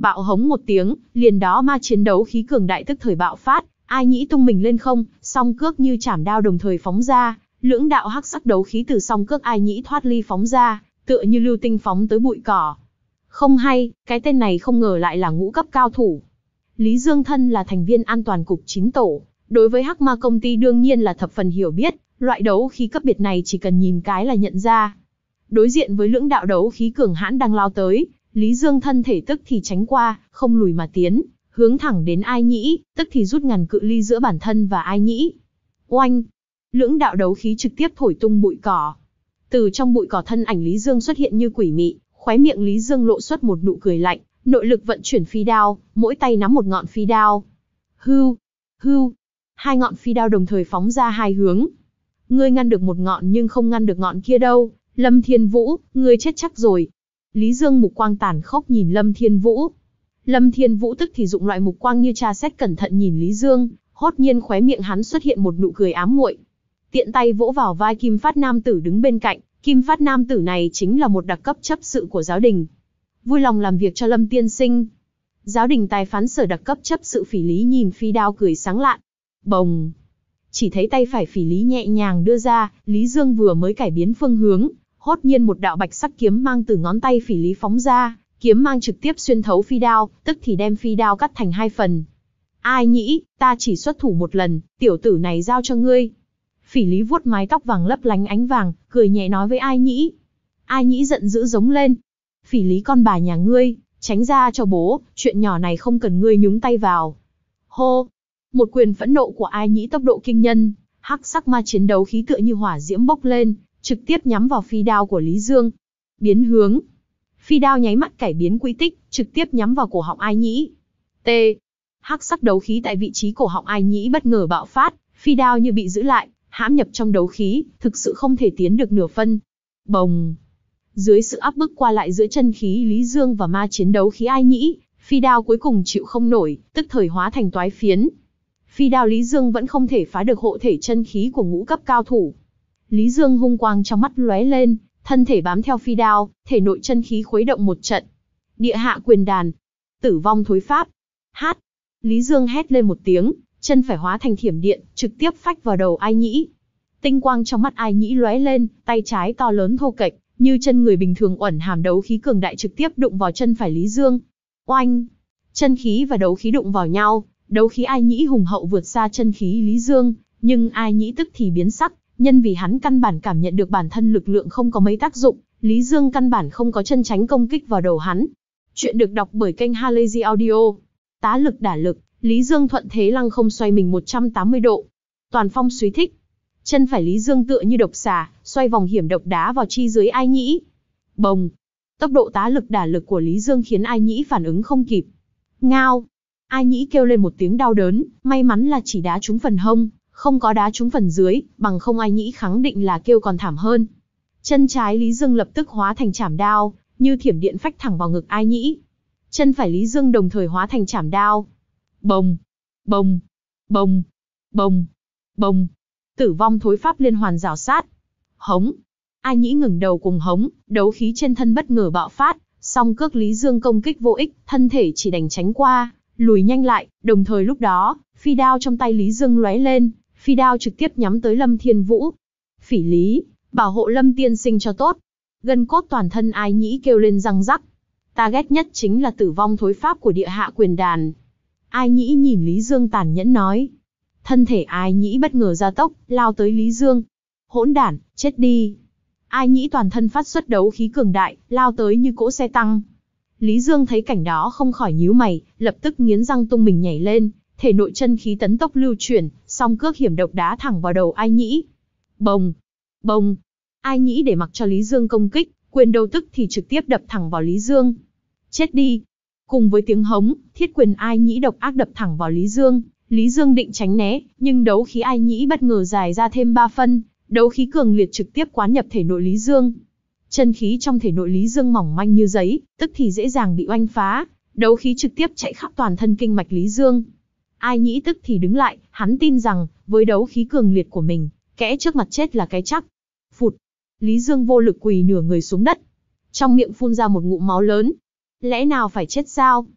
Bạo hống một tiếng, liền đó ma chiến đấu khí cường đại tức thời bạo phát, Ai Nhĩ tung mình lên không, song cước như chảm đao đồng thời phóng ra, lưỡng đạo hắc sắc đấu khí từ song cước Ai Nhĩ thoát ly phóng ra, tựa như lưu tinh phóng tới bụi cỏ. Không hay, cái tên này không ngờ lại là ngũ cấp cao thủ. Lý Dương thân là thành viên an toàn cục chín tổ, đối với Hắc Ma công ty đương nhiên là thập phần hiểu biết, loại đấu khí cấp biệt này chỉ cần nhìn cái là nhận ra. Đối diện với lưỡng đạo đấu khí cường hãn đang lao tới, Lý Dương thân thể tức thì tránh qua, không lùi mà tiến, hướng thẳng đến Ai Nhĩ, tức thì rút ngắn cự ly giữa bản thân và Ai Nhĩ. Oanh! Lưỡng đạo đấu khí trực tiếp thổi tung bụi cỏ. Từ trong bụi cỏ thân ảnh Lý Dương xuất hiện như quỷ mị, khóe miệng Lý Dương lộ xuất một nụ cười lạnh, nội lực vận chuyển phi đao, mỗi tay nắm một ngọn phi đao. Hưu! Hưu! Hai ngọn phi đao đồng thời phóng ra hai hướng. Ngươi ngăn được một ngọn nhưng không ngăn được ngọn kia đâu, Lâm Thiên Vũ, ngươi chết chắc rồi. Lý Dương mục quang tàn khốc nhìn Lâm Thiên Vũ. Lâm Thiên Vũ tức thì dụng loại mục quang như tra xét cẩn thận nhìn Lý Dương, hốt nhiên khóe miệng hắn xuất hiện một nụ cười ám muội. Tiện tay vỗ vào vai Kim Phát nam tử đứng bên cạnh, Kim Phát nam tử này chính là một đặc cấp chấp sự của giáo đình. Vui lòng làm việc cho Lâm tiên sinh. Giáo đình tài phán sở đặc cấp chấp sự Phỉ Lý nhìn phi đao cười sáng lạn. Bồng! Chỉ thấy tay phải Phỉ Lý nhẹ nhàng đưa ra, Lý Dương vừa mới cải biến phương hướng, hốt nhiên một đạo bạch sắc kiếm mang từ ngón tay Phỉ Lý phóng ra, kiếm mang trực tiếp xuyên thấu phi đao, tức thì đem phi đao cắt thành hai phần. Ai Nhĩ, ta chỉ xuất thủ một lần, tiểu tử này giao cho ngươi. Phỉ Lý vuốt mái tóc vàng lấp lánh ánh vàng, cười nhẹ nói với Ai Nhĩ. Ai Nhĩ giận dữ giống lên. Phỉ Lý con bà nhà ngươi, tránh ra cho bố, chuyện nhỏ này không cần ngươi nhúng tay vào. Hô! Một quyền phẫn nộ của Ai Nhĩ tốc độ kinh nhân, hắc sắc ma chiến đấu khí tựa như hỏa diễm bốc lên, trực tiếp nhắm vào phi đao của Lý Dương. Biến hướng. Phi đao nháy mắt cải biến quỹ tích, trực tiếp nhắm vào cổ họng Ai Nhĩ. T. Hắc sắc đấu khí tại vị trí cổ họng Ai Nhĩ bất ngờ bạo phát, phi đao như bị giữ lại, hãm nhập trong đấu khí, thực sự không thể tiến được nửa phân. Bồng! Dưới sự áp bức qua lại giữa chân khí Lý Dương và ma chiến đấu khí Ai Nhĩ, phi đao cuối cùng chịu không nổi, tức thời hóa thành toái phiến. Phi đao Lý Dương vẫn không thể phá được hộ thể chân khí của ngũ cấp cao thủ. Lý Dương hung quang trong mắt lóe lên, thân thể bám theo phi đao, thể nội chân khí khuấy động một trận. Địa hạ quyền đàn, tử vong thối pháp. Hát! Lý Dương hét lên một tiếng, chân phải hóa thành thiểm điện, trực tiếp phách vào đầu Ai Nhĩ. Tinh quang trong mắt Ai Nhĩ lóe lên, tay trái to lớn thô kệch, như chân người bình thường uẩn hàm đấu khí cường đại trực tiếp đụng vào chân phải Lý Dương. Oanh! Chân khí và đấu khí đụng vào nhau, đấu khí Ai Nhĩ hùng hậu vượt xa chân khí Lý Dương, nhưng Ai Nhĩ tức thì biến sắc, nhân vì hắn căn bản cảm nhận được bản thân lực lượng không có mấy tác dụng, Lý Dương căn bản không có chân tránh công kích vào đầu hắn. Chuyện được đọc bởi kênh Halazy Audio. Tá lực đả lực, Lý Dương thuận thế lăng không xoay mình một trăm tám mươi độ. Toàn phong suy thích. Chân phải Lý Dương tựa như độc xà, xoay vòng hiểm độc đá vào chi dưới Ai Nhĩ. Bồng! Tốc độ tá lực đả lực của Lý Dương khiến Ai Nhĩ phản ứng không kịp. Ngao! Ai Nhĩ kêu lên một tiếng đau đớn, may mắn là chỉ đá trúng phần hông, không có đá trúng phần dưới, bằng không Ai Nhĩ khẳng định là kêu còn thảm hơn. Chân trái Lý Dương lập tức hóa thành chảm đao, như thiểm điện phách thẳng vào ngực Ai Nhĩ. Chân phải Lý Dương đồng thời hóa thành chảm đao. Bồng! Bồng! Bồng! Bồng! Bồng! Tử vong thối pháp liên hoàn rào sát. Hống! Ai Nhĩ ngẩng đầu cùng hống, đấu khí trên thân bất ngờ bạo phát, song cước Lý Dương công kích vô ích, thân thể chỉ đành tránh qua, lùi nhanh lại, đồng thời lúc đó, phi đao trong tay Lý Dương lóe lên, phi đao trực tiếp nhắm tới Lâm Thiên Vũ. Phỉ Lý, bảo hộ Lâm tiên sinh cho tốt. Gân cốt toàn thân Ai Nhĩ kêu lên răng rắc. Ta ghét nhất chính là tử vong thối pháp của địa hạ quyền đàn. Ai Nhĩ nhìn Lý Dương tàn nhẫn nói. Thân thể Ai Nhĩ bất ngờ gia tốc, lao tới Lý Dương. Hỗn đản, chết đi. Ai Nhĩ toàn thân phát xuất đấu khí cường đại, lao tới như cỗ xe tăng. Lý Dương thấy cảnh đó không khỏi nhíu mày, lập tức nghiến răng tung mình nhảy lên, thể nội chân khí tấn tốc lưu chuyển, song cước hiểm độc đá thẳng vào đầu Ai Nhĩ. Bồng! Bồng! Ai Nhĩ để mặc cho Lý Dương công kích, quyền đầu tức thì trực tiếp đập thẳng vào Lý Dương. Chết đi! Cùng với tiếng hống, thiết quyền Ai Nhĩ độc ác đập thẳng vào Lý Dương. Lý Dương định tránh né, nhưng đấu khí Ai Nhĩ bất ngờ dài ra thêm ba phân, đấu khí cường liệt trực tiếp quán nhập thể nội Lý Dương. Chân khí trong thể nội Lý Dương mỏng manh như giấy, tức thì dễ dàng bị oanh phá, đấu khí trực tiếp chạy khắp toàn thân kinh mạch Lý Dương. Ai Nhĩ tức thì đứng lại, hắn tin rằng, với đấu khí cường liệt của mình, kẽ trước mặt chết là cái chắc. Phụt! Lý Dương vô lực quỳ nửa người xuống đất. Trong miệng phun ra một ngụm máu lớn. Lẽ nào phải chết sao?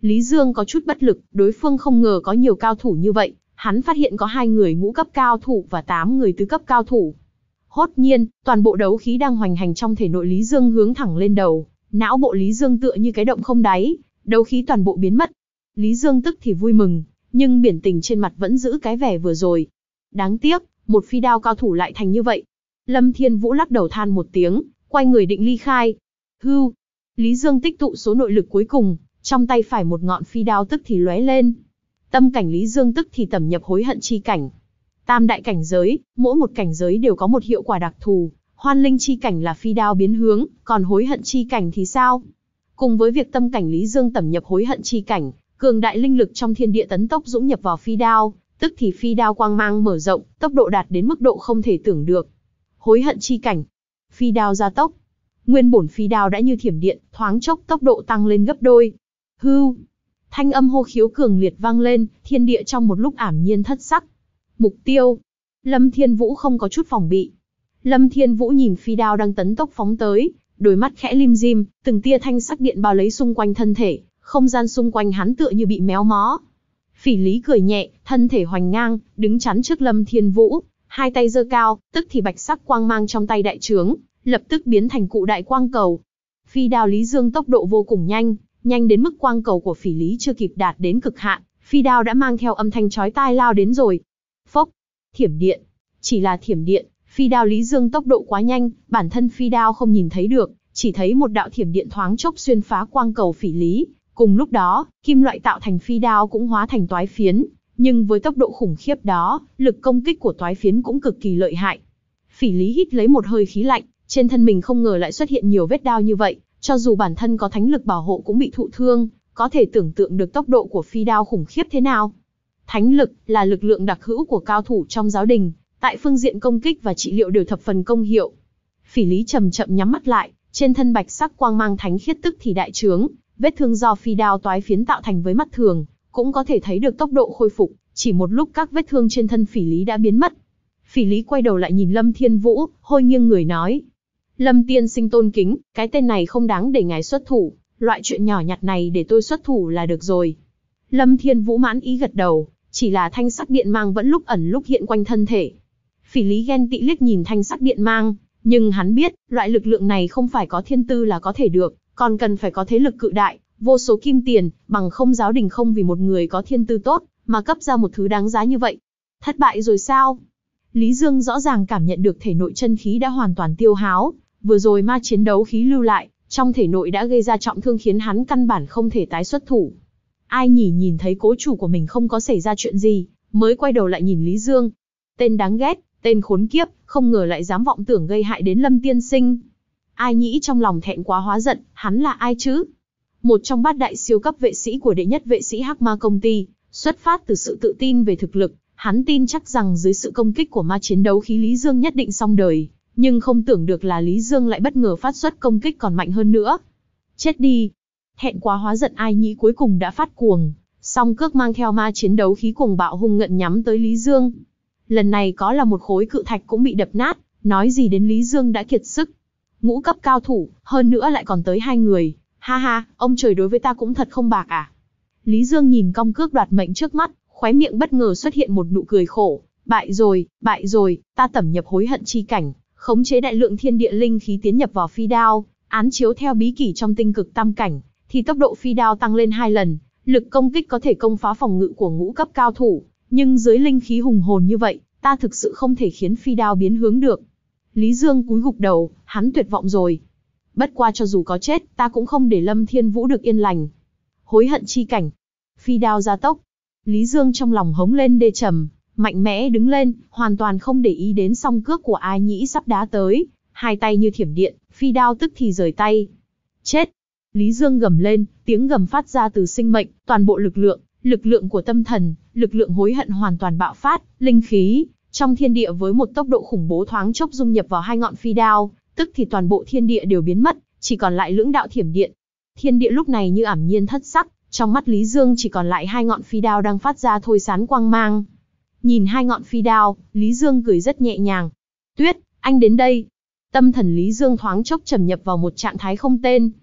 Lý Dương có chút bất lực, đối phương không ngờ có nhiều cao thủ như vậy, hắn phát hiện có hai người ngũ cấp cao thủ và tám người tứ cấp cao thủ. Hốt nhiên, toàn bộ đấu khí đang hoành hành trong thể nội Lý Dương hướng thẳng lên đầu, não bộ Lý Dương tựa như cái động không đáy, đấu khí toàn bộ biến mất. Lý Dương tức thì vui mừng, nhưng biển tình trên mặt vẫn giữ cái vẻ vừa rồi. Đáng tiếc, một phi đao cao thủ lại thành như vậy. Lâm Thiên Vũ lắc đầu than một tiếng, quay người định ly khai. Hưu, Lý Dương tích tụ số nội lực cuối cùng, trong tay phải một ngọn phi đao tức thì lóe lên. Tâm cảnh Lý Dương tức thì tẩm nhập hối hận chi cảnh. Tam đại cảnh giới, mỗi một cảnh giới đều có một hiệu quả đặc thù. Hoan linh chi cảnh là phi đao biến hướng, còn hối hận chi cảnh thì sao? Cùng với việc tâm cảnh Lý Dương tẩm nhập hối hận chi cảnh, cường đại linh lực trong thiên địa tấn tốc dũng nhập vào phi đao, tức thì phi đao quang mang mở rộng, tốc độ đạt đến mức độ không thể tưởng được. Hối hận chi cảnh, phi đao gia tốc. Nguyên bổn phi đao đã như thiểm điện, thoáng chốc tốc độ tăng lên gấp đôi. Hưu, thanh âm hô khiếu cường liệt vang lên, thiên địa trong một lúc ảm nhiên thất sắc. Mục tiêu, Lâm Thiên Vũ không có chút phòng bị. Lâm Thiên Vũ nhìn phi đao đang tấn tốc phóng tới, đôi mắt khẽ lim dim, từng tia thanh sắc điện bao lấy xung quanh thân thể, không gian xung quanh hắn tựa như bị méo mó. Phỉ Lý cười nhẹ, thân thể hoành ngang, đứng chắn trước Lâm Thiên Vũ, hai tay giơ cao, tức thì bạch sắc quang mang trong tay đại trướng, lập tức biến thành cụ đại quang cầu. Phi đao Lý Dương tốc độ vô cùng nhanh, nhanh đến mức quang cầu của Phỉ Lý chưa kịp đạt đến cực hạn, phi đao đã mang theo âm thanh chói tai lao đến rồi. Phốc, thiểm điện, chỉ là thiểm điện, phi đao Lý Dương tốc độ quá nhanh, bản thân phi đao không nhìn thấy được, chỉ thấy một đạo thiểm điện thoáng chốc xuyên phá quang cầu Phỉ Lý. Cùng lúc đó, kim loại tạo thành phi đao cũng hóa thành toái phiến, nhưng với tốc độ khủng khiếp đó, lực công kích của toái phiến cũng cực kỳ lợi hại. Phỉ Lý hít lấy một hơi khí lạnh, trên thân mình không ngờ lại xuất hiện nhiều vết đao như vậy, cho dù bản thân có thánh lực bảo hộ cũng bị thụ thương, có thể tưởng tượng được tốc độ của phi đao khủng khiếp thế nào. Thánh lực là lực lượng đặc hữu của cao thủ trong giáo đình, tại phương diện công kích và trị liệu đều thập phần công hiệu. Phỉ Lý chậm chậm nhắm mắt lại, trên thân bạch sắc quang mang thánh khiết tức thì đại trướng, vết thương do phi đao toái phiến tạo thành với mắt thường, cũng có thể thấy được tốc độ khôi phục, chỉ một lúc các vết thương trên thân Phỉ Lý đã biến mất. Phỉ Lý quay đầu lại nhìn Lâm Thiên Vũ, hôi nghiêng người nói: Lâm tiên sinh tôn kính, cái tên này không đáng để ngài xuất thủ, loại chuyện nhỏ nhặt này để tôi xuất thủ là được rồi. Lâm Thiên Vũ mãn ý gật đầu, chỉ là thanh sắc điện mang vẫn lúc ẩn lúc hiện quanh thân thể. Phỉ Lý ghen tị liếc nhìn thanh sắc điện mang, nhưng hắn biết, loại lực lượng này không phải có thiên tư là có thể được, còn cần phải có thế lực cự đại, vô số kim tiền, bằng không giáo đình không vì một người có thiên tư tốt, mà cấp ra một thứ đáng giá như vậy. Thất bại rồi sao? Lý Dương rõ ràng cảm nhận được thể nội chân khí đã hoàn toàn tiêu háo, vừa rồi ma chiến đấu khí lưu lại, trong thể nội đã gây ra trọng thương khiến hắn căn bản không thể tái xuất thủ. Ai nhỉ nhìn thấy cố chủ của mình không có xảy ra chuyện gì, mới quay đầu lại nhìn Lý Dương. Tên đáng ghét, tên khốn kiếp, không ngờ lại dám vọng tưởng gây hại đến Lâm tiên sinh. Ai nhĩ trong lòng thẹn quá hóa giận, hắn là ai chứ? Một trong bát đại siêu cấp vệ sĩ của đệ nhất vệ sĩ Hắc Ma công ty, xuất phát từ sự tự tin về thực lực, hắn tin chắc rằng dưới sự công kích của ma chiến đấu khí Lý Dương nhất định xong đời, nhưng không tưởng được là Lý Dương lại bất ngờ phát xuất công kích còn mạnh hơn nữa. Chết đi! Thẹn quá hóa giận Ai nhĩ cuối cùng đã phát cuồng, song cước mang theo ma chiến đấu khí cuồng bạo hung ngận nhắm tới Lý Dương. Lần này có là một khối cự thạch cũng bị đập nát, nói gì đến Lý Dương đã kiệt sức. Ngũ cấp cao thủ, hơn nữa lại còn tới hai người. Ha ha, ông trời đối với ta cũng thật không bạc à. Lý Dương nhìn cong cước đoạt mệnh trước mắt, khóe miệng bất ngờ xuất hiện một nụ cười khổ. Bại rồi, bại rồi, ta tẩm nhập hối hận chi cảnh, khống chế đại lượng thiên địa linh khí tiến nhập vào phi đao, án chiếu theo bí kỷ trong tinh cực tam cảnh, thì tốc độ phi đao tăng lên hai lần, lực công kích có thể công phá phòng ngự của ngũ cấp cao thủ, nhưng dưới linh khí hùng hồn như vậy, ta thực sự không thể khiến phi đao biến hướng được. Lý Dương cúi gục đầu, hắn tuyệt vọng rồi. Bất qua cho dù có chết, ta cũng không để Lâm Thiên Vũ được yên lành. Hối hận chi cảnh, phi đao gia tốc. Lý Dương trong lòng hống lên đê trầm, mạnh mẽ đứng lên, hoàn toàn không để ý đến song cước của Ai nhĩ sắp đá tới, hai tay như thiểm điện, phi đao tức thì rời tay. Chết! Lý Dương gầm lên, tiếng gầm phát ra từ sinh mệnh, toàn bộ lực lượng, lực lượng của tâm thần, lực lượng hối hận hoàn toàn bạo phát, linh khí trong thiên địa với một tốc độ khủng bố thoáng chốc dung nhập vào hai ngọn phi đao, tức thì toàn bộ thiên địa đều biến mất, chỉ còn lại lưỡng đạo thiểm điện. Thiên địa lúc này như ảm nhiên thất sắc, trong mắt Lý Dương chỉ còn lại hai ngọn phi đao đang phát ra thôi sán quang mang. Nhìn hai ngọn phi đao, Lý Dương cười rất nhẹ nhàng. Tuyết, anh đến đây. Tâm thần Lý Dương thoáng chốc trầm nhập vào một trạng thái không tên.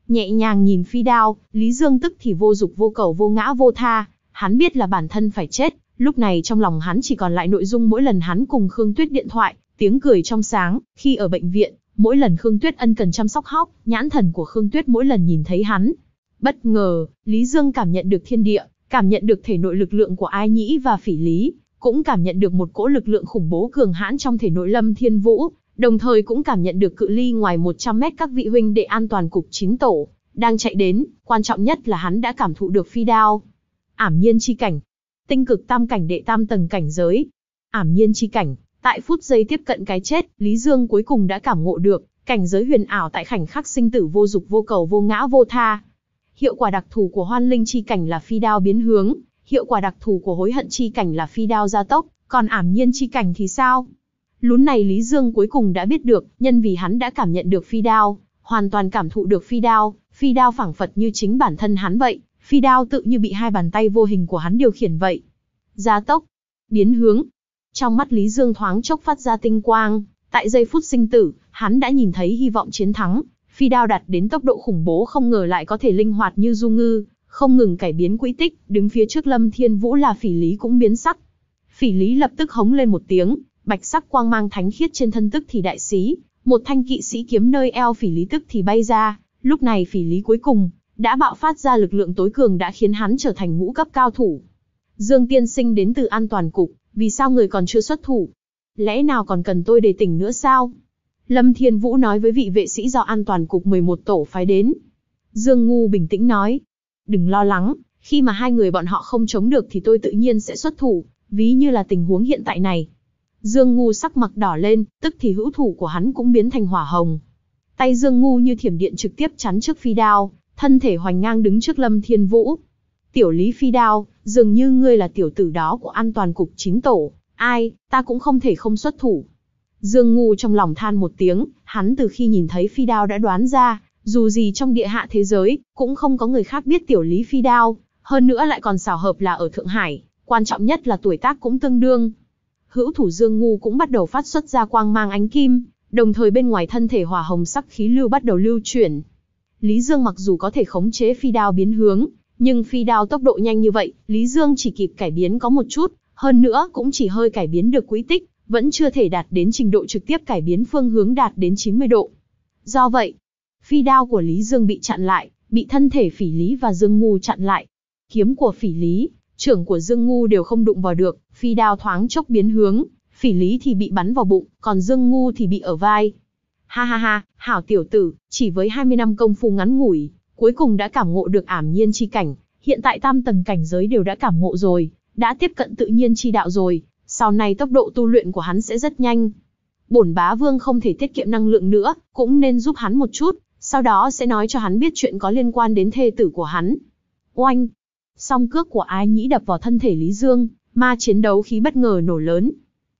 Nhẹ nhàng nhìn phi đao, Lý Dương tức thì vô dục vô cầu vô ngã vô tha, hắn biết là bản thân phải chết, lúc này trong lòng hắn chỉ còn lại nội dung mỗi lần hắn cùng Khương Tuyết điện thoại, tiếng cười trong sáng, khi ở bệnh viện, mỗi lần Khương Tuyết ân cần chăm sóc hóc, nhãn thần của Khương Tuyết mỗi lần nhìn thấy hắn. Bất ngờ, Lý Dương cảm nhận được thiên địa, cảm nhận được thể nội lực lượng của Ai Nhĩ và Phỉ Lý, cũng cảm nhận được một cỗ lực lượng khủng bố cường hãn trong thể nội Lâm Thiên Vũ, đồng thời cũng cảm nhận được cự ly ngoài một trăm mét các vị huynh đệ an toàn cục chín tổ đang chạy đến, quan trọng nhất là hắn đã cảm thụ được phi đao. Ảm nhiên chi cảnh, tinh cực tam cảnh đệ tam tầng cảnh giới. Ảm nhiên chi cảnh, tại phút giây tiếp cận cái chết, Lý Dương cuối cùng đã cảm ngộ được cảnh giới huyền ảo tại khoảnh khắc sinh tử vô dục vô cầu vô ngã vô tha. Hiệu quả đặc thù của hoan linh chi cảnh là phi đao biến hướng, hiệu quả đặc thù của hối hận chi cảnh là phi đao gia tốc, còn ảm nhiên chi cảnh thì sao? Lún này Lý Dương cuối cùng đã biết được, nhân vì hắn đã cảm nhận được phi đao, hoàn toàn cảm thụ được phi đao, phi đao phảng phật như chính bản thân hắn vậy, phi đao tự như bị hai bàn tay vô hình của hắn điều khiển vậy. Gia tốc, biến hướng. Trong mắt Lý Dương thoáng chốc phát ra tinh quang, tại giây phút sinh tử, hắn đã nhìn thấy hy vọng chiến thắng, phi đao đạt đến tốc độ khủng bố không ngờ lại có thể linh hoạt như du ngư, không ngừng cải biến quỹ tích, đứng phía trước Lâm Thiên Vũ là Phỉ Lý cũng biến sắc. Phỉ Lý lập tức hống lên một tiếng, bạch sắc quang mang thánh khiết trên thân tức thì đại xí, một thanh kỵ sĩ kiếm nơi eo Phỉ Lý tức thì bay ra, lúc này Phỉ Lý cuối cùng đã bạo phát ra lực lượng tối cường đã khiến hắn trở thành ngũ cấp cao thủ. Dương tiên sinh đến từ an toàn cục, vì sao người còn chưa xuất thủ? Lẽ nào còn cần tôi đề tỉnh nữa sao? Lâm Thiên Vũ nói với vị vệ sĩ do an toàn cục mười một tổ phái đến. Dương Ngu bình tĩnh nói, đừng lo lắng, khi mà hai người bọn họ không chống được thì tôi tự nhiên sẽ xuất thủ, ví như là tình huống hiện tại này. Dương Ngu sắc mặt đỏ lên, tức thì hữu thủ của hắn cũng biến thành hỏa hồng. Tay Dương Ngu như thiểm điện trực tiếp chắn trước phi đao, thân thể hoành ngang đứng trước Lâm Thiên Vũ. Tiểu Lý phi đao, dường như ngươi là tiểu tử đó của an toàn cục chín tổ, ai, ta cũng không thể không xuất thủ. Dương Ngu trong lòng than một tiếng, hắn từ khi nhìn thấy phi đao đã đoán ra, dù gì trong địa hạ thế giới, cũng không có người khác biết tiểu Lý phi đao, hơn nữa lại còn xảo hợp là ở Thượng Hải, quan trọng nhất là tuổi tác cũng tương đương. Hữu thủ Dương Ngu cũng bắt đầu phát xuất ra quang mang ánh kim, đồng thời bên ngoài thân thể hỏa hồng sắc khí lưu bắt đầu lưu chuyển. Lý Dương mặc dù có thể khống chế phi đao biến hướng, nhưng phi đao tốc độ nhanh như vậy, Lý Dương chỉ kịp cải biến có một chút, hơn nữa cũng chỉ hơi cải biến được quỹ tích, vẫn chưa thể đạt đến trình độ trực tiếp cải biến phương hướng đạt đến chín mươi độ. Do vậy, phi đao của Lý Dương bị chặn lại, bị thân thể Phỉ Lý và Dương Ngu chặn lại. Kiếm của Phỉ Lý, trưởng của Dương Ngu đều không đụng vào được, phi đao thoáng chốc biến hướng, Phỉ Lý thì bị bắn vào bụng, còn Dương Ngu thì bị ở vai. Ha ha ha, hảo tiểu tử, chỉ với hai mươi năm công phu ngắn ngủi, cuối cùng đã cảm ngộ được ảm nhiên chi cảnh, hiện tại tam tầng cảnh giới đều đã cảm ngộ rồi, đã tiếp cận tự nhiên chi đạo rồi, sau này tốc độ tu luyện của hắn sẽ rất nhanh. Bổn bá vương không thể tiết kiệm năng lượng nữa, cũng nên giúp hắn một chút, sau đó sẽ nói cho hắn biết chuyện có liên quan đến thê tử của hắn. Oanh! Song cước của Ai Nhĩ đập vào thân thể Lý Dương, ma chiến đấu khí bất ngờ nổ lớn.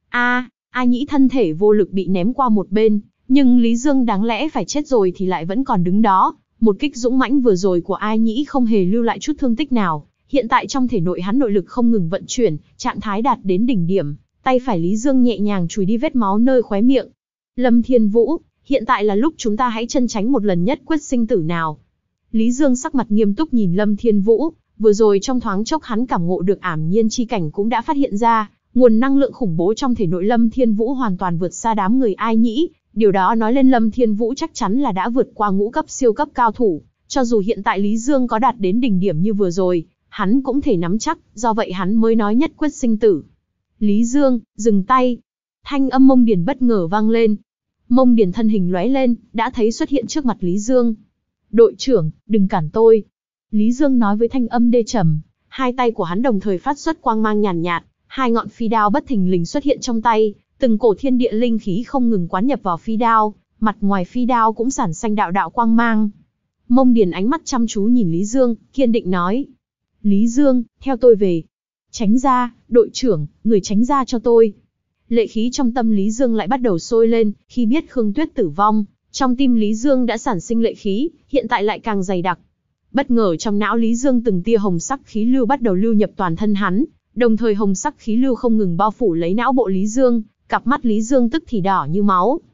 A, Ai Nhĩ thân thể vô lực bị ném qua một bên, nhưng Lý Dương đáng lẽ phải chết rồi thì lại vẫn còn đứng đó. Một kích dũng mãnh vừa rồi của Ai Nhĩ không hề lưu lại chút thương tích nào. Hiện tại trong thể nội hắn nội lực không ngừng vận chuyển, trạng thái đạt đến đỉnh điểm, tay phải Lý Dương nhẹ nhàng chùi đi vết máu nơi khóe miệng. Lâm Thiên Vũ, hiện tại là lúc chúng ta hãy chân tránh một lần nhất quyết sinh tử nào. Lý Dương sắc mặt nghiêm túc nhìn Lâm Thiên Vũ, vừa rồi trong thoáng chốc hắn cảm ngộ được ảm nhiên chi cảnh cũng đã phát hiện ra, nguồn năng lượng khủng bố trong thể nội Lâm Thiên Vũ hoàn toàn vượt xa đám người Ai Nhĩ, điều đó nói lên Lâm Thiên Vũ chắc chắn là đã vượt qua ngũ cấp siêu cấp cao thủ, cho dù hiện tại Lý Dương có đạt đến đỉnh điểm như vừa rồi, hắn cũng thể nắm chắc, do vậy hắn mới nói nhất quyết sinh tử. Lý Dương, dừng tay. Thanh âm Mông Điền bất ngờ vang lên. Mông Điền thân hình lóe lên, đã thấy xuất hiện trước mặt Lý Dương. Đội trưởng, đừng cản tôi. Lý Dương nói với thanh âm đê trầm, hai tay của hắn đồng thời phát xuất quang mang nhàn nhạt, nhạt, hai ngọn phi đao bất thình lình xuất hiện trong tay, từng cổ thiên địa linh khí không ngừng quán nhập vào phi đao, mặt ngoài phi đao cũng sản sinh đạo đạo quang mang. Mông Điền ánh mắt chăm chú nhìn Lý Dương, kiên định nói. Lý Dương, theo tôi về. Tránh ra, đội trưởng, người tránh ra cho tôi. Lệ khí trong tâm Lý Dương lại bắt đầu sôi lên, khi biết Khương Tuyết tử vong, trong tim Lý Dương đã sản sinh lệ khí, hiện tại lại càng dày đặc. Bất ngờ trong não Lý Dương từng tia hồng sắc khí lưu bắt đầu lưu nhập toàn thân hắn, đồng thời hồng sắc khí lưu không ngừng bao phủ lấy não bộ Lý Dương, cặp mắt Lý Dương tức thì đỏ như máu.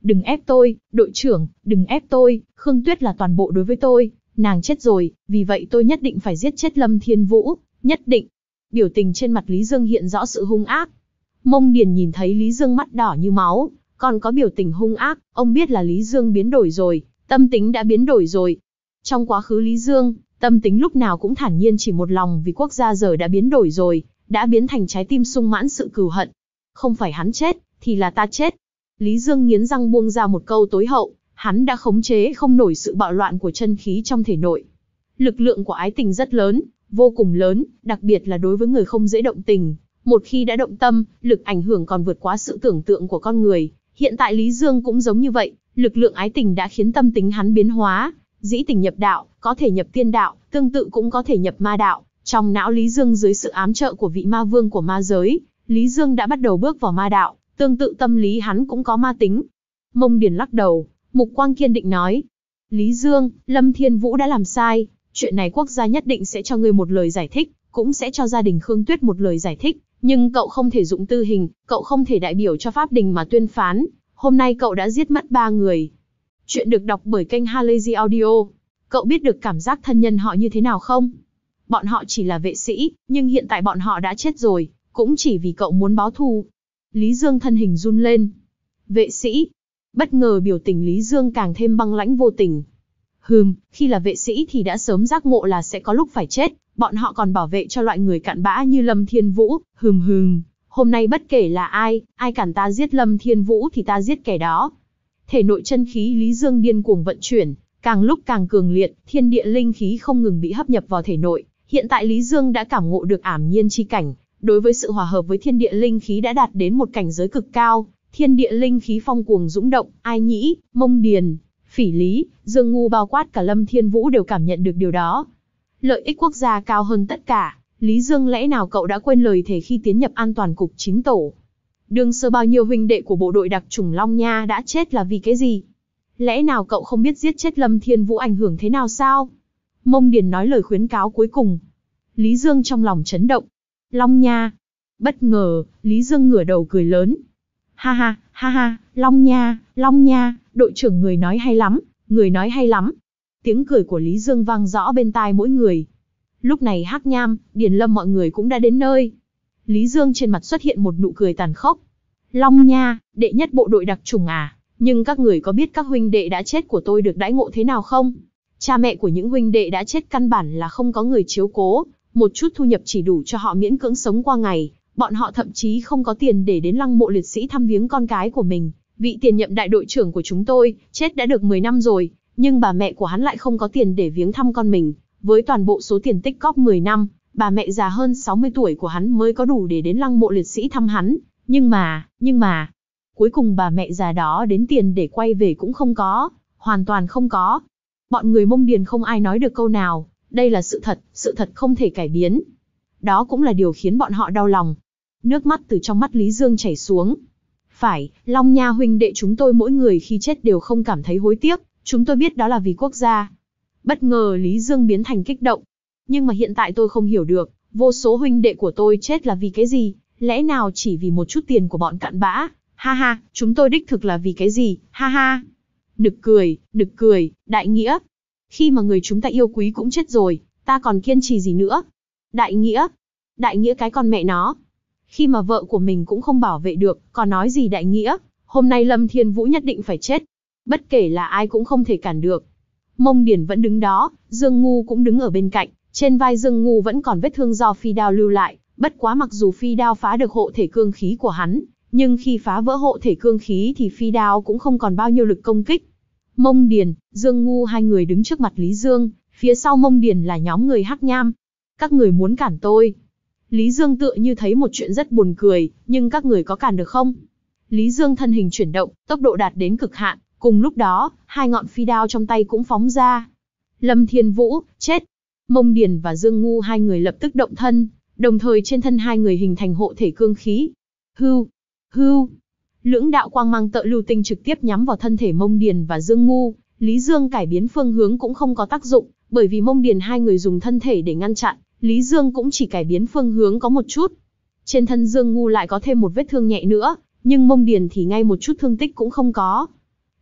Đừng ép tôi, đội trưởng, đừng ép tôi, Khương Tuyết là toàn bộ đối với tôi, nàng chết rồi, vì vậy tôi nhất định phải giết chết Lâm Thiên Vũ, nhất định. Biểu tình trên mặt Lý Dương hiện rõ sự hung ác. Mông Điền nhìn thấy Lý Dương mắt đỏ như máu, còn có biểu tình hung ác, ông biết là Lý Dương biến đổi rồi, tâm tính đã biến đổi rồi. Trong quá khứ Lý Dương, tâm tính lúc nào cũng thản nhiên chỉ một lòng vì quốc gia, giờ đã biến đổi rồi, đã biến thành trái tim sung mãn sự cừu hận. Không phải hắn chết, thì là ta chết. Lý Dương nghiến răng buông ra một câu tối hậu, hắn đã khống chế không nổi sự bạo loạn của chân khí trong thể nội. Lực lượng của ái tình rất lớn, vô cùng lớn, đặc biệt là đối với người không dễ động tình. Một khi đã động tâm, lực ảnh hưởng còn vượt quá sự tưởng tượng của con người. Hiện tại Lý Dương cũng giống như vậy, lực lượng ái tình đã khiến tâm tính hắn biến hóa. Dĩ tình nhập đạo, có thể nhập tiên đạo, tương tự cũng có thể nhập ma đạo. Trong não Lý Dương dưới sự ám trợ của vị ma vương của ma giới, Lý Dương đã bắt đầu bước vào ma đạo, tương tự tâm lý hắn cũng có ma tính. Mông Điền lắc đầu, mục quang kiên định nói. Lý Dương, Lâm Thiên Vũ đã làm sai, chuyện này quốc gia nhất định sẽ cho ngươi một lời giải thích, cũng sẽ cho gia đình Khương Tuyết một lời giải thích, nhưng cậu không thể dụng tư hình, cậu không thể đại biểu cho pháp đình mà tuyên phán, hôm nay cậu đã giết mất ba người. Chuyện được đọc bởi kênh Halazy Audio. Cậu biết được cảm giác thân nhân họ như thế nào không? Bọn họ chỉ là vệ sĩ, nhưng hiện tại bọn họ đã chết rồi, cũng chỉ vì cậu muốn báo thù. Lý Dương thân hình run lên. Vệ sĩ. Bất ngờ biểu tình Lý Dương càng thêm băng lãnh vô tình. Hừm, khi là vệ sĩ thì đã sớm giác ngộ là sẽ có lúc phải chết, bọn họ còn bảo vệ cho loại người cặn bã như Lâm Thiên Vũ. Hừm hừm, hôm nay bất kể là ai, ai cản ta giết Lâm Thiên Vũ thì ta giết kẻ đó. Thể nội chân khí Lý Dương điên cuồng vận chuyển, càng lúc càng cường liệt, thiên địa linh khí không ngừng bị hấp nhập vào thể nội. Hiện tại Lý Dương đã cảm ngộ được ảm nhiên chi cảnh, đối với sự hòa hợp với thiên địa linh khí đã đạt đến một cảnh giới cực cao, thiên địa linh khí phong cuồng dũng động, Ai Nhĩ, Mông Điền, Phỉ Lý, Dương Ngu bao quát cả Lâm Thiên Vũ đều cảm nhận được điều đó. Lợi ích quốc gia cao hơn tất cả, Lý Dương lẽ nào cậu đã quên lời thề khi tiến nhập an toàn cục chính tổ? Đương sơ bao nhiêu huynh đệ của bộ đội đặc chủng Long Nha đã chết là vì cái gì? Lẽ nào cậu không biết giết chết Lâm Thiên Vũ ảnh hưởng thế nào sao? Mông Điền nói lời khuyến cáo cuối cùng. Lý Dương trong lòng chấn động. Long Nha. Bất ngờ, Lý Dương ngửa đầu cười lớn. Ha ha, ha ha, Long Nha, Long Nha, đội trưởng người nói hay lắm, người nói hay lắm. Tiếng cười của Lý Dương vang rõ bên tai mỗi người. Lúc này Hắc Nham, Điền Lâm mọi người cũng đã đến nơi. Lý Dương trên mặt xuất hiện một nụ cười tàn khốc. Long Nha, đệ nhất bộ đội đặc chủng à, nhưng các người có biết các huynh đệ đã chết của tôi được đãi ngộ thế nào không? Cha mẹ của những huynh đệ đã chết căn bản là không có người chiếu cố, một chút thu nhập chỉ đủ cho họ miễn cưỡng sống qua ngày, bọn họ thậm chí không có tiền để đến lăng mộ liệt sĩ thăm viếng con cái của mình. Vị tiền nhiệm đại đội trưởng của chúng tôi, chết đã được mười năm rồi, nhưng bà mẹ của hắn lại không có tiền để viếng thăm con mình. Với toàn bộ số tiền tích cóp mười năm, bà mẹ già hơn sáu mươi tuổi của hắn mới có đủ để đến lăng mộ liệt sĩ thăm hắn. Nhưng mà, nhưng mà, cuối cùng bà mẹ già đó đến tiền để quay về cũng không có, hoàn toàn không có. Bọn người Mông Điền không ai nói được câu nào, đây là sự thật, sự thật không thể cải biến. Đó cũng là điều khiến bọn họ đau lòng. Nước mắt từ trong mắt Lý Dương chảy xuống. Phải, Long Nha huynh đệ chúng tôi mỗi người khi chết đều không cảm thấy hối tiếc, chúng tôi biết đó là vì quốc gia. Bất ngờ Lý Dương biến thành kích động. Nhưng mà hiện tại tôi không hiểu được, vô số huynh đệ của tôi chết là vì cái gì, lẽ nào chỉ vì một chút tiền của bọn cặn bã? Ha ha, chúng tôi đích thực là vì cái gì, ha ha. Nực cười, nực cười, đại nghĩa. Khi mà người chúng ta yêu quý cũng chết rồi, ta còn kiên trì gì nữa? Đại nghĩa? Đại nghĩa cái con mẹ nó. Khi mà vợ của mình cũng không bảo vệ được, còn nói gì đại nghĩa? Hôm nay Lâm Thiên Vũ nhất định phải chết. Bất kể là ai cũng không thể cản được. Mông Điền vẫn đứng đó, Dương Ngu cũng đứng ở bên cạnh. Trên vai Dương Ngu vẫn còn vết thương do phi đao lưu lại. Bất quá mặc dù phi đao phá được hộ thể cương khí của hắn, nhưng khi phá vỡ hộ thể cương khí thì phi đao cũng không còn bao nhiêu lực công kích. Mông Điền, Dương Ngu hai người đứng trước mặt Lý Dương, phía sau Mông Điền là nhóm người Hắc Nham. Các người muốn cản tôi. Lý Dương tựa như thấy một chuyện rất buồn cười, nhưng các người có cản được không? Lý Dương thân hình chuyển động, tốc độ đạt đến cực hạn, cùng lúc đó, hai ngọn phi đao trong tay cũng phóng ra. Lâm Thiên Vũ, chết! Mông Điền và Dương Ngu hai người lập tức động thân, đồng thời trên thân hai người hình thành hộ thể cương khí. Hưu, hưu. Lưỡng đạo quang mang tợ lưu tinh trực tiếp nhắm vào thân thể Mông Điền và Dương Ngu. Lý Dương cải biến phương hướng cũng không có tác dụng, bởi vì Mông Điền hai người dùng thân thể để ngăn chặn, Lý Dương cũng chỉ cải biến phương hướng có một chút. Trên thân Dương Ngu lại có thêm một vết thương nhẹ nữa, nhưng Mông Điền thì ngay một chút thương tích cũng không có.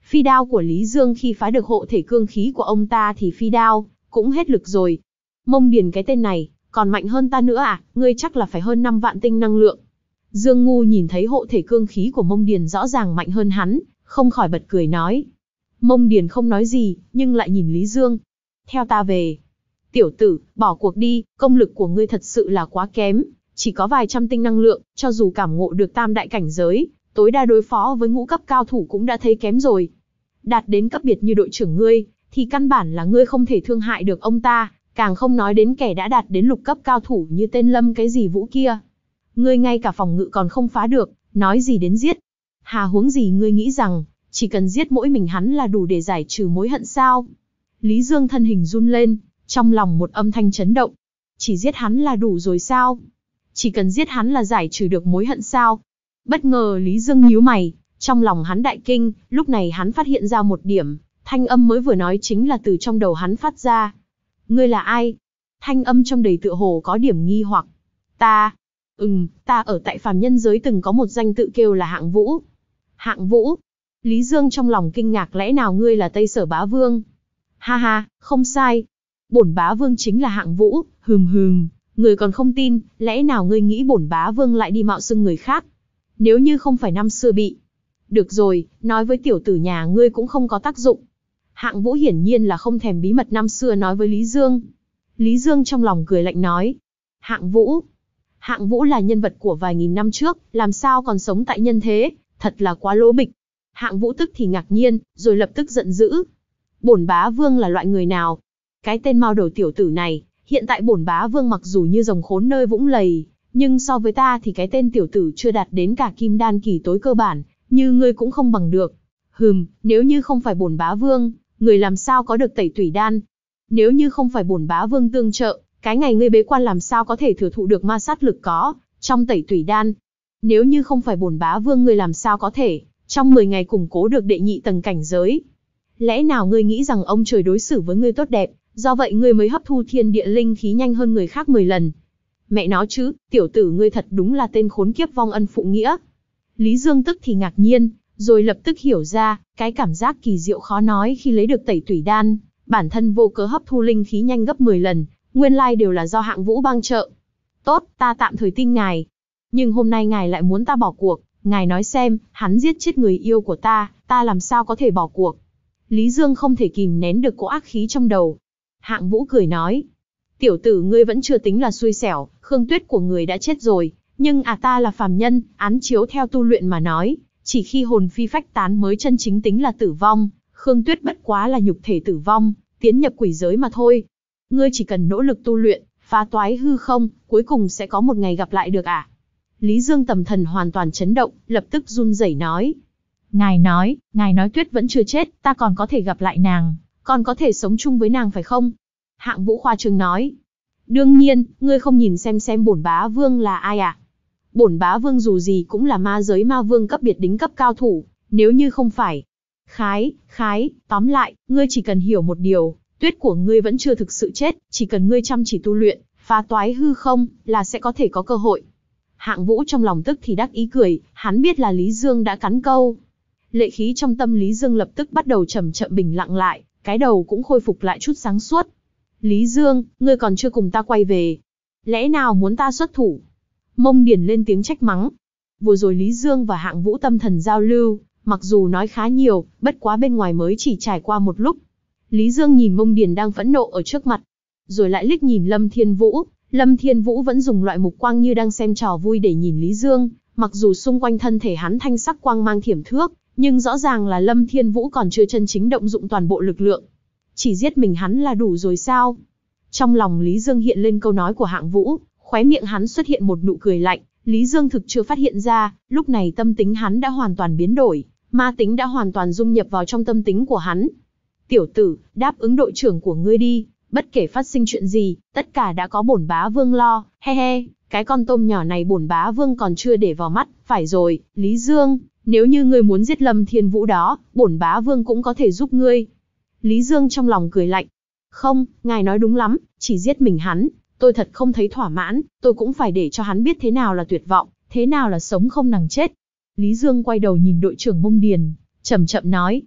Phi đao của Lý Dương khi phá được hộ thể cương khí của ông ta thì phi đao cũng hết lực rồi. Mông Điền cái tên này, còn mạnh hơn ta nữa à, ngươi chắc là phải hơn năm vạn tinh năng lượng. Dương Ngu nhìn thấy hộ thể cương khí của Mông Điền rõ ràng mạnh hơn hắn, không khỏi bật cười nói. Mông Điền không nói gì, nhưng lại nhìn Lý Dương. Theo ta về. Tiểu tử, bỏ cuộc đi, công lực của ngươi thật sự là quá kém, chỉ có vài trăm tinh năng lượng, cho dù cảm ngộ được tam đại cảnh giới, tối đa đối phó với ngũ cấp cao thủ cũng đã thấy kém rồi. Đạt đến cấp biệt như đội trưởng ngươi, thì căn bản là ngươi không thể thương hại được ông ta, càng không nói đến kẻ đã đạt đến lục cấp cao thủ như tên Lâm cái gì Vũ kia. Ngươi ngay cả phòng ngự còn không phá được, nói gì đến giết. Hà huống gì ngươi nghĩ rằng, chỉ cần giết mỗi mình hắn là đủ để giải trừ mối hận sao? Lý Dương thân hình run lên, trong lòng một âm thanh chấn động. Chỉ giết hắn là đủ rồi sao? Chỉ cần giết hắn là giải trừ được mối hận sao? Bất ngờ Lý Dương nhíu mày, trong lòng hắn đại kinh, lúc này hắn phát hiện ra một điểm, thanh âm mới vừa nói chính là từ trong đầu hắn phát ra. Ngươi là ai? Thanh âm trong đầy tựa hồ có điểm nghi hoặc. Ta, ừm, ta ở tại phàm nhân giới từng có một danh tự kêu là Hạng Vũ. Hạng Vũ? Lý Dương trong lòng kinh ngạc, lẽ nào ngươi là Tây Sở Bá Vương? Ha ha, không sai. Bổn Bá Vương chính là Hạng Vũ, hừm hừm, người còn không tin, lẽ nào ngươi nghĩ bổn Bá Vương lại đi mạo xưng người khác? Nếu như không phải năm xưa bị. Được rồi, nói với tiểu tử nhà ngươi cũng không có tác dụng. Hạng Vũ hiển nhiên là không thèm bí mật năm xưa nói với Lý Dương. Lý Dương trong lòng cười lạnh nói. Hạng Vũ? Hạng Vũ là nhân vật của vài nghìn năm trước, làm sao còn sống tại nhân thế, thật là quá lố bịch. Hạng Vũ tức thì ngạc nhiên, rồi lập tức giận dữ. Bổn Bá Vương là loại người nào? Cái tên mao đầu tiểu tử này, hiện tại bổn Bá Vương mặc dù như rồng khốn nơi vũng lầy, nhưng so với ta thì cái tên tiểu tử chưa đạt đến cả kim đan kỳ tối cơ bản, như ngươi cũng không bằng được. Hừm, nếu như không phải bổn Bá Vương, người làm sao có được tẩy tủy đan? Nếu như không phải bổn Bá Vương tương trợ, cái ngày ngươi bế quan làm sao có thể thừa thụ được ma sát lực có trong tẩy tủy đan? Nếu như không phải bổn Bá Vương, ngươi làm sao có thể trong mười ngày củng cố được đệ nhị tầng cảnh giới? Lẽ nào ngươi nghĩ rằng ông trời đối xử với ngươi tốt đẹp, do vậy ngươi mới hấp thu thiên địa linh khí nhanh hơn người khác mười lần? Mẹ nó chứ, tiểu tử ngươi thật đúng là tên khốn kiếp vong ân phụ nghĩa. Lý Dương tức thì ngạc nhiên, rồi lập tức hiểu ra, cái cảm giác kỳ diệu khó nói khi lấy được tẩy tủy đan, bản thân vô cớ hấp thu linh khí nhanh gấp mười lần, nguyên lai đều là do Hạng Vũ bang trợ. Tốt, ta tạm thời tin ngài. Nhưng hôm nay ngài lại muốn ta bỏ cuộc, ngài nói xem, hắn giết chết người yêu của ta, ta làm sao có thể bỏ cuộc? Lý Dương không thể kìm nén được cỗ ác khí trong đầu. Hạng Vũ cười nói. Tiểu tử ngươi vẫn chưa tính là xui xẻo, Khương Tuyết của người đã chết rồi, nhưng à ta là phàm nhân, án chiếu theo tu luyện mà nói, chỉ khi hồn phi phách tán mới chân chính tính là tử vong, Khương Tuyết bất quá là nhục thể tử vong, tiến nhập quỷ giới mà thôi. Ngươi chỉ cần nỗ lực tu luyện, phá toái hư không, cuối cùng sẽ có một ngày gặp lại được à? Lý Dương tâm thần hoàn toàn chấn động, lập tức run rẩy nói. Ngài nói, ngài nói Tuyết vẫn chưa chết, ta còn có thể gặp lại nàng, còn có thể sống chung với nàng phải không? Hạng Vũ khoa trương nói. Đương nhiên, ngươi không nhìn xem xem bổn Bá Vương là ai à? Bổn Bá Vương dù gì cũng là ma giới ma vương cấp biệt đỉnh cấp cao thủ, nếu như không phải. Khái, khái, tóm lại, ngươi chỉ cần hiểu một điều, Tuyết của ngươi vẫn chưa thực sự chết, chỉ cần ngươi chăm chỉ tu luyện, phá toái hư không, là sẽ có thể có cơ hội. Hạng Vũ trong lòng tức thì đắc ý cười, hắn biết là Lý Dương đã cắn câu. Lệ khí trong tâm Lý Dương lập tức bắt đầu chậm chậm bình lặng lại, cái đầu cũng khôi phục lại chút sáng suốt. Lý Dương, ngươi còn chưa cùng ta quay về. Lẽ nào muốn ta xuất thủ? Mông Điền lên tiếng trách mắng. Vừa rồi Lý Dương và Hạng Vũ tâm thần giao lưu, mặc dù nói khá nhiều, bất quá bên ngoài mới chỉ trải qua một lúc. Lý Dương nhìn Mông Điền đang phẫn nộ ở trước mặt, rồi lại liếc nhìn Lâm Thiên Vũ. Lâm Thiên Vũ vẫn dùng loại mục quang như đang xem trò vui để nhìn Lý Dương, mặc dù xung quanh thân thể hắn thanh sắc quang mang thiểm thước, nhưng rõ ràng là Lâm Thiên Vũ còn chưa chân chính động dụng toàn bộ lực lượng. Chỉ giết mình hắn là đủ rồi sao? Trong lòng Lý Dương hiện lên câu nói của Hạng Vũ, khóe miệng hắn xuất hiện một nụ cười lạnh. Lý Dương thực chưa phát hiện ra, lúc này tâm tính hắn đã hoàn toàn biến đổi, ma tính đã hoàn toàn dung nhập vào trong tâm tính của hắn. Tiểu tử, đáp ứng đội trưởng của ngươi đi, bất kể phát sinh chuyện gì, tất cả đã có bổn Bá Vương lo, he he, cái con tôm nhỏ này bổn Bá Vương còn chưa để vào mắt. Phải rồi, Lý Dương, nếu như ngươi muốn giết Lâm Thiên Vũ đó, bổn Bá Vương cũng có thể giúp ngươi. Lý Dương trong lòng cười lạnh. Không, ngài nói đúng lắm, chỉ giết mình hắn, tôi thật không thấy thỏa mãn, tôi cũng phải để cho hắn biết thế nào là tuyệt vọng, thế nào là sống không bằng chết. Lý Dương quay đầu nhìn đội trưởng Mông Điền, chậm chậm nói.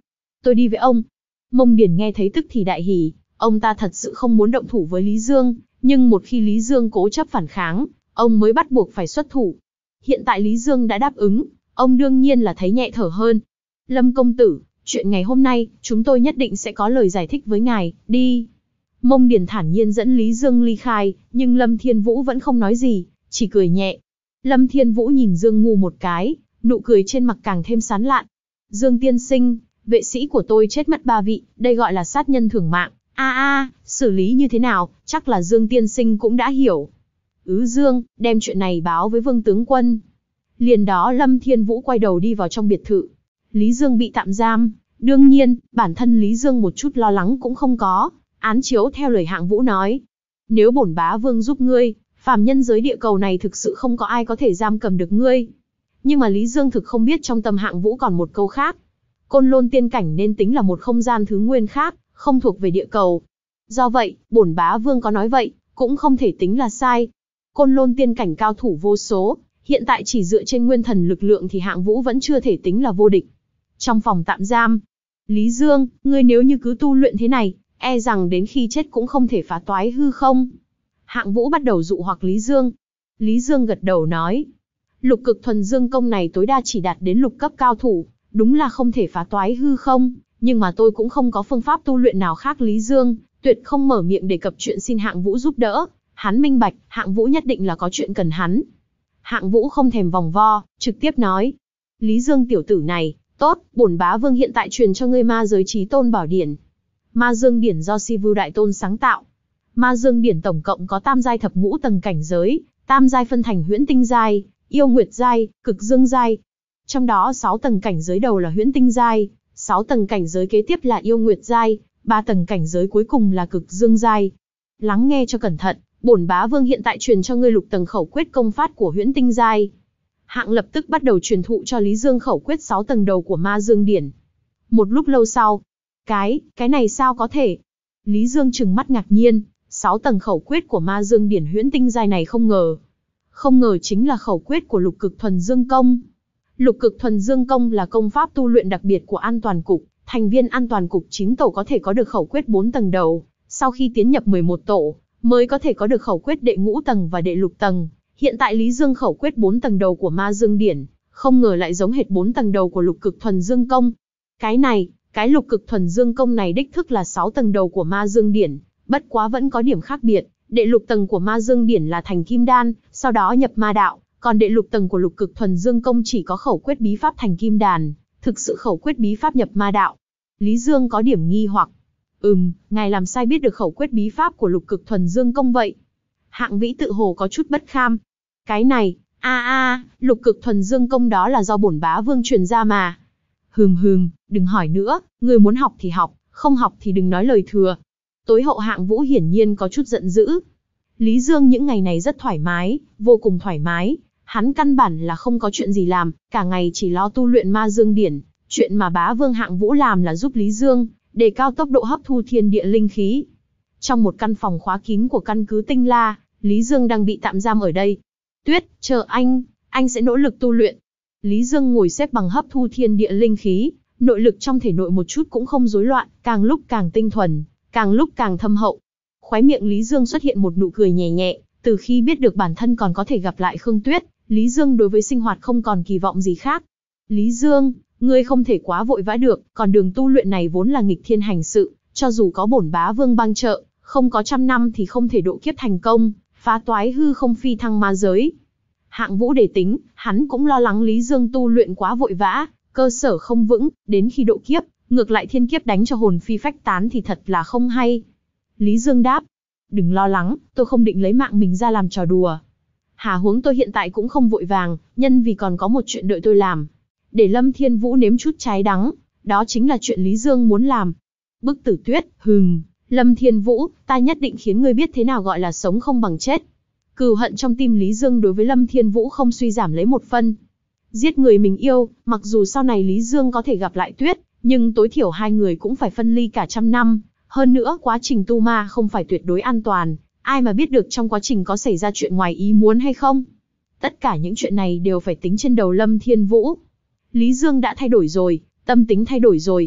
Tôi đi với ông. Mông Điền nghe thấy tức thì đại hỉ, ông ta thật sự không muốn động thủ với Lý Dương, nhưng một khi Lý Dương cố chấp phản kháng, ông mới bắt buộc phải xuất thủ. Hiện tại Lý Dương đã đáp ứng, ông đương nhiên là thấy nhẹ thở hơn. Lâm công tử, chuyện ngày hôm nay, chúng tôi nhất định sẽ có lời giải thích với ngài, đi. Mông Điền thản nhiên dẫn Lý Dương ly khai, nhưng Lâm Thiên Vũ vẫn không nói gì, chỉ cười nhẹ. Lâm Thiên Vũ nhìn Dương Ngu một cái, nụ cười trên mặt càng thêm sán lạn. Dương tiên sinh, vệ sĩ của tôi chết mất ba vị, đây gọi là sát nhân thưởng mạng. A a, xử lý như thế nào, chắc là Dương tiên sinh cũng đã hiểu. Ứ Dương, đem chuyện này báo với Vương tướng quân. Liền đó Lâm Thiên Vũ quay đầu đi vào trong biệt thự. Lý Dương bị tạm giam, đương nhiên, bản thân Lý Dương một chút lo lắng cũng không có, án chiếu theo lời Hạng Vũ nói. Nếu bổn bá vương giúp ngươi, phàm nhân giới địa cầu này thực sự không có ai có thể giam cầm được ngươi. Nhưng mà Lý Dương thực không biết trong tâm Hạng Vũ còn một câu khác. Côn Lôn tiên cảnh nên tính là một không gian thứ nguyên khác, không thuộc về địa cầu. Do vậy, bổn bá vương có nói vậy, cũng không thể tính là sai. Côn Lôn tiên cảnh cao thủ vô số, hiện tại chỉ dựa trên nguyên thần lực lượng thì Hạng Vũ vẫn chưa thể tính là vô địch. Trong phòng tạm giam, Lý Dương, ngươi nếu như cứ tu luyện thế này, e rằng đến khi chết cũng không thể phá toái hư không. Hạng Vũ bắt đầu dụ hoặc Lý Dương. Lý Dương gật đầu nói, lục cực thuần dương công này tối đa chỉ đạt đến lục cấp cao thủ, đúng là không thể phá toái hư không, nhưng mà tôi cũng không có phương pháp tu luyện nào khác. Lý Dương tuyệt không mở miệng đề cập chuyện xin Hạng Vũ giúp đỡ, hắn minh bạch, Hạng Vũ nhất định là có chuyện cần hắn. Hạng Vũ không thèm vòng vo, trực tiếp nói, Lý Dương tiểu tử này, tốt, bổn bá vương hiện tại truyền cho ngươi Ma Giới Chí Tôn Bảo Điển. Ma Dương Điển do Si Vu Đại Tôn sáng tạo. Ma Dương Điển tổng cộng có tam giai thập ngũ tầng cảnh giới, tam giai phân thành huyễn tinh giai, yêu nguyệt giai, cực dương giai. Trong đó sáu tầng cảnh giới đầu là huyễn tinh giai, sáu tầng cảnh giới kế tiếp là yêu nguyệt giai, ba tầng cảnh giới cuối cùng là cực dương giai. Lắng nghe cho cẩn thận, bổn bá vương hiện tại truyền cho ngươi lục tầng khẩu quyết công pháp của huyễn tinh giai. Hạng lập tức bắt đầu truyền thụ cho Lý Dương khẩu quyết sáu tầng đầu của Ma Dương Điển. Một lúc lâu sau, cái, cái này sao có thể? Lý Dương trừng mắt ngạc nhiên, sáu tầng khẩu quyết của Ma Dương Điển huyễn tinh giai này không ngờ. Không ngờ chính là khẩu quyết của lục cực thuần dương công. Lục cực thuần dương công là công pháp tu luyện đặc biệt của An Toàn Cục, thành viên An Toàn Cục chín tổ có thể có được khẩu quyết bốn tầng đầu, sau khi tiến nhập mười một tổ, mới có thể có được khẩu quyết đệ ngũ tầng và đệ lục tầng. Hiện tại Lý Dương khẩu quyết bốn tầng đầu của Ma Dương Điển, không ngờ lại giống hệt bốn tầng đầu của lục cực thuần dương công. Cái này, cái lục cực thuần dương công này đích thức là sáu tầng đầu của Ma Dương Điển, bất quá vẫn có điểm khác biệt. Đệ lục tầng của Ma Dương Điển là thành kim đan, sau đó nhập ma đạo, còn đệ lục tầng của lục cực thuần dương công chỉ có khẩu quyết bí pháp thành kim đàn, thực sự khẩu quyết bí pháp nhập ma đạo. Lý Dương có điểm nghi hoặc. Ừm, ngài làm sai biết được khẩu quyết bí pháp của lục cực thuần dương công vậy? Hạng Vĩ tự hồ có chút bất kham. Cái này, a a, lục cực thuần dương công đó là do bổn bá vương truyền ra mà. Hừm hừm, đừng hỏi nữa, người muốn học thì học, không học thì đừng nói lời thừa. Tối hậu Hạng Vũ hiển nhiên có chút giận dữ. Lý Dương những ngày này rất thoải mái, vô cùng thoải mái. Hắn căn bản là không có chuyện gì làm, cả ngày chỉ lo tu luyện Ma Dương Điển. Chuyện mà bá vương Hạng Vũ làm là giúp Lý Dương đề cao tốc độ hấp thu thiên địa linh khí. Trong một căn phòng khóa kín của căn cứ Tinh La, Lý Dương đang bị tạm giam ở đây. Tuyết, chờ anh, anh sẽ nỗ lực tu luyện. Lý Dương ngồi xếp bằng hấp thu thiên địa linh khí, nội lực trong thể nội một chút cũng không rối loạn, càng lúc càng tinh thuần, càng lúc càng thâm hậu. Khóe miệng Lý Dương xuất hiện một nụ cười nhẹ nhẹ, từ khi biết được bản thân còn có thể gặp lại Khương Tuyết, Lý Dương đối với sinh hoạt không còn kỳ vọng gì khác. Lý Dương, ngươi không thể quá vội vã được, còn đường tu luyện này vốn là nghịch thiên hành sự, cho dù có bổn bá vương bang trợ, không có trăm năm thì không thể độ kiếp thành công, phá toái hư không phi thăng ma giới. Hạng Vũ để tính, hắn cũng lo lắng Lý Dương tu luyện quá vội vã, cơ sở không vững, đến khi độ kiếp, ngược lại thiên kiếp đánh cho hồn phi phách tán thì thật là không hay. Lý Dương đáp, đừng lo lắng, tôi không định lấy mạng mình ra làm trò đùa. Hà huống tôi hiện tại cũng không vội vàng, nhân vì còn có một chuyện đợi tôi làm. Để Lâm Thiên Vũ nếm chút trái đắng, đó chính là chuyện Lý Dương muốn làm. Bức Tử Tuyết, hừm, Lâm Thiên Vũ, ta nhất định khiến ngươi biết thế nào gọi là sống không bằng chết. Cừu hận trong tim Lý Dương đối với Lâm Thiên Vũ không suy giảm lấy một phân. Giết người mình yêu, mặc dù sau này Lý Dương có thể gặp lại Tuyết, nhưng tối thiểu hai người cũng phải phân ly cả trăm năm. Hơn nữa quá trình tu ma không phải tuyệt đối an toàn, ai mà biết được trong quá trình có xảy ra chuyện ngoài ý muốn hay không. Tất cả những chuyện này đều phải tính trên đầu Lâm Thiên Vũ. Lý Dương đã thay đổi rồi, tâm tính thay đổi rồi.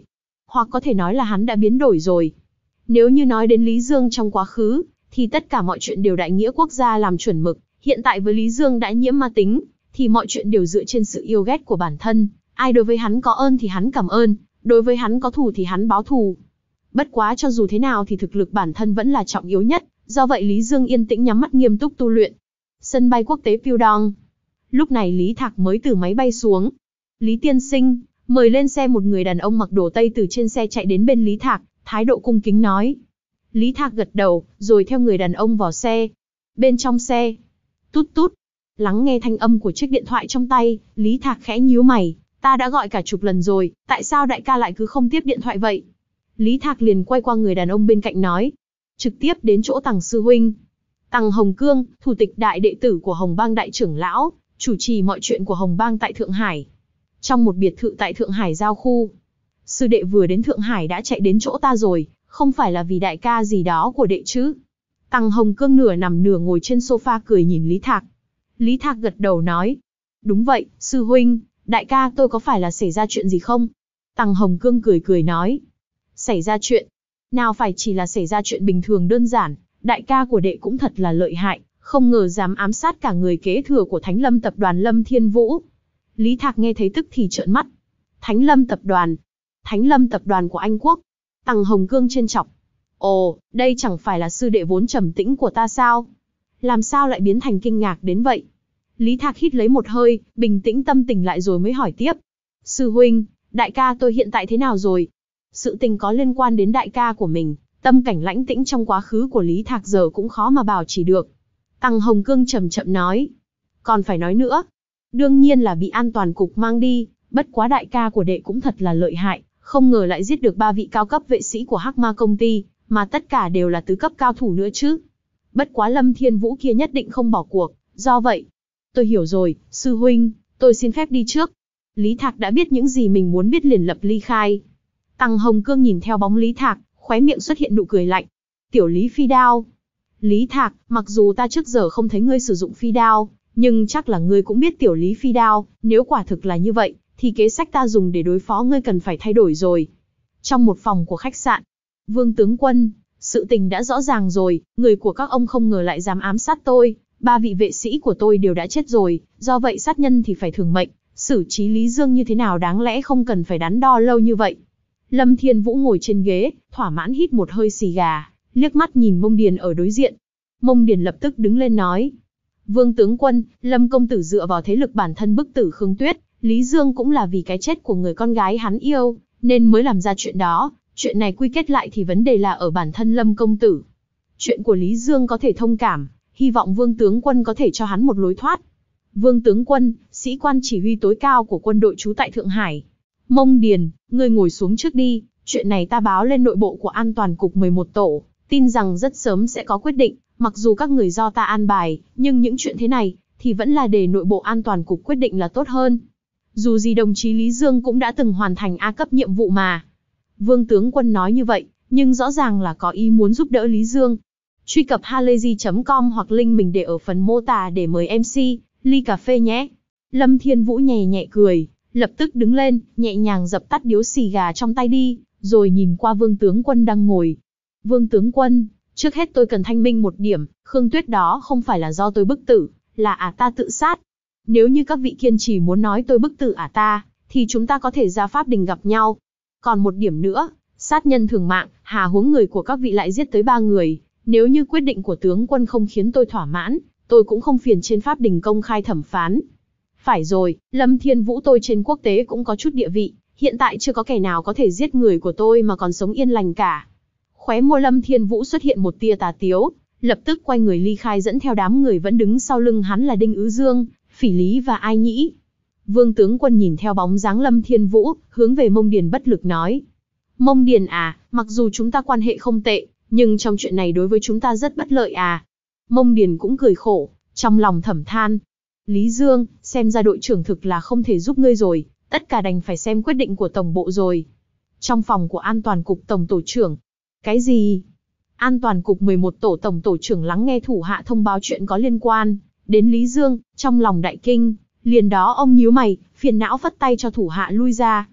hoặc có thể nói là hắn đã biến đổi rồi. Nếu như nói đến Lý Dương trong quá khứ, thì tất cả mọi chuyện đều đại nghĩa quốc gia làm chuẩn mực, hiện tại với Lý Dương đã nhiễm ma tính, thì mọi chuyện đều dựa trên sự yêu ghét của bản thân, ai đối với hắn có ơn thì hắn cảm ơn, đối với hắn có thù thì hắn báo thù. Bất quá cho dù thế nào thì thực lực bản thân vẫn là trọng yếu nhất, do vậy Lý Dương yên tĩnh nhắm mắt nghiêm túc tu luyện. Sân bay quốc tế Pyeongdong. Lúc này Lý Thạc mới từ máy bay xuống. Lý tiên sinh, mời lên xe. Một người đàn ông mặc đồ Tây từ trên xe chạy đến bên Lý Thạc, thái độ cung kính nói. Lý Thạc gật đầu, rồi theo người đàn ông vào xe. Bên trong xe, tút tút, lắng nghe thanh âm của chiếc điện thoại trong tay, Lý Thạc khẽ nhíu mày. Ta đã gọi cả chục lần rồi, tại sao đại ca lại cứ không tiếp điện thoại vậy? Lý Thạc liền quay qua người đàn ông bên cạnh nói. Trực tiếp đến chỗ Tằng sư huynh. Tằng Hồng Cương, thủ tịch đại đệ tử của Hồng Bang đại trưởng lão, chủ trì mọi chuyện của Hồng Bang tại Thượng Hải. Trong một biệt thự tại Thượng Hải giao khu. Sư đệ vừa đến Thượng Hải đã chạy đến chỗ ta rồi, không phải là vì đại ca gì đó của đệ chứ? Tằng Hồng Cương nửa nằm nửa ngồi trên sofa cười nhìn Lý Thạc. Lý Thạc gật đầu nói. Đúng vậy, sư huynh, đại ca tôi có phải là xảy ra chuyện gì không? Tằng Hồng Cương cười cười nói. Xảy ra chuyện? Nào phải chỉ là xảy ra chuyện bình thường đơn giản, đại ca của đệ cũng thật là lợi hại, không ngờ dám ám sát cả người kế thừa của Thánh Lâm tập đoàn Lâm Thiên Vũ. Lý Thạc nghe thấy tức thì trợn mắt. Thánh Lâm tập đoàn? Thánh Lâm tập đoàn của Anh Quốc? Tằng Hồng Cương trêu chọc. Ồ, đây chẳng phải là sư đệ vốn trầm tĩnh của ta sao? Làm sao lại biến thành kinh ngạc đến vậy? Lý Thạc hít lấy một hơi, bình tĩnh tâm tình lại rồi mới hỏi tiếp. Sư huynh, đại ca tôi hiện tại thế nào rồi? Sự tình có liên quan đến đại ca của mình, tâm cảnh lãnh tĩnh trong quá khứ của Lý Thạc giờ cũng khó mà bảo chỉ được. Tằng Hồng Cương chậm chậm nói. Còn phải nói nữa. Đương nhiên là bị an toàn cục mang đi, bất quá đại ca của đệ cũng thật là lợi hại, không ngờ lại giết được ba vị cao cấp vệ sĩ của Hắc Ma công ty, mà tất cả đều là tứ cấp cao thủ nữa chứ. Bất quá Lâm Thiên Vũ kia nhất định không bỏ cuộc, do vậy. Tôi hiểu rồi, sư huynh, tôi xin phép đi trước. Lý Thạc đã biết những gì mình muốn biết liền lập ly khai. Tằng Hồng Cương nhìn theo bóng Lý Thạc, khóe miệng xuất hiện nụ cười lạnh. Tiểu Lý phi đao. Lý Thạc, mặc dù ta trước giờ không thấy ngươi sử dụng phi đao, nhưng chắc là ngươi cũng biết tiểu Lý phi đao, nếu quả thực là như vậy, thì kế sách ta dùng để đối phó ngươi cần phải thay đổi rồi. Trong một phòng của khách sạn, Vương tướng quân, sự tình đã rõ ràng rồi, người của các ông không ngờ lại dám ám sát tôi, ba vị vệ sĩ của tôi đều đã chết rồi, do vậy sát nhân thì phải thường mệnh, xử trí Lý Dương như thế nào đáng lẽ không cần phải đắn đo lâu như vậy. Lâm Thiên Vũ ngồi trên ghế, thỏa mãn hít một hơi xì gà, liếc mắt nhìn Mông Điền ở đối diện. Mông Điền lập tức đứng lên nói. Vương tướng quân, Lâm công tử dựa vào thế lực bản thân bức tử Khương Tuyết, Lý Dương cũng là vì cái chết của người con gái hắn yêu, nên mới làm ra chuyện đó. Chuyện này quy kết lại thì vấn đề là ở bản thân Lâm công tử. Chuyện của Lý Dương có thể thông cảm, hy vọng Vương tướng quân có thể cho hắn một lối thoát. Vương tướng quân, sĩ quan chỉ huy tối cao của quân đội trú tại Thượng Hải. Mông Điền, ngươi ngồi xuống trước đi, chuyện này ta báo lên nội bộ của an toàn cục mười một tổ, tin rằng rất sớm sẽ có quyết định, mặc dù các người do ta an bài, nhưng những chuyện thế này, thì vẫn là để nội bộ an toàn cục quyết định là tốt hơn. Dù gì đồng chí Lý Dương cũng đã từng hoàn thành A cấp nhiệm vụ mà. Vương tướng quân nói như vậy, nhưng rõ ràng là có ý muốn giúp đỡ Lý Dương. Truy cập halayzi chấm com hoặc link mình để ở phần mô tả để mời em xê, ly cà phê nhé. Lâm Thiên Vũ nhẹ nhẹ cười, lập tức đứng lên, nhẹ nhàng dập tắt điếu xì gà trong tay đi, rồi nhìn qua Vương tướng quân đang ngồi. Vương tướng quân, trước hết tôi cần thanh minh một điểm, Khương Tuyết đó không phải là do tôi bức tử, là ả ta tự sát. Nếu như các vị kiên trì muốn nói tôi bức tử ả ta, thì chúng ta có thể ra pháp đình gặp nhau. Còn một điểm nữa, sát nhân thường mạng, hà huống người của các vị lại giết tới ba người. Nếu như quyết định của tướng quân không khiến tôi thỏa mãn, tôi cũng không phiền trên pháp đình công khai thẩm phán. Phải rồi, Lâm Thiên Vũ tôi trên quốc tế cũng có chút địa vị, hiện tại chưa có kẻ nào có thể giết người của tôi mà còn sống yên lành cả. Khóe môi Lâm Thiên Vũ xuất hiện một tia tà tiếu, lập tức quay người ly khai dẫn theo đám người vẫn đứng sau lưng hắn là Đinh Ứ Dương, Phỉ Lý và Ai Nhĩ. Vương tướng quân nhìn theo bóng dáng Lâm Thiên Vũ, hướng về Mông Điền bất lực nói. Mông Điền à, mặc dù chúng ta quan hệ không tệ, nhưng trong chuyện này đối với chúng ta rất bất lợi à. Mông Điền cũng cười khổ, trong lòng thầm than. Lý Dương, xem ra đội trưởng thực là không thể giúp ngươi rồi, tất cả đành phải xem quyết định của tổng bộ rồi. Trong phòng của an toàn cục tổng tổ trưởng. Cái gì? An toàn cục mười một tổ tổng tổ trưởng lắng nghe thủ hạ thông báo chuyện có liên quan đến Lý Dương, trong lòng đại kinh, liền đó ông nhíu mày, phiền não phất tay cho thủ hạ lui ra.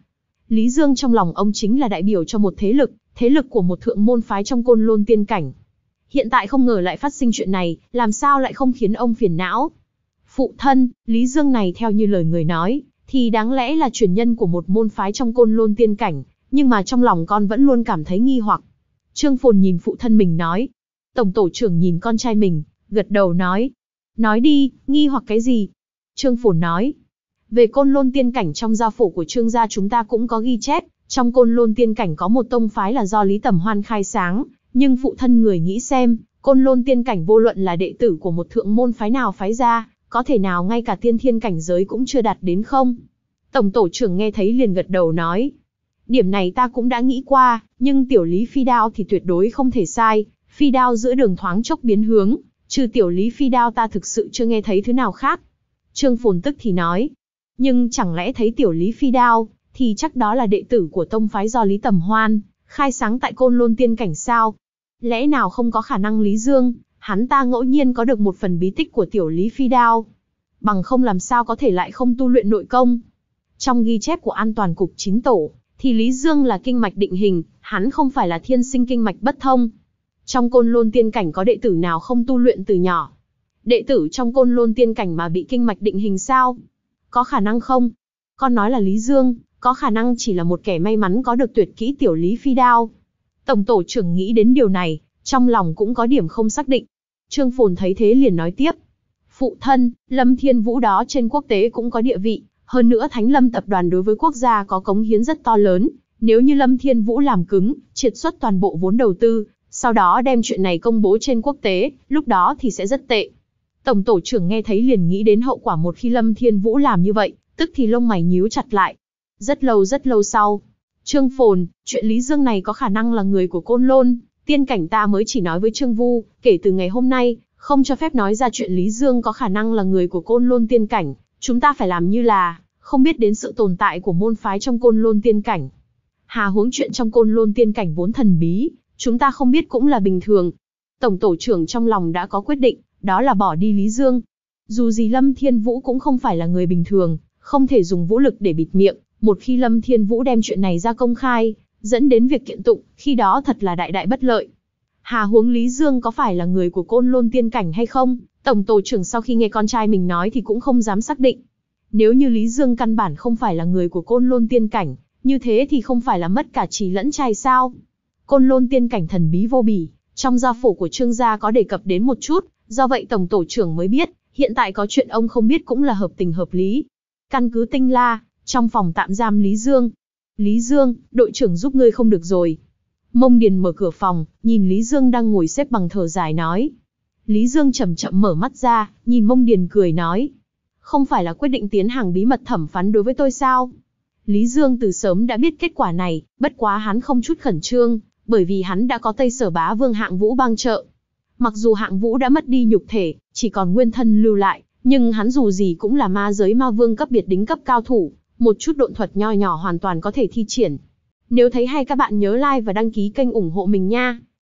Lý Dương trong lòng ông chính là đại biểu cho một thế lực, thế lực của một thượng môn phái trong Côn Lôn tiên cảnh. Hiện tại không ngờ lại phát sinh chuyện này, làm sao lại không khiến ông phiền não? Phụ thân, Lý Dương này theo như lời người nói, thì đáng lẽ là truyền nhân của một môn phái trong Côn Lôn tiên cảnh, nhưng mà trong lòng con vẫn luôn cảm thấy nghi hoặc. Trương Phồn nhìn phụ thân mình nói. Tổng tổ trưởng nhìn con trai mình, gật đầu nói. Nói đi, nghi hoặc cái gì? Trương Phồn nói. Về Côn Lôn tiên cảnh trong gia phổ của Trương gia chúng ta cũng có ghi chép, trong Côn Lôn tiên cảnh có một tông phái là do Lý Tầm Hoan khai sáng, nhưng phụ thân người nghĩ xem, Côn Lôn tiên cảnh vô luận là đệ tử của một thượng môn phái nào phái ra, có thể nào ngay cả tiên thiên cảnh giới cũng chưa đạt đến không? Tổng tổ trưởng nghe thấy liền gật đầu nói. Điểm này ta cũng đã nghĩ qua, nhưng tiểu Lý Phi Đao thì tuyệt đối không thể sai, Phi Đao giữa đường thoáng chốc biến hướng, trừ tiểu Lý Phi Đao ta thực sự chưa nghe thấy thứ nào khác. Trương Phồn tức thì nói. Nhưng chẳng lẽ thấy tiểu Lý Phi Đao, thì chắc đó là đệ tử của tông phái do Lý Tầm Hoan khai sáng tại Côn Lôn tiên cảnh sao? Lẽ nào không có khả năng Lý Dương, hắn ta ngẫu nhiên có được một phần bí tích của tiểu Lý Phi Đao? Bằng không làm sao có thể lại không tu luyện nội công? Trong ghi chép của An Toàn Cục Chín Tổ, thì Lý Dương là kinh mạch định hình, hắn không phải là thiên sinh kinh mạch bất thông. Trong Côn Lôn tiên cảnh có đệ tử nào không tu luyện từ nhỏ? Đệ tử trong Côn Lôn tiên cảnh mà bị kinh mạch định hình sao? Có khả năng không? Con nói là Lý Dương, có khả năng chỉ là một kẻ may mắn có được tuyệt kỹ tiểu Lý Phi Đao. Tổng tổ trưởng nghĩ đến điều này, trong lòng cũng có điểm không xác định. Trương Phồn thấy thế liền nói tiếp. Phụ thân, Lâm Thiên Vũ đó trên quốc tế cũng có địa vị, hơn nữa Thánh Lâm tập đoàn đối với quốc gia có cống hiến rất to lớn. Nếu như Lâm Thiên Vũ làm cứng, triệt xuất toàn bộ vốn đầu tư, sau đó đem chuyện này công bố trên quốc tế, lúc đó thì sẽ rất tệ. Tổng tổ trưởng nghe thấy liền nghĩ đến hậu quả một khi Lâm Thiên Vũ làm như vậy, tức thì lông mày nhíu chặt lại. Rất lâu rất lâu sau, Trương Phồn, chuyện Lý Dương này có khả năng là người của Côn Lôn tiên cảnh ta mới chỉ nói với Trương Vu, kể từ ngày hôm nay, không cho phép nói ra chuyện Lý Dương có khả năng là người của Côn Lôn tiên cảnh, chúng ta phải làm như là không biết đến sự tồn tại của môn phái trong Côn Lôn tiên cảnh. Hà huống chuyện trong Côn Lôn tiên cảnh vốn thần bí, chúng ta không biết cũng là bình thường. Tổng tổ trưởng trong lòng đã có quyết định, đó là bỏ đi Lý Dương. Dù gì Lâm Thiên Vũ cũng không phải là người bình thường, không thể dùng vũ lực để bịt miệng, một khi Lâm Thiên Vũ đem chuyện này ra công khai, dẫn đến việc kiện tụng, khi đó thật là đại đại bất lợi. Hà huống Lý Dương có phải là người của Côn Lôn tiên cảnh hay không, tổng tổ trưởng sau khi nghe con trai mình nói thì cũng không dám xác định. Nếu như Lý Dương căn bản không phải là người của Côn Lôn tiên cảnh, như thế thì không phải là mất cả trí lẫn trai sao? Côn Lôn tiên cảnh thần bí vô bỉ, trong gia phổ của Trương gia có đề cập đến một chút, do vậy tổng tổ trưởng mới biết, hiện tại có chuyện ông không biết cũng là hợp tình hợp lý. Căn cứ Tinh La, trong phòng tạm giam Lý Dương. Lý Dương, đội trưởng giúp ngươi không được rồi. Mông Điền mở cửa phòng, nhìn Lý Dương đang ngồi xếp bằng thở dài nói. Lý Dương chậm chậm mở mắt ra, nhìn Mông Điền cười nói. Không phải là quyết định tiến hành bí mật thẩm phán đối với tôi sao? Lý Dương từ sớm đã biết kết quả này, bất quá hắn không chút khẩn trương, bởi vì hắn đã có Tây Sở Bá Vương Hạng Vũ bang trợ. Mặc dù Hạng Vũ đã mất đi nhục thể, chỉ còn nguyên thân lưu lại, nhưng hắn dù gì cũng là ma giới ma vương cấp biệt đính cấp cao thủ, một chút độn thuật nho nhỏ hoàn toàn có thể thi triển. Nếu thấy hay các bạn nhớ like và đăng ký kênh ủng hộ mình nha.